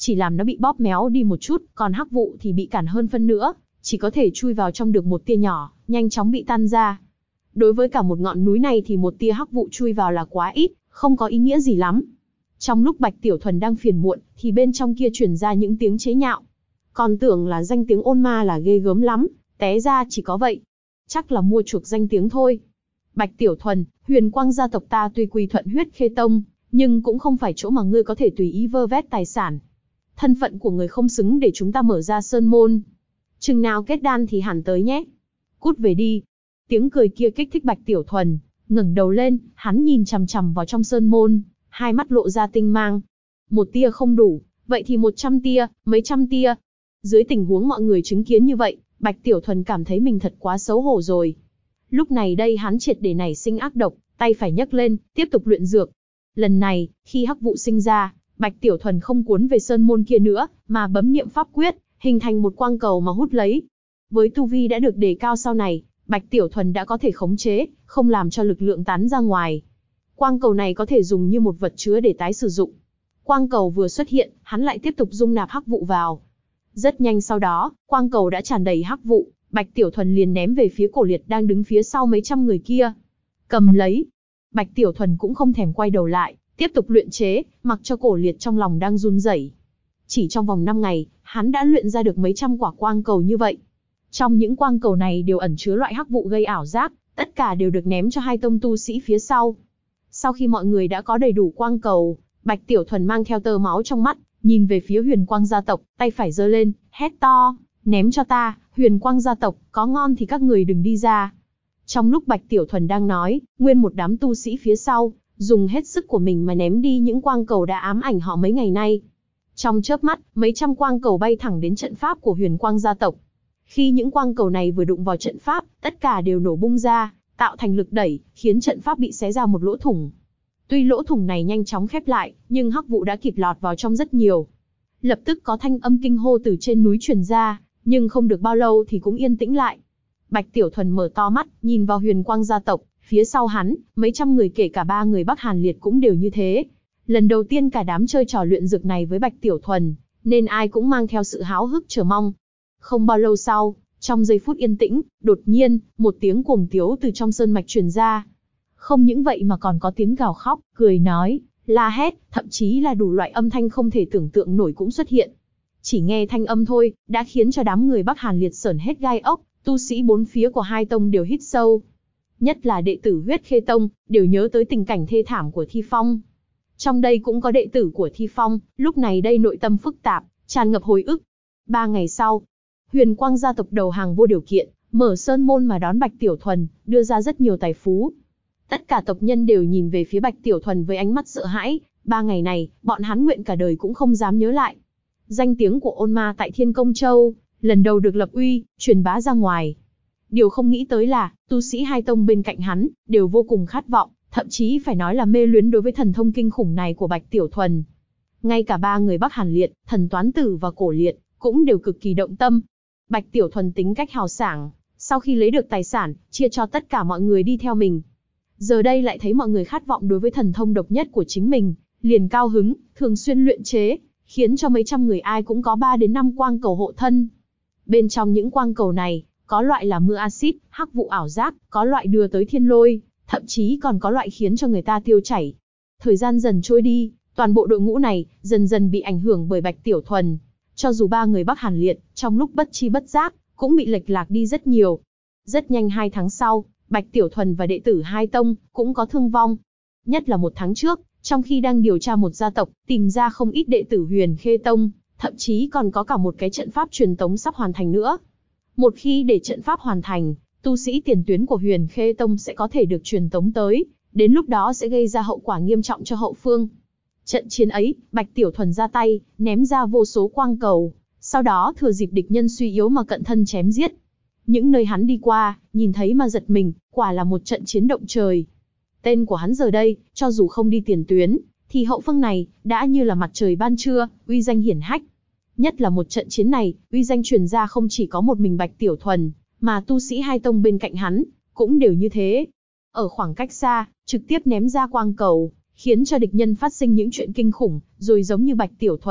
chỉ làm nó bị bóp méo đi một chút, còn hắc vụ thì bị cản hơn phân nữa, chỉ có thể chui vào trong được một tia nhỏ, nhanh chóng bị tan ra. Đối với cả một ngọn núi này thì một tia hắc vụ chui vào là quá ít, không có ý nghĩa gì lắm. Trong lúc Bạch Tiểu Thuần đang phiền muộn, thì bên trong kia truyền ra những tiếng chế nhạo. Còn tưởng là danh tiếng ôn ma là ghê gớm lắm, té ra chỉ có vậy. Chắc là mua chuộc danh tiếng thôi. Bạch Tiểu Thuần, Huyền Quang gia tộc ta tuy quy thuận Huyết Khê Tông, nhưng cũng không phải chỗ mà ngươi có thể tùy ý vơ vét tài sản. Thân phận của người không xứng để chúng ta mở ra sơn môn. Chừng nào kết đan thì hẳn tới nhé. Cút về đi. Tiếng cười kia kích thích Bạch Tiểu Thuần, ngẩng đầu lên, hắn nhìn chằm chằm vào trong sơn môn, hai mắt lộ ra tinh mang. Một tia không đủ, vậy thì 100 tia, mấy trăm tia. Dưới tình huống mọi người chứng kiến như vậy, Bạch Tiểu Thuần cảm thấy mình thật quá xấu hổ rồi. Lúc này đây hắn triệt để nảy sinh ác độc, tay phải nhấc lên, tiếp tục luyện dược. Lần này, khi hắc vụ sinh ra, Bạch Tiểu Thuần không cuốn về sơn môn kia nữa, mà bấm niệm pháp quyết, hình thành một quang cầu mà hút lấy. Với tu vi đã được đề cao sau này, Bạch Tiểu Thuần đã có thể khống chế, không làm cho lực lượng tán ra ngoài. Quang cầu này có thể dùng như một vật chứa để tái sử dụng. Quang cầu vừa xuất hiện, hắn lại tiếp tục dung nạp hắc vụ vào. Rất nhanh sau đó, quang cầu đã tràn đầy hắc vụ, Bạch Tiểu Thuần liền ném về phía Cổ Liệt đang đứng phía sau mấy trăm người kia. Cầm lấy. Bạch Tiểu Thuần cũng không thèm quay đầu lại, tiếp tục luyện chế, mặc cho Cổ Liệt trong lòng đang run rẩy. Chỉ trong vòng 5 ngày, hắn đã luyện ra được mấy trăm quả quang cầu như vậy. Trong những quang cầu này đều ẩn chứa loại hắc vụ gây ảo giác, tất cả đều được ném cho hai tông tu sĩ phía sau. Sau khi mọi người đã có đầy đủ quang cầu, Bạch Tiểu Thuần mang theo tơ máu trong mắt, nhìn về phía Huyền Quang gia tộc, tay phải giơ lên, hét to, ném cho ta, Huyền Quang gia tộc, có ngon thì các người đừng đi ra. Trong lúc Bạch Tiểu Thuần đang nói, nguyên một đám tu sĩ phía sau, dùng hết sức của mình mà ném đi những quang cầu đã ám ảnh họ mấy ngày nay. Trong chớp mắt, mấy trăm quang cầu bay thẳng đến trận pháp của Huyền Quang gia tộc. Khi những quang cầu này vừa đụng vào trận pháp, tất cả đều nổ bung ra, tạo thành lực đẩy, khiến trận pháp bị xé ra một lỗ thủng. Tuy lỗ thủng này nhanh chóng khép lại, nhưng hắc vụ đã kịp lọt vào trong rất nhiều. Lập tức có thanh âm kinh hô từ trên núi truyền ra, nhưng không được bao lâu thì cũng yên tĩnh lại. Bạch Tiểu Thuần mở to mắt, nhìn vào Huyền Quang gia tộc, phía sau hắn, mấy trăm người kể cả 3 người Bắc Hàn Liệt cũng đều như thế. Lần đầu tiên cả đám chơi trò luyện dược này với Bạch Tiểu Thuần, nên ai cũng mang theo sự háo hức chờ mong. Không bao lâu sau, trong giây phút yên tĩnh, đột nhiên, một tiếng cuồng tiếu từ trong sơn mạch truyền ra. Không những vậy mà còn có tiếng gào khóc, cười nói, la hét, thậm chí là đủ loại âm thanh không thể tưởng tượng nổi cũng xuất hiện. Chỉ nghe thanh âm thôi, đã khiến cho đám người Bắc Hàn Liệt sởn hết gai ốc, tu sĩ bốn phía của hai tông đều hít sâu. Nhất là đệ tử Huyết Khê Tông, đều nhớ tới tình cảnh thê thảm của Thi Phong. Trong đây cũng có đệ tử của Thi Phong, lúc này đây nội tâm phức tạp, tràn ngập hồi ức. 3 ngày sau, Huyền Quang gia tộc đầu hàng vô điều kiện, mở sơn môn mà đón Bạch Tiểu Thuần, đưa ra rất nhiều tài phú. Tất cả tộc nhân đều nhìn về phía Bạch Tiểu Thuần với ánh mắt sợ hãi, 3 ngày này, bọn hắn nguyện cả đời cũng không dám nhớ lại. Danh tiếng của ôn ma tại Thiên Công Châu, lần đầu được lập uy, truyền bá ra ngoài. Điều không nghĩ tới là, tu sĩ hai tông bên cạnh hắn, đều vô cùng khát vọng, thậm chí phải nói là mê luyến đối với thần thông kinh khủng này của Bạch Tiểu Thuần. Ngay cả 3 người Bắc Hàn Liệt, Thần Toán Tử và Cổ Liệt, cũng đều cực kỳ động tâm. Bạch Tiểu Thuần tính cách hào sảng, sau khi lấy được tài sản, chia cho tất cả mọi người đi theo mình. Giờ đây lại thấy mọi người khát vọng đối với thần thông độc nhất của chính mình, liền cao hứng, thường xuyên luyện chế, khiến cho mấy trăm người ai cũng có 3 đến 5 quang cầu hộ thân. Bên trong những quang cầu này, có loại là mưa axit, hắc vụ ảo giác, có loại đưa tới thiên lôi, thậm chí còn có loại khiến cho người ta tiêu chảy. Thời gian dần trôi đi, toàn bộ đội ngũ này dần dần bị ảnh hưởng bởi Bạch Tiểu Thuần. Cho dù 3 người Bắc Hàn Liệt, trong lúc bất chi bất giác, cũng bị lệch lạc đi rất nhiều. Rất nhanh 2 tháng sau, Bạch Tiểu Thuần và đệ tử hai tông cũng có thương vong. Nhất là 1 tháng trước, trong khi đang điều tra một gia tộc, tìm ra không ít đệ tử Huyền Khê Tông, thậm chí còn có cả một cái trận pháp truyền tống sắp hoàn thành nữa. Một khi để trận pháp hoàn thành, tu sĩ tiền tuyến của Huyền Khê Tông sẽ có thể được truyền tống tới, đến lúc đó sẽ gây ra hậu quả nghiêm trọng cho hậu phương. Trận chiến ấy, Bạch Tiểu Thuần ra tay, ném ra vô số quang cầu, sau đó thừa dịp địch nhân suy yếu mà cận thân chém giết. Những nơi hắn đi qua, nhìn thấy mà giật mình, quả là một trận chiến động trời. Tên của hắn giờ đây, cho dù không đi tiền tuyến, thì hậu phương này, đã như là mặt trời ban trưa, uy danh hiển hách. Nhất là một trận chiến này, uy danh truyền ra không chỉ có một mình Bạch Tiểu Thuần, mà tu sĩ hai tông bên cạnh hắn, cũng đều như thế. Ở khoảng cách xa, trực tiếp ném ra quang cầu, khiến cho địch nhân phát sinh những chuyện kinh khủng, rồi giống như Bạch Tiểu Thuần,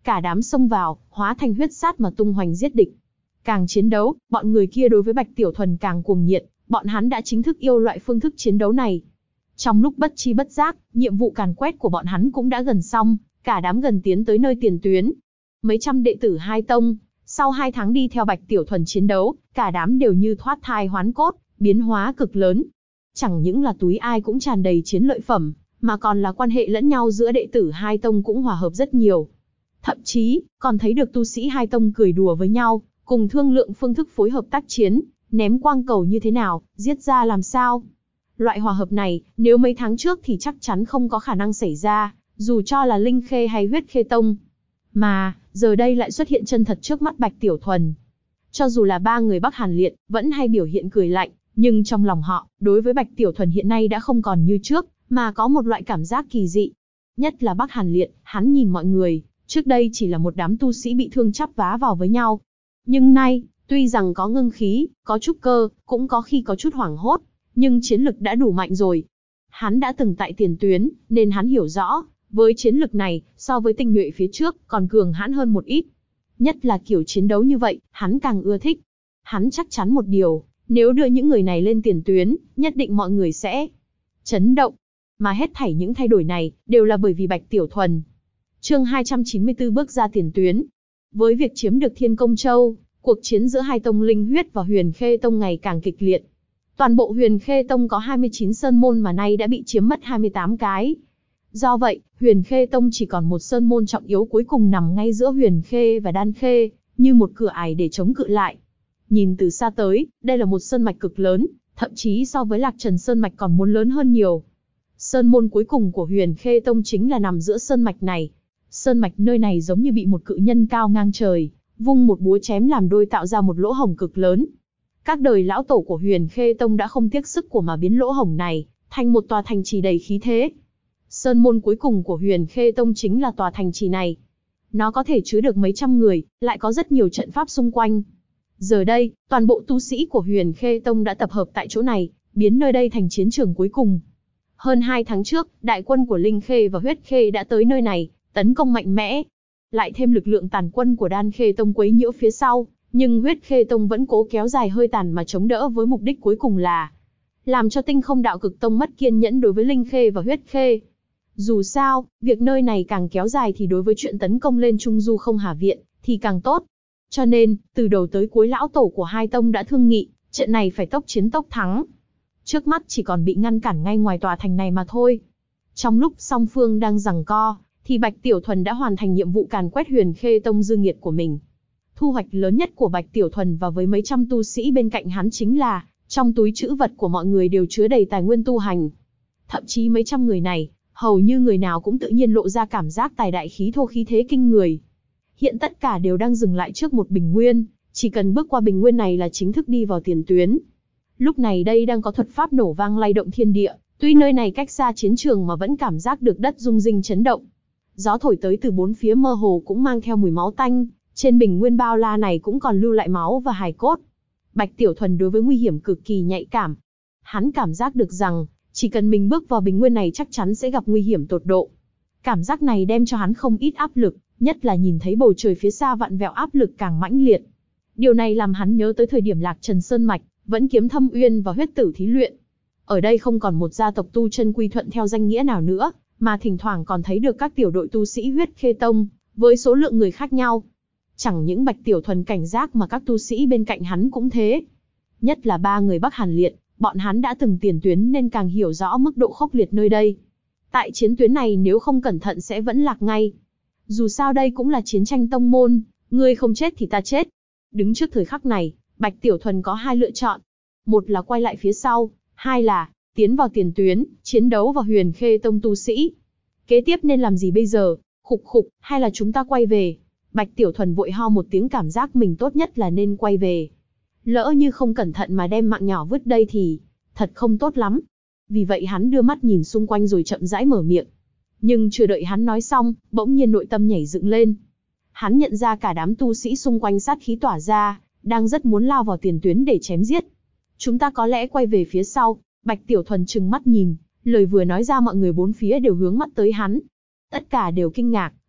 cả đám xông vào, hóa thành huyết sát mà tung hoành giết địch. Càng chiến đấu, bọn người kia đối với Bạch Tiểu Thuần càng cuồng nhiệt, bọn hắn đã chính thức yêu loại phương thức chiến đấu này. Trong lúc bất chi bất giác, nhiệm vụ càn quét của bọn hắn cũng đã gần xong, cả đám gần tiến tới nơi tiền tuyến. Mấy trăm đệ tử hai tông, sau 2 tháng đi theo Bạch Tiểu Thuần chiến đấu, cả đám đều như thoát thai hoán cốt, biến hóa cực lớn. Chẳng những là túi ai cũng tràn đầy chiến lợi phẩm, mà còn là quan hệ lẫn nhau giữa đệ tử hai tông cũng hòa hợp rất nhiều. Thậm chí, còn thấy được tu sĩ hai tông cười đùa với nhau, cùng thương lượng phương thức phối hợp tác chiến, ném quang cầu như thế nào, giết ra làm sao. Loại hòa hợp này, nếu mấy tháng trước thì chắc chắn không có khả năng xảy ra, dù cho là Linh Khê hay Huyết Khê Tông. Mà, giờ đây lại xuất hiện chân thật trước mắt Bạch Tiểu Thuần. Cho dù là 3 người Bắc Hàn Liệt, vẫn hay biểu hiện cười lạnh, nhưng trong lòng họ, đối với Bạch Tiểu Thuần hiện nay đã không còn như trước, mà có một loại cảm giác kỳ dị. Nhất là Bắc Hàn Liệt, hắn nhìn mọi người, trước đây chỉ là một đám tu sĩ bị thương chắp vá vào với nhau. Nhưng nay, tuy rằng có ngưng khí, có trúc cơ, cũng có khi có chút hoảng hốt, nhưng chiến lực đã đủ mạnh rồi. Hắn đã từng tại tiền tuyến, nên hắn hiểu rõ, với chiến lực này, so với tinh nhuệ phía trước, còn cường hãn hơn một ít. Nhất là kiểu chiến đấu như vậy, hắn càng ưa thích. Hắn chắc chắn một điều, nếu đưa những người này lên tiền tuyến, nhất định mọi người sẽ chấn động. Mà hết thảy những thay đổi này, đều là bởi vì Bạch Tiểu Thuần. Chương 294 bước ra tiền tuyến. Với việc chiếm được Thiên Công Châu, cuộc chiến giữa hai tông Linh Huyết và Huyền Khê Tông ngày càng kịch liệt. Toàn bộ Huyền Khê Tông có 29 sơn môn mà nay đã bị chiếm mất 28 cái. Do vậy, Huyền Khê Tông chỉ còn một sơn môn trọng yếu cuối cùng nằm ngay giữa Huyền Khê và Đan Khê, như một cửa ải để chống cự lại. Nhìn từ xa tới, đây là một sơn mạch cực lớn, thậm chí so với Lạc Trần Sơn mạch còn muốn lớn hơn nhiều. Sơn môn cuối cùng của Huyền Khê Tông chính là nằm giữa sơn mạch này. Sơn mạch nơi này giống như bị một cự nhân cao ngang trời, vung một búa chém làm đôi tạo ra một lỗ hổng cực lớn. Các đời lão tổ của Huyền Khê Tông đã không tiếc sức của mà biến lỗ hổng này thành một tòa thành trì đầy khí thế. Sơn môn cuối cùng của Huyền Khê Tông chính là tòa thành trì này. Nó có thể chứa được mấy trăm người, lại có rất nhiều trận pháp xung quanh. Giờ đây, toàn bộ tu sĩ của Huyền Khê Tông đã tập hợp tại chỗ này, biến nơi đây thành chiến trường cuối cùng. Hơn 2 tháng trước, đại quân của Linh Khê và Huyết Khê đã tới nơi này, tấn công mạnh mẽ. Lại thêm lực lượng tàn quân của Đan Khê Tông quấy nhiễu phía sau, nhưng Huyết Khê Tông vẫn cố kéo dài hơi tàn mà chống đỡ với mục đích cuối cùng là làm cho Tinh Không Đạo Cực Tông mất kiên nhẫn đối với Linh Khê và Huyết Khê. Dù sao, việc nơi này càng kéo dài thì đối với chuyện tấn công lên Trung Du Không Hà Viện thì càng tốt. Cho nên, từ đầu tới cuối lão tổ của hai tông đã thương nghị, trận này phải tốc chiến tốc thắng. Trước mắt chỉ còn bị ngăn cản ngay ngoài tòa thành này mà thôi. Trong lúc song phương đang giằng co, thì Bạch Tiểu Thuần đã hoàn thành nhiệm vụ càn quét Huyền Khê Tông dư nghiệt của mình. Thu hoạch lớn nhất của Bạch Tiểu Thuần và với mấy trăm tu sĩ bên cạnh hắn chính là, trong túi trữ vật của mọi người đều chứa đầy tài nguyên tu hành. Thậm chí mấy trăm người này, hầu như người nào cũng tự nhiên lộ ra cảm giác tài đại khí thô khí thế kinh người. Hiện tất cả đều đang dừng lại trước một bình nguyên, chỉ cần bước qua bình nguyên này là chính thức đi vào tiền tuyến. Lúc này đây đang có thuật pháp nổ vang lay động thiên địa, tuy nơi này cách xa chiến trường mà vẫn cảm giác được đất rung rinh chấn động. Gió thổi tới từ bốn phía mơ hồ cũng mang theo mùi máu tanh, trên bình nguyên bao la này cũng còn lưu lại máu và hài cốt. Bạch Tiểu Thuần đối với nguy hiểm cực kỳ nhạy cảm. Hắn cảm giác được rằng, chỉ cần mình bước vào bình nguyên này chắc chắn sẽ gặp nguy hiểm tột độ. Cảm giác này đem cho hắn không ít áp lực, nhất là nhìn thấy bầu trời phía xa vặn vẹo áp lực càng mãnh liệt. Điều này làm hắn nhớ tới thời điểm Lạc Trần Sơn Mạch, vẫn kiếm Thâm Uyên và huyết tử thí luyện. Ở đây không còn một gia tộc tu chân quy thuận theo danh nghĩa nào nữa, mà thỉnh thoảng còn thấy được các tiểu đội tu sĩ Huyết Khê Tông, với số lượng người khác nhau. Chẳng những Bạch Tiểu Thuần cảnh giác mà các tu sĩ bên cạnh hắn cũng thế. Nhất là 3 người Bắc Hàn Liệt, bọn hắn đã từng tiền tuyến nên càng hiểu rõ mức độ khốc liệt nơi đây. Tại chiến tuyến này nếu không cẩn thận sẽ vẫn lạc ngay. Dù sao đây cũng là chiến tranh tông môn, ngươi không chết thì ta chết. Đứng trước thời khắc này, Bạch Tiểu Thuần có 2 lựa chọn. Một là quay lại phía sau, 2 là tiến vào tiền tuyến, chiến đấu vào Huyền Khê Tông tu sĩ. Kế tiếp nên làm gì bây giờ? Khục khục, hay là chúng ta quay về? Bạch Tiểu Thuần vội ho một tiếng, cảm giác mình tốt nhất là nên quay về. Lỡ như không cẩn thận mà đem mạng nhỏ vứt đây thì thật không tốt lắm. Vì vậy hắn đưa mắt nhìn xung quanh rồi chậm rãi mở miệng. Nhưng chưa đợi hắn nói xong, bỗng nhiên nội tâm nhảy dựng lên. Hắn nhận ra cả đám tu sĩ xung quanh sát khí tỏa ra, đang rất muốn lao vào tiền tuyến để chém giết. Chúng ta có lẽ quay về phía sau. Bạch Tiểu Thuần trừng mắt nhìn, lời vừa nói ra mọi người bốn phía đều hướng mắt tới hắn. Tất cả đều kinh ngạc,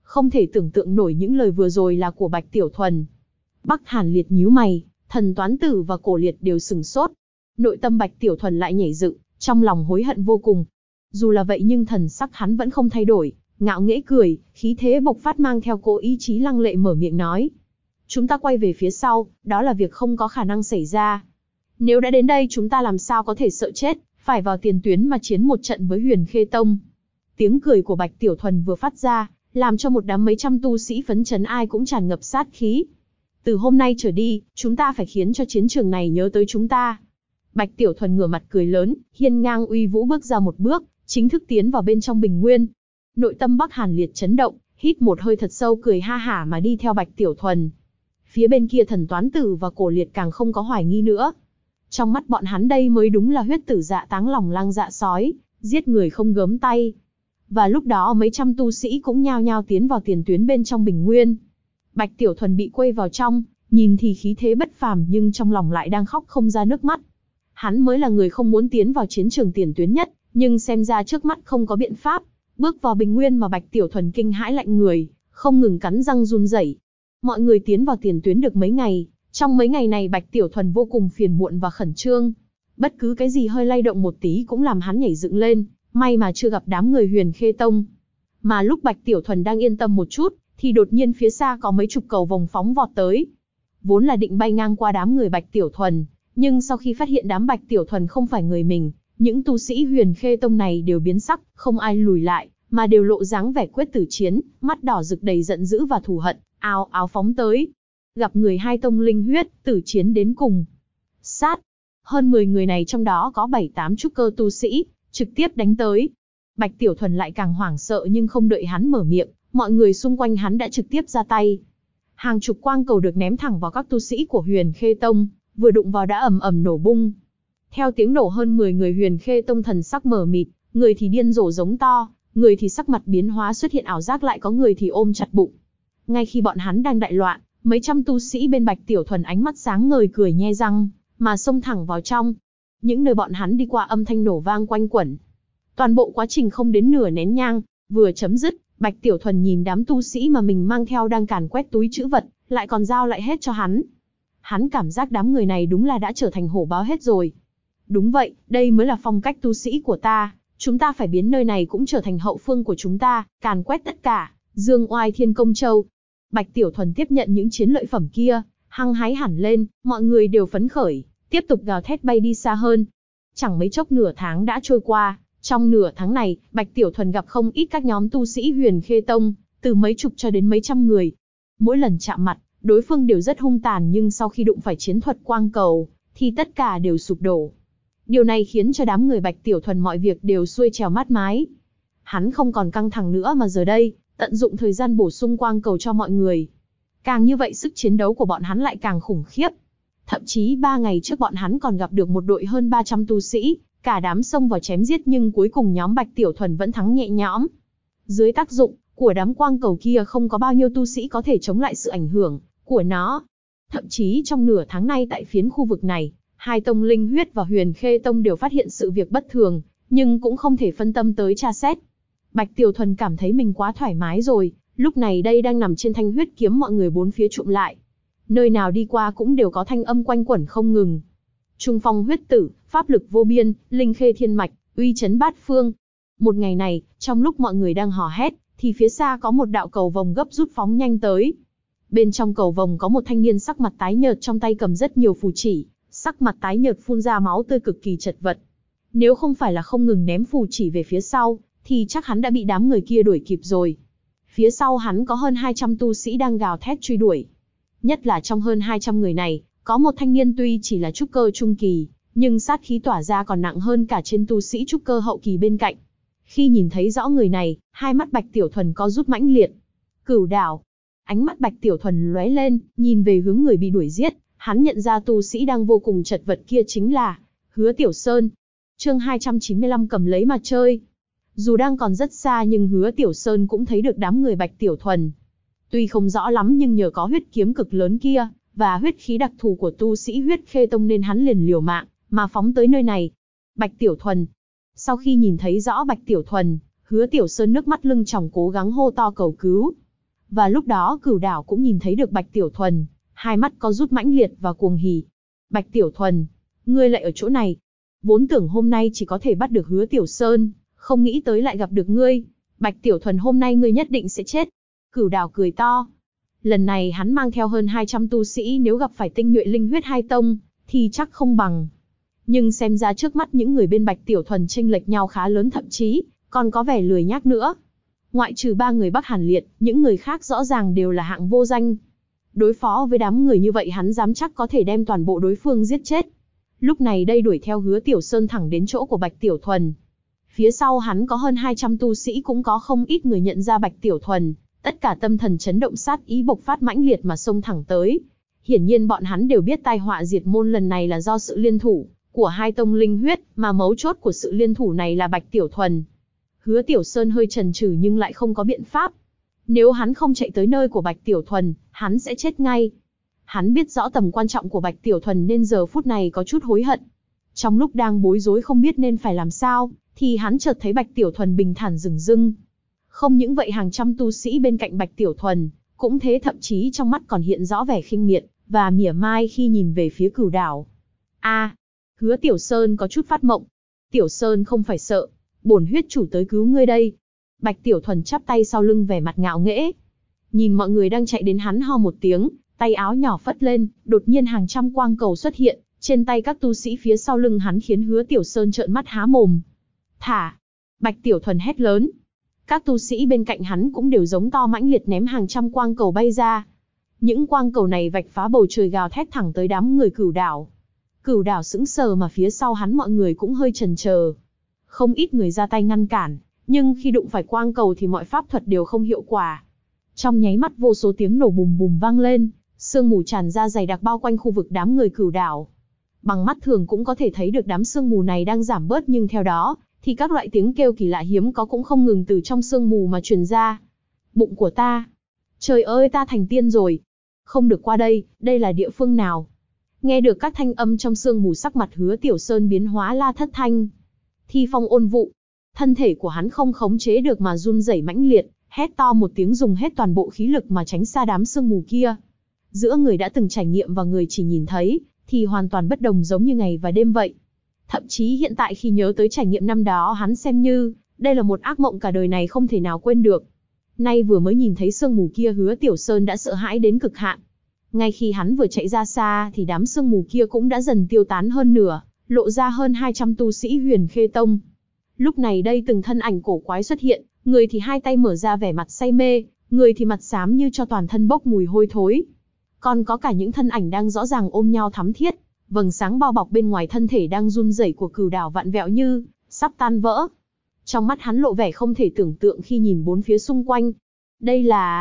không thể tưởng tượng nổi những lời vừa rồi là của Bạch Tiểu Thuần. Bắc Hàn Liệt nhíu mày, Thần Toán Tử và Cổ Liệt đều sừng sốt. Nội tâm Bạch Tiểu Thuần lại nhảy dựng, trong lòng hối hận vô cùng. Dù là vậy nhưng thần sắc hắn vẫn không thay đổi, ngạo nghễ cười, khí thế bộc phát mang theo cỗ ý chí lăng lệ mở miệng nói. Chúng ta quay về phía sau, đó là việc không có khả năng xảy ra. Nếu đã đến đây chúng ta làm sao có thể sợ chết, phải vào tiền tuyến mà chiến một trận với Huyền Khê Tông. Tiếng cười của Bạch Tiểu Thuần vừa phát ra, làm cho một đám mấy trăm tu sĩ phấn chấn ai cũng tràn ngập sát khí. Từ hôm nay trở đi, chúng ta phải khiến cho chiến trường này nhớ tới chúng ta. Bạch Tiểu Thuần ngửa mặt cười lớn, hiên ngang uy vũ bước ra một bước, chính thức tiến vào bên trong Bình Nguyên. Nội tâm Bắc Hàn Liệt chấn động, hít một hơi thật sâu cười ha hả mà đi theo Bạch Tiểu Thuần. Phía bên kia Thần Toán Tử và Cổ Liệt càng không có hoài nghi nữa. Trong mắt bọn hắn đây mới đúng là huyết tử dạ táng lòng lang dạ sói, giết người không gớm tay. Và lúc đó mấy trăm tu sĩ cũng nhao nhao tiến vào tiền tuyến bên trong Bình Nguyên. Bạch Tiểu Thuần bị quây vào trong, nhìn thì khí thế bất phàm nhưng trong lòng lại đang khóc không ra nước mắt. Hắn mới là người không muốn tiến vào chiến trường tiền tuyến nhất, nhưng xem ra trước mắt không có biện pháp. Bước vào Bình Nguyên mà Bạch Tiểu Thuần kinh hãi lạnh người, không ngừng cắn răng run rẩy. Mọi người tiến vào tiền tuyến được mấy ngày, trong mấy ngày này Bạch Tiểu Thuần vô cùng phiền muộn và khẩn trương. Bất cứ cái gì hơi lay động một tí cũng làm hắn nhảy dựng lên, may mà chưa gặp đám người Huyền Khê Tông. Mà lúc Bạch Tiểu Thuần đang yên tâm một chút, thì đột nhiên phía xa có mấy chục cầu vồng phóng vọt tới. Vốn là định bay ngang qua đám người Bạch Tiểu Thuần, nhưng sau khi phát hiện đám Bạch Tiểu Thuần không phải người mình, những tu sĩ Huyền Khê Tông này đều biến sắc, không ai lùi lại, mà đều lộ dáng vẻ quyết tử chiến, mắt đỏ rực đầy giận dữ và thù hận, ào ào phóng tới. Gặp người hai tông linh huyết, tử chiến đến cùng. Sát! Hơn 10 người này trong đó có 7-8 trúc cơ tu sĩ, trực tiếp đánh tới. Bạch Tiểu Thuần lại càng hoảng sợ nhưng không đợi hắn mở miệng, mọi người xung quanh hắn đã trực tiếp ra tay. Hàng chục quang cầu được ném thẳng vào các tu sĩ của Huyền Khê Tông, vừa đụng vào đã ầm ầm nổ bung. Theo tiếng nổ hơn 10 người Huyền Khê Tông thần sắc mờ mịt, người thì điên rồ giống to, người thì sắc mặt biến hóa xuất hiện ảo giác lại có người thì ôm chặt bụng. Ngay khi bọn hắn đang đại loạn, mấy trăm tu sĩ bên Bạch Tiểu Thuần ánh mắt sáng ngời cười nhe răng, mà xông thẳng vào trong. Những nơi bọn hắn đi qua âm thanh nổ vang quanh quẩn. Toàn bộ quá trình không đến nửa nén nhang, vừa chấm dứt, Bạch Tiểu Thuần nhìn đám tu sĩ mà mình mang theo đang càn quét túi trữ vật, lại còn giao lại hết cho hắn. Hắn cảm giác đám người này đúng là đã trở thành hổ báo hết rồi. Đúng vậy, đây mới là phong cách tu sĩ của ta, chúng ta phải biến nơi này cũng trở thành hậu phương của chúng ta, càn quét tất cả, dương oai Thiên Công Châu. Bạch Tiểu Thuần tiếp nhận những chiến lợi phẩm kia, hăng hái hẳn lên, mọi người đều phấn khởi, tiếp tục gào thét bay đi xa hơn. Chẳng mấy chốc nửa tháng đã trôi qua, trong nửa tháng này, Bạch Tiểu Thuần gặp không ít các nhóm tu sĩ Huyền Khê Tông, từ mấy chục cho đến mấy trăm người. Mỗi lần chạm mặt, đối phương đều rất hung tàn nhưng sau khi đụng phải chiến thuật quang cầu, thì tất cả đều sụp đổ. Điều này khiến cho đám người Bạch Tiểu Thuần mọi việc đều xuôi trèo mát mái. Hắn không còn căng thẳng nữa mà giờ đây, tận dụng thời gian bổ sung quang cầu cho mọi người. Càng như vậy sức chiến đấu của bọn hắn lại càng khủng khiếp. Thậm chí 3 ngày trước bọn hắn còn gặp được một đội hơn 300 tu sĩ, cả đám xông vào chém giết nhưng cuối cùng nhóm Bạch Tiểu Thuần vẫn thắng nhẹ nhõm. Dưới tác dụng của đám quang cầu kia không có bao nhiêu tu sĩ có thể chống lại sự ảnh hưởng của nó. Thậm chí trong nửa tháng nay tại phiến khu vực này, hai tông Linh Huyết và Huyền Khê Tông đều phát hiện sự việc bất thường, nhưng cũng không thể phân tâm tới tra xét. Bạch Tiểu Thuần cảm thấy mình quá thoải mái rồi, lúc này đây đang nằm trên thanh huyết kiếm mọi người bốn phía trụm lại. Nơi nào đi qua cũng đều có thanh âm quanh quẩn không ngừng. Trung phong huyết tử, pháp lực vô biên, linh khê thiên mạch, uy chấn bát phương. Một ngày này, trong lúc mọi người đang hò hét, thì phía xa có một đạo cầu vồng gấp rút phóng nhanh tới. Bên trong cầu vồng có một thanh niên sắc mặt tái nhợt trong tay cầm rất nhiều phù chỉ, sắc mặt tái nhợt phun ra máu tươi cực kỳ chật vật. Nếu không phải là không ngừng ném phù chỉ về phía sau, thì chắc hắn đã bị đám người kia đuổi kịp rồi. Phía sau hắn có hơn 200 tu sĩ đang gào thét truy đuổi. Nhất là trong hơn 200 người này, có một thanh niên tuy chỉ là trúc cơ trung kỳ, nhưng sát khí tỏa ra còn nặng hơn cả trên tu sĩ trúc cơ hậu kỳ bên cạnh. Khi nhìn thấy rõ người này, hai mắt Bạch Tiểu Thuần co rút mãnh liệt. Cửu đảo. Ánh mắt Bạch Tiểu Thuần lóe lên, nhìn về hướng người bị đuổi giết, hắn nhận ra tu sĩ đang vô cùng chật vật kia chính là Hứa Tiểu Sơn. Chương 295 cầm lấy mà chơi. Dù đang còn rất xa nhưng Hứa Tiểu Sơn cũng thấy được đám người Bạch Tiểu Thuần. Tuy không rõ lắm nhưng nhờ có huyết kiếm cực lớn kia, và huyết khí đặc thù của tu sĩ Huyết Khê Tông nên hắn liền liều mạng, mà phóng tới nơi này. Bạch Tiểu Thuần. Sau khi nhìn thấy rõ Bạch Tiểu Thuần, Hứa Tiểu Sơn nước mắt lưng tròng cố gắng hô to cầu cứu. Và lúc đó Cửu Đảo cũng nhìn thấy được Bạch Tiểu Thuần, hai mắt có rút mãnh liệt và cuồng hỉ. Bạch Tiểu Thuần, ngươi lại ở chỗ này. Vốn tưởng hôm nay chỉ có thể bắt được Hứa Tiểu Sơn, không nghĩ tới lại gặp được ngươi. Bạch Tiểu Thuần, hôm nay ngươi nhất định sẽ chết. Cửu Đảo cười to. Lần này hắn mang theo hơn 200 tu sĩ, nếu gặp phải tinh nhuệ linh huyết hai tông, thì chắc không bằng. Nhưng xem ra trước mắt những người bên Bạch Tiểu Thuần chênh lệch nhau khá lớn, thậm chí còn có vẻ lười nhác nữa. Ngoại trừ 3 người Bắc Hàn Liệt, những người khác rõ ràng đều là hạng vô danh. Đối phó với đám người như vậy hắn dám chắc có thể đem toàn bộ đối phương giết chết. Lúc này đây đuổi theo Hứa Tiểu Sơn thẳng đến chỗ của Bạch Tiểu Thuần. Phía sau hắn có hơn 200 tu sĩ, cũng có không ít người nhận ra Bạch Tiểu Thuần, tất cả tâm thần chấn động, sát ý bộc phát mãnh liệt mà xông thẳng tới. Hiển nhiên bọn hắn đều biết tai họa diệt môn lần này là do sự liên thủ của hai tông linh huyết, mà mấu chốt của sự liên thủ này là Bạch Tiểu Thuần. Hứa Tiểu Sơn hơi chần chừ nhưng lại không có biện pháp. Nếu hắn không chạy tới nơi của Bạch Tiểu Thuần, hắn sẽ chết ngay. Hắn biết rõ tầm quan trọng của Bạch Tiểu Thuần nên giờ phút này có chút hối hận. Trong lúc đang bối rối không biết nên phải làm sao, thì hắn chợt thấy Bạch Tiểu Thuần bình thản dửng dưng. Không những vậy, hàng trăm tu sĩ bên cạnh Bạch Tiểu Thuần cũng thế, thậm chí trong mắt còn hiện rõ vẻ khinh miệt và mỉa mai khi nhìn về phía Cửu Đảo. Hứa Tiểu Sơn có chút phát mộng. Tiểu Sơn, không phải sợ, bổn huyết chủ tới cứu ngươi đây. Bạch Tiểu Thuần chắp tay sau lưng, vẻ mặt ngạo nghễ. Nhìn mọi người đang chạy đến, hắn ho một tiếng, tay áo nhỏ phất lên, đột nhiên hàng trăm quang cầu xuất hiện trên tay các tu sĩ phía sau lưng hắn, khiến Hứa Tiểu Sơn trợn mắt há mồm. Thả! Bạch Tiểu Thuần hét lớn. Các tu sĩ bên cạnh hắn cũng đều giống to mãnh liệt ném hàng trăm quang cầu bay ra. Những quang cầu này vạch phá bầu trời, gào thét thẳng tới đám người Cửu Đảo. Cửu Đảo sững sờ, mà phía sau hắn mọi người cũng hơi chần chờ. Không ít người ra tay ngăn cản, nhưng khi đụng phải quang cầu thì mọi pháp thuật đều không hiệu quả. Trong nháy mắt vô số tiếng nổ bùm bùm vang lên, sương mù tràn ra dày đặc bao quanh khu vực đám người Cửu Đảo. Bằng mắt thường cũng có thể thấy được đám sương mù này đang giảm bớt, nhưng theo đó thì các loại tiếng kêu kỳ lạ hiếm có cũng không ngừng từ trong sương mù mà truyền ra. Bụng của ta! Trời ơi, ta thành tiên rồi! Không được qua đây, đây là địa phương nào? Nghe được các thanh âm trong sương mù, sắc mặt Hứa Tiểu Sơn biến hóa la thất thanh. Thi phong ôn vụ. Thân thể của hắn không khống chế được mà run rẩy mãnh liệt, hét to một tiếng, dùng hết toàn bộ khí lực mà tránh xa đám sương mù kia. Giữa người đã từng trải nghiệm và người chỉ nhìn thấy, thì hoàn toàn bất đồng, giống như ngày và đêm vậy. Thậm chí hiện tại khi nhớ tới trải nghiệm năm đó, hắn xem như đây là một ác mộng cả đời này không thể nào quên được. Nay vừa mới nhìn thấy sương mù kia, Hứa Tiểu Sơn đã sợ hãi đến cực hạn. Ngay khi hắn vừa chạy ra xa thì đám sương mù kia cũng đã dần tiêu tán hơn nửa, lộ ra hơn 200 tu sĩ Huyền Khê Tông. Lúc này đây từng thân ảnh cổ quái xuất hiện, người thì hai tay mở ra vẻ mặt say mê, người thì mặt xám như cho toàn thân bốc mùi hôi thối. Còn có cả những thân ảnh đang rõ ràng ôm nhau thắm thiết, vầng sáng bao bọc bên ngoài thân thể đang run rẩy của Cửu Đảo vặn vẹo như sắp tan vỡ. Trong mắt hắn lộ vẻ không thể tưởng tượng khi nhìn bốn phía xung quanh. Đây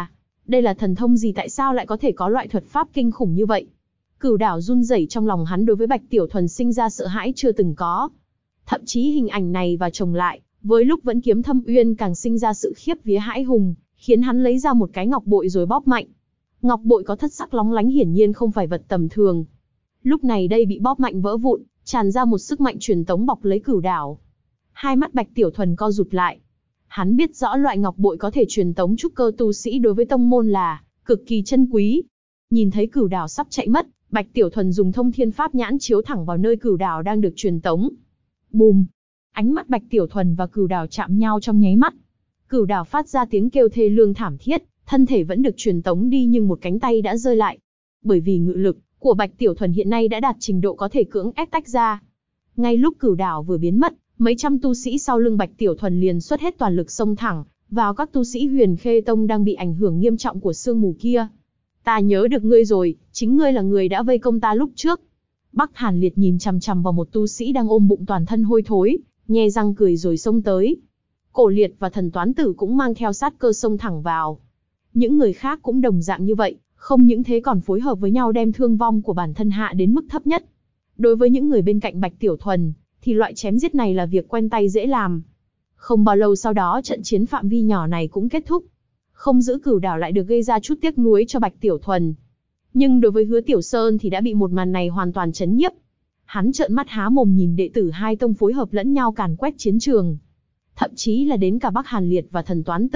là thần thông gì, tại sao lại có thể có loại thuật pháp kinh khủng như vậy? Cửu Đảo run rẩy, trong lòng hắn đối với Bạch Tiểu Thuần sinh ra sợ hãi chưa từng có. Thậm chí hình ảnh này và chồng lại, với lúc vẫn kiếm thâm uyên càng sinh ra sự khiếp vía hãi hùng, khiến hắn lấy ra một cái ngọc bội rồi bóp mạnh. Ngọc bội có thất sắc lóng lánh, hiển nhiên không phải vật tầm thường. Lúc này đây bị bóp mạnh vỡ vụn, tràn ra một sức mạnh truyền tống bọc lấy Cửu Đảo. Hai mắt Bạch Tiểu Thuần co rụt lại. Hắn biết rõ loại ngọc bội có thể truyền tống trúc cơ tu sĩ đối với tông môn là cực kỳ chân quý. Nhìn thấy Cửu Đảo sắp chạy mất, Bạch Tiểu Thuần dùng thông thiên pháp nhãn chiếu thẳng vào nơi Cửu Đảo đang được truyền tống. Bùm! Ánh mắt Bạch Tiểu Thuần và Cửu Đảo chạm nhau trong nháy mắt. Cửu Đảo phát ra tiếng kêu thê lương thảm thiết, thân thể vẫn được truyền tống đi nhưng một cánh tay đã rơi lại. Bởi vì ngự lực của Bạch Tiểu Thuần hiện nay đã đạt trình độ có thể cưỡng ép tách ra. Ngay lúc Cửu Đảo vừa biến mất, mấy trăm tu sĩ sau lưng Bạch Tiểu Thuần liền xuất hết toàn lực xông thẳng vào các tu sĩ Huyền Khê Tông đang bị ảnh hưởng nghiêm trọng của sương mù kia. Ta nhớ được ngươi rồi, chính ngươi là người đã vây công ta lúc trước. Bắc Hàn Liệt nhìn chằm chằm vào một tu sĩ đang ôm bụng toàn thân hôi thối, nhe răng cười rồi xông tới. Cổ Liệt và Thần Toán Tử cũng mang theo sát cơ xông thẳng vào. Những người khác cũng đồng dạng như vậy, không những thế còn phối hợp với nhau đem thương vong của bản thân hạ đến mức thấp nhất. Đối với những người bên cạnh Bạch Tiểu Thuần, thì loại chém giết này là việc quen tay dễ làm. Không bao lâu sau đó trận chiến phạm vi nhỏ này cũng kết thúc. Không giữ Cửu Đảo lại được gây ra chút tiếc nuối cho Bạch Tiểu Thuần. Nhưng đối với Hứa Tiểu Sơn thì đã bị một màn này hoàn toàn chấn nhiếp. Hắn trợn mắt há mồm nhìn đệ tử hai tông phối hợp lẫn nhau càn quét chiến trường. Thậm chí là đến cả Bắc Hàn Liệt và Thần Toán Tử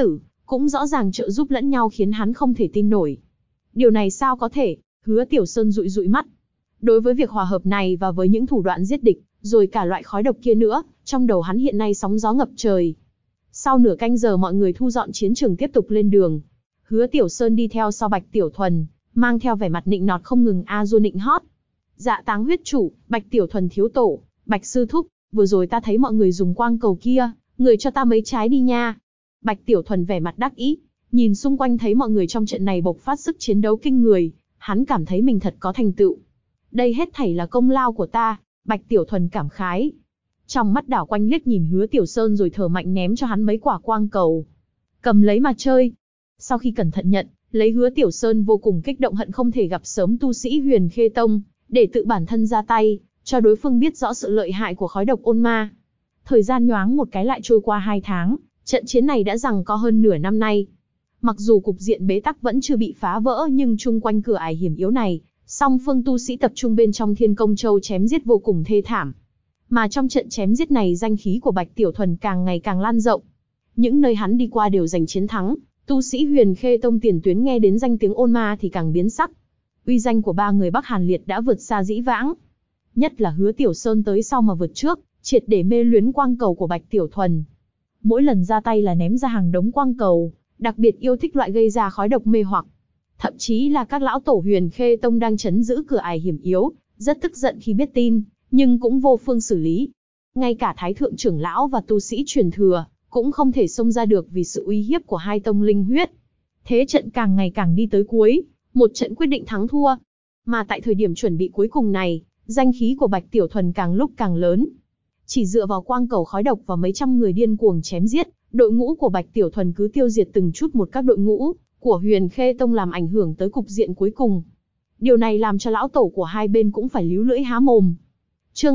cũng rõ ràng trợ giúp lẫn nhau khiến hắn không thể tin nổi. Điều này sao có thể? Hứa Tiểu Sơn dụi dụi mắt. Đối với việc hòa hợp này và với những thủ đoạn giết địch, rồi cả loại khói độc kia nữa, trong đầu hắn hiện nay sóng gió ngập trời. Sau nửa canh giờ mọi người thu dọn chiến trường tiếp tục lên đường. Hứa Tiểu Sơn đi theo sau Bạch Tiểu Thuần, mang theo vẻ mặt nịnh nọt không ngừng a du nịnh hót. Dạ Táng huyết chủ, Bạch Tiểu Thuần thiếu tổ, Bạch sư thúc, vừa rồi ta thấy mọi người dùng quang cầu kia, người cho ta mấy trái đi nha. Bạch Tiểu Thuần vẻ mặt đắc ý, nhìn xung quanh thấy mọi người trong trận này bộc phát sức chiến đấu kinh người, hắn cảm thấy mình thật có thành tựu. Đây hết thảy là công lao của ta, Bạch Tiểu Thuần cảm khái. Trong mắt đảo quanh liếc nhìn Hứa Tiểu Sơn rồi thở mạnh ném cho hắn mấy quả quang cầu. Cầm lấy mà chơi. Sau khi cẩn thận nhận, lấy Hứa Tiểu Sơn vô cùng kích động hận không thể gặp sớm tu sĩ Huyền Khê Tông, để tự bản thân ra tay, cho đối phương biết rõ sự lợi hại của khói độc ôn ma. Thời gian nhoáng một cái lại trôi qua 2 tháng, trận chiến này đã giằng co hơn nửa năm nay. Mặc dù cục diện bế tắc vẫn chưa bị phá vỡ nhưng chung quanh cửa ải hiểm yếu này, song phương tu sĩ tập trung bên trong Thiên Công Châu chém giết vô cùng thê thảm. Mà trong trận chém giết này danh khí của Bạch Tiểu Thuần càng ngày càng lan rộng. Những nơi hắn đi qua đều giành chiến thắng, tu sĩ Huyền Khê Tông tiền tuyến nghe đến danh tiếng ôn ma thì càng biến sắc. Uy danh của 3 người Bắc Hàn Liệt đã vượt xa dĩ vãng. Nhất là Hứa Tiểu Sơn tới sau mà vượt trước, triệt để mê luyến quang cầu của Bạch Tiểu Thuần. Mỗi lần ra tay là ném ra hàng đống quang cầu, đặc biệt yêu thích loại gây ra khói độc mê hoặc. Thậm chí là các lão tổ Huyền Khê Tông đang trấn giữ cửa ải hiểm yếu, rất tức giận khi biết tin, nhưng cũng vô phương xử lý. Ngay cả Thái Thượng trưởng lão và tu sĩ truyền thừa, cũng không thể xông ra được vì sự uy hiếp của hai tông linh huyết. Thế trận càng ngày càng đi tới cuối, một trận quyết định thắng thua. Mà tại thời điểm chuẩn bị cuối cùng này, danh khí của Bạch Tiểu Thuần càng lúc càng lớn. Chỉ dựa vào quang cầu khói độc và mấy trăm người điên cuồng chém giết, đội ngũ của Bạch Tiểu Thuần cứ tiêu diệt từng chút một các đội ngũ của Huyền Khê Tông, làm ảnh hưởng tới cục diện cuối cùng. Điều này làm cho lão tổ của hai bên cũng phải líu lưỡi há mồm. Chương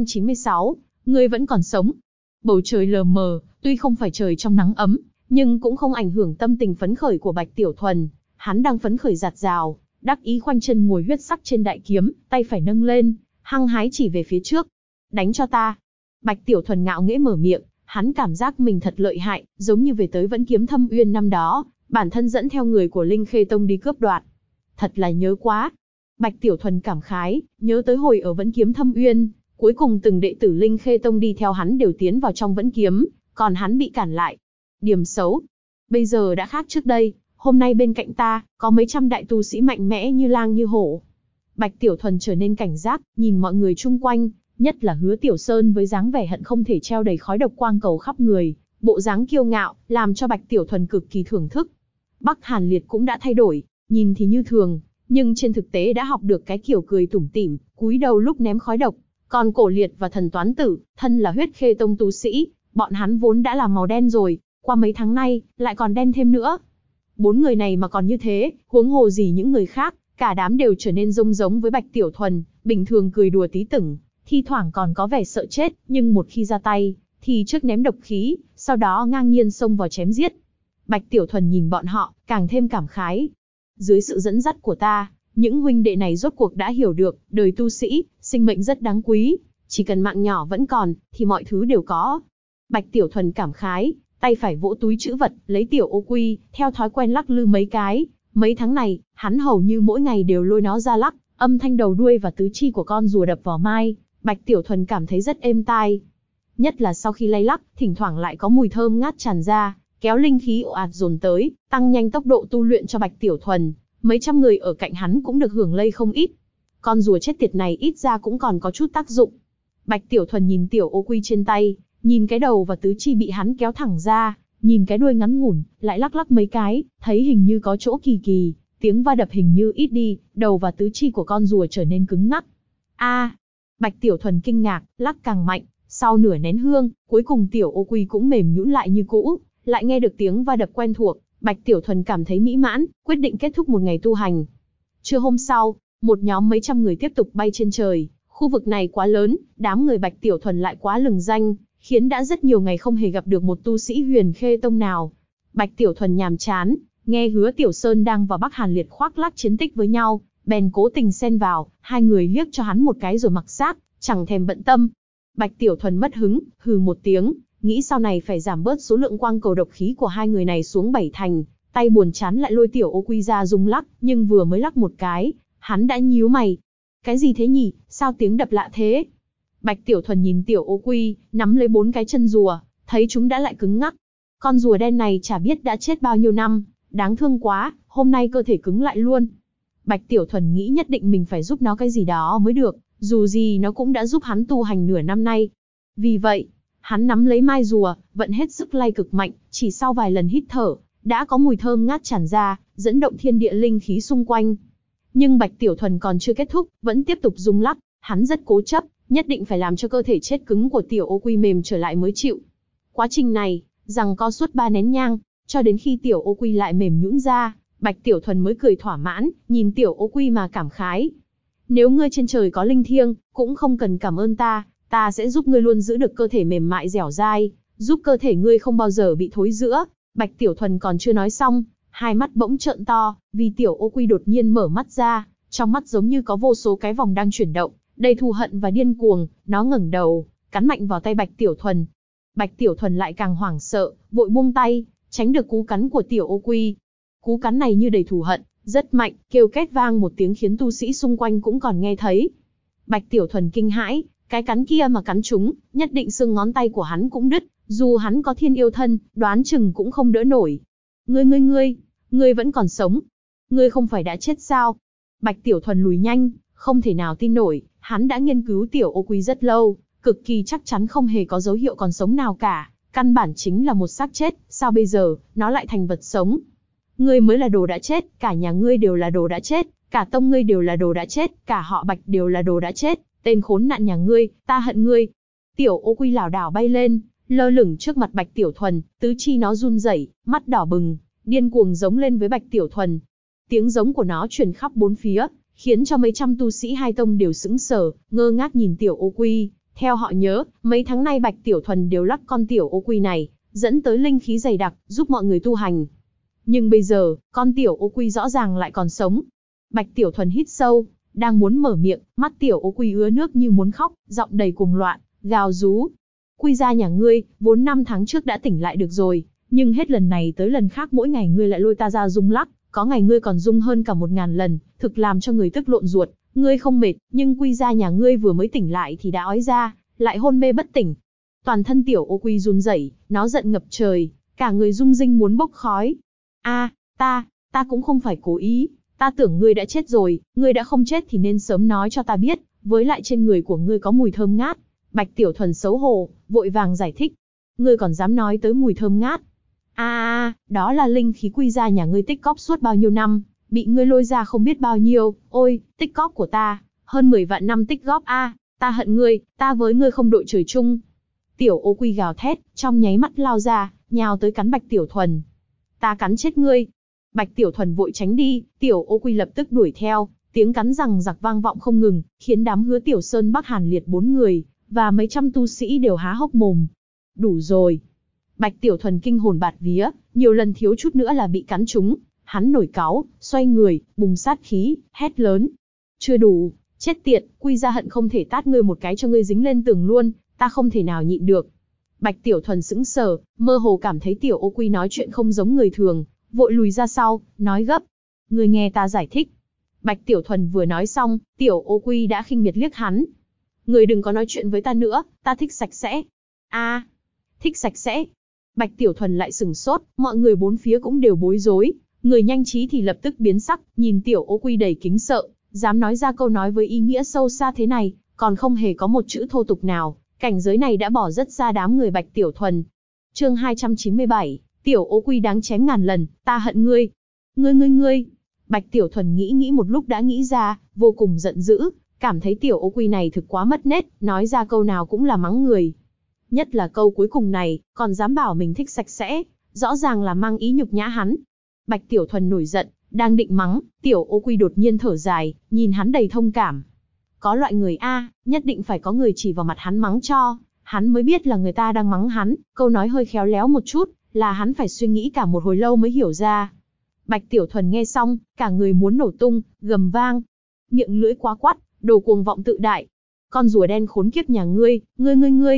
296, người vẫn còn sống. Bầu trời lờ mờ, tuy không phải trời trong nắng ấm, nhưng cũng không ảnh hưởng tâm tình phấn khởi của Bạch Tiểu Thuần. Hắn đang phấn khởi dạt dào, đắc ý khoanh chân ngồi huyết sắc trên đại kiếm, tay phải nâng lên, hăng hái chỉ về phía trước. Đánh cho ta. Bạch Tiểu Thuần ngạo nghễ mở miệng, hắn cảm giác mình thật lợi hại, giống như về tới Vẫn Kiếm Thâm Uyên năm đó, bản thân dẫn theo người của Linh Khê Tông đi cướp đoạt. Thật là nhớ quá. Bạch Tiểu Thuần cảm khái, nhớ tới hồi ở Vẫn Kiếm Thâm Uyên, cuối cùng từng đệ tử Linh Khê Tông đi theo hắn đều tiến vào trong Vẫn Kiếm, còn hắn bị cản lại. Điểm xấu. Bây giờ đã khác trước đây, hôm nay bên cạnh ta, có mấy trăm đại tu sĩ mạnh mẽ như lang như hổ. Bạch Tiểu Thuần trở nên cảnh giác, nhìn mọi người chung quanh, nhất là Hứa Tiểu Sơn với dáng vẻ hận không thể treo đầy khói độc quang cầu khắp người, bộ dáng kiêu ngạo, làm cho Bạch Tiểu Thuần cực kỳ thưởng thức. Bắc Hàn Liệt cũng đã thay đổi, nhìn thì như thường, nhưng trên thực tế đã học được cái kiểu cười tủm tỉm, cúi đầu lúc ném khói độc. Còn Cổ Liệt và Thần Toán Tử, thân là Huyết Khê Tông tu sĩ, bọn hắn vốn đã là màu đen rồi, qua mấy tháng nay, lại còn đen thêm nữa. 4 người này mà còn như thế, huống hồ gì những người khác, cả đám đều trở nên giống với Bạch Tiểu Thuần, bình thường cười đùa tí tửng, thi thoảng còn có vẻ sợ chết, nhưng một khi ra tay, thì trước ném độc khí, sau đó ngang nhiên xông vào chém giết. Bạch Tiểu Thuần nhìn bọn họ, càng thêm cảm khái. Dưới sự dẫn dắt của ta, những huynh đệ này rốt cuộc đã hiểu được, đời tu sĩ, sinh mệnh rất đáng quý, chỉ cần mạng nhỏ vẫn còn, thì mọi thứ đều có. Bạch Tiểu Thuần cảm khái, tay phải vỗ túi trữ vật, lấy tiểu ô quy, theo thói quen lắc lư mấy cái. Mấy tháng này, hắn hầu như mỗi ngày đều lôi nó ra lắc, âm thanh đầu đuôi và tứ chi của con rùa đập vào mai, Bạch Tiểu Thuần cảm thấy rất êm tai. Nhất là sau khi lay lắc, thỉnh thoảng lại có mùi thơm ngát tràn ra, kéo linh khí ồ ạt dồn tới, tăng nhanh tốc độ tu luyện cho Bạch Tiểu Thuần. Mấy trăm người ở cạnh hắn cũng được hưởng lây không ít. Con rùa chết tiệt này ít ra cũng còn có chút tác dụng. Bạch Tiểu Thuần nhìn tiểu ô quy trên tay, nhìn cái đầu và tứ chi bị hắn kéo thẳng ra, nhìn cái đuôi ngắn ngủn, lại lắc lắc mấy cái, thấy hình như có chỗ kỳ kỳ, tiếng va đập hình như ít đi, đầu và tứ chi của con rùa trở nên cứng ngắc. Bạch Tiểu Thuần kinh ngạc, lắc càng mạnh, sau nửa nén hương, cuối cùng tiểu ô quy cũng mềm nhũn lại như cũ, lại nghe được tiếng va đập quen thuộc, Bạch Tiểu Thuần cảm thấy mỹ mãn, quyết định kết thúc một ngày tu hành. Trưa hôm sau, một nhóm mấy trăm người tiếp tục bay trên trời, khu vực này quá lớn, đám người Bạch Tiểu Thuần lại quá lừng danh, khiến đã rất nhiều ngày không hề gặp được một tu sĩ Huyền Khê Tông nào. Bạch Tiểu Thuần nhàm chán, nghe Hứa Tiểu Sơn đang và Bắc Hàn Liệt khoác lác chiến tích với nhau, bèn cố tình xen vào, hai người liếc cho hắn một cái rồi mặc xác, chẳng thèm bận tâm. Bạch Tiểu Thuần mất hứng, hừ một tiếng, nghĩ sau này phải giảm bớt số lượng quang cầu độc khí của hai người này xuống 7 thành, tay buồn chán lại lôi Tiểu Ô Quy ra rung lắc, nhưng vừa mới lắc một cái, hắn đã nhíu mày. Cái gì thế nhỉ, sao tiếng đập lạ thế? Bạch Tiểu Thuần nhìn Tiểu Ô Quy, nắm lấy 4 cái chân rùa, thấy chúng đã lại cứng ngắc. Con rùa đen này chả biết đã chết bao nhiêu năm, đáng thương quá, hôm nay cơ thể cứng lại luôn. Bạch Tiểu Thuần nghĩ nhất định mình phải giúp nó cái gì đó mới được, dù gì nó cũng đã giúp hắn tu hành nửa năm nay. Vì vậy, hắn nắm lấy mai rùa, vận hết sức lay cực mạnh, chỉ sau vài lần hít thở, đã có mùi thơm ngát tràn ra, dẫn động thiên địa linh khí xung quanh. Nhưng Bạch Tiểu Thuần còn chưa kết thúc, vẫn tiếp tục rung lắc, hắn rất cố chấp, nhất định phải làm cho cơ thể chết cứng của Tiểu Ô Quy mềm trở lại mới chịu. Quá trình này, giằng co suốt 3 nén nhang, cho đến khi Tiểu Ô Quy lại mềm nhũn ra, Bạch Tiểu Thuần mới cười thỏa mãn, nhìn Tiểu Ô Quy mà cảm khái. Nếu ngươi trên trời có linh thiêng, cũng không cần cảm ơn ta sẽ giúp ngươi luôn giữ được cơ thể mềm mại dẻo dai, giúp cơ thể ngươi không bao giờ bị thối rữa. Bạch Tiểu Thuần còn chưa nói xong, hai mắt bỗng trợn to, vì Tiểu Ô Quy đột nhiên mở mắt ra, trong mắt giống như có vô số cái vòng đang chuyển động, đầy thù hận và điên cuồng, nó ngẩng đầu, cắn mạnh vào tay Bạch Tiểu Thuần. Bạch Tiểu Thuần lại càng hoảng sợ, vội buông tay, tránh được cú cắn của Tiểu Ô Quy. Cú cắn này như đầy thù hận, rất mạnh, kêu két vang một tiếng khiến tu sĩ xung quanh cũng còn nghe thấy. Bạch Tiểu Thuần kinh hãi, cái cắn kia mà cắn trúng, nhất định xương ngón tay của hắn cũng đứt, dù hắn có thiên yêu thân, đoán chừng cũng không đỡ nổi. Ngươi vẫn còn sống. Ngươi không phải đã chết sao? Bạch Tiểu Thuần lùi nhanh, không thể nào tin nổi, hắn đã nghiên cứu Tiểu Ô Quy rất lâu, cực kỳ chắc chắn không hề có dấu hiệu còn sống nào cả, căn bản chính là một xác chết, sao bây giờ, nó lại thành vật sống? Ngươi mới là đồ đã chết, cả nhà ngươi đều là đồ đã chết, cả tông ngươi đều là đồ đã chết, cả họ Bạch đều là đồ đã chết, tên khốn nạn nhà ngươi, ta hận ngươi. Tiểu Ô Quy lảo đảo bay lên, lơ lửng trước mặt Bạch Tiểu Thuần, tứ chi nó run rẩy, mắt đỏ bừng, điên cuồng giống lên với Bạch Tiểu Thuần. Tiếng giống của nó truyền khắp bốn phía, khiến cho mấy trăm tu sĩ hai tông đều sững sờ, ngơ ngác nhìn Tiểu Ô Quy. Theo họ nhớ, mấy tháng nay Bạch Tiểu Thuần đều lắc con Tiểu Ô Quy này, dẫn tới linh khí dày đặc, giúp mọi người tu hành. Nhưng bây giờ, con Tiểu Ô Quy rõ ràng lại còn sống. Bạch Tiểu Thuần hít sâu, đang muốn mở miệng, mắt Tiểu Ô Quy ứa nước như muốn khóc, giọng đầy cuồng loạn, gào rú. Quy gia nhà ngươi, vốn 5 tháng trước đã tỉnh lại được rồi, nhưng hết lần này tới lần khác mỗi ngày ngươi lại lôi ta ra rung lắc, có ngày ngươi còn rung hơn cả 1000 lần, thực làm cho người tức lộn ruột. Ngươi không mệt, nhưng Quy gia nhà ngươi vừa mới tỉnh lại thì đã ói ra, lại hôn mê bất tỉnh. Toàn thân Tiểu Ô Quy run rẩy, nó giận ngập trời, cả người rung rinh muốn bốc khói. Ta cũng không phải cố ý, ta tưởng ngươi đã chết rồi, ngươi đã không chết thì nên sớm nói cho ta biết, với lại trên người của ngươi có mùi thơm ngát. Bạch Tiểu Thuần xấu hổ, vội vàng giải thích. Ngươi còn dám nói tới mùi thơm ngát? Đó là linh khí Quy gia nhà ngươi tích cóp suốt bao nhiêu năm, bị ngươi lôi ra không biết bao nhiêu, ôi, tích cóp của ta, hơn 10 vạn năm tích góp ta hận ngươi, ta với ngươi không đội trời chung. Tiểu Ô Quy gào thét, trong nháy mắt lao ra, nhào tới cắn Bạch Tiểu Thuần. Ta cắn chết ngươi. Bạch Tiểu Thuần vội tránh đi, Tiểu Ô Quy lập tức đuổi theo, tiếng cắn rằng giặc vang vọng không ngừng, khiến đám Hứa Tiểu Sơn Bắc Hàn Liệt 4 người, và mấy trăm tu sĩ đều há hốc mồm. Đủ rồi. Bạch Tiểu Thuần kinh hồn bạt vía, nhiều lần thiếu chút nữa là bị cắn trúng. Hắn nổi cáu, xoay người, bùng sát khí, hét lớn. Chưa đủ, chết tiệt, Quy gia hận không thể tát ngươi một cái cho ngươi dính lên tường luôn, ta không thể nào nhịn được. Bạch Tiểu Thuần sững sờ, mơ hồ cảm thấy Tiểu Ô Quy nói chuyện không giống người thường, vội lùi ra sau, nói gấp. Ngươi nghe ta giải thích. Bạch Tiểu Thuần vừa nói xong, Tiểu Ô Quy đã khinh miệt liếc hắn. Ngươi đừng có nói chuyện với ta nữa, ta thích sạch sẽ. Thích sạch sẽ. Bạch Tiểu Thuần lại sửng sốt, mọi người bốn phía cũng đều bối rối. Người nhanh trí thì lập tức biến sắc, nhìn Tiểu Ô Quy đầy kính sợ, dám nói ra câu nói với ý nghĩa sâu xa thế này, còn không hề có một chữ thô tục nào, cảnh giới này đã bỏ rất xa đám người Bạch Tiểu Thuần. Chương 297, Tiểu Ô Quy đáng chém ngàn lần, ta hận ngươi. Ngươi. Bạch Tiểu Thuần nghĩ một lúc đã nghĩ ra, vô cùng giận dữ, cảm thấy Tiểu Ô Quy này thực quá mất nết, nói ra câu nào cũng là mắng người. Nhất là câu cuối cùng này, còn dám bảo mình thích sạch sẽ, rõ ràng là mang ý nhục nhã hắn. Bạch Tiểu Thuần nổi giận, đang định mắng, Tiểu Ô Quy đột nhiên thở dài, nhìn hắn đầy thông cảm. Có loại người nhất định phải có người chỉ vào mặt hắn mắng cho, hắn mới biết là người ta đang mắng hắn, câu nói hơi khéo léo một chút, là hắn phải suy nghĩ cả một hồi lâu mới hiểu ra. Bạch Tiểu Thuần nghe xong, cả người muốn nổ tung, gầm vang. Miệng lưỡi quá quắt, đồ cuồng vọng tự đại. Con rùa đen khốn kiếp nhà ngươi. Bạch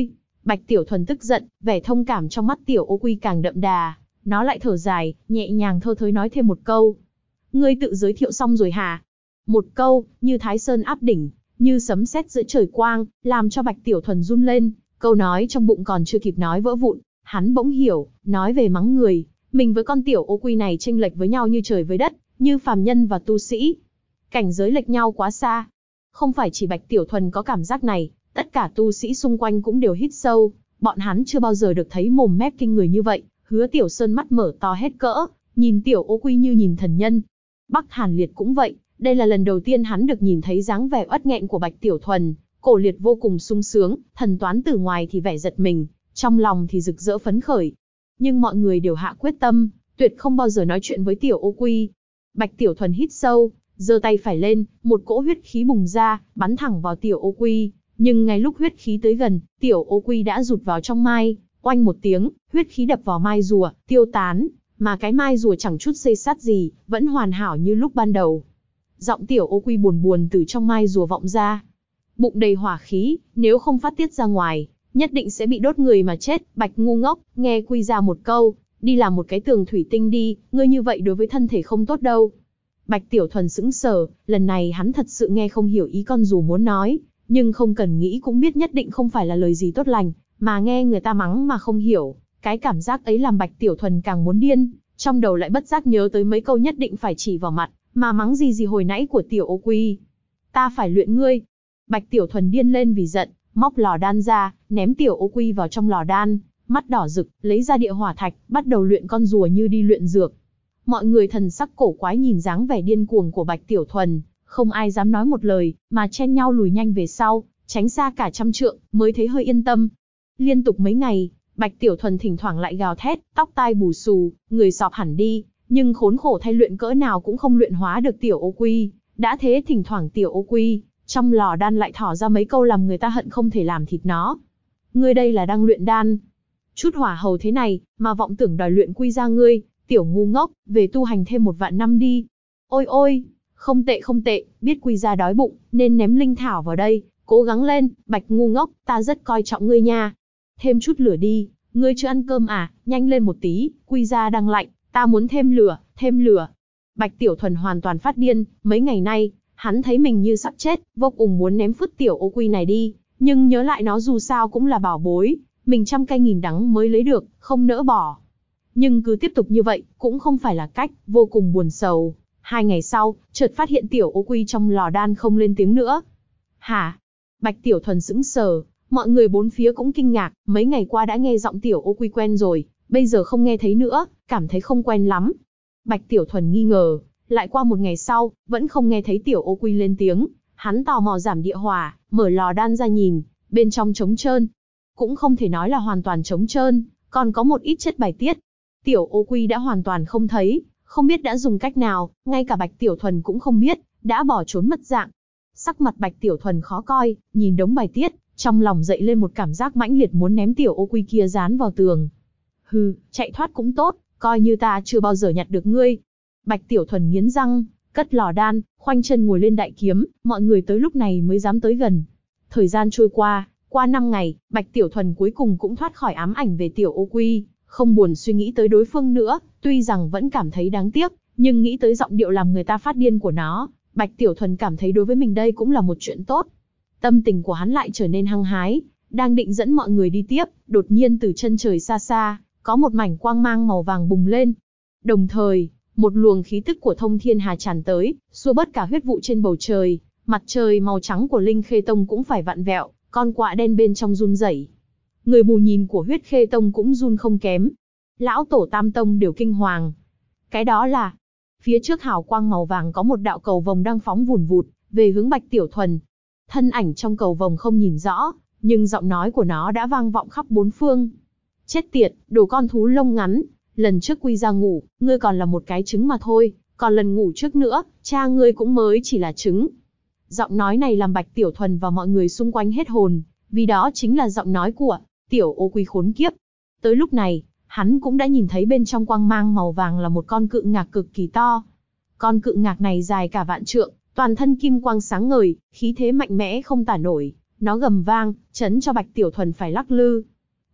Bạch Tiểu Thuần tức giận, vẻ thông cảm trong mắt Tiểu Ô Quy càng đậm đà, nó lại thở dài, nhẹ nhàng thơ thới nói thêm một câu. Ngươi tự giới thiệu xong rồi hả? Một câu, như Thái Sơn áp đỉnh, như sấm sét giữa trời quang, làm cho Bạch Tiểu Thuần run lên, câu nói trong bụng còn chưa kịp nói vỡ vụn, hắn bỗng hiểu, nói về mắng người, mình với con Tiểu Ô Quy này chênh lệch với nhau như trời với đất, như phàm nhân và tu sĩ. Cảnh giới lệch nhau quá xa. Không phải chỉ Bạch Tiểu Thuần có cảm giác này, tất cả tu sĩ xung quanh cũng đều hít sâu, bọn hắn chưa bao giờ được thấy mồm mép kinh người như vậy. Hứa Tiểu Sơn mắt mở to hết cỡ, nhìn Tiểu Ô Quy như nhìn thần nhân. Bắc Hàn Liệt cũng vậy, đây là lần đầu tiên hắn được nhìn thấy dáng vẻ uất nghẹn của Bạch Tiểu Thuần, Cổ Liệt vô cùng sung sướng, thần toán từ ngoài thì vẻ giật mình, trong lòng thì rực rỡ phấn khởi. Nhưng mọi người đều hạ quyết tâm, tuyệt không bao giờ nói chuyện với Tiểu Ô Quy. Bạch Tiểu Thuần hít sâu, giơ tay phải lên, một cỗ huyết khí bùng ra, bắn thẳng vào Tiểu Ô Quy. Nhưng ngay lúc huyết khí tới gần, Tiểu Ô Quy đã rụt vào trong mai, oanh một tiếng, huyết khí đập vào mai rùa, tiêu tán, mà cái mai rùa chẳng chút xê xát gì, vẫn hoàn hảo như lúc ban đầu. Giọng Tiểu Ô Quy buồn buồn từ trong mai rùa vọng ra. Bụng đầy hỏa khí, nếu không phát tiết ra ngoài, nhất định sẽ bị đốt người mà chết. Bạch ngu ngốc, nghe Quy ra một câu, đi làm một cái tường thủy tinh đi, ngươi như vậy đối với thân thể không tốt đâu. Bạch Tiểu Thuần sững sờ, lần này hắn thật sự nghe không hiểu ý con rùa muốn nói, nhưng không cần nghĩ cũng biết nhất định không phải là lời gì tốt lành, mà nghe người ta mắng mà không hiểu, cái cảm giác ấy làm Bạch Tiểu Thuần càng muốn điên, trong đầu lại bất giác nhớ tới mấy câu nhất định phải chỉ vào mặt, mà mắng gì hồi nãy của Tiểu Ô Quy. Ta phải luyện ngươi. Bạch Tiểu Thuần điên lên vì giận, móc lò đan ra, ném Tiểu Ô Quy vào trong lò đan, mắt đỏ rực, lấy ra địa hỏa thạch, bắt đầu luyện con rùa như đi luyện dược. Mọi người thần sắc cổ quái nhìn dáng vẻ điên cuồng của Bạch Tiểu Thuần, không ai dám nói một lời, mà chen nhau lùi nhanh về sau, tránh xa cả trăm trượng, mới thấy hơi yên tâm. Liên tục mấy ngày, Bạch Tiểu Thuần thỉnh thoảng lại gào thét, tóc tai bù xù, người sọp hẳn đi, nhưng khốn khổ thay luyện cỡ nào cũng không luyện hóa được Tiểu Ô Quy. Đã thế thỉnh thoảng Tiểu Ô Quy trong lò đan lại thỏ ra mấy câu làm người ta hận không thể làm thịt nó. Ngươi đây là đang luyện đan. Chút hỏa hầu thế này, mà vọng tưởng đòi luyện Quy ra ngươi, Tiểu ngu ngốc, về tu hành thêm 1 vạn năm đi. Ôi ôi, không tệ không tệ, biết Quy ra đói bụng, nên ném linh thảo vào đây, cố gắng lên, Bạch ngu ngốc, ta rất coi trọng ngươi nha. Thêm chút lửa đi, ngươi chưa ăn cơm à, nhanh lên một tí, Quy ra đang lạnh, ta muốn thêm lửa, thêm lửa. Bạch Tiểu Thuần hoàn toàn phát điên, mấy ngày nay, hắn thấy mình như sắp chết, vô cùng muốn ném phứt Tiểu Ô Quy này đi, nhưng nhớ lại nó dù sao cũng là bảo bối, mình trăm cay nghìn đắng mới lấy được, không nỡ bỏ. Nhưng cứ tiếp tục như vậy, cũng không phải là cách, vô cùng buồn sầu. 2 ngày sau, chợt phát hiện Tiểu Ô Quy trong lò đan không lên tiếng nữa. Hả? Bạch Tiểu Thuần sững sờ, mọi người bốn phía cũng kinh ngạc, mấy ngày qua đã nghe giọng Tiểu Ô Quy quen rồi, bây giờ không nghe thấy nữa, cảm thấy không quen lắm. Bạch Tiểu Thuần nghi ngờ, lại qua 1 ngày sau, vẫn không nghe thấy Tiểu Ô Quy lên tiếng, hắn tò mò giảm địa hỏa, mở lò đan ra nhìn, bên trong trống trơn. Cũng không thể nói là hoàn toàn trống trơn, còn có một ít chất bài tiết. Tiểu Ô Quy đã hoàn toàn không thấy, không biết đã dùng cách nào, ngay cả Bạch Tiểu Thuần cũng không biết, đã bỏ trốn mất dạng. Sắc mặt Bạch Tiểu Thuần khó coi, nhìn đống bài tiết, trong lòng dậy lên một cảm giác mãnh liệt muốn ném Tiểu Ô Quy kia dán vào tường. Hừ, chạy thoát cũng tốt, coi như ta chưa bao giờ nhặt được ngươi. Bạch Tiểu Thuần nghiến răng, cất lò đan, khoanh chân ngồi lên đại kiếm, mọi người tới lúc này mới dám tới gần. Thời gian trôi qua 5 ngày, Bạch Tiểu Thuần cuối cùng cũng thoát khỏi ám ảnh về Tiểu Ô Quy, không buồn suy nghĩ tới đối phương nữa, tuy rằng vẫn cảm thấy đáng tiếc, nhưng nghĩ tới giọng điệu làm người ta phát điên của nó, Bạch Tiểu Thuần cảm thấy đối với mình đây cũng là một chuyện tốt. Tâm tình của hắn lại trở nên hăng hái, đang định dẫn mọi người đi tiếp, đột nhiên từ chân trời xa xa, có một mảnh quang mang màu vàng bùng lên. Đồng thời, một luồng khí tức của Thông Thiên Hà tràn tới, xua bớt cả huyết vụ trên bầu trời, mặt trời màu trắng của Linh Khê Tông cũng phải vặn vẹo, con quạ đen bên trong run rẩy. Người bù nhìn của Huyết Khê Tông cũng run không kém. Lão tổ Tam Tông đều kinh hoàng. Cái đó là, phía trước hào quang màu vàng có một đạo cầu vồng đang phóng vùn vụt, về hướng Bạch Tiểu Thuần. Thân ảnh trong cầu vồng không nhìn rõ, nhưng giọng nói của nó đã vang vọng khắp bốn phương. Chết tiệt, đồ con thú lông ngắn, lần trước Quy ra ngủ, ngươi còn là một cái trứng mà thôi, còn lần ngủ trước nữa, cha ngươi cũng mới chỉ là trứng. Giọng nói này làm Bạch Tiểu Thuần và mọi người xung quanh hết hồn, vì đó chính là giọng nói của Tiểu Ô Quy khốn kiếp. Tới lúc này, hắn cũng đã nhìn thấy bên trong quang mang màu vàng là một con cự ngạc cực kỳ to. Con cự ngạc này dài cả vạn trượng, toàn thân kim quang sáng ngời, khí thế mạnh mẽ không tả nổi. Nó gầm vang, chấn cho Bạch Tiểu Thuần phải lắc lư.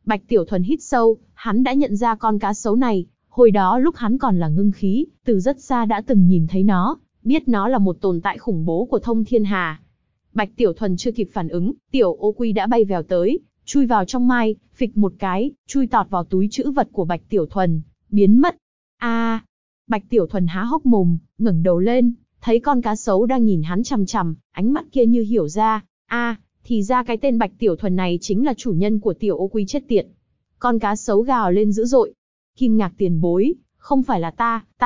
Bạch Tiểu Thuần hít sâu, hắn đã nhận ra con cá sấu này, hồi đó lúc hắn còn là ngưng khí, từ rất xa đã từng nhìn thấy nó, biết nó là một tồn tại khủng bố của thông thiên hà. Bạch Tiểu Thuần chưa kịp phản ứng, tiểu ô quy đã bay vèo tới, chui vào trong mai, phịch một cái, chui tọt vào túi trữ vật của Bạch Tiểu Thuần, biến mất. Bạch Tiểu Thuần há hốc mồm, ngẩng đầu lên, thấy con cá sấu đang nhìn hắn chằm chằm, ánh mắt kia như hiểu ra, thì ra cái tên Bạch Tiểu Thuần này chính là chủ nhân của tiểu ô quy chết tiệt. Con cá sấu gào lên dữ dội. Kim Ngạc tiền bối, không phải là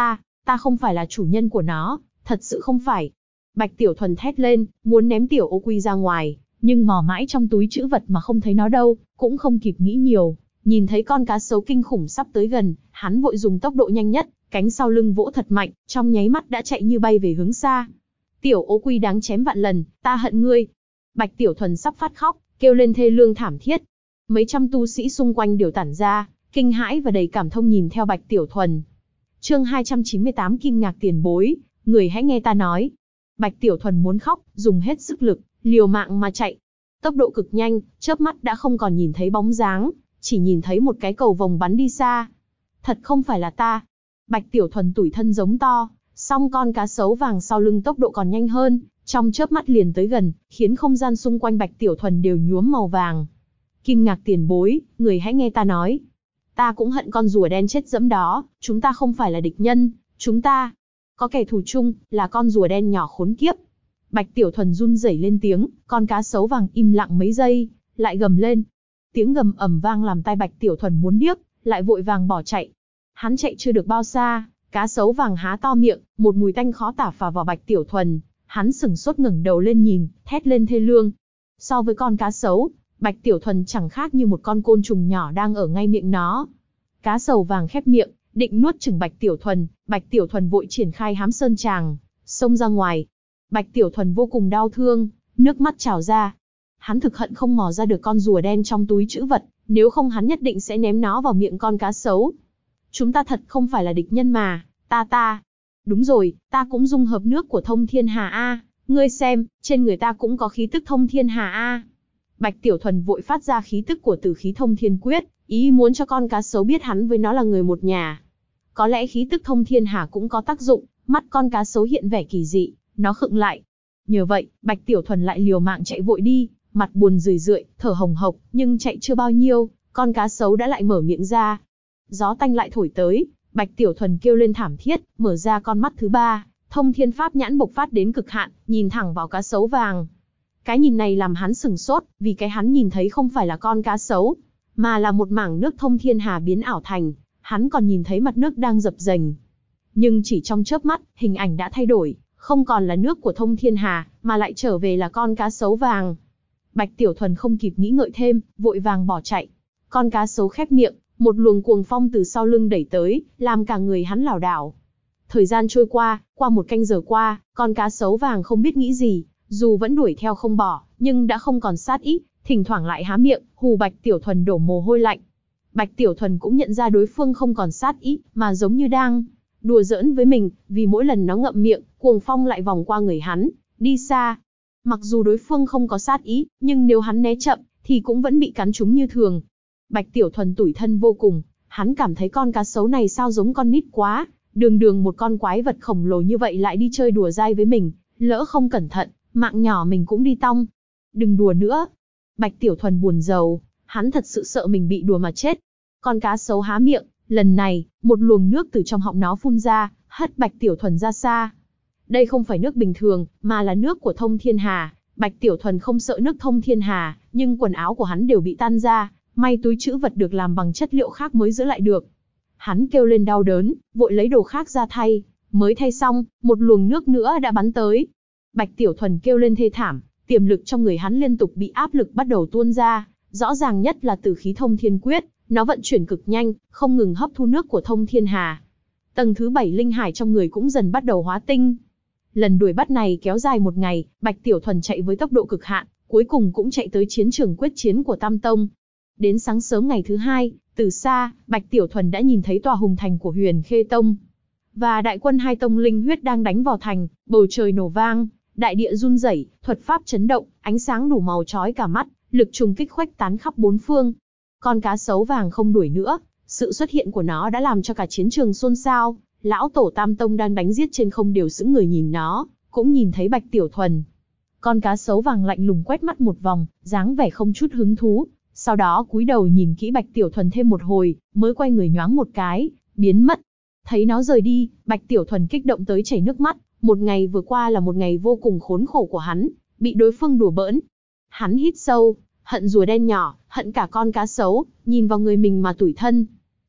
ta không phải là chủ nhân của nó, thật sự không phải. Bạch Tiểu Thuần thét lên, muốn ném tiểu ô quy ra ngoài, nhưng mò mãi trong túi trữ vật mà không thấy nó đâu, cũng không kịp nghĩ nhiều. Nhìn thấy con cá sấu kinh khủng sắp tới gần, hắn vội dùng tốc độ nhanh nhất, cánh sau lưng vỗ thật mạnh, trong nháy mắt đã chạy như bay về hướng xa. Tiểu ô quy đáng chém vạn lần, ta hận ngươi. Bạch Tiểu Thuần sắp phát khóc, kêu lên thê lương thảm thiết. Mấy trăm tu sĩ xung quanh đều tản ra, kinh hãi và đầy cảm thông nhìn theo Bạch Tiểu Thuần. Chương 298 Kim Ngạc tiền bối, người hãy nghe ta nói. Bạch Tiểu Thuần muốn khóc, dùng hết sức lực, liều mạng mà chạy. Tốc độ cực nhanh, chớp mắt đã không còn nhìn thấy bóng dáng, chỉ nhìn thấy một cái cầu vồng bắn đi xa. Thật không phải là ta. Bạch Tiểu Thuần tủi thân giống to, song con cá sấu vàng sau lưng tốc độ còn nhanh hơn, trong chớp mắt liền tới gần, khiến không gian xung quanh Bạch Tiểu Thuần đều nhuốm màu vàng. Kim Ngạc tiền bối, người hãy nghe ta nói. Ta cũng hận con rùa đen chết dẫm đó, chúng ta không phải là địch nhân, chúng ta có kẻ thù chung, là con rùa đen nhỏ khốn kiếp. Bạch Tiểu Thuần run rẩy lên tiếng, con cá sấu vàng im lặng mấy giây, lại gầm lên. Tiếng gầm ầm vang làm tai Bạch Tiểu Thuần muốn điếc, lại vội vàng bỏ chạy. Hắn chạy chưa được bao xa, cá sấu vàng há to miệng, một mùi tanh khó tả phả vào Bạch Tiểu Thuần. Hắn sửng sốt ngẩng đầu lên nhìn, thét lên thê lương. So với con cá sấu, Bạch Tiểu Thuần chẳng khác như một con côn trùng nhỏ đang ở ngay miệng nó. Cá sấu vàng khép miệng, định nuốt chửng Bạch Tiểu Thuần vội triển khai hám sơn tràng, xông ra ngoài. Bạch Tiểu Thuần vô cùng đau thương, nước mắt trào ra. Hắn thực hận không mò ra được con rùa đen trong túi trữ vật, nếu không hắn nhất định sẽ ném nó vào miệng con cá sấu. Chúng ta thật không phải là địch nhân mà, ta. Đúng rồi, ta cũng dung hợp nước của thông thiên hà a, ngươi xem, trên người ta cũng có khí tức thông thiên hà a. Bạch Tiểu Thuần vội phát ra khí tức của tử khí thông thiên quyết, ý muốn cho con cá sấu biết hắn với nó là người một nhà. Có lẽ khí tức thông thiên hà cũng có tác dụng, mắt con cá sấu hiện vẻ kỳ dị, nó khựng lại. Nhờ vậy, Bạch Tiểu Thuần lại liều mạng chạy vội đi, mặt buồn rười rượi, thở hồng hộc, nhưng chạy chưa bao nhiêu, con cá sấu đã lại mở miệng ra. Gió tanh lại thổi tới, Bạch Tiểu Thuần kêu lên thảm thiết, mở ra con mắt thứ ba, thông thiên pháp nhãn bộc phát đến cực hạn, nhìn thẳng vào cá sấu vàng. Cái nhìn này làm hắn sửng sốt, vì cái hắn nhìn thấy không phải là con cá sấu, mà là một mảng nước thông thiên hà biến ảo thành, hắn còn nhìn thấy mặt nước đang dập dềnh. Nhưng chỉ trong chớp mắt, hình ảnh đã thay đổi, không còn là nước của thông thiên hà, mà lại trở về là con cá sấu vàng. Bạch Tiểu Thuần không kịp nghĩ ngợi thêm, vội vàng bỏ chạy. Con cá sấu khép miệng, một luồng cuồng phong từ sau lưng đẩy tới, làm cả người hắn lảo đảo. Thời gian trôi qua, qua một canh giờ qua, con cá sấu vàng không biết nghĩ gì, dù vẫn đuổi theo không bỏ, nhưng đã không còn sát ý, thỉnh thoảng lại há miệng, hù Bạch Tiểu Thuần đổ mồ hôi lạnh. Bạch Tiểu Thuần cũng nhận ra đối phương không còn sát ý, mà giống như đang đùa giỡn với mình, vì mỗi lần nó ngậm miệng, cuồng phong lại vòng qua người hắn, đi xa. Mặc dù đối phương không có sát ý, nhưng nếu hắn né chậm, thì cũng vẫn bị cắn trúng như thường. Bạch Tiểu Thuần tủi thân vô cùng, hắn cảm thấy con cá sấu này sao giống con nít quá, đường một con quái vật khổng lồ như vậy lại đi chơi đùa dai với mình, lỡ không cẩn thận, mạng nhỏ mình cũng đi tong. Đừng đùa nữa. Bạch Tiểu Thuần buồn rầu, hắn thật sự sợ mình bị đùa mà chết. Con cá sấu há miệng, lần này, một luồng nước từ trong họng nó phun ra, hất Bạch Tiểu Thuần ra xa. Đây không phải nước bình thường, mà là nước của thông thiên hà. Bạch Tiểu Thuần không sợ nước thông thiên hà, nhưng quần áo của hắn đều bị tan ra, may túi trữ vật được làm bằng chất liệu khác mới giữ lại được. Hắn kêu lên đau đớn, vội lấy đồ khác ra thay, mới thay xong, một luồng nước nữa đã bắn tới. Bạch Tiểu Thuần kêu lên thê thảm, tiềm lực trong người hắn liên tục bị áp lực bắt đầu tuôn ra, rõ ràng nhất là tử khí thông thiên quyết, nó vận chuyển cực nhanh, không ngừng hấp thu nước của thông thiên hà. Tầng thứ 7 linh hải trong người cũng dần bắt đầu hóa tinh. Lần đuổi bắt này kéo dài một ngày, Bạch Tiểu Thuần chạy với tốc độ cực hạn, cuối cùng cũng chạy tới chiến trường quyết chiến của Tam Tông. Đến sáng sớm ngày thứ hai, từ xa, Bạch Tiểu Thuần đã nhìn thấy tòa hùng thành của Huyền Khê Tông. Và đại quân hai tông linh huyết đang đánh vào thành, bầu trời nổ vang, đại địa run rẩy, thuật pháp chấn động, ánh sáng đủ màu chói cả mắt, lực trùng kích khuếch tán khắp bốn phương. Con cá sấu vàng không đuổi nữa, sự xuất hiện của nó đã làm cho cả chiến trường xôn xao. Lão tổ Tam Tông đang đánh giết trên không đều sững người nhìn nó, cũng nhìn thấy Bạch Tiểu Thuần. Con cá sấu vàng lạnh lùng quét mắt một vòng, dáng vẻ không chút hứng thú, sau đó cúi đầu nhìn kỹ Bạch Tiểu Thuần thêm một hồi, mới quay người nhoáng một cái, biến mất. Thấy nó rời đi, Bạch Tiểu Thuần kích động tới chảy nước mắt, một ngày vừa qua là một ngày vô cùng khốn khổ của hắn, bị đối phương đùa bỡn. Hắn hít sâu, hận rùa đen nhỏ, hận cả con cá sấu, nhìn vào người mình mà tủi thân.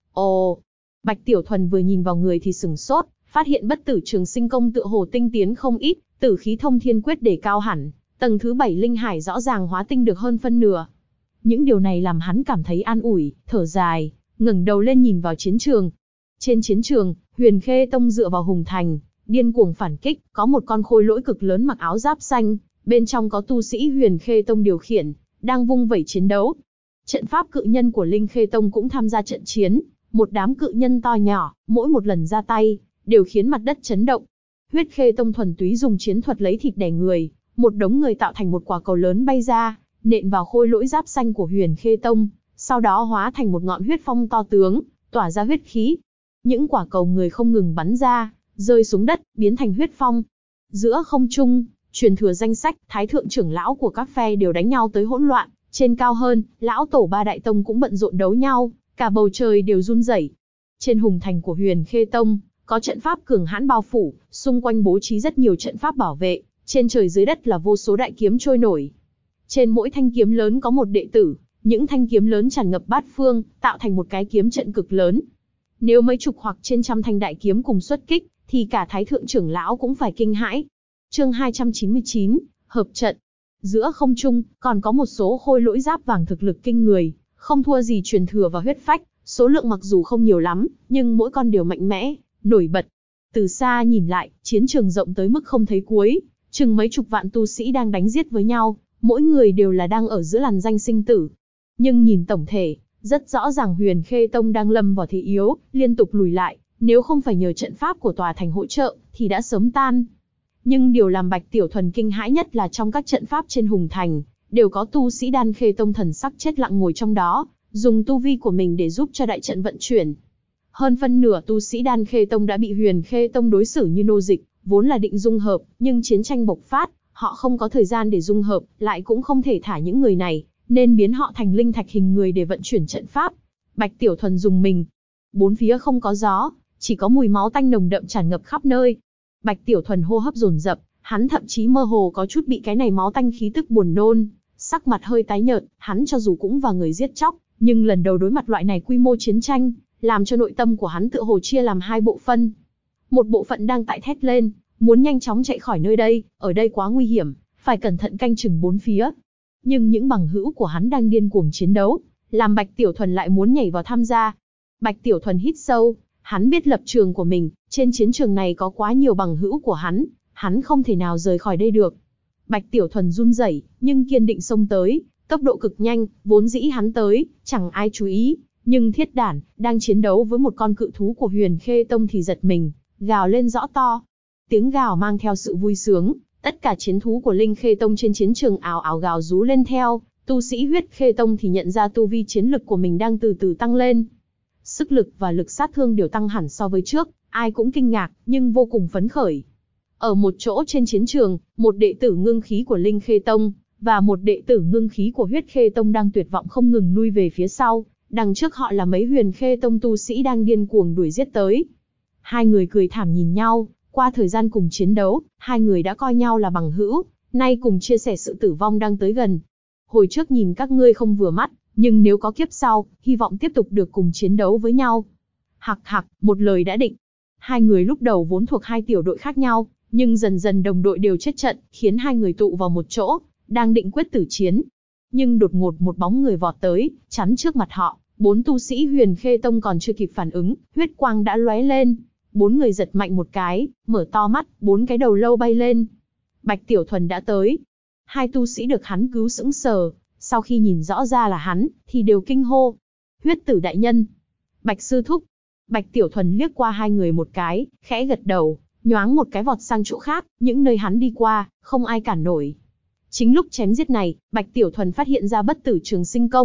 Ồ, Bạch Tiểu Thuần vừa nhìn vào người thì sửng sốt, phát hiện bất tử trường sinh công tựa hồ tinh tiến không ít, tử khí thông thiên quyết đề cao hẳn, tầng thứ 7 linh hải rõ ràng hóa tinh được hơn phân nửa. Những điều này làm hắn cảm thấy an ủi, thở dài, ngẩng đầu lên nhìn vào chiến trường. Trên chiến trường, Huyền Khê Tông dựa vào Hùng Thành, điên cuồng phản kích, có một con khôi lỗi cực lớn mặc áo giáp xanh, bên trong có tu sĩ Huyền Khê Tông điều khiển, đang vung vẩy chiến đấu. Trận pháp cự nhân của Linh Khê Tông cũng tham gia trận chiến, một đám cự nhân to nhỏ, mỗi một lần ra tay, đều khiến mặt đất chấn động. Huyết Khê Tông thuần túy dùng chiến thuật lấy thịt đè người, một đống người tạo thành một quả cầu lớn bay ra, nện vào khôi lỗi giáp xanh của Huyền Khê Tông, sau đó hóa thành một ngọn huyết phong to tướng, tỏa ra huyết khí. Những quả cầu người không ngừng bắn ra, rơi xuống đất, biến thành huyết phong. Giữa không trung, truyền thừa danh sách, thái thượng trưởng lão của các phe đều đánh nhau tới hỗn loạn, trên cao hơn, lão tổ ba đại tông cũng bận rộn đấu nhau, cả bầu trời đều run rẩy. Trên Hùng Thành của Huyền Khê Tông, có trận pháp cường hãn bao phủ, xung quanh bố trí rất nhiều trận pháp bảo vệ, trên trời dưới đất là vô số đại kiếm trôi nổi. Trên mỗi thanh kiếm lớn có một đệ tử, những thanh kiếm lớn tràn ngập bát phương, tạo thành một cái kiếm trận cực lớn. Nếu mấy chục hoặc trên trăm thanh đại kiếm cùng xuất kích, thì cả thái thượng trưởng lão cũng phải kinh hãi. Chương 299, hợp trận. Giữa không trung, còn có một số khôi lỗi giáp vàng thực lực kinh người, không thua gì truyền thừa và huyết phách, số lượng mặc dù không nhiều lắm, nhưng mỗi con đều mạnh mẽ, nổi bật. Từ xa nhìn lại, chiến trường rộng tới mức không thấy cuối, chừng mấy chục vạn tu sĩ đang đánh giết với nhau, mỗi người đều là đang ở giữa làn danh sinh tử. Nhưng nhìn tổng thể, rất rõ ràng Huyền Khê Tông đang lâm vào thế yếu, liên tục lùi lại, nếu không phải nhờ trận pháp của tòa thành hỗ trợ, thì đã sớm tan. Nhưng điều làm Bạch Tiểu Thuần kinh hãi nhất là trong các trận pháp trên Hùng Thành, đều có tu sĩ Đan Khê Tông thần sắc chết lặng ngồi trong đó, dùng tu vi của mình để giúp cho đại trận vận chuyển. Hơn phân nửa tu sĩ Đan Khê Tông đã bị Huyền Khê Tông đối xử như nô dịch, vốn là định dung hợp, nhưng chiến tranh bộc phát, họ không có thời gian để dung hợp, lại cũng không thể thả những người này, nên biến họ thành linh thạch hình người để vận chuyển trận pháp. Bạch Tiểu Thuần dùng mình. Bốn phía không có gió, chỉ có mùi máu tanh nồng đậm tràn ngập khắp nơi. Bạch Tiểu Thuần hô hấp dồn dập, hắn thậm chí mơ hồ có chút bị cái này máu tanh khí tức buồn nôn, sắc mặt hơi tái nhợt, hắn cho dù cũng vào người giết chóc, nhưng lần đầu đối mặt loại này quy mô chiến tranh, làm cho nội tâm của hắn tựa hồ chia làm hai bộ phận. Một bộ phận đang tại thét lên, muốn nhanh chóng chạy khỏi nơi đây, ở đây quá nguy hiểm, phải cẩn thận canh chừng bốn phía. Nhưng những bằng hữu của hắn đang điên cuồng chiến đấu, làm Bạch Tiểu Thuần lại muốn nhảy vào tham gia. Bạch Tiểu Thuần hít sâu, hắn biết lập trường của mình, trên chiến trường này có quá nhiều bằng hữu của hắn không thể nào rời khỏi đây được. Bạch Tiểu Thuần run rẩy, nhưng kiên định xông tới, tốc độ cực nhanh, vốn dĩ hắn tới, chẳng ai chú ý, nhưng Thiết Đản, đang chiến đấu với một con cự thú của Huyền Khê Tông thì giật mình, gào lên rõ to. Tiếng gào mang theo sự vui sướng, tất cả chiến thú của Linh Khê Tông trên chiến trường ào ào gào rú lên theo, tu sĩ Huyết Khê Tông thì nhận ra tu vi chiến lực của mình đang từ từ tăng lên. Sức lực và lực sát thương đều tăng hẳn so với trước, ai cũng kinh ngạc, nhưng vô cùng phấn khởi. Ở một chỗ trên chiến trường, một đệ tử ngưng khí của Linh Khê Tông, và một đệ tử ngưng khí của Huyết Khê Tông đang tuyệt vọng không ngừng lui về phía sau, đằng trước họ là mấy Huyền Khê Tông tu sĩ đang điên cuồng đuổi giết tới. Hai người cười thảm nhìn nhau, qua thời gian cùng chiến đấu, hai người đã coi nhau là bằng hữu, nay cùng chia sẻ sự tử vong đang tới gần. Hồi trước nhìn các ngươi không vừa mắt, nhưng nếu có kiếp sau, hy vọng tiếp tục được cùng chiến đấu với nhau. Hặc hặc, một lời đã định. Hai người lúc đầu vốn thuộc hai tiểu đội khác nhau, nhưng dần dần đồng đội đều chết trận, khiến hai người tụ vào một chỗ, đang định quyết tử chiến. Nhưng đột ngột một bóng người vọt tới, chắn trước mặt họ, bốn tu sĩ Huyền Khê Tông còn chưa kịp phản ứng, huyết quang đã lóe lên. Bốn người giật mạnh một cái, mở to mắt, bốn cái đầu lâu bay lên. Bạch Tiểu Thuần đã tới. Hai tu sĩ được hắn cứu sững sờ, sau khi nhìn rõ ra là hắn, thì đều kinh hô. Huyết tử đại nhân. Bạch sư thúc. Bạch Tiểu Thuần liếc qua hai người một cái, khẽ gật đầu, nhoáng một cái vọt sang chỗ khác, những nơi hắn đi qua, không ai cản nổi. Chính lúc chém giết này, Bạch Tiểu Thuần phát hiện ra bất tử trường sinh công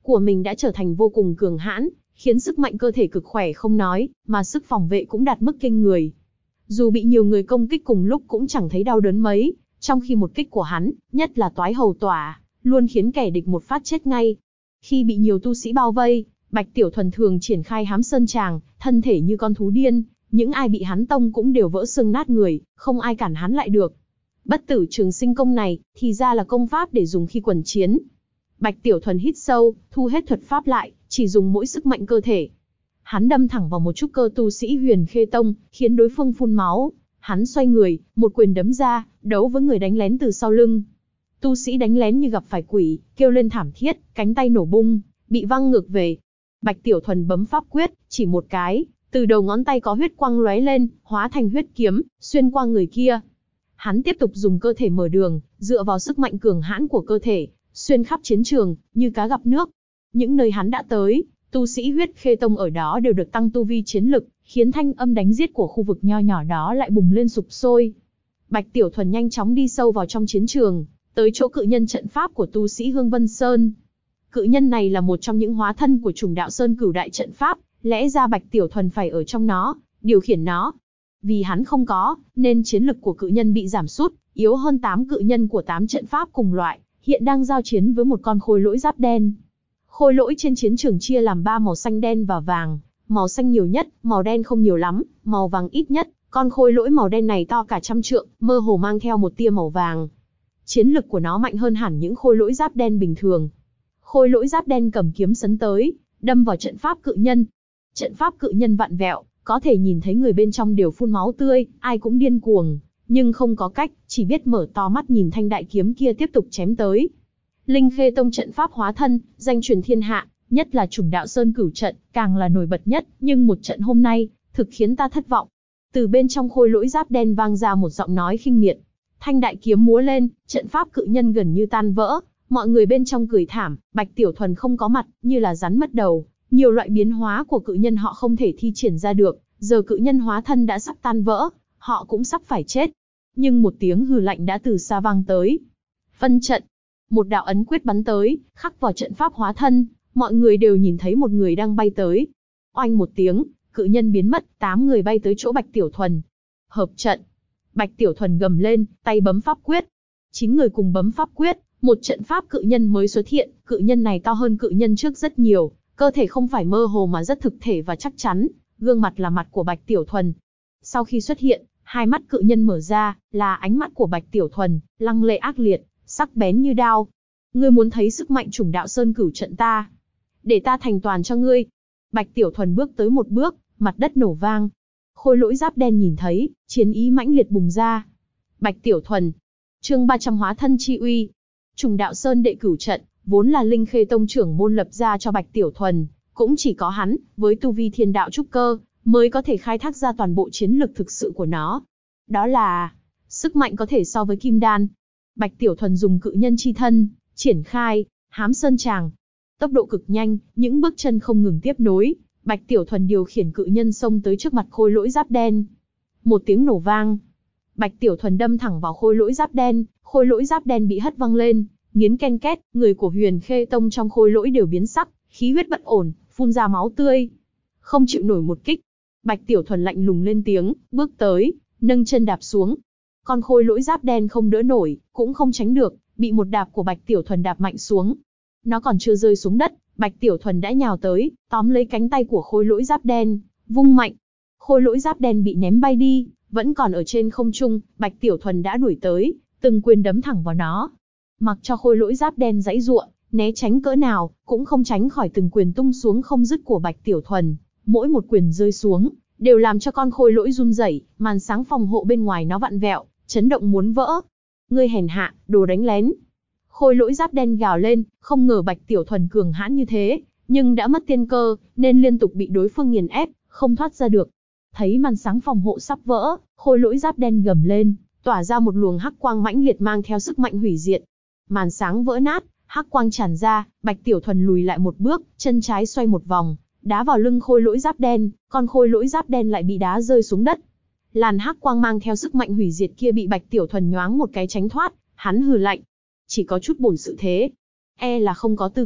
của mình đã trở thành vô cùng cường hãn, khiến sức mạnh cơ thể cực khỏe không nói, mà sức phòng vệ cũng đạt mức kinh người. Dù bị nhiều người công kích cùng lúc cũng chẳng thấy đau đớn mấy, trong khi một kích của hắn, nhất là toái hầu tỏa, luôn khiến kẻ địch một phát chết ngay. Khi bị nhiều tu sĩ bao vây, Bạch Tiểu Thuần thường triển khai Hám Sơn Tràng, thân thể như con thú điên, những ai bị hắn tông cũng đều vỡ xương nát người, không ai cản hắn lại được. Bất tử trường sinh công này, thì ra là công pháp để dùng khi quần chiến. Bạch Tiểu Thuần hít sâu, thu hết thuật pháp lại, chỉ dùng mỗi sức mạnh cơ thể. Hắn đâm thẳng vào một trúc cơ tu sĩ Huyền Khê Tông, khiến đối phương phun máu. Hắn xoay người, một quyền đấm ra, đấu với người đánh lén từ sau lưng. Tu sĩ đánh lén như gặp phải quỷ, kêu lên thảm thiết, cánh tay nổ bung, bị văng ngược về. Bạch Tiểu Thuần bấm pháp quyết, chỉ một cái, từ đầu ngón tay có huyết quang lóe lên, hóa thành huyết kiếm, xuyên qua người kia. Hắn tiếp tục dùng cơ thể mở đường, dựa vào sức mạnh cường hãn của cơ thể, xuyên khắp chiến trường, như cá gặp nước. Những nơi hắn đã tới, tu sĩ Huyết Khê Tông ở đó đều được tăng tu vi chiến lực, khiến thanh âm đánh giết của khu vực nho nhỏ đó lại bùng lên sục sôi. Bạch Tiểu Thuần nhanh chóng đi sâu vào trong chiến trường, tới chỗ cự nhân trận pháp của tu sĩ Hương Vân Sơn. Cự nhân này là một trong những hóa thân của Trùng Đạo Sơn Cửu Đại trận pháp, lẽ ra Bạch Tiểu Thuần phải ở trong nó, điều khiển nó. Vì hắn không có, nên chiến lực của cự nhân bị giảm sút, yếu hơn 8 cự nhân của 8 trận pháp cùng loại, hiện đang giao chiến với một con khôi lỗi giáp đen. Khôi lỗi trên chiến trường chia làm 3 màu xanh đen và vàng, màu xanh nhiều nhất, màu đen không nhiều lắm, màu vàng ít nhất. Con khôi lỗi màu đen này to cả trăm trượng, mơ hồ mang theo một tia màu vàng. Chiến lực của nó mạnh hơn hẳn những khôi lỗi giáp đen bình thường. Khôi lỗi giáp đen cầm kiếm sấn tới, đâm vào trận pháp cự nhân. Trận pháp cự nhân vặn vẹo, có thể nhìn thấy người bên trong đều phun máu tươi, ai cũng điên cuồng, nhưng không có cách, chỉ biết mở to mắt nhìn thanh đại kiếm kia tiếp tục chém tới. Linh Khê Tông trận pháp hóa thân, danh truyền thiên hạ, nhất là Trùng Đạo Sơn Cửu trận, càng là nổi bật nhất, nhưng một trận hôm nay, thực khiến ta thất vọng. Từ bên trong khôi lỗi giáp đen vang ra một giọng nói khinh miệt. Thanh đại kiếm múa lên, trận pháp cự nhân gần như tan vỡ, mọi người bên trong cười thảm, Bạch Tiểu Thuần không có mặt, như là rắn mất đầu. Nhiều loại biến hóa của cự nhân họ không thể thi triển ra được, giờ cự nhân hóa thân đã sắp tan vỡ, họ cũng sắp phải chết. Nhưng một tiếng hừ lạnh đã từ xa vang tới. Phân trận. Một đạo ấn quyết bắn tới, khắc vào trận pháp hóa thân, mọi người đều nhìn thấy một người đang bay tới. Oanh một tiếng, cự nhân biến mất, 8 người bay tới chỗ Bạch Tiểu Thuần. Hợp trận. Bạch Tiểu Thuần gầm lên, tay bấm pháp quyết. 9 người cùng bấm pháp quyết, một trận pháp cự nhân mới xuất hiện, cự nhân này to hơn cự nhân trước rất nhiều, cơ thể không phải mơ hồ mà rất thực thể và chắc chắn, gương mặt là mặt của Bạch Tiểu Thuần. Sau khi xuất hiện, hai mắt cự nhân mở ra, là ánh mắt của Bạch Tiểu Thuần, lăng lệ ác liệt, sắc bén như đao. Ngươi muốn thấy sức mạnh Trùng Đạo Sơn Cửu trận ta? Để ta thành toàn cho ngươi. Bạch Tiểu Thuần bước tới một bước, mặt đất nổ vang. Khôi lỗi giáp đen nhìn thấy, chiến ý mãnh liệt bùng ra. Bạch Tiểu Thuần. Chương 300 hóa thân chi uy. Trùng Đạo Sơn đệ cửu trận, vốn là Linh Khê Tông trưởng môn lập ra cho Bạch Tiểu Thuần, cũng chỉ có hắn, với tu vi thiên đạo trúc cơ, mới có thể khai thác ra toàn bộ chiến lực thực sự của nó. Đó là sức mạnh có thể so với kim đan. Bạch Tiểu Thuần dùng cự nhân chi thân, triển khai Hám Sơn Tràng. Tốc độ cực nhanh, những bước chân không ngừng tiếp nối, Bạch Tiểu Thuần điều khiển cự nhân xông tới trước mặt khôi lỗi giáp đen. Một tiếng nổ vang, Bạch Tiểu Thuần đâm thẳng vào khôi lỗi giáp đen, khôi lỗi giáp đen bị hất văng lên, nghiến ken két, người của Huyền Khê Tông trong khôi lỗi đều biến sắc, khí huyết bất ổn, phun ra máu tươi. Không chịu nổi một kích, Bạch Tiểu Thuần lạnh lùng lên tiếng, bước tới, nâng chân đạp xuống. Con khôi lỗi giáp đen không đỡ nổi, cũng không tránh được, bị một đạp của Bạch Tiểu Thuần đạp mạnh xuống. Nó còn chưa rơi xuống đất, Bạch Tiểu Thuần đã nhào tới, tóm lấy cánh tay của khôi lỗi giáp đen, vung mạnh. Khôi lỗi giáp đen bị ném bay đi, vẫn còn ở trên không trung, Bạch Tiểu Thuần đã đuổi tới, từng quyền đấm thẳng vào nó. Mặc cho khôi lỗi giáp đen giãy giụa, né tránh cỡ nào, cũng không tránh khỏi từng quyền tung xuống không dứt của Bạch Tiểu Thuần. Mỗi một quyền rơi xuống, đều làm cho con khôi lỗi run rẩy, màn sáng phòng hộ bên ngoài nó vặn vẹo, chấn động muốn vỡ. Ngươi hèn hạ, đồ đánh lén. Khôi lỗi giáp đen gào lên, không ngờ Bạch Tiểu Thuần cường hãn như thế, nhưng đã mất tiên cơ, nên liên tục bị đối phương nghiền ép, không thoát ra được. Thấy màn sáng phòng hộ sắp vỡ, khôi lỗi giáp đen gầm lên, tỏa ra một luồng hắc quang mãnh liệt mang theo sức mạnh hủy diệt. Màn sáng vỡ nát, hắc quang tràn ra, Bạch Tiểu Thuần lùi lại một bước, chân trái xoay một vòng, đá vào lưng khôi lỗi giáp đen, con khôi lỗi giáp đen lại bị đá rơi xuống đất. Làn hắc quang mang theo sức mạnh hủy diệt kia bị Bạch Tiểu Thuần nhoáng một cái tránh thoát, hắn hừ lạnh. Chỉ có chút bổn sự thế, e là không có tư cách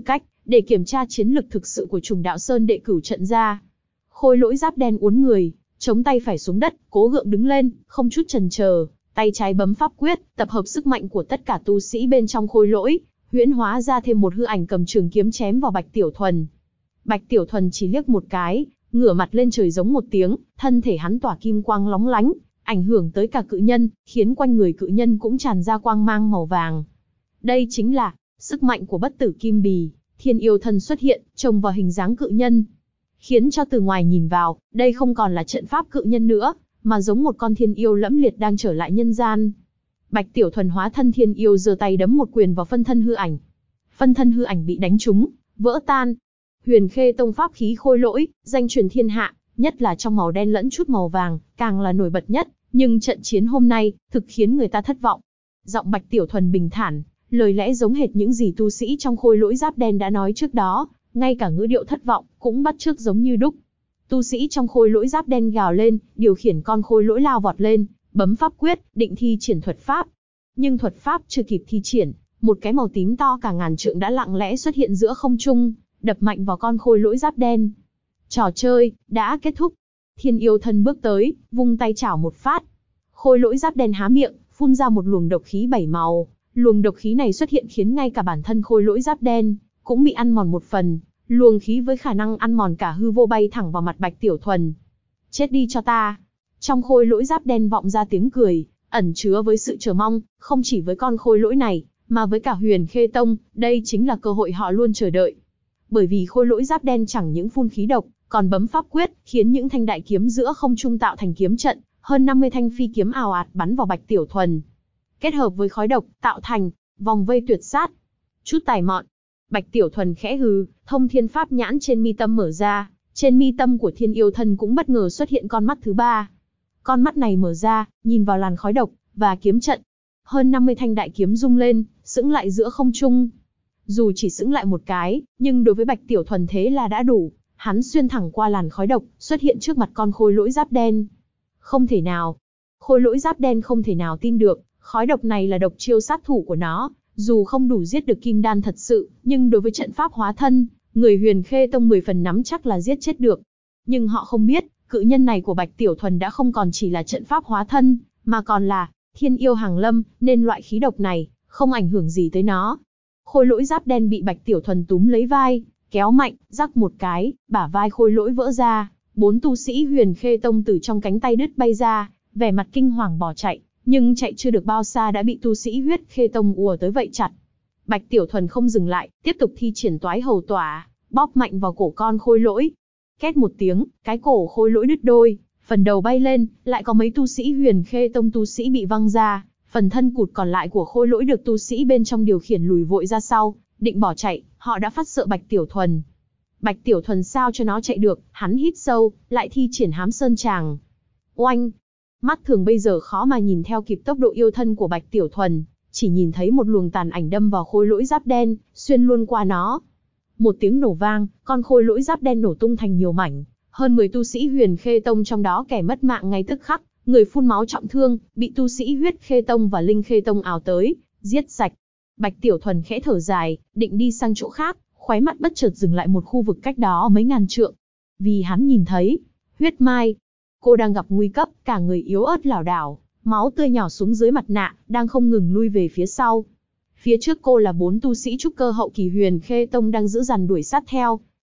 để kiểm tra chiến lực thực sự của Trùng Đạo Sơn đệ cửu trận ra. Khôi lỗi giáp đen uốn người, chống tay phải xuống đất, cố gượng đứng lên, không chút chần chờ, tay trái bấm pháp quyết, tập hợp sức mạnh của tất cả tu sĩ bên trong khôi lỗi, huyễn hóa ra thêm một hư ảnh cầm trường kiếm chém vào Bạch Tiểu Thuần. Bạch Tiểu Thuần chỉ liếc một cái, ngửa mặt lên trời giống một tiếng, thân thể hắn tỏa kim quang lóng lánh, ảnh hưởng tới cả cự nhân, khiến quanh người cự nhân cũng tràn ra quang mang màu vàng. Đây chính là sức mạnh của bất tử kim bì. Thiên yêu thân xuất hiện, trông vào hình dáng cự nhân, khiến cho từ ngoài nhìn vào, đây không còn là trận pháp cự nhân nữa, mà giống một con thiên yêu lẫm liệt đang trở lại nhân gian. Bạch Tiểu Thuần hóa thân thiên yêu giơ tay đấm một quyền vào phân thân hư ảnh. Phân thân hư ảnh bị đánh trúng, vỡ tan. Huyền Khê Tông pháp khí khôi lỗi, danh truyền thiên hạ, nhất là trong màu đen lẫn chút màu vàng, càng là nổi bật nhất, nhưng trận chiến hôm nay, thực khiến người ta thất vọng. Giọng Bạch Tiểu Thuần bình thản, lời lẽ giống hệt những gì tu sĩ trong khôi lỗi giáp đen đã nói trước đó, ngay cả ngữ điệu thất vọng, cũng bắt chước giống như đúc. Tu sĩ trong khôi lỗi giáp đen gào lên, điều khiển con khôi lỗi lao vọt lên, bấm pháp quyết, định thi triển thuật pháp. Nhưng thuật pháp chưa kịp thi triển, một cái màu tím to cả ngàn trượng đã lặng lẽ xuất hiện giữa không trung, đập mạnh vào con khôi lỗi giáp đen. Trò chơi đã kết thúc. Thiên yêu thân bước tới, vung tay chảo một phát. Khôi lỗi giáp đen há miệng, phun ra một luồng độc khí 7 màu. Luồng độc khí này xuất hiện khiến ngay cả bản thân khôi lỗi giáp đen cũng bị ăn mòn một phần. Luồng khí với khả năng ăn mòn cả hư vô bay thẳng vào mặt Bạch Tiểu Thuần. Chết đi cho ta. Trong khôi lỗi giáp đen vọng ra tiếng cười, ẩn chứa với sự chờ mong, không chỉ với con khôi lỗi này, mà với cả Huyền Khê Tông, đây chính là cơ hội họ luôn chờ đợi. Bởi vì khôi lỗi giáp đen chẳng những phun khí độc, còn bấm pháp quyết, khiến những thanh đại kiếm giữa không trung tạo thành kiếm trận, hơn 50 thanh phi kiếm ào ạt bắn vào Bạch Tiểu Thuần. Kết hợp với khói độc, tạo thành vòng vây tuyệt sát. Chút tài mọn. Bạch Tiểu Thuần khẽ hừ, thông thiên pháp nhãn trên mi tâm mở ra, trên mi tâm của thiên yêu thân cũng bất ngờ xuất hiện con mắt thứ ba. Con mắt này mở ra, nhìn vào làn khói độc và kiếm trận. Hơn 50 thanh đại kiếm rung lên, sững lại giữa không trung. Dù chỉ sững lại một cái, nhưng đối với Bạch Tiểu Thuần thế là đã đủ. Hắn xuyên thẳng qua làn khói độc, xuất hiện trước mặt con khôi lỗi giáp đen. Không thể nào. Khôi lỗi giáp đen không thể nào tin được, khói độc này là độc chiêu sát thủ của nó. Dù không đủ giết được kim đan thật sự, nhưng đối với trận pháp hóa thân, người Huyền Khê Tông 10 phần nắm chắc là giết chết được. Nhưng họ không biết, cự nhân này của Bạch Tiểu Thuần đã không còn chỉ là trận pháp hóa thân, mà còn là thiên yêu hàng lâm, nên loại khí độc này không ảnh hưởng gì tới nó. Khôi lỗi giáp đen bị Bạch Tiểu Thuần túm lấy vai, kéo mạnh, rắc một cái, bả vai khôi lỗi vỡ ra. 4 tu sĩ Huyền Khê Tông từ trong cánh tay đứt bay ra, vẻ mặt kinh hoàng bỏ chạy. Nhưng chạy chưa được bao xa đã bị tu sĩ Huyết Khê Tông ùa tới vậy chặt. Bạch Tiểu Thuần không dừng lại, tiếp tục thi triển toái hầu tỏa, bóp mạnh vào cổ con khôi lỗi. Két một tiếng, cái cổ khôi lỗi đứt đôi, phần đầu bay lên, lại có mấy tu sĩ Huyền Khê Tông tu sĩ bị văng ra, phần thân cụt còn lại của khôi lỗi được tu sĩ bên trong điều khiển lùi vội ra sau, định bỏ chạy, họ đã phát sợ Bạch Tiểu Thuần. Bạch Tiểu Thuần sao cho nó chạy được, hắn hít sâu, lại thi triển Hám Sơn Tràng. Oanh! Mắt thường bây giờ khó mà nhìn theo kịp tốc độ yêu thân của Bạch Tiểu Thuần, chỉ nhìn thấy một luồng tàn ảnh đâm vào khôi lỗi giáp đen, xuyên luôn qua nó. Một tiếng nổ vang, con khôi lỗi giáp đen nổ tung thành nhiều mảnh, hơn 10 tu sĩ Huyền Khê Tông trong đó kẻ mất mạng ngay tức khắc, người phun máu trọng thương, bị tu sĩ Huyết Khê Tông và Linh Khê Tông ào tới, giết sạch. Bạch Tiểu Thuần khẽ thở dài, định đi sang chỗ khác, khóe mắt bất chợt dừng lại một khu vực cách đó mấy ngàn trượng. Vì hắn nhìn thấy, Huyết Mai, cô đang gặp nguy cấp, cả người yếu ớt lảo đảo, máu tươi nhỏ xuống dưới mặt nạ, đang không ngừng lui về phía sau. Phía trước cô là 4 tu sĩ trúc cơ hậu kỳ Huyền Khê Tông đang giữ dằn đuổi sát theo.